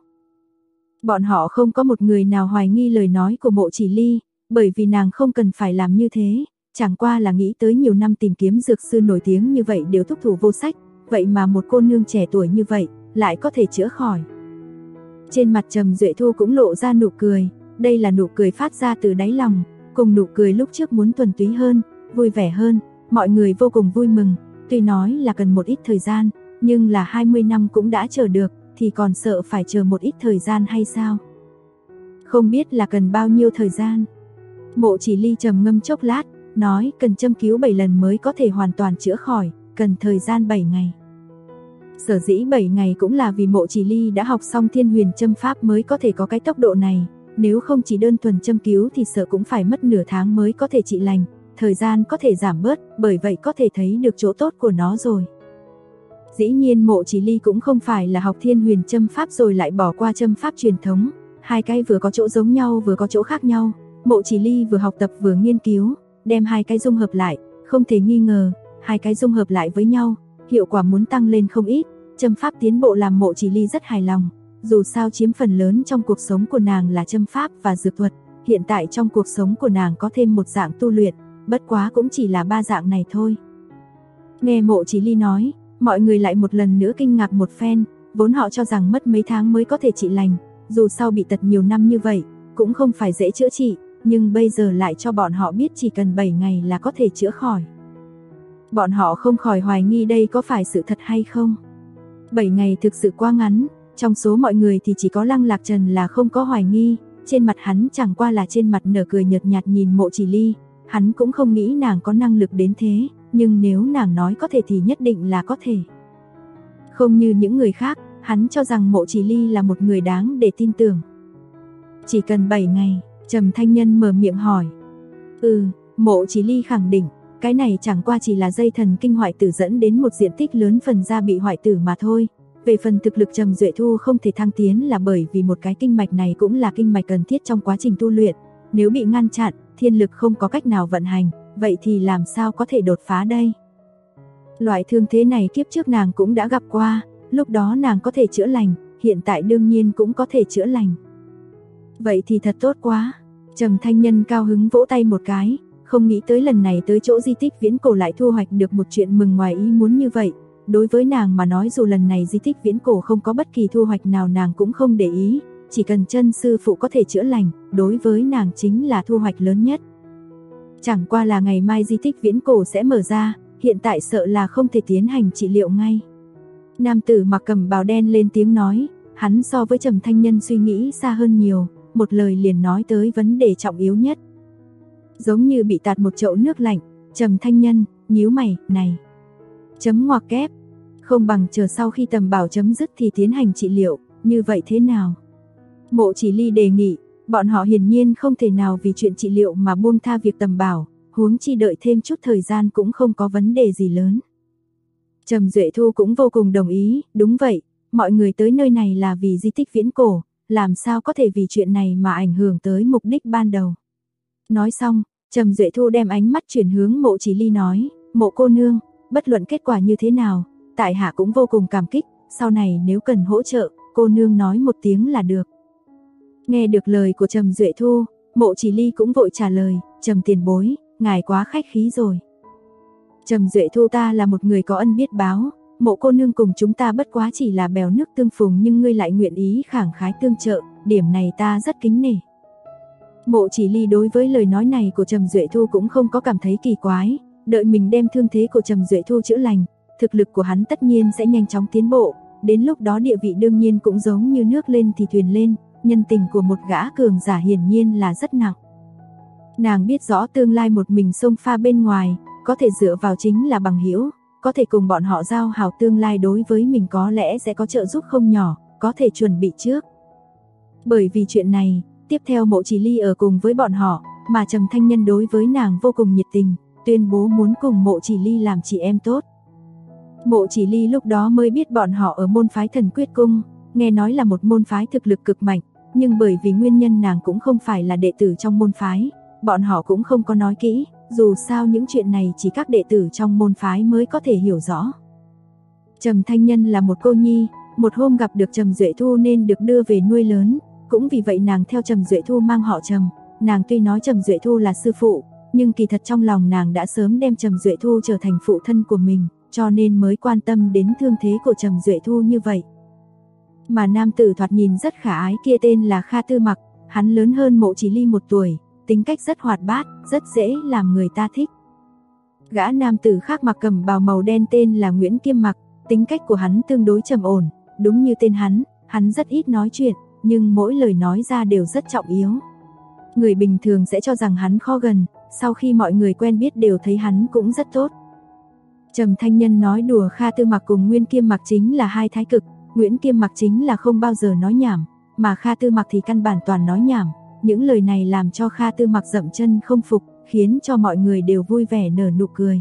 Bọn họ không có một người nào hoài nghi lời nói của Mộ Chỉ Ly, bởi vì nàng không cần phải làm như thế, chẳng qua là nghĩ tới nhiều năm tìm kiếm dược sư nổi tiếng như vậy đều thúc thủ vô sách, vậy mà một cô nương trẻ tuổi như vậy lại có thể chữa khỏi. Trên mặt Trầm Duệ Thu cũng lộ ra nụ cười, đây là nụ cười phát ra từ đáy lòng, cùng nụ cười lúc trước muốn thuần túy hơn, vui vẻ hơn, mọi người vô cùng vui mừng, tuy nói là cần một ít thời gian, nhưng là 20 năm cũng đã chờ được, thì còn sợ phải chờ một ít thời gian hay sao? Không biết là cần bao nhiêu thời gian. Mộ Chỉ Ly trầm ngâm chốc lát, nói cần châm cứu 7 lần mới có thể hoàn toàn chữa khỏi, cần thời gian 7 ngày. Sở dĩ 7 ngày cũng là vì Mộ Chỉ Ly đã học xong Thiên Huyền châm pháp mới có thể có cái tốc độ này, nếu không chỉ đơn thuần châm cứu thì sợ cũng phải mất nửa tháng mới có thể trị lành, thời gian có thể giảm bớt, bởi vậy có thể thấy được chỗ tốt của nó rồi. Dĩ nhiên Mộ Chỉ Ly cũng không phải là học Thiên Huyền châm pháp rồi lại bỏ qua châm pháp truyền thống, hai cái vừa có chỗ giống nhau vừa có chỗ khác nhau. Mộ Chỉ Ly vừa học tập vừa nghiên cứu, đem hai cái dung hợp lại, không thể nghi ngờ, hai cái dung hợp lại với nhau, hiệu quả muốn tăng lên không ít, châm pháp tiến bộ làm Mộ Chỉ Ly rất hài lòng, dù sao chiếm phần lớn trong cuộc sống của nàng là châm pháp và dược thuật, hiện tại trong cuộc sống của nàng có thêm một dạng tu luyện, bất quá cũng chỉ là 3 dạng này thôi. Nghe Mộ Chỉ Ly nói, mọi người lại một lần nữa kinh ngạc một phen, vốn họ cho rằng mất mấy tháng mới có thể trị lành, dù sao bị tật nhiều năm như vậy, cũng không phải dễ chữa trị, nhưng bây giờ lại cho bọn họ biết chỉ cần 7 ngày là có thể chữa khỏi. Bọn họ không khỏi hoài nghi đây có phải sự thật hay không. 7 ngày thực sự quá ngắn, trong số mọi người thì chỉ có Lăng Lạc Trần là không có hoài nghi, trên mặt hắn chẳng qua là trên mặt nở cười nhợt nhạt nhìn Mộ Chỉ Ly, hắn cũng không nghĩ nàng có năng lực đến thế, nhưng nếu nàng nói có thể thì nhất định là có thể. Không như những người khác, hắn cho rằng Mộ Chỉ Ly là một người đáng để tin tưởng. Chỉ cần 7 ngày, Trầm Thanh Nhân mở miệng hỏi. Mộ Chỉ Ly khẳng định, cái này chẳng qua chỉ là dây thần kinh hoại tử dẫn đến một diện tích lớn phần da bị hoại tử mà thôi. Về phần thực lực Trầm Duệ Thu không thể thăng tiến là bởi vì một cái kinh mạch này cũng là kinh mạch cần thiết trong quá trình tu luyện. Nếu bị ngăn chặn, thiên lực không có cách nào vận hành, vậy thì làm sao có thể đột phá đây? Loại thương thế này kiếp trước nàng cũng đã gặp qua, lúc đó nàng có thể chữa lành, hiện tại đương nhiên cũng có thể chữa lành. Vậy thì thật tốt quá. Trầm Thanh Nhân cao hứng vỗ tay một cái, không nghĩ tới lần này tới chỗ di tích viễn cổ lại thu hoạch được một chuyện mừng ngoài ý muốn như vậy. Đối với nàng mà nói dù lần này di tích viễn cổ không có bất kỳ thu hoạch nào nàng cũng không để ý, chỉ cần chân sư phụ có thể chữa lành, đối với nàng chính là thu hoạch lớn nhất. Chẳng qua là ngày mai di tích viễn cổ sẽ mở ra, hiện tại sợ là không thể tiến hành trị liệu ngay. Nam tử mặc cẩm bào đen lên tiếng nói, hắn so với Trầm Thanh Nhân suy nghĩ xa hơn nhiều, một lời liền nói tới vấn đề trọng yếu nhất. Giống như bị tạt một chậu nước lạnh, Trầm Thanh Nhân nhíu mày, này. Chấm ngoặc kép, không bằng chờ sau khi Tầm Bảo chấm dứt thì tiến hành trị liệu, như vậy thế nào? Mộ Chỉ Ly đề nghị, bọn họ hiển nhiên không thể nào vì chuyện trị liệu mà buông tha việc Tầm Bảo, huống chi đợi thêm chút thời gian cũng không có vấn đề gì lớn. Trầm Duệ Thu cũng vô cùng đồng ý, đúng vậy, mọi người tới nơi này là vì di tích viễn cổ, làm sao có thể vì chuyện này mà ảnh hưởng tới mục đích ban đầu. Nói xong, Trầm Duệ Thu đem ánh mắt chuyển hướng Mộ Chỉ Ly nói, Mộ cô nương, bất luận kết quả như thế nào, tại hạ cũng vô cùng cảm kích, sau này nếu cần hỗ trợ, cô nương nói một tiếng là được. Nghe được lời của Trầm Duệ Thu, Mộ Chỉ Ly cũng vội trả lời, Trầm tiền bối, ngài quá khách khí rồi. Trầm Duệ Thu ta là một người có ân biết báo, Mộ cô nương cùng chúng ta bất quá chỉ là bèo nước tương phùng nhưng ngươi lại nguyện ý khẳng khái tương trợ, điểm này ta rất kính nể. Mộ Chỉ Ly đối với lời nói này của Trầm Duệ Thu cũng không có cảm thấy kỳ quái, đợi mình đem thương thế của Trầm Duệ Thu chữa lành, thực lực của hắn tất nhiên sẽ nhanh chóng tiến bộ, đến lúc đó địa vị đương nhiên cũng giống như nước lên thì thuyền lên, nhân tình của một gã cường giả hiển nhiên là rất nặng. Nàng biết rõ tương lai một mình xông pha bên ngoài, có thể dựa vào chính là bằng hữu, có thể cùng bọn họ giao hảo tương lai đối với mình có lẽ sẽ có trợ giúp không nhỏ, có thể chuẩn bị trước. Bởi vì chuyện này, tiếp theo Mộ Chỉ Ly ở cùng với bọn họ, mà Trầm Thanh Nhân đối với nàng vô cùng nhiệt tình, tuyên bố muốn cùng Mộ Chỉ Ly làm chị em tốt. Mộ Chỉ Ly lúc đó mới biết bọn họ ở môn phái Thần Quyết Cung, nghe nói là một môn phái thực lực cực mạnh, nhưng bởi vì nguyên nhân nàng cũng không phải là đệ tử trong môn phái, bọn họ cũng không có nói kỹ, dù sao những chuyện này chỉ các đệ tử trong môn phái mới có thể hiểu rõ. Trầm Thanh Nhân là một cô nhi, một hôm gặp được Trầm Duệ Thu nên được đưa về nuôi lớn, cũng vì vậy nàng theo Trầm Duệ Thu mang họ Trầm, nàng tuy nói Trầm Duệ Thu là sư phụ, nhưng kỳ thật trong lòng nàng đã sớm đem Trầm Duệ Thu trở thành phụ thân của mình, cho nên mới quan tâm đến thương thế của Trầm Duệ Thu như vậy. Mà nam tử thoạt nhìn rất khả ái kia tên là Kha Tư Mặc, hắn lớn hơn Mộ Chỉ Ly 1 tuổi, tính cách rất hoạt bát, rất dễ làm người ta thích. Gã nam tử khác mặc cẩm bào màu đen tên là Nguyễn Kiêm Mặc, tính cách của hắn tương đối trầm ổn, đúng như tên hắn rất ít nói chuyện, nhưng mỗi lời nói ra đều rất trọng yếu. Người bình thường sẽ cho rằng hắn khó gần, sau khi mọi người quen biết đều thấy hắn cũng rất tốt. Trầm Thanh Nhân nói đùa Kha Tư Mặc cùng Nguyên Kiêm Mặc chính là hai thái cực, Nguyễn Kiêm Mặc chính là không bao giờ nói nhảm, mà Kha Tư Mặc thì căn bản toàn nói nhảm. Những lời này làm cho Kha Tư Mặc dậm chân không phục, khiến cho mọi người đều vui vẻ nở nụ cười.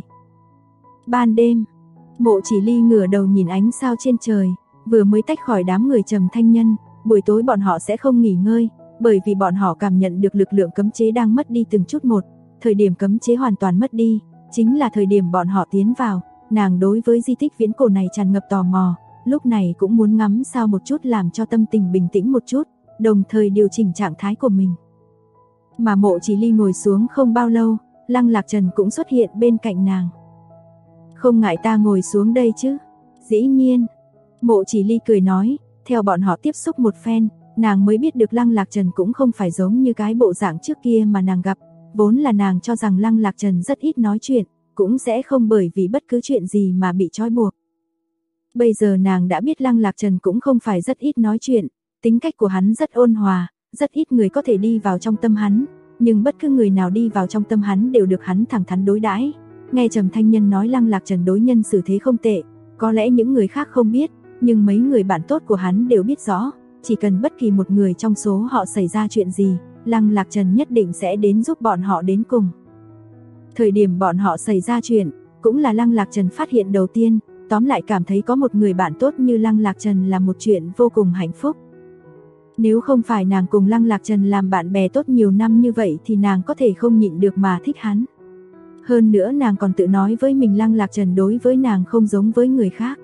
Ban đêm, Mộ Chỉ Ly ngửa đầu nhìn ánh sao trên trời, vừa mới tách khỏi đám người Trầm Thanh Nhân, buổi tối bọn họ sẽ không nghỉ ngơi, bởi vì bọn họ cảm nhận được lực lượng cấm chế đang mất đi từng chút một, thời điểm cấm chế hoàn toàn mất đi, chính là thời điểm bọn họ tiến vào. Nàng đối với di tích viễn cổ này tràn ngập tò mò, lúc này cũng muốn ngắm sao một chút làm cho tâm tình bình tĩnh một chút, đồng thời điều chỉnh trạng thái của mình. Mà Mộ Chỉ Ly ngồi xuống không bao lâu, Lăng Lạc Trần cũng xuất hiện bên cạnh nàng. Không ngại ta ngồi xuống đây chứ? Dĩ nhiên. Mộ Chỉ Ly cười nói, theo bọn họ tiếp xúc một phen, nàng mới biết được Lăng Lạc Trần cũng không phải giống như cái bộ dạng trước kia mà nàng gặp, vốn là nàng cho rằng Lăng Lạc Trần rất ít nói chuyện, cũng sẽ không bởi vì bất cứ chuyện gì mà bị trói buộc. Bây giờ nàng đã biết Lăng Lạc Trần cũng không phải rất ít nói chuyện, tính cách của hắn rất ôn hòa, rất ít người có thể đi vào trong tâm hắn, nhưng bất cứ người nào đi vào trong tâm hắn đều được hắn thẳng thắn đối đãi. Nghe Trầm Thanh Nhân nói Lăng Lạc Trần đối nhân xử thế không tệ, có lẽ những người khác không biết, nhưng mấy người bạn tốt của hắn đều biết rõ, chỉ cần bất kỳ một người trong số họ xảy ra chuyện gì, Lăng Lạc Trần nhất định sẽ đến giúp bọn họ đến cùng. Thời điểm bọn họ xảy ra chuyện, cũng là Lăng Lạc Trần phát hiện đầu tiên, tóm lại cảm thấy có một người bạn tốt như Lăng Lạc Trần là một chuyện vô cùng hạnh phúc. Nếu không phải nàng cùng Lăng Lạc Trần làm bạn bè tốt nhiều năm như vậy thì nàng có thể không nhịn được mà thích hắn. Hơn nữa nàng còn tự nói với mình Lăng Lạc Trần đối với nàng không giống với người khác.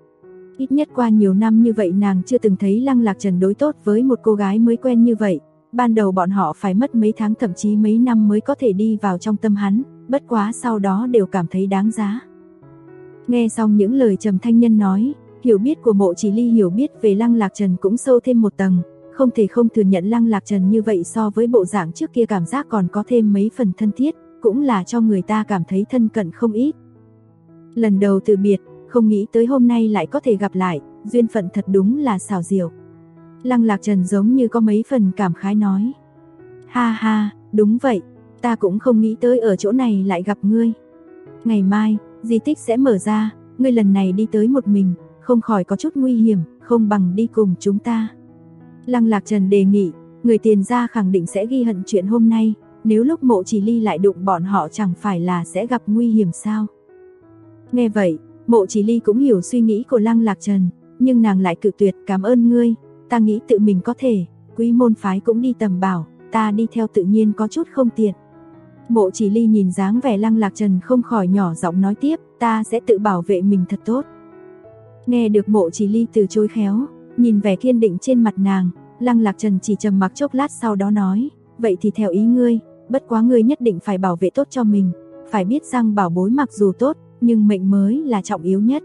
Ít nhất qua nhiều năm như vậy nàng chưa từng thấy Lăng Lạc Trần đối tốt với một cô gái mới quen như vậy. Ban đầu bọn họ phải mất mấy tháng thậm chí mấy năm mới có thể đi vào trong tâm hắn, bất quá sau đó đều cảm thấy đáng giá. Nghe xong những lời Trầm Thanh Nhân nói, hiểu biết của Mộ Chỉ Ly hiểu biết về Lăng Lạc Trần cũng sâu thêm một tầng, không thể không thừa nhận Lăng Lạc Trần như vậy so với bộ dạng trước kia cảm giác còn có thêm mấy phần thân thiết, cũng là cho người ta cảm thấy thân cận không ít. Lần đầu từ biệt, không nghĩ tới hôm nay lại có thể gặp lại, duyên phận thật đúng là xảo diệu. Lăng Lạc Trần giống như có mấy phần cảm khái nói. Ha ha, đúng vậy, ta cũng không nghĩ tới ở chỗ này lại gặp ngươi. Ngày mai, di tích sẽ mở ra, ngươi lần này đi tới một mình, không khỏi có chút nguy hiểm, không bằng đi cùng chúng ta. Lăng Lạc Trần đề nghị, người tiền gia khẳng định sẽ ghi hận chuyện hôm nay, nếu lúc Mộ Chỉ Ly lại đụng bọn họ chẳng phải là sẽ gặp nguy hiểm sao? Nghe vậy, Mộ Chỉ Ly cũng hiểu suy nghĩ của Lăng Lạc Trần, nhưng nàng lại cự tuyệt, cảm ơn ngươi, ta nghĩ tự mình có thể, Quý môn phái cũng đi tầm bảo, ta đi theo tự nhiên có chút không tiện. Mộ Chỉ Ly nhìn dáng vẻ Lăng Lạc Trần không khỏi nhỏ giọng nói tiếp, ta sẽ tự bảo vệ mình thật tốt. Nghe được Mộ Chỉ Ly từ chối khéo, nhìn vẻ kiên định trên mặt nàng, Lăng Lạc Trần chỉ trầm mặc chốc lát sau đó nói, vậy thì theo ý ngươi, bất quá ngươi nhất định phải bảo vệ tốt cho mình, phải biết rằng bảo bối mặc dù tốt, nhưng mệnh mới là trọng yếu nhất.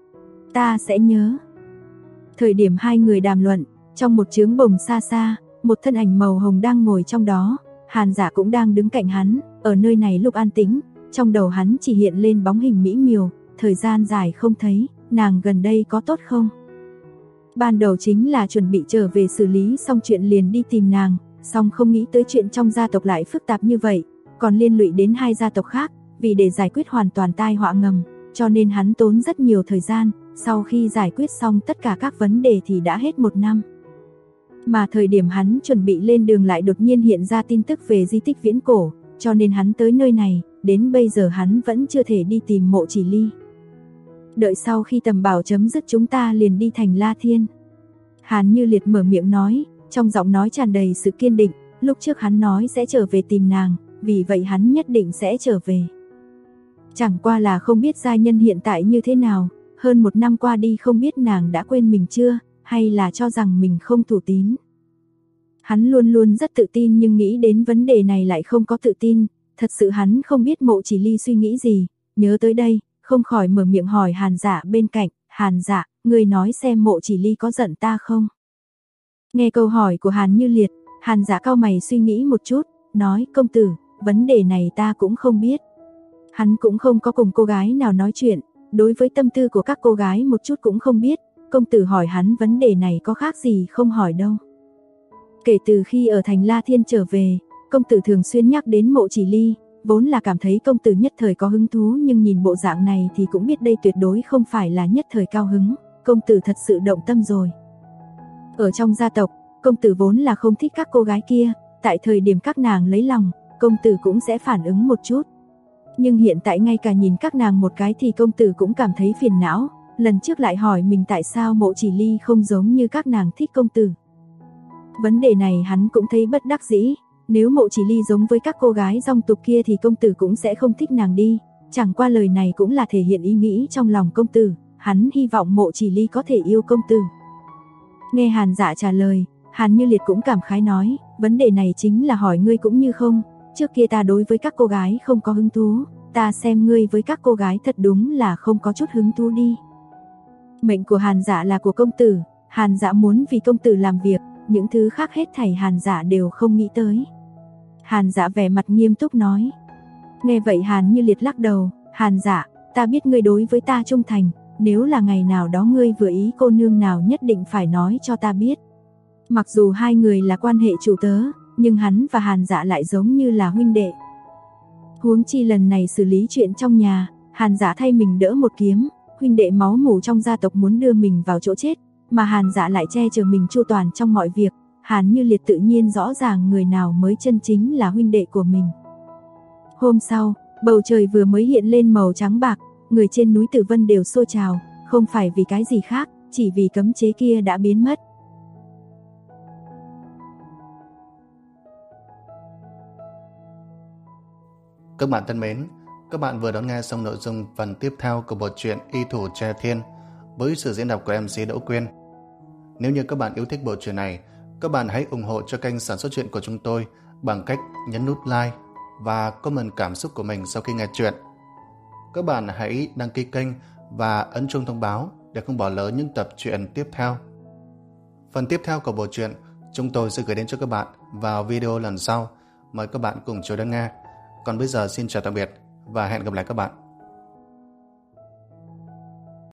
Ta sẽ nhớ. Thời điểm hai người đàm luận, trong một trướng bồng xa xa, một thân ảnh màu hồng đang ngồi trong đó, Hàn Dạ cũng đang đứng cạnh hắn, ở nơi này lúc an tĩnh, trong đầu hắn chỉ hiện lên bóng hình mỹ miều, thời gian dài không thấy, nàng gần đây có tốt không? Ban đầu chính là chuẩn bị trở về xử lý xong chuyện liền đi tìm nàng, song không nghĩ tới chuyện trong gia tộc lại phức tạp như vậy, còn liên lụy đến hai gia tộc khác, vì để giải quyết hoàn toàn tai họa ngầm, cho nên hắn tốn rất nhiều thời gian, sau khi giải quyết xong tất cả các vấn đề thì đã hết 1 năm. Mà thời điểm hắn chuẩn bị lên đường lại đột nhiên hiện ra tin tức về di tích viễn cổ, cho nên hắn tới nơi này, đến bây giờ hắn vẫn chưa thể đi tìm Mộ Chỉ Ly. Đợi sau khi tầm bảo chấm dứt chúng ta liền đi thành La Thiên. Hàn Như Liệt mở miệng nói, trong giọng nói tràn đầy sự kiên định, lúc trước hắn nói sẽ trở về tìm nàng, vì vậy hắn nhất định sẽ trở về. Chẳng qua là không biết giai nhân hiện tại như thế nào, hơn 1 năm qua đi không biết nàng đã quên mình chưa, hay là cho rằng mình không thủ tín. Hắn luôn luôn rất tự tin nhưng nghĩ đến vấn đề này lại không có tự tin, thật sự hắn không biết Mộ Chỉ Ly suy nghĩ gì, nhớ tới đây, không khỏi mở miệng hỏi Hàn Dạ bên cạnh, Hàn Dạ, ngươi nói xem Mộ Chỉ Ly có giận ta không? Nghe câu hỏi của Hàn Như Liệt, Hàn Dạ cau mày suy nghĩ một chút, nói công tử, vấn đề này ta cũng không biết. Hắn cũng không có cùng cô gái nào nói chuyện, đối với tâm tư của các cô gái một chút cũng không biết, công tử hỏi hắn vấn đề này có khác gì không hỏi đâu. Kể từ khi ở thành La Thiên trở về, công tử thường xuyên nhắc đến Mộ Chỉ Ly, vốn là cảm thấy công tử nhất thời có hứng thú, nhưng nhìn bộ dạng này thì cũng biết đây tuyệt đối không phải là nhất thời cao hứng, công tử thật sự động tâm rồi. Ở trong gia tộc, công tử vốn là không thích các cô gái kia, tại thời điểm các nàng lấy lòng, công tử cũng sẽ phản ứng một chút. Nhưng hiện tại ngay cả nhìn các nàng một cái thì công tử cũng cảm thấy phiền não, lần trước lại hỏi mình tại sao Mộ Chỉ Ly không giống như các nàng thích công tử. Vấn đề này hắn cũng thấy bất đắc dĩ, nếu Mộ Chỉ Ly giống với các cô gái dong tục kia thì công tử cũng sẽ không thích nàng đi, chẳng qua lời này cũng là thể hiện ý nghĩ trong lòng công tử, hắn hy vọng Mộ Chỉ Ly có thể yêu công tử. Nghe Hàn Dạ trả lời, Hàn Như Liệt cũng cảm khái nói, vấn đề này chính là hỏi ngươi cũng như không, trước kia ta đối với các cô gái không có hứng thú, ta xem ngươi với các cô gái thật đúng là không có chút hứng thú đi. Mệnh của Hàn Dạ là của công tử, Hàn Dạ muốn vì công tử làm việc, những thứ khác hết thảy Hàn Dạ đều không nghĩ tới. Hàn Dạ vẻ mặt nghiêm túc nói. Nghe vậy Hàn Như Liệt lắc đầu, Hàn Dạ, ta biết ngươi đối với ta trung thành, nếu là ngày nào đó ngươi vừa ý cô nương nào nhất định phải nói cho ta biết. Mặc dù hai người là quan hệ chủ tớ, nhưng hắn và Hàn Dạ lại giống như là huynh đệ. Huống chi lần này xử lý chuyện trong nhà, Hàn Dạ thay mình đỡ một kiếm, huynh đệ máu mủ trong gia tộc muốn đưa mình vào chỗ chết, mà Hàn Dạ lại che chở mình chu toàn trong mọi việc, Hàn Như Liệt tự nhiên rõ ràng người nào mới chân chính là huynh đệ của mình. Hôm sau, bầu trời vừa mới hiện lên màu trắng bạc, người trên núi Tử Vân đều xô trào, không phải vì cái gì khác, chỉ vì cấm chế kia đã biến mất. Các bạn thân mến, các bạn vừa đón nghe xong nội dung phần tiếp theo của bộ truyện Y Thủ Tre Thiên với sự diễn đọc của MC Đỗ Quyên. Nếu như các bạn yêu thích bộ truyện này, các bạn hãy ủng hộ cho kênh sản xuất truyện của chúng tôi bằng cách nhấn nút like và comment cảm xúc của mình sau khi nghe truyện. Các bạn hãy đăng ký kênh và ấn chuông thông báo để không bỏ lỡ những tập truyện tiếp theo. Phần tiếp theo của bộ truyện chúng tôi sẽ gửi đến cho các bạn vào video lần sau. Mời các bạn cùng chờ đón nghe. Còn bây giờ xin chào tạm biệt và hẹn gặp lại các bạn.